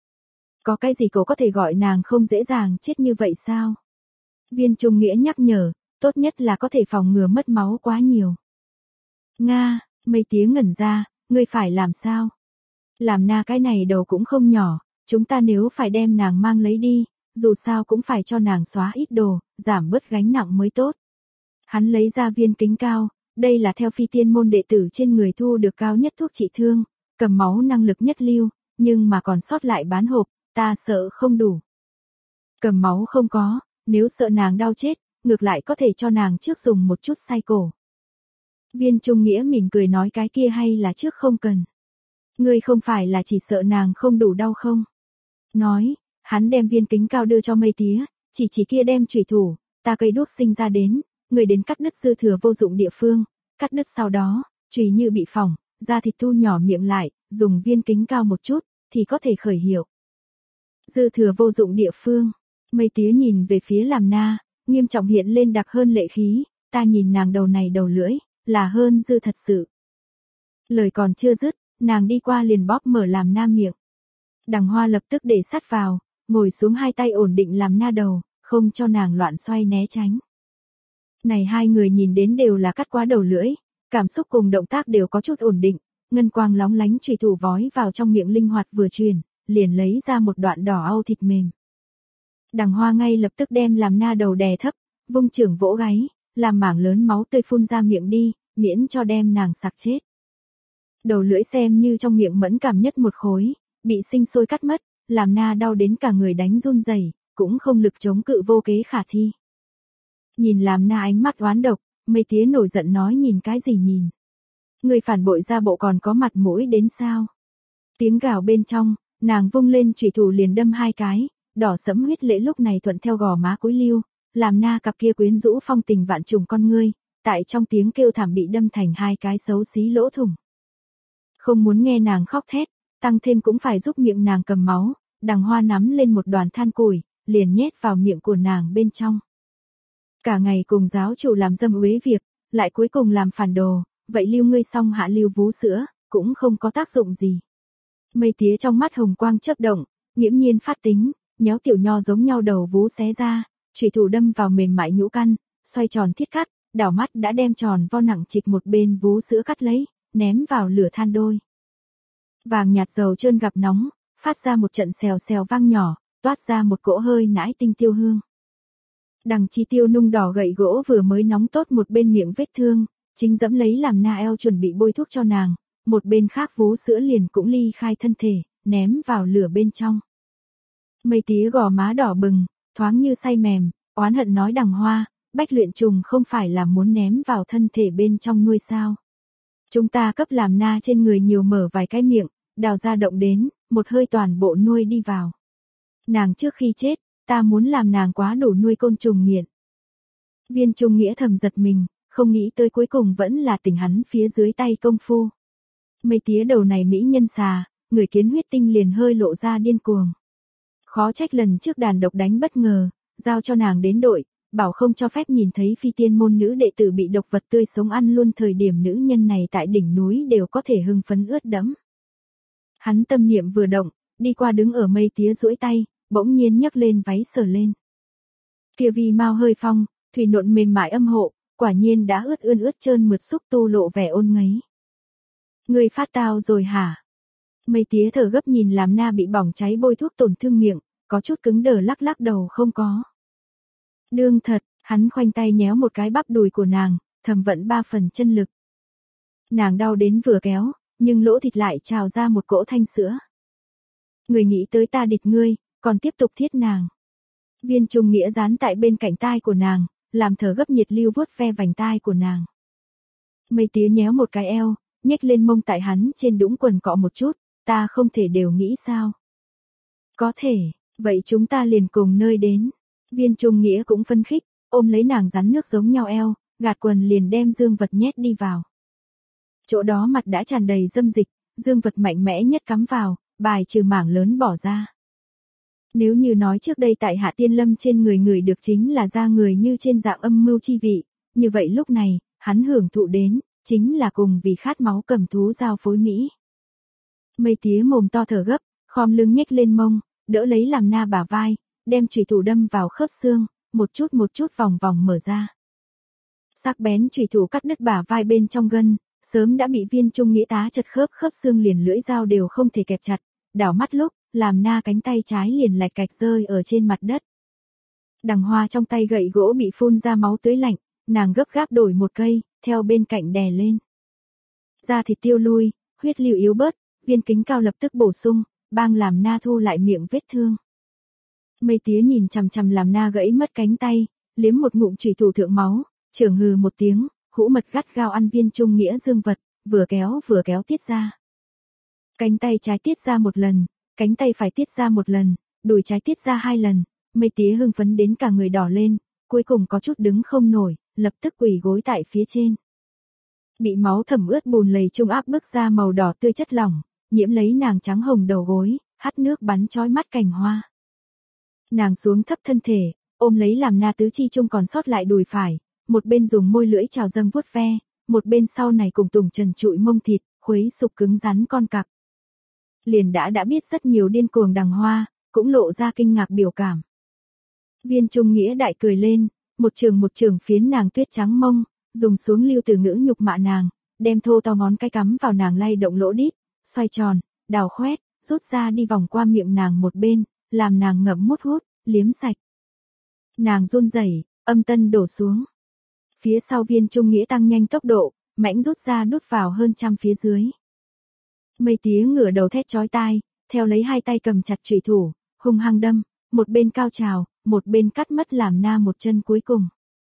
Có cái gì cổ có thể gọi nàng không dễ dàng chết như vậy sao? Viên Trung Nghĩa nhắc nhở, tốt nhất là có thể phòng ngừa mất máu quá nhiều. Nga, Mây tía ngẩn ra, ngươi phải làm sao? Làm na cái này đầu cũng không nhỏ, chúng ta nếu phải đem nàng mang lấy đi, dù sao cũng phải cho nàng xóa ít đồ, giảm bớt gánh nặng mới tốt. Hắn lấy ra viên kính cao, đây là theo phi tiên môn đệ tử trên người thu được cao nhất thuốc trị thương, cầm máu năng lực nhất lưu, nhưng mà còn sót lại bán hộp, ta sợ không đủ. Cầm máu không có, nếu sợ nàng đau chết, ngược lại có thể cho nàng trước dùng một chút xay cổ. Viên Trung Nghĩa mỉm cười nói cái kia hay là trước không cần. Ngươi không phải là chỉ sợ nàng không đủ đau không? Nói, hắn đem viên kính cao đưa cho Mây tía, chỉ chỉ kia đem chủy thủ, ta cây đuốc sinh ra đến, người đến cắt đứt dư thừa vô dụng địa phương, cắt đứt sau đó, chùy như bị phỏng, da thịt thu nhỏ miệng lại, dùng viên kính cao một chút, thì có thể khởi hiệu. Dư thừa vô dụng địa phương, Mây tía nhìn về phía làm na, nghiêm trọng hiện lên đặc hơn lệ khí, ta nhìn nàng đầu này đầu lưỡi, là hơn dư thật sự. Lời còn chưa dứt, nàng đi qua liền bóp mở làm na miệng. Đằng Hoa lập tức để sát vào, ngồi xuống hai tay ổn định làm na đầu, không cho nàng loạn xoay né tránh. Này hai người nhìn đến đều là cắt quá đầu lưỡi, cảm xúc cùng động tác đều có chút ổn định, ngân quang lóng lánh chùy thủ vói vào trong miệng linh hoạt vừa truyền, liền lấy ra một đoạn đỏ au thịt mềm. Đằng Hoa ngay lập tức đem làm na đầu đè thấp, vung chưởng vỗ gáy, làm mảng lớn máu tươi phun ra miệng đi, miễn cho đem nàng sặc chết. Đầu lưỡi xem như trong miệng mẫn cảm nhất một khối, bị sinh sôi cắt mất, làm na đau đến cả người đánh run rẩy, cũng không lực chống cự vô kế khả thi. Nhìn làm na ánh mắt oán độc, Mây tía nổi giận nói nhìn cái gì nhìn. Người phản bội ra bộ còn có mặt mũi đến sao? Tiếng gào bên trong, nàng vung lên chủy thủ liền đâm hai cái, đỏ sẫm huyết lệ lúc này thuận theo gò má cúi lưu, làm na cặp kia quyến rũ phong tình vạn trùng con ngươi, tại trong tiếng kêu thảm bị đâm thành hai cái xấu xí lỗ thủng. Không muốn nghe nàng khóc thét, tăng thêm cũng phải giúp miệng nàng cầm máu, Đằng Hoa nắm lên một đoàn than củi, liền nhét vào miệng của nàng bên trong. Cả ngày cùng giáo chủ làm dâm uế việc, lại cuối cùng làm phản đồ, vậy lưu ngươi xong hạ lưu vú sữa, cũng không có tác dụng gì. Mây tía trong mắt hồng quang chớp động, nghiễm nhiên phát tính, nhéo tiểu nho giống nhau đầu vú xé ra, chủy thủ đâm vào mềm mại nhũ căn, xoay tròn thiết cắt, đảo mắt đã đem tròn vo nặng trịch một bên vú sữa cắt lấy, ném vào lửa than đôi. Vàng nhạt dầu trơn gặp nóng, phát ra một trận xèo xèo vang nhỏ, toát ra một cỗ hơi nãi tinh tiêu hương. Đằng Chi Tiêu nung đỏ gậy gỗ vừa mới nóng tốt một bên miệng vết thương, chính dẫm lấy làm na eo chuẩn bị bôi thuốc cho nàng, một bên khác vú sữa liền cũng ly khai thân thể, ném vào lửa bên trong. Mây tía gò má đỏ bừng, thoáng như say mềm, oán hận nói Đằng Hoa, Bách Luyện Trùng không phải là muốn ném vào thân thể bên trong nuôi sao. Chúng ta cấp làm na trên người nhiều mở vài cái miệng, đào ra động đến, một hơi toàn bộ nuôi đi vào. Nàng trước khi chết, ta muốn làm nàng quá đủ nuôi côn trùng nghiện. Viên Trung Nghĩa thầm giật mình, không nghĩ tới cuối cùng vẫn là tỉnh hắn phía dưới tay công phu. Mây tía đầu này mỹ nhân xà, người kiến huyết tinh liền hơi lộ ra điên cuồng. Khó trách lần trước đàn độc đánh bất ngờ, giao cho nàng đến đội, bảo không cho phép nhìn thấy phi tiên môn nữ đệ tử bị độc vật tươi sống ăn luôn thời điểm nữ nhân này tại đỉnh núi đều có thể hưng phấn ướt đẫm. Hắn tâm niệm vừa động, đi qua đứng ở Mây tía duỗi tay, bỗng nhiên nhấc lên váy sờ lên. Kia vi mau hơi phong, thủy nộn mềm mại âm hộ, quả nhiên đã ướt ươn ướt trơn mượt xúc tu lộ vẻ ôn ngấy. Người phát tao rồi hả? Mây tía thở gấp nhìn làm na bị bỏng cháy bôi thuốc tổn thương miệng, có chút cứng đờ lắc lắc đầu không có. Đương thật, hắn khoanh tay nhéo một cái bắp đùi của nàng, thầm vận ba phần chân lực. Nàng đau đến vừa kéo, nhưng lỗ thịt lại trào ra một cỗ thanh sữa. Người nghĩ tới ta địch ngươi, còn tiếp tục thiết nàng. Viên Trung Nghĩa dán tại bên cạnh tai của nàng, làm thở gấp nhiệt lưu vuốt ve vành tai của nàng. Mây tía nhéo một cái eo, nhếch lên mông tại hắn trên đũng quần cọ một chút, ta không thể đều nghĩ sao. Có thể, vậy chúng ta liền cùng nơi đến. Viên Trung Nghĩa cũng phân khích, ôm lấy nàng rắn nước giống nhau eo, gạt quần liền đem dương vật nhét đi vào. Chỗ đó mặt đã tràn đầy dâm dịch, dương vật mạnh mẽ nhất cắm vào, bài trừ mảng lớn bỏ ra. Nếu như nói trước đây tại Hạ Tiên Lâm trên người người được chính là da người như trên dạng âm mưu chi vị, như vậy lúc này, hắn hưởng thụ đến, chính là cùng vì khát máu cầm thú giao phối Mỹ. Mây tía mồm to thở gấp, khom lưng nhếch lên mông, đỡ lấy làm na bả vai, đem chùy thủ đâm vào khớp xương, một chút một chút vòng vòng mở ra. Sắc bén chùy thủ cắt đứt bả vai bên trong gân, sớm đã bị Viên Trung Nghĩa tá chật khớp khớp xương liền lưỡi dao đều không thể kẹp chặt, đảo mắt lúc, làm na cánh tay trái liền lạch cạch rơi ở trên mặt đất. Đằng Hoa trong tay gậy gỗ bị phun ra máu tưới lạnh, nàng gấp gáp đổi một cây, theo bên cạnh đè lên. Da thịt tiêu lui, huyết lưu yếu bớt, Viên Kính Cao lập tức bổ sung, bang làm na thu lại miệng vết thương. Mây tía nhìn chằm chằm làm na gãy mất cánh tay, liếm một ngụm chùy thủ thượng máu, trưởng hừ một tiếng, hũ mật gắt gao ăn Viên Trung Nghĩa dương vật, vừa kéo vừa kéo tiết ra. Cánh tay trái tiết ra một lần, cánh tay phải tiết ra một lần, đùi trái tiết ra hai lần, mây tía hưng phấn đến cả người đỏ lên, cuối cùng có chút đứng không nổi, lập tức quỳ gối tại phía trên. Bị máu thẩm ướt bùn lầy trung áp bức ra màu đỏ tươi chất lỏng, nhiễm lấy nàng trắng hồng đầu gối, hắt nước bắn chói mắt cành hoa. Nàng xuống thấp thân thể, ôm lấy làm na tứ chi trung còn sót lại đùi phải, một bên dùng môi lưỡi trào dâng vuốt ve, một bên sau này cùng tùng trần trụi mông thịt, khuấy sụp cứng rắn con cặc. Liền đã đã biết rất nhiều điên cuồng Đằng Hoa, cũng lộ ra kinh ngạc biểu cảm. Viên Trung Nghĩa đại cười lên, một trường một trường phiến nàng tuyết trắng mông, dùng xuống lưu từ ngữ nhục mạ nàng, đem thô to ngón cái cắm vào nàng lay động lỗ đít, xoay tròn, đào khoét, rút ra đi vòng qua miệng nàng một bên, làm nàng ngậm mút hút, liếm sạch. Nàng run rẩy, âm tân đổ xuống. Phía sau Viên Trung Nghĩa tăng nhanh tốc độ, mãnh rút ra đút vào hơn trăm phía dưới. Mây tía ngửa đầu thét chói tai, theo lấy hai tay cầm chặt chùy thủ, hung hăng đâm, một bên cao trào, một bên cắt mất làm na một chân cuối cùng.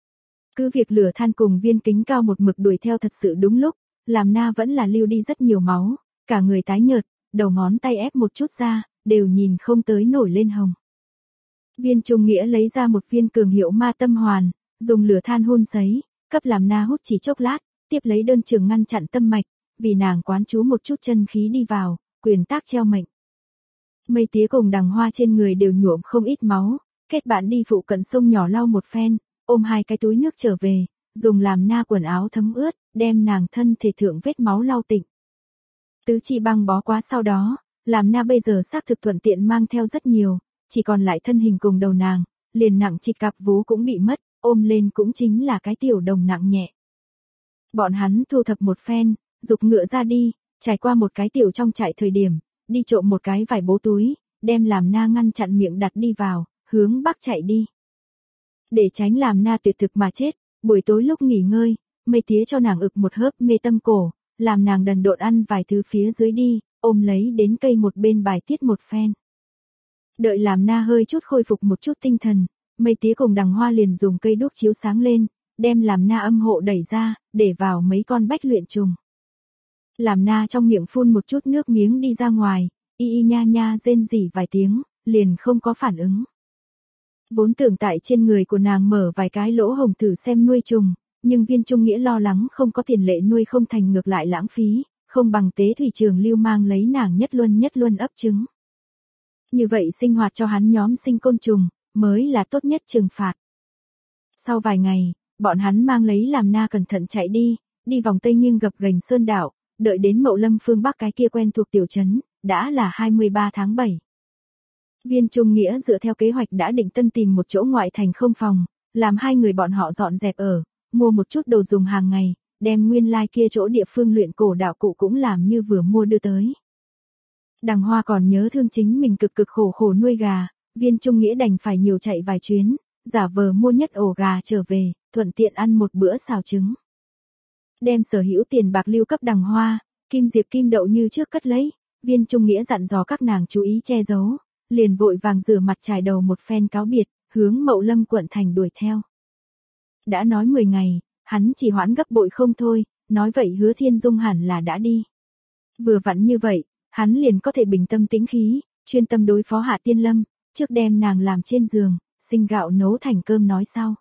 Cứ việc lửa than cùng Viên Kính Cao một mực đuổi theo thật sự đúng lúc, làm na vẫn là lưu đi rất nhiều máu, cả người tái nhợt, đầu ngón tay ép một chút ra, đều nhìn không tới nổi lên hồng. Viên Trung Nghĩa lấy ra một viên cường hiệu ma tâm hoàn, dùng lửa than hun sấy, cấp làm na hút chỉ chốc lát, tiếp lấy đơn trường ngăn chặn tâm mạch, vì nàng quán chú một chút chân khí đi vào, quyền tác treo mệnh. Mây tía cùng Đằng Hoa trên người đều nhuộm không ít máu, kết bạn đi phụ cận sông nhỏ lau một phen, ôm hai cái túi nước trở về, dùng làm na quần áo thấm ướt, đem nàng thân thể thượng vết máu lau tịnh. Tứ chi băng bó quá sau đó, làm na bây giờ xác thực thuận tiện mang theo rất nhiều, chỉ còn lại thân hình cùng đầu nàng, liền nặng trịch cặp vú cũng bị mất, ôm lên cũng chính là cái tiểu đồng nặng nhẹ. Bọn hắn thu thập một phen, dục ngựa ra đi, trải qua một cái tiểu trong trại thời điểm, đi trộm một cái vải bố túi, đem làm na ngăn chặn miệng đặt đi vào, hướng bắc chạy đi. Để tránh làm na tuyệt thực mà chết, buổi tối lúc nghỉ ngơi, mây tía cho nàng ực một hớp mê tâm cổ, làm nàng đần độn ăn vài thứ phía dưới đi, ôm lấy đến cây một bên bài tiết một phen. Đợi làm na hơi chút khôi phục một chút tinh thần, mây tía cùng Đằng Hoa liền dùng cây đuốc chiếu sáng lên, đem làm na âm hộ đẩy ra, để vào mấy con bách luyện trùng. Làm na trong miệng phun một chút nước miếng đi ra ngoài, y y nha nha rên rỉ vài tiếng, liền không có phản ứng. Vốn tưởng tại trên người của nàng mở vài cái lỗ hồng thử xem nuôi trùng, nhưng Viên Trung Nghĩa lo lắng không có tiền lệ nuôi không thành ngược lại lãng phí, không bằng tế thủy trường lưu mang lấy nàng nhất luân nhất luân ấp trứng. Như vậy sinh hoạt cho hắn nhóm sinh côn trùng, mới là tốt nhất trừng phạt. Sau vài ngày, bọn hắn mang lấy làm na cẩn thận chạy đi, đi vòng tây nghiêng gập ghềnh sơn đảo, đợi đến Mậu Lâm phương Bắc cái kia quen thuộc tiểu trấn, đã là hai mươi ba tháng bảy. Viên Trung Nghĩa dựa theo kế hoạch đã định tân tìm một chỗ ngoại thành không phòng, làm hai người bọn họ dọn dẹp ở, mua một chút đồ dùng hàng ngày, đem nguyên lai like kia chỗ địa phương luyện cổ đạo cụ cũng làm như vừa mua đưa tới. Đằng Hoa còn nhớ thương chính mình cực cực khổ khổ nuôi gà, Viên Trung Nghĩa đành phải nhiều chạy vài chuyến, giả vờ mua nhất ổ gà trở về, thuận tiện ăn một bữa xào trứng. Đem sở hữu tiền bạc lưu cấp Đằng Hoa, Kim Diệp Kim Đậu như trước cất lấy, Viên Trung Nghĩa dặn dò các nàng chú ý che giấu, liền vội vàng rửa mặt chải đầu một phen cáo biệt, hướng Mậu Lâm quận thành đuổi theo. Đã nói mười ngày, hắn chỉ hoãn gấp bội không thôi, nói vậy Hứa Thiên Dung hẳn là đã đi. Vừa vặn như vậy, hắn liền có thể bình tâm tĩnh khí, chuyên tâm đối phó Hạ Tiên Lâm, trước đem nàng làm trên giường, sinh gạo nấu thành cơm nói sau.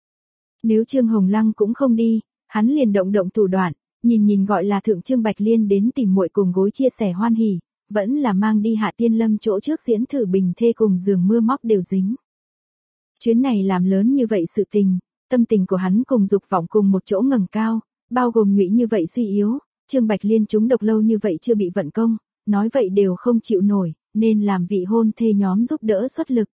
Nếu Trương Hồng Lăng cũng không đi, hắn liền động động thủ đoạn, nhìn nhìn gọi là thượng Trương Bạch Liên đến tìm muội cùng gối chia sẻ hoan hỉ, vẫn là mang đi Hạ Tiên Lâm chỗ trước diễn thử bình thê cùng giường mưa móc đều dính. Chuyến này làm lớn như vậy sự tình, tâm tình của hắn cùng dục vọng cùng một chỗ ngẩng cao, bao gồm Ngụy như vậy suy yếu, Trương Bạch Liên trúng độc lâu như vậy chưa bị vận công, nói vậy đều không chịu nổi, nên làm vị hôn thê nhóm giúp đỡ xuất lực.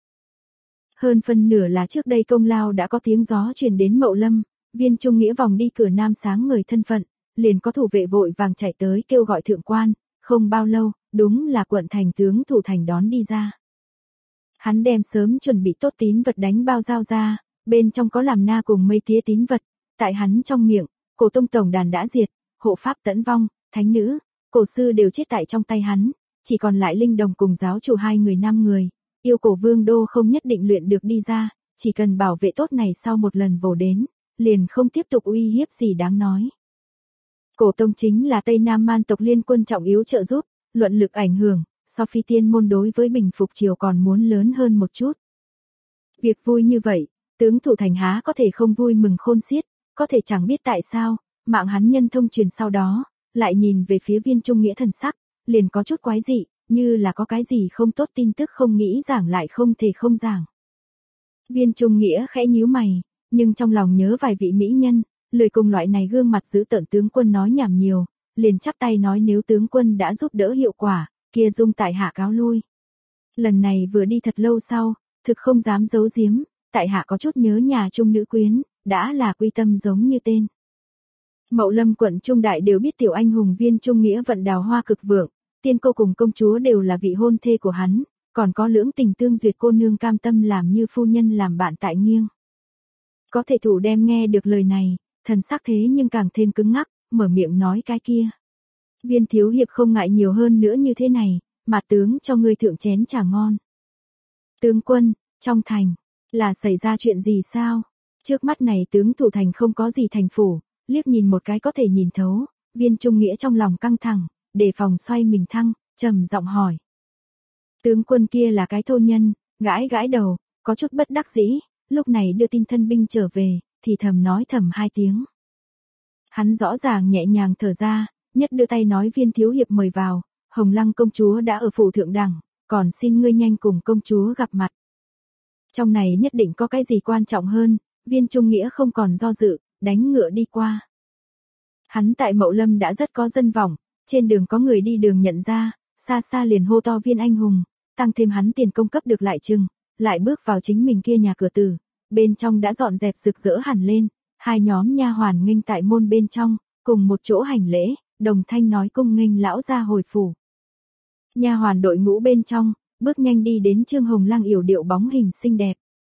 Hơn phân nửa là trước đây công lao đã có tiếng gió truyền đến Mậu Lâm, Viên Trung Nghĩa vòng đi cửa nam sáng người thân phận, liền có thủ vệ vội vàng chạy tới kêu gọi thượng quan, không bao lâu, đúng là quận thành tướng thủ thành đón đi ra. Hắn đem sớm chuẩn bị tốt tín vật đánh bao giao ra, bên trong có làm na cùng mây tía tín vật, tại hắn trong miệng, cổ tông tổng đàn đã diệt, hộ pháp tẫn vong, thánh nữ, cổ sư đều chết tại trong tay hắn, chỉ còn lại linh đồng cùng giáo chủ hai người năm người, yêu cổ vương đô không nhất định luyện được đi ra, chỉ cần bảo vệ tốt này sau một lần vồ đến, liền không tiếp tục uy hiếp gì đáng nói. Cổ tông chính là Tây Nam Man tộc liên quân trọng yếu trợ giúp, luận lực ảnh hưởng, so phi tiên môn đối với bình phục triều còn muốn lớn hơn một chút. Việc vui như vậy, tướng thủ thành há có thể không vui mừng khôn xiết, có thể chẳng biết tại sao, mạng hắn nhân thông truyền sau đó, lại nhìn về phía Viên Trung Nghĩa thần sắc, liền có chút quái dị, như là có cái gì không tốt tin tức không nghĩ giảng lại không thể không giảng. Viên Trung Nghĩa khẽ nhíu mày, nhưng trong lòng nhớ vài vị mỹ nhân, lời cùng loại này gương mặt giữ tợn tướng quân nói nhảm nhiều, liền chắp tay nói nếu tướng quân đã giúp đỡ hiệu quả, kia dung tại hạ cáo lui. Lần này vừa đi thật lâu sau, thực không dám giấu giếm, tại hạ có chút nhớ nhà trung nữ quyến, đã là quy tâm giống như tên. Mậu Lâm quận Trung Đại đều biết tiểu anh hùng Viên Trung Nghĩa vận đào hoa cực vượng, tiên cô cùng công chúa đều là vị hôn thê của hắn, còn có lưỡng tình tương duyệt cô nương cam tâm làm như phu nhân làm bạn tại nghiêng. Có thể thủ đem nghe được lời này, thần sắc thế nhưng càng thêm cứng ngắc, mở miệng nói cái kia. Viên thiếu hiệp không ngại nhiều hơn nữa như thế này, mà tướng cho ngươi thượng chén trà ngon. Tướng quân, trong thành, là xảy ra chuyện gì sao? Trước mắt này tướng thủ thành không có gì thành phủ, liếc nhìn một cái có thể nhìn thấu, Viên Trung Nghĩa trong lòng căng thẳng, đề phòng xoay mình thăng, trầm giọng hỏi. Tướng quân kia là cái thô nhân, gãi gãi đầu, có chút bất đắc dĩ, lúc này đưa tin thân binh trở về, thì thầm nói thầm hai tiếng. Hắn rõ ràng nhẹ nhàng thở ra, nhất đưa tay nói Viên thiếu hiệp mời vào, Hồng Lăng công chúa đã ở phủ thượng đẳng, còn xin ngươi nhanh cùng công chúa gặp mặt. Trong này nhất định có cái gì quan trọng hơn, Viên Trung Nghĩa không còn do dự, đánh ngựa đi qua. Hắn tại Mậu Lâm đã rất có dân vọng, trên đường có người đi đường nhận ra, xa xa liền hô to Viên anh hùng, tăng thêm hắn tiền công cấp được lại chừng, lại bước vào chính mình kia nhà cửa tử, bên trong đã dọn dẹp rực rỡ hẳn lên, hai nhóm nha hoàn nghênh tại môn bên trong, cùng một chỗ hành lễ, đồng thanh nói cung nghênh lão gia hồi phủ. Nha hoàn đội ngũ bên trong, bước nhanh đi đến Trương Hồng Lăng yểu điệu bóng hình xinh đẹp.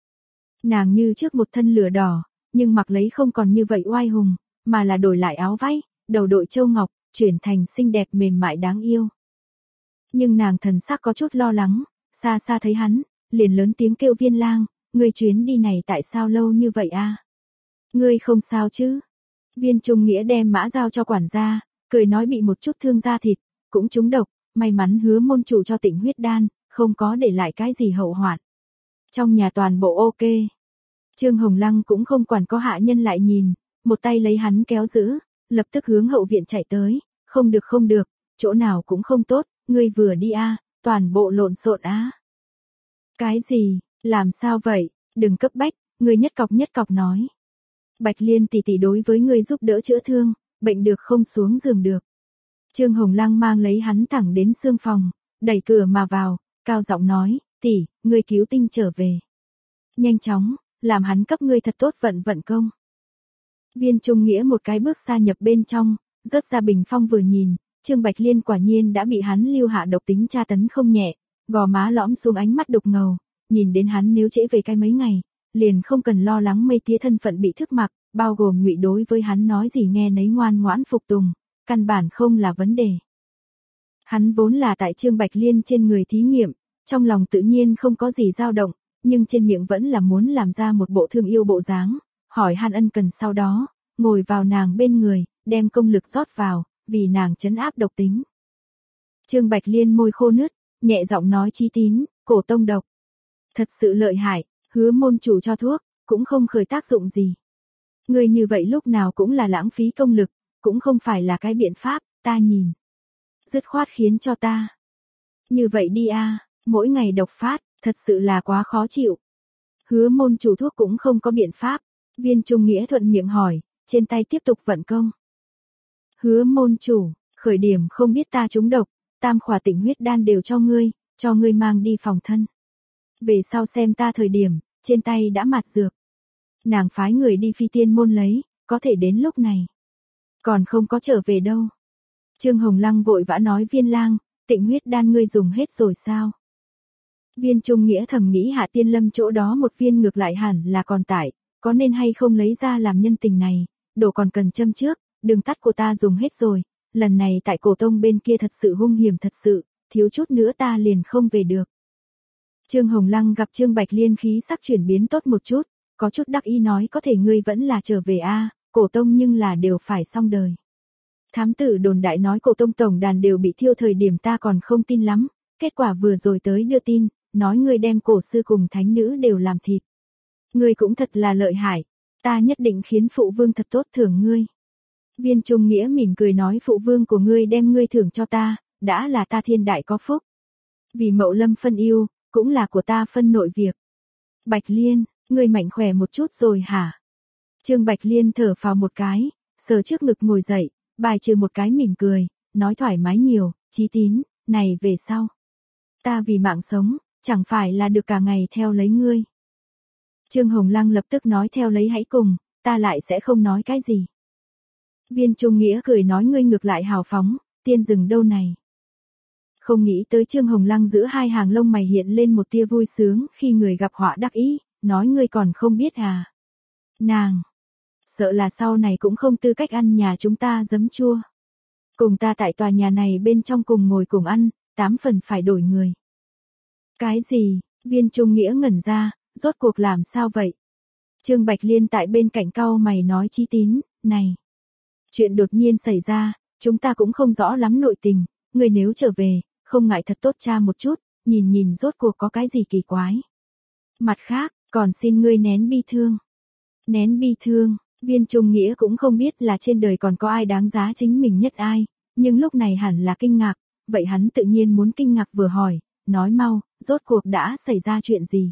Nàng như trước một thân lửa đỏ, nhưng mặc lấy không còn như vậy oai hùng, mà là đổi lại áo váy, đầu đội châu ngọc, chuyển thành xinh đẹp mềm mại đáng yêu. Nhưng nàng thần sắc có chút lo lắng, xa xa thấy hắn, liền lớn tiếng kêu Viên lang, ngươi chuyến đi này tại sao lâu như vậy a? Ngươi không sao chứ? Viên Trung Nghĩa đem mã giao cho quản gia, cười nói bị một chút thương da thịt, cũng trúng độc, may mắn Hứa môn chủ cho Tịnh huyết đan, không có để lại cái gì hậu hoạn. Trong nhà toàn bộ ok. Trương Hồng Lăng cũng không quản có hạ nhân lại nhìn, một tay lấy hắn kéo giữ, lập tức hướng hậu viện chạy tới, không được không được, chỗ nào cũng không tốt, ngươi vừa đi a, toàn bộ lộn xộn á. Cái gì, làm sao vậy, đừng cấp bách, ngươi nhất cọc nhất cọc nói. Bạch Liên tỷ tỷ đối với ngươi giúp đỡ chữa thương, bệnh được không xuống giường được. Trương Hồng Lăng mang lấy hắn thẳng đến xương phòng, đẩy cửa mà vào, cao giọng nói, tỷ, ngươi cứu tinh trở về. Nhanh chóng, làm hắn cấp ngươi thật tốt vận vận công. Viên Trung Nghĩa một cái bước xa nhập bên trong, rớt ra bình phong vừa nhìn, Trương Bạch Liên quả nhiên đã bị hắn lưu hạ độc tính tra tấn không nhẹ, gò má lõm xuống ánh mắt đục ngầu, nhìn đến hắn nếu trễ về cái mấy ngày, liền không cần lo lắng mây tía thân phận bị thức mặc, bao gồm ngụy đối với hắn nói gì nghe nấy ngoan ngoãn phục tùng, căn bản không là vấn đề. Hắn vốn là tại Trương Bạch Liên trên người thí nghiệm, trong lòng tự nhiên không có gì dao động, nhưng trên miệng vẫn là muốn làm ra một bộ thương yêu bộ dáng, hỏi han ân cần sau đó, ngồi vào nàng bên người, đem công lực rót vào, vì nàng trấn áp độc tính. Trương Bạch Liên môi khô nứt, nhẹ giọng nói Chí Tín, cổ tông độc. Thật sự lợi hại, Hứa môn chủ cho thuốc, cũng không khởi tác dụng gì. Người như vậy lúc nào cũng là lãng phí công lực, cũng không phải là cái biện pháp, ta nhìn. Dứt khoát khiến cho ta. Như vậy đi a, mỗi ngày độc phát, thật sự là quá khó chịu. Hứa môn chủ thuốc cũng không có biện pháp, Viên Trung Nghĩa thuận miệng hỏi, trên tay tiếp tục vận công. Hứa môn chủ, khởi điểm không biết ta trúng độc, tam khỏa tịnh huyết đan đều cho ngươi, cho ngươi mang đi phòng thân. Về sau xem ta thời điểm, trên tay đã mạt dược. Nàng phái người đi Phi Tiên môn lấy, có thể đến lúc này. Còn không có trở về đâu. Trương Hồng Lăng vội vã nói Viên lang, tịnh huyết đan ngươi dùng hết rồi sao? Viên Trung Nghĩa thầm nghĩ Hạ Tiên Lâm chỗ đó một viên ngược lại hẳn là còn tại, có nên hay không lấy ra làm nhân tình này, đồ còn cần châm trước, đường tắt của ta dùng hết rồi, lần này tại cổ tông bên kia thật sự hung hiểm thật sự, thiếu chút nữa ta liền không về được. Trương Hồng Lăng gặp Trương Bạch Liên khí sắc chuyển biến tốt một chút, có chút đắc ý nói có thể ngươi vẫn là trở về a, cổ tông nhưng là đều phải xong đời. Thám tử đồn đại nói cổ tông tổng đàn đều bị thiêu thời điểm ta còn không tin lắm, kết quả vừa rồi tới đưa tin, nói ngươi đem cổ sư cùng thánh nữ đều làm thịt. Ngươi cũng thật là lợi hại, ta nhất định khiến phụ vương thật tốt thưởng ngươi. Viên Trung Nghĩa mỉm cười nói phụ vương của ngươi đem ngươi thưởng cho ta, đã là ta thiên đại có phúc. Vì Mậu Lâm phân yêu, cũng là của ta phân nội việc. Bạch Liên, ngươi mạnh khỏe một chút rồi hả? Trương Bạch Liên thở phào một cái, sờ trước ngực ngồi dậy, bài trừ một cái mỉm cười, nói thoải mái nhiều, Chí Tín, này về sau. Ta vì mạng sống, chẳng phải là được cả ngày theo lấy ngươi. Trương Hồng Lăng lập tức nói theo lấy hãy cùng, ta lại sẽ không nói cái gì. Viên Trung Nghĩa cười nói ngươi ngược lại hào phóng, tiên rừng đâu này. Không nghĩ tới Trương Hồng Lăng giữa hai hàng lông mày hiện lên một tia vui sướng khi người gặp họa đắc ý, nói ngươi còn không biết à. Nàng, sợ là sau này cũng không tư cách ăn nhà chúng ta giấm chua. Cùng ta tại tòa nhà này bên trong cùng ngồi cùng ăn, tám phần phải đổi người. Cái gì, Viên Trung Nghĩa ngẩn ra, rốt cuộc làm sao vậy? Trương Bạch Liên tại bên cạnh cau mày nói Chí Tín, này. Chuyện đột nhiên xảy ra, chúng ta cũng không rõ lắm nội tình, người nếu trở về, không ngại thật tốt tra một chút, nhìn nhìn rốt cuộc có cái gì kỳ quái. Mặt khác, còn xin ngươi nén bi thương. Nén bi thương, Viên Trung Nghĩa cũng không biết là trên đời còn có ai đáng giá chính mình nhất ai, nhưng lúc này hẳn là kinh ngạc, vậy hắn tự nhiên muốn kinh ngạc vừa hỏi, nói mau, rốt cuộc đã xảy ra chuyện gì.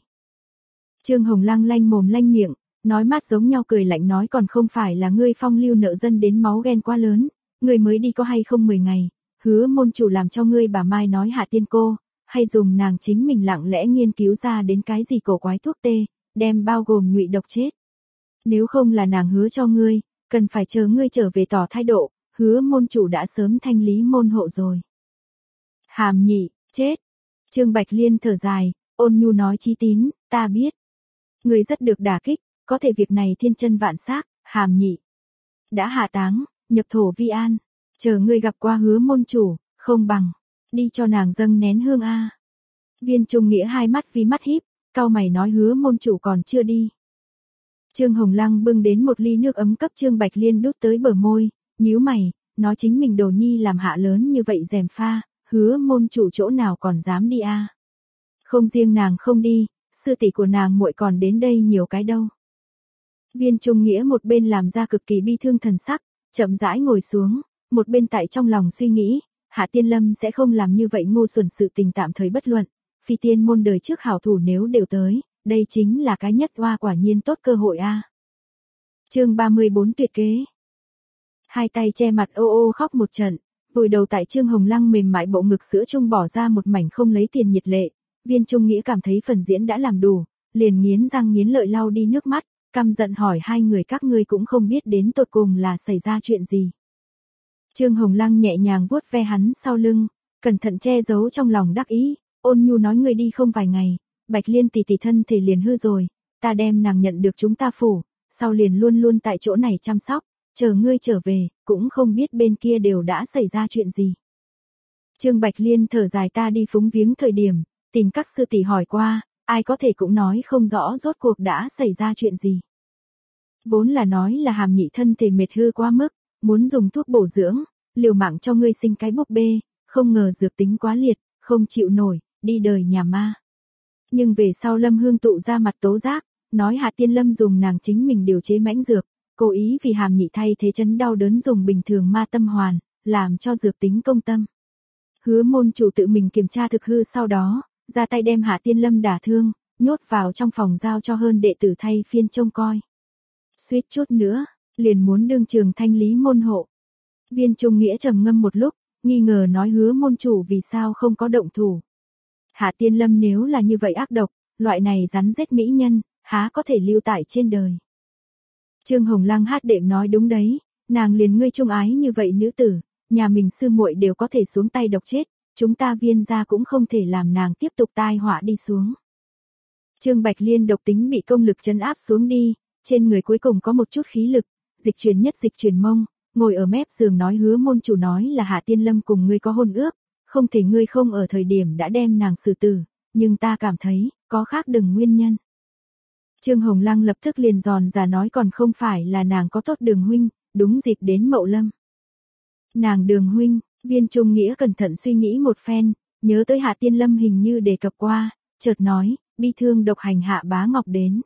Trương Hồng Lăng lanh mồm lanh miệng, nói mát giống nhau cười lạnh nói còn không phải là ngươi phong lưu nợ dân đến máu ghen quá lớn, ngươi mới đi có hay không mười ngày, Hứa môn chủ làm cho ngươi bà Mai nói Hạ Tiên cô, hay dùng nàng chính mình lặng lẽ nghiên cứu ra đến cái gì cổ quái thuốc tê, đem bao gồm ngụy độc chết. Nếu không là nàng hứa cho ngươi, cần phải chờ ngươi trở về tỏ thái độ, Hứa môn chủ đã sớm thanh lý môn hộ rồi. Hàm Nhị, chết. Trương Bạch Liên thở dài, ôn nhu nói Chí Tín, ta biết. Ngươi rất được đả kích, có thể việc này thiên chân vạn xác, Hàm Nhị đã hạ táng, nhập thổ vi an, chờ ngươi gặp qua Hứa môn chủ, không bằng đi cho nàng dâng nén hương a. Viên Trung Nghĩa hai mắt vi mắt híp, cau mày nói Hứa môn chủ còn chưa đi. Trương Hồng Lăng bưng đến một ly nước ấm cấp Trương Bạch Liên đút tới bờ môi, nhíu mày, nói chính mình đồ nhi làm hạ lớn như vậy rèm pha, Hứa môn chủ chỗ nào còn dám đi a. Không riêng nàng không đi, sư tỷ của nàng muội còn đến đây nhiều cái đâu. Viên Trung Nghĩa một bên làm ra cực kỳ bi thương thần sắc, chậm rãi ngồi xuống, một bên tại trong lòng suy nghĩ, Hạ Tiên Lâm sẽ không làm như vậy ngu xuẩn sự tình tạm thời bất luận, Phi Tiên môn đời trước hảo thủ nếu đều tới, đây chính là cái nhất oa quả nhiên tốt cơ hội a. Chương ba mươi bốn tuyệt kế. Hai tay che mặt ô ô khóc một trận, vùi đầu tại Trương Hồng Lăng mềm mại bộ ngực sữa trung bỏ ra một mảnh không lấy tiền nhiệt lệ, Viên Trung Nghĩa cảm thấy phần diễn đã làm đủ, liền nghiến răng nghiến lợi lau đi nước mắt, căm giận hỏi hai người các ngươi cũng không biết đến tột cùng là xảy ra chuyện gì. Trương Hồng Lăng nhẹ nhàng vuốt ve hắn sau lưng, cẩn thận che giấu trong lòng đắc ý, ôn nhu nói ngươi đi không vài ngày, Bạch Liên tỷ tỷ thân thể liền hư rồi, ta đem nàng nhận được chúng ta phủ, sau liền luôn luôn tại chỗ này chăm sóc, chờ ngươi trở về, cũng không biết bên kia đều đã xảy ra chuyện gì. Trương Bạch Liên thở dài ta đi phúng viếng thời điểm, tìm các sư tỷ hỏi qua, ai có thể cũng nói không rõ rốt cuộc đã xảy ra chuyện gì. Vốn là nói là Hàm Nhị thân thể mệt hư quá mức, muốn dùng thuốc bổ dưỡng, liều mạng cho ngươi sinh cái búp bê, không ngờ dược tính quá liệt, không chịu nổi, đi đời nhà ma. Nhưng về sau Lâm Hương tụ ra mặt tố giác, nói Hạ Tiên Lâm dùng nàng chính mình điều chế mãnh dược, cố ý vì Hàm Nhị thay thế chấn đau đớn dùng bình thường ma tâm hoàn, làm cho dược tính công tâm. Hứa môn chủ tự mình kiểm tra thực hư sau đó, ra tay đem Hạ Tiên Lâm đả thương, nhốt vào trong phòng giao cho hơn đệ tử thay phiên trông coi. Suýt chút nữa, liền muốn đương trường thanh lý môn hộ. Viên Trung Nghĩa trầm ngâm một lúc, nghi ngờ nói hứa môn chủ vì sao không có động thủ. Hạ Tiên Lâm nếu là như vậy ác độc, loại này rắn rết mỹ nhân, há có thể lưu tại trên đời. Trương Hồng Lăng hát đệm nói đúng đấy, nàng liền ngươi trung ái như vậy nữ tử, nhà mình sư muội đều có thể xuống tay độc chết, chúng ta Viên gia cũng không thể làm nàng tiếp tục tai họa đi xuống. Trương Bạch Liên độc tính bị công lực trấn áp xuống đi, trên người cuối cùng có một chút khí lực, dịch chuyển nhất dịch chuyển mông, ngồi ở mép giường nói hứa môn chủ nói là Hạ Tiên Lâm cùng ngươi có hôn ước, không thể ngươi không ở thời điểm đã đem nàng xử tử, nhưng ta cảm thấy, có khác đừng nguyên nhân. Trương Hồng Lăng lập tức liền giòn giả nói còn không phải là nàng có tốt Đường huynh, đúng dịp đến Mậu Lâm. Nàng Đường huynh, Viên Trung Nghĩa cẩn thận suy nghĩ một phen, nhớ tới Hạ Tiên Lâm hình như đề cập qua, chợt nói, bi thương độc hành Hạ Bá Ngọc đến.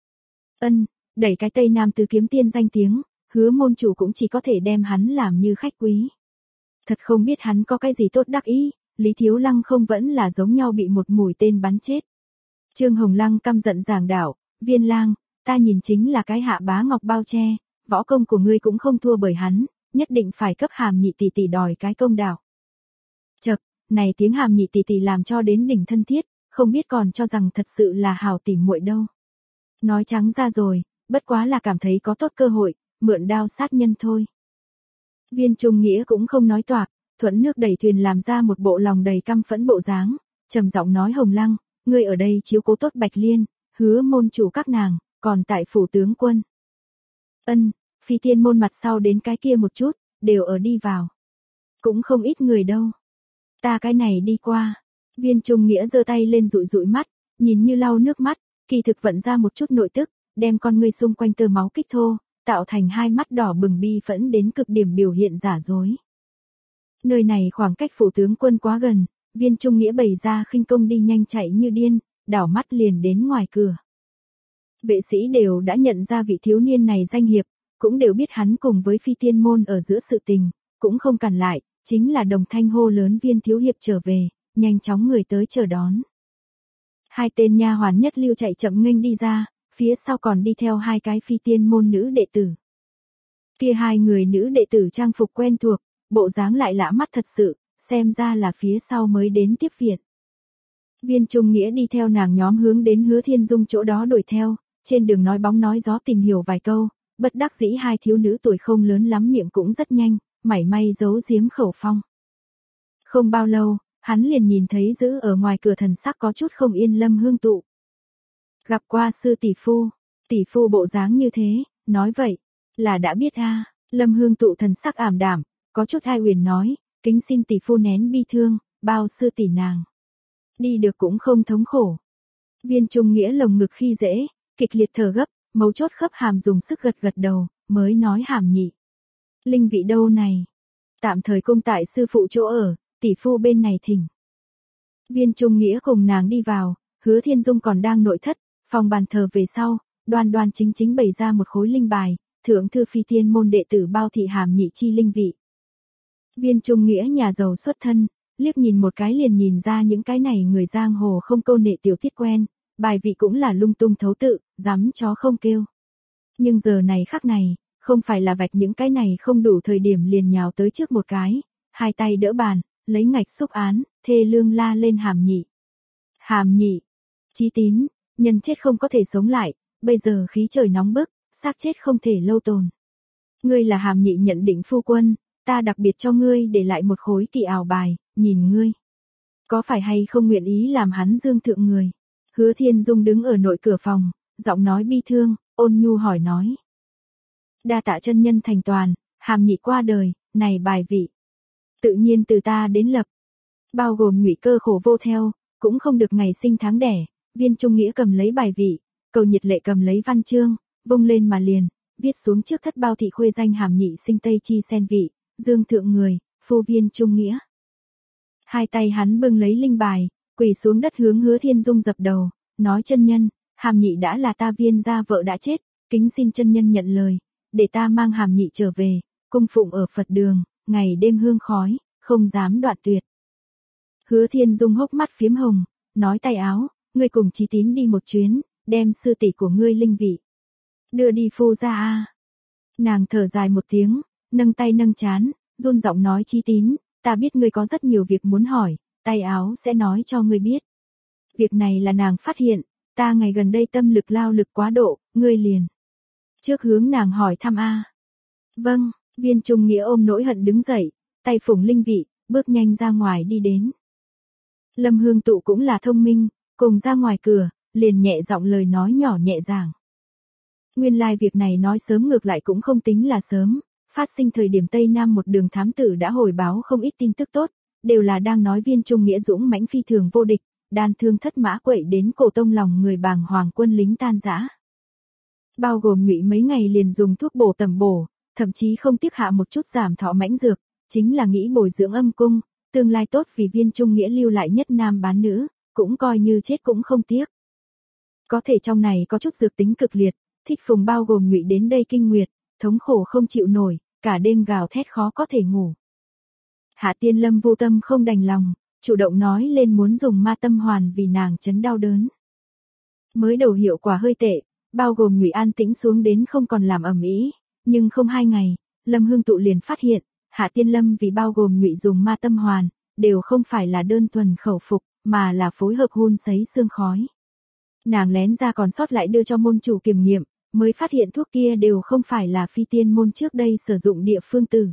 Ân, đẩy cái Tây Nam tứ kiếm tiên danh tiếng, hứa môn chủ cũng chỉ có thể đem hắn làm như khách quý. Thật không biết hắn có cái gì tốt đắc ý, Lý Thiếu Lăng không vẫn là giống nhau bị một mũi tên bắn chết. Trương Hồng Lăng căm giận giảng đạo, Viên Lang, ta nhìn chính là cái Hạ Bá Ngọc bao che, võ công của ngươi cũng không thua bởi hắn, nhất định phải cấp Hàm Nhị tỷ tỷ đòi cái công đạo. Chậc, này tiếng Hàm Nhị tỷ tỷ làm cho đến đỉnh thân thiết, không biết còn cho rằng thật sự là hảo tỉ muội đâu. Nói trắng ra rồi, bất quá là cảm thấy có tốt cơ hội, mượn đao sát nhân thôi. Viên Trung Nghĩa cũng không nói toạc, thuận nước đẩy thuyền làm ra một bộ lòng đầy căm phẫn bộ dáng, trầm giọng nói Hồng Lăng, ngươi ở đây chiếu cố tốt Bạch Liên, hứa môn chủ các nàng, còn tại phủ tướng quân. Ân, Phi Tiên môn mặt sau đến cái kia một chút, đều ở đi vào. Cũng không ít người đâu. Ta cái này đi qua. Viên Trung Nghĩa giơ tay lên dụi dụi mắt, nhìn như lau nước mắt, kỳ thực vận ra một chút nội tức, đem con ngươi xung quanh tơ máu kích thô, tạo thành hai mắt đỏ bừng bi phẫn đến cực điểm biểu hiện giả dối. Nơi này khoảng cách phủ tướng quân quá gần, Viên Trung Nghĩa bày ra khinh công đi nhanh chạy như điên, đảo mắt liền đến ngoài cửa. Vệ sĩ đều đã nhận ra vị thiếu niên này danh hiệp, cũng đều biết hắn cùng với Phi Tiên môn ở giữa sự tình, cũng không cản lại, chính là đồng thanh hô lớn Viên thiếu hiệp trở về, nhanh chóng người tới chờ đón. Hai tên nha hoàn nhất lưu chạy chậm nghênh đi ra, phía sau còn đi theo hai cái Phi Tiên môn nữ đệ tử. Kia hai người nữ đệ tử trang phục quen thuộc, bộ dáng lại lạ mắt thật sự, xem ra là phía sau mới đến tiếp viện. Viên Trung Nghĩa đi theo nàng nhóm hướng đến Hứa Thiên Dung chỗ đó đuổi theo, trên đường nói bóng nói gió tìm hiểu vài câu, bất đắc dĩ hai thiếu nữ tuổi không lớn lắm miệng cũng rất nhanh, mảy may giấu giếm khẩu phong. Không bao lâu, hắn liền nhìn thấy giữ ở ngoài cửa thần sắc có chút không yên Lâm Hương tụ. Gặp qua sư tỷ phu, tỷ phu bộ dáng như thế, nói vậy, là đã biết a. Lâm Hương tụ thần sắc ảm đạm, có chút ai huyền nói, kính xin tỷ phu nén bi thương, bao sư tỷ nàng. Đi được cũng không thống khổ. Viên Trung Nghĩa lồng ngực khi dễ, kịch liệt thở gấp, mấu chốt khớp hàm dùng sức gật gật đầu, mới nói Hàm Nhị. Linh vị đâu này? Tạm thời cung tại sư phụ chỗ ở, tỷ phu bên này thỉnh. Viên Trung Nghĩa cùng nàng đi vào, Hứa Thiên Dung còn đang nội thất, phòng bàn thờ về sau, đoan đoan chính chính bày ra một khối linh bài, thượng thư Phi Tiên môn đệ tử bao thị Hàm Nhị chi linh vị. Viên Trung Nghĩa nhà giàu xuất thân, liếc nhìn một cái liền nhìn ra những cái này người giang hồ không câu nệ tiểu tiết quen, bài vị cũng là lung tung thấu tự, dám chó không kêu. Nhưng giờ này khắc này, không phải là vạch những cái này không đủ thời điểm liền nhào tới trước một cái, hai tay đỡ bàn, lấy ngạch xúc án, thê lương la lên Hàm Nhị. Hàm Nhị, Chí Tín, nhân chết không có thể sống lại, bây giờ khí trời nóng bức, xác chết không thể lâu tồn. Ngươi là Hàm Nhị nhận định phu quân, ta đặc biệt cho ngươi để lại một khối kỳ ảo bài, nhìn ngươi. Có phải hay không nguyện ý làm hắn dương thượng người? Hứa Thiên Dung đứng ở nội cửa phòng, giọng nói bi thương, ôn nhu hỏi nói. Đa tạ chân nhân thành toàn, Hàm Nhị qua đời, này bài vị. Tự nhiên từ ta đến lập. Bao gồm Nhụy cơ khổ vô theo, cũng không được ngày sinh tháng đẻ, Viên Trung Nghĩa cầm lấy bài vị, Cầu Nhiệt Lệ cầm lấy văn chương, vung lên mà liền, viết xuống trước thất bao thị khuê danh Hàm Nhị sinh Tây Chi sen vị, dương thượng người, phu Viên Trung Nghĩa. Hai tay hắn bưng lấy linh bài, quỳ xuống đất hướng Hứa Thiên Dung dập đầu, nói chân nhân, Hàm Nhị đã là ta Viên gia vợ đã chết, kính xin chân nhân nhận lời, để ta mang Hàm Nhị trở về, cung phụng ở Phật đường, ngày đêm hương khói, không dám đoạn tuyệt. Hứa Thiên Dung hốc mắt phiếm hồng, nói tay áo, ngươi cùng Chí Tín đi một chuyến, đem sư tỷ của ngươi linh vị đưa đi phu gia a. Nàng thở dài một tiếng, nâng tay nâng chán, run giọng nói Chí Tín, ta biết ngươi có rất nhiều việc muốn hỏi, tay áo sẽ nói cho ngươi biết. Việc này là nàng phát hiện, ta ngày gần đây tâm lực lao lực quá độ, ngươi liền trước hướng nàng hỏi thăm a. Vâng, Viên Trung Nghĩa ôm nỗi hận đứng dậy, tay phủng linh vị, bước nhanh ra ngoài đi đến. Lâm Hương Tụ cũng là thông minh, cùng ra ngoài cửa, liền nhẹ giọng lời nói nhỏ nhẹ dàng. Nguyên lai like việc này nói sớm ngược lại cũng không tính là sớm, phát sinh thời điểm Tây Nam một đường thám tử đã hồi báo không ít tin tức tốt, đều là đang nói Viên Trung Nghĩa dũng mãnh phi thường vô địch, đan thương thất mã quậy đến cổ tông lòng người bàng hoàng quân lính tan rã. Bao gồm Nhụy mấy ngày liền dùng thuốc bổ tầm bổ, thậm chí không tiếc hạ một chút giảm thọ mãnh dược, chính là nghĩ bồi dưỡng âm cung, tương lai tốt vì Viên Trung Nghĩa lưu lại nhất nam bán nữ, cũng coi như chết cũng không tiếc. Có thể trong này có chút dược tính cực liệt, Thích Phùng bao gồm Nhụy đến đây kinh nguyệt, thống khổ không chịu nổi, cả đêm gào thét khó có thể ngủ. Hạ Tiên Lâm vô tâm không đành lòng, chủ động nói lên muốn dùng ma tâm hoàn vì nàng chấn đau đớn. Mới đầu hiệu quả hơi tệ, bao gồm Nhụy an tĩnh xuống đến không còn làm ầm ĩ, nhưng không hai ngày, Lâm Hương Tụ liền phát hiện, Hạ Tiên Lâm vì bao gồm Nhụy dùng ma tâm hoàn, đều không phải là đơn thuần khẩu phục, mà là phối hợp hun sấy xương khói. Nàng lén ra còn sót lại đưa cho môn chủ kiểm nghiệm, mới phát hiện thuốc kia đều không phải là phi tiên môn trước đây sử dụng địa phương tử.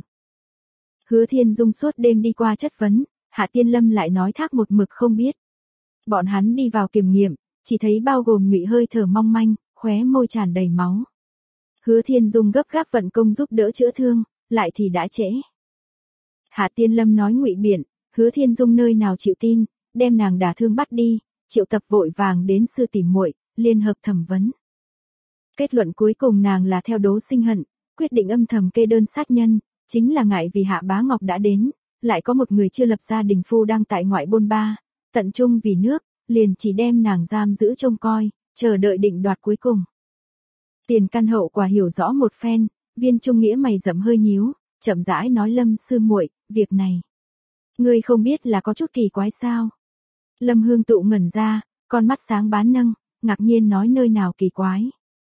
Hứa Thiên Dung suốt đêm đi qua chất vấn, Hạ Tiên Lâm lại nói thác một mực không biết. Bọn hắn đi vào kiểm nghiệm, chỉ thấy bao gồm Nhụy hơi thở mong manh, khóe môi tràn đầy máu. Hứa Thiên Dung gấp gáp vận công giúp đỡ chữa thương, lại thì đã trễ. Hạ Tiên Lâm nói ngụy biện, Hứa Thiên Dung nơi nào chịu tin, đem nàng đả thương bắt đi, triệu tập vội vàng đến sư tỷ muội, liên hợp thẩm vấn. Kết luận cuối cùng nàng là theo đố sinh hận, quyết định âm thầm kê đơn sát nhân, chính là ngại vì Hạ Bá Ngọc đã đến, lại có một người chưa lập gia đình phu đang tại ngoại bôn ba, tận trung vì nước, liền chỉ đem nàng giam giữ trông coi, chờ đợi định đoạt cuối cùng. Tiền căn hậu quả hiểu rõ một phen, Viên Trung Nghĩa mày rậm hơi nhíu, chậm rãi nói Lâm sư muội, việc này ngươi không biết là có chút kỳ quái sao? Lâm Hương Tụ ngẩn ra, con mắt sáng bán nâng, ngạc nhiên nói nơi nào kỳ quái.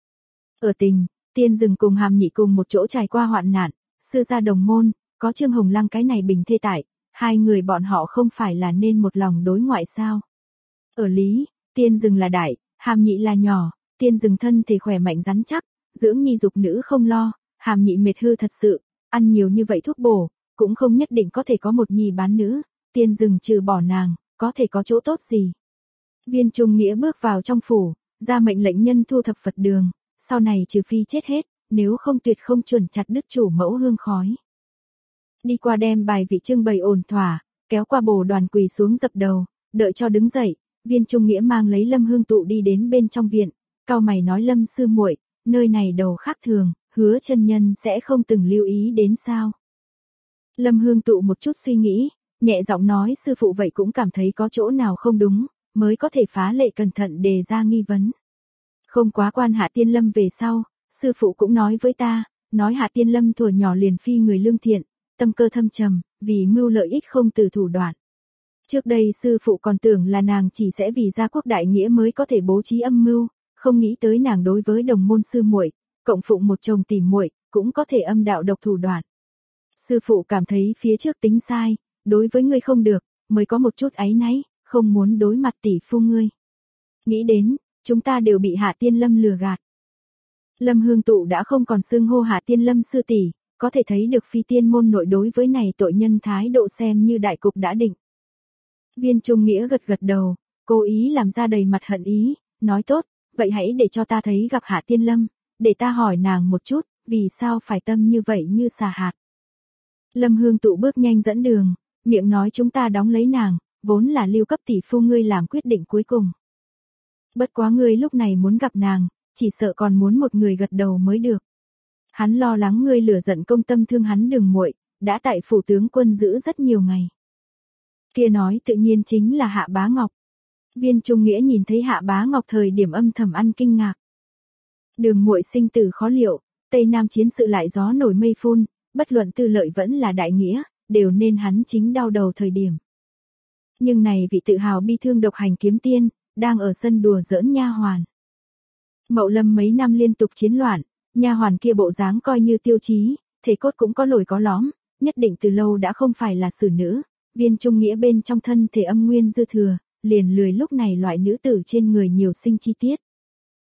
Ở Tình, Tiên Dừng cùng Hàm Nhị cùng một chỗ trải qua hoạn nạn, sư gia đồng môn, có Trương Hồng Lăng cái này bình thê tại, hai người bọn họ không phải là nên một lòng đối ngoại sao? Ở lý, Tiên Dừng là đại, Hàm Nhị là nhỏ, Tiên Dừng thân thể khỏe mạnh rắn chắc, dưỡng nhi dục nữ không lo, Hàm Nhị mệt hư thật sự, ăn nhiều như vậy thuốc bổ, cũng không nhất định có thể có một nhi bán nữ, Tiên Dừng trừ bỏ nàng, có thể có chỗ tốt gì. Viên Trung Nghĩa bước vào trong phủ, ra mệnh lệnh nhân thu thập Phật đường, sau này trừ phi chết hết, nếu không tuyệt không chuẩn chặt đứt chủ mẫu hương khói. Đi qua đem bài vị trưng bày ổn thỏa, kéo qua bồ đoàn quỳ xuống dập đầu, đợi cho đứng dậy, Viên Trung Nghĩa mang lấy Lâm Hương Tụ đi đến bên trong viện, cao mày nói Lâm sư muội, nơi này đầu khác thường, Hứa chân nhân sẽ không từng lưu ý đến sao? Lâm Hương Tụ một chút suy nghĩ, nhẹ giọng nói sư phụ vậy cũng cảm thấy có chỗ nào không đúng, mới có thể phá lệ cẩn thận đề ra nghi vấn. Không quá quan Hạ Tiên Lâm về sau, sư phụ cũng nói với ta, nói Hạ Tiên Lâm thuở nhỏ liền phi người lương thiện, tâm cơ thâm trầm, vì mưu lợi ích không từ thủ đoạn. Trước đây sư phụ còn tưởng là nàng chỉ sẽ vì gia quốc đại nghĩa mới có thể bố trí âm mưu, không nghĩ tới nàng đối với đồng môn sư muội, cộng phụng một chồng tỉ muội, cũng có thể âm đạo độc thủ đoạn. Sư phụ cảm thấy phía trước tính sai, đối với ngươi không được, mới có một chút áy náy, không muốn đối mặt tỷ phu ngươi. Nghĩ đến, chúng ta đều bị Hạ Tiên Lâm lừa gạt. Lâm Hương Tụ đã không còn xưng hô Hạ Tiên Lâm sư tỷ, có thể thấy được phi tiên môn nội đối với này tội nhân thái độ xem như đại cục đã định. Viên Trung Nghĩa gật gật đầu, cố ý làm ra đầy mặt hận ý, nói tốt, vậy hãy để cho ta thấy gặp Hạ Tiên Lâm, để ta hỏi nàng một chút, vì sao phải tâm như vậy như xà hạt. Lâm Hương Tụ bước nhanh dẫn đường, miệng nói chúng ta đóng lấy nàng, vốn là lưu cấp tỷ phu ngươi làm quyết định cuối cùng. Bất quá ngươi lúc này muốn gặp nàng, chỉ sợ còn muốn một người gật đầu mới được. Hắn lo lắng ngươi lửa giận công tâm thương hắn đường muội, đã tại phủ tướng quân giữ rất nhiều ngày. Kia nói tự nhiên chính là Hạ Bá Ngọc. Viên Trung Nghĩa nhìn thấy Hạ Bá Ngọc thời điểm âm thầm ăn kinh ngạc. Đường muội sinh tử khó liệu, Tây Nam chiến sự lại gió nổi mây phun, bất luận tư lợi vẫn là đại nghĩa, đều nên hắn chính đau đầu thời điểm. Nhưng này vị tự hào bi thương độc hành kiếm tiên, đang ở sân đùa giỡn nha hoàn. Mậu Lâm mấy năm liên tục chiến loạn, nha hoàn kia bộ dáng coi như tiêu chí, thể cốt cũng có lồi có lõm, nhất định từ lâu đã không phải là xử nữ. Viên Trung Nghĩa bên trong thân thể âm nguyên dư thừa, liền lười lúc này loại nữ tử trên người nhiều sinh chi tiết.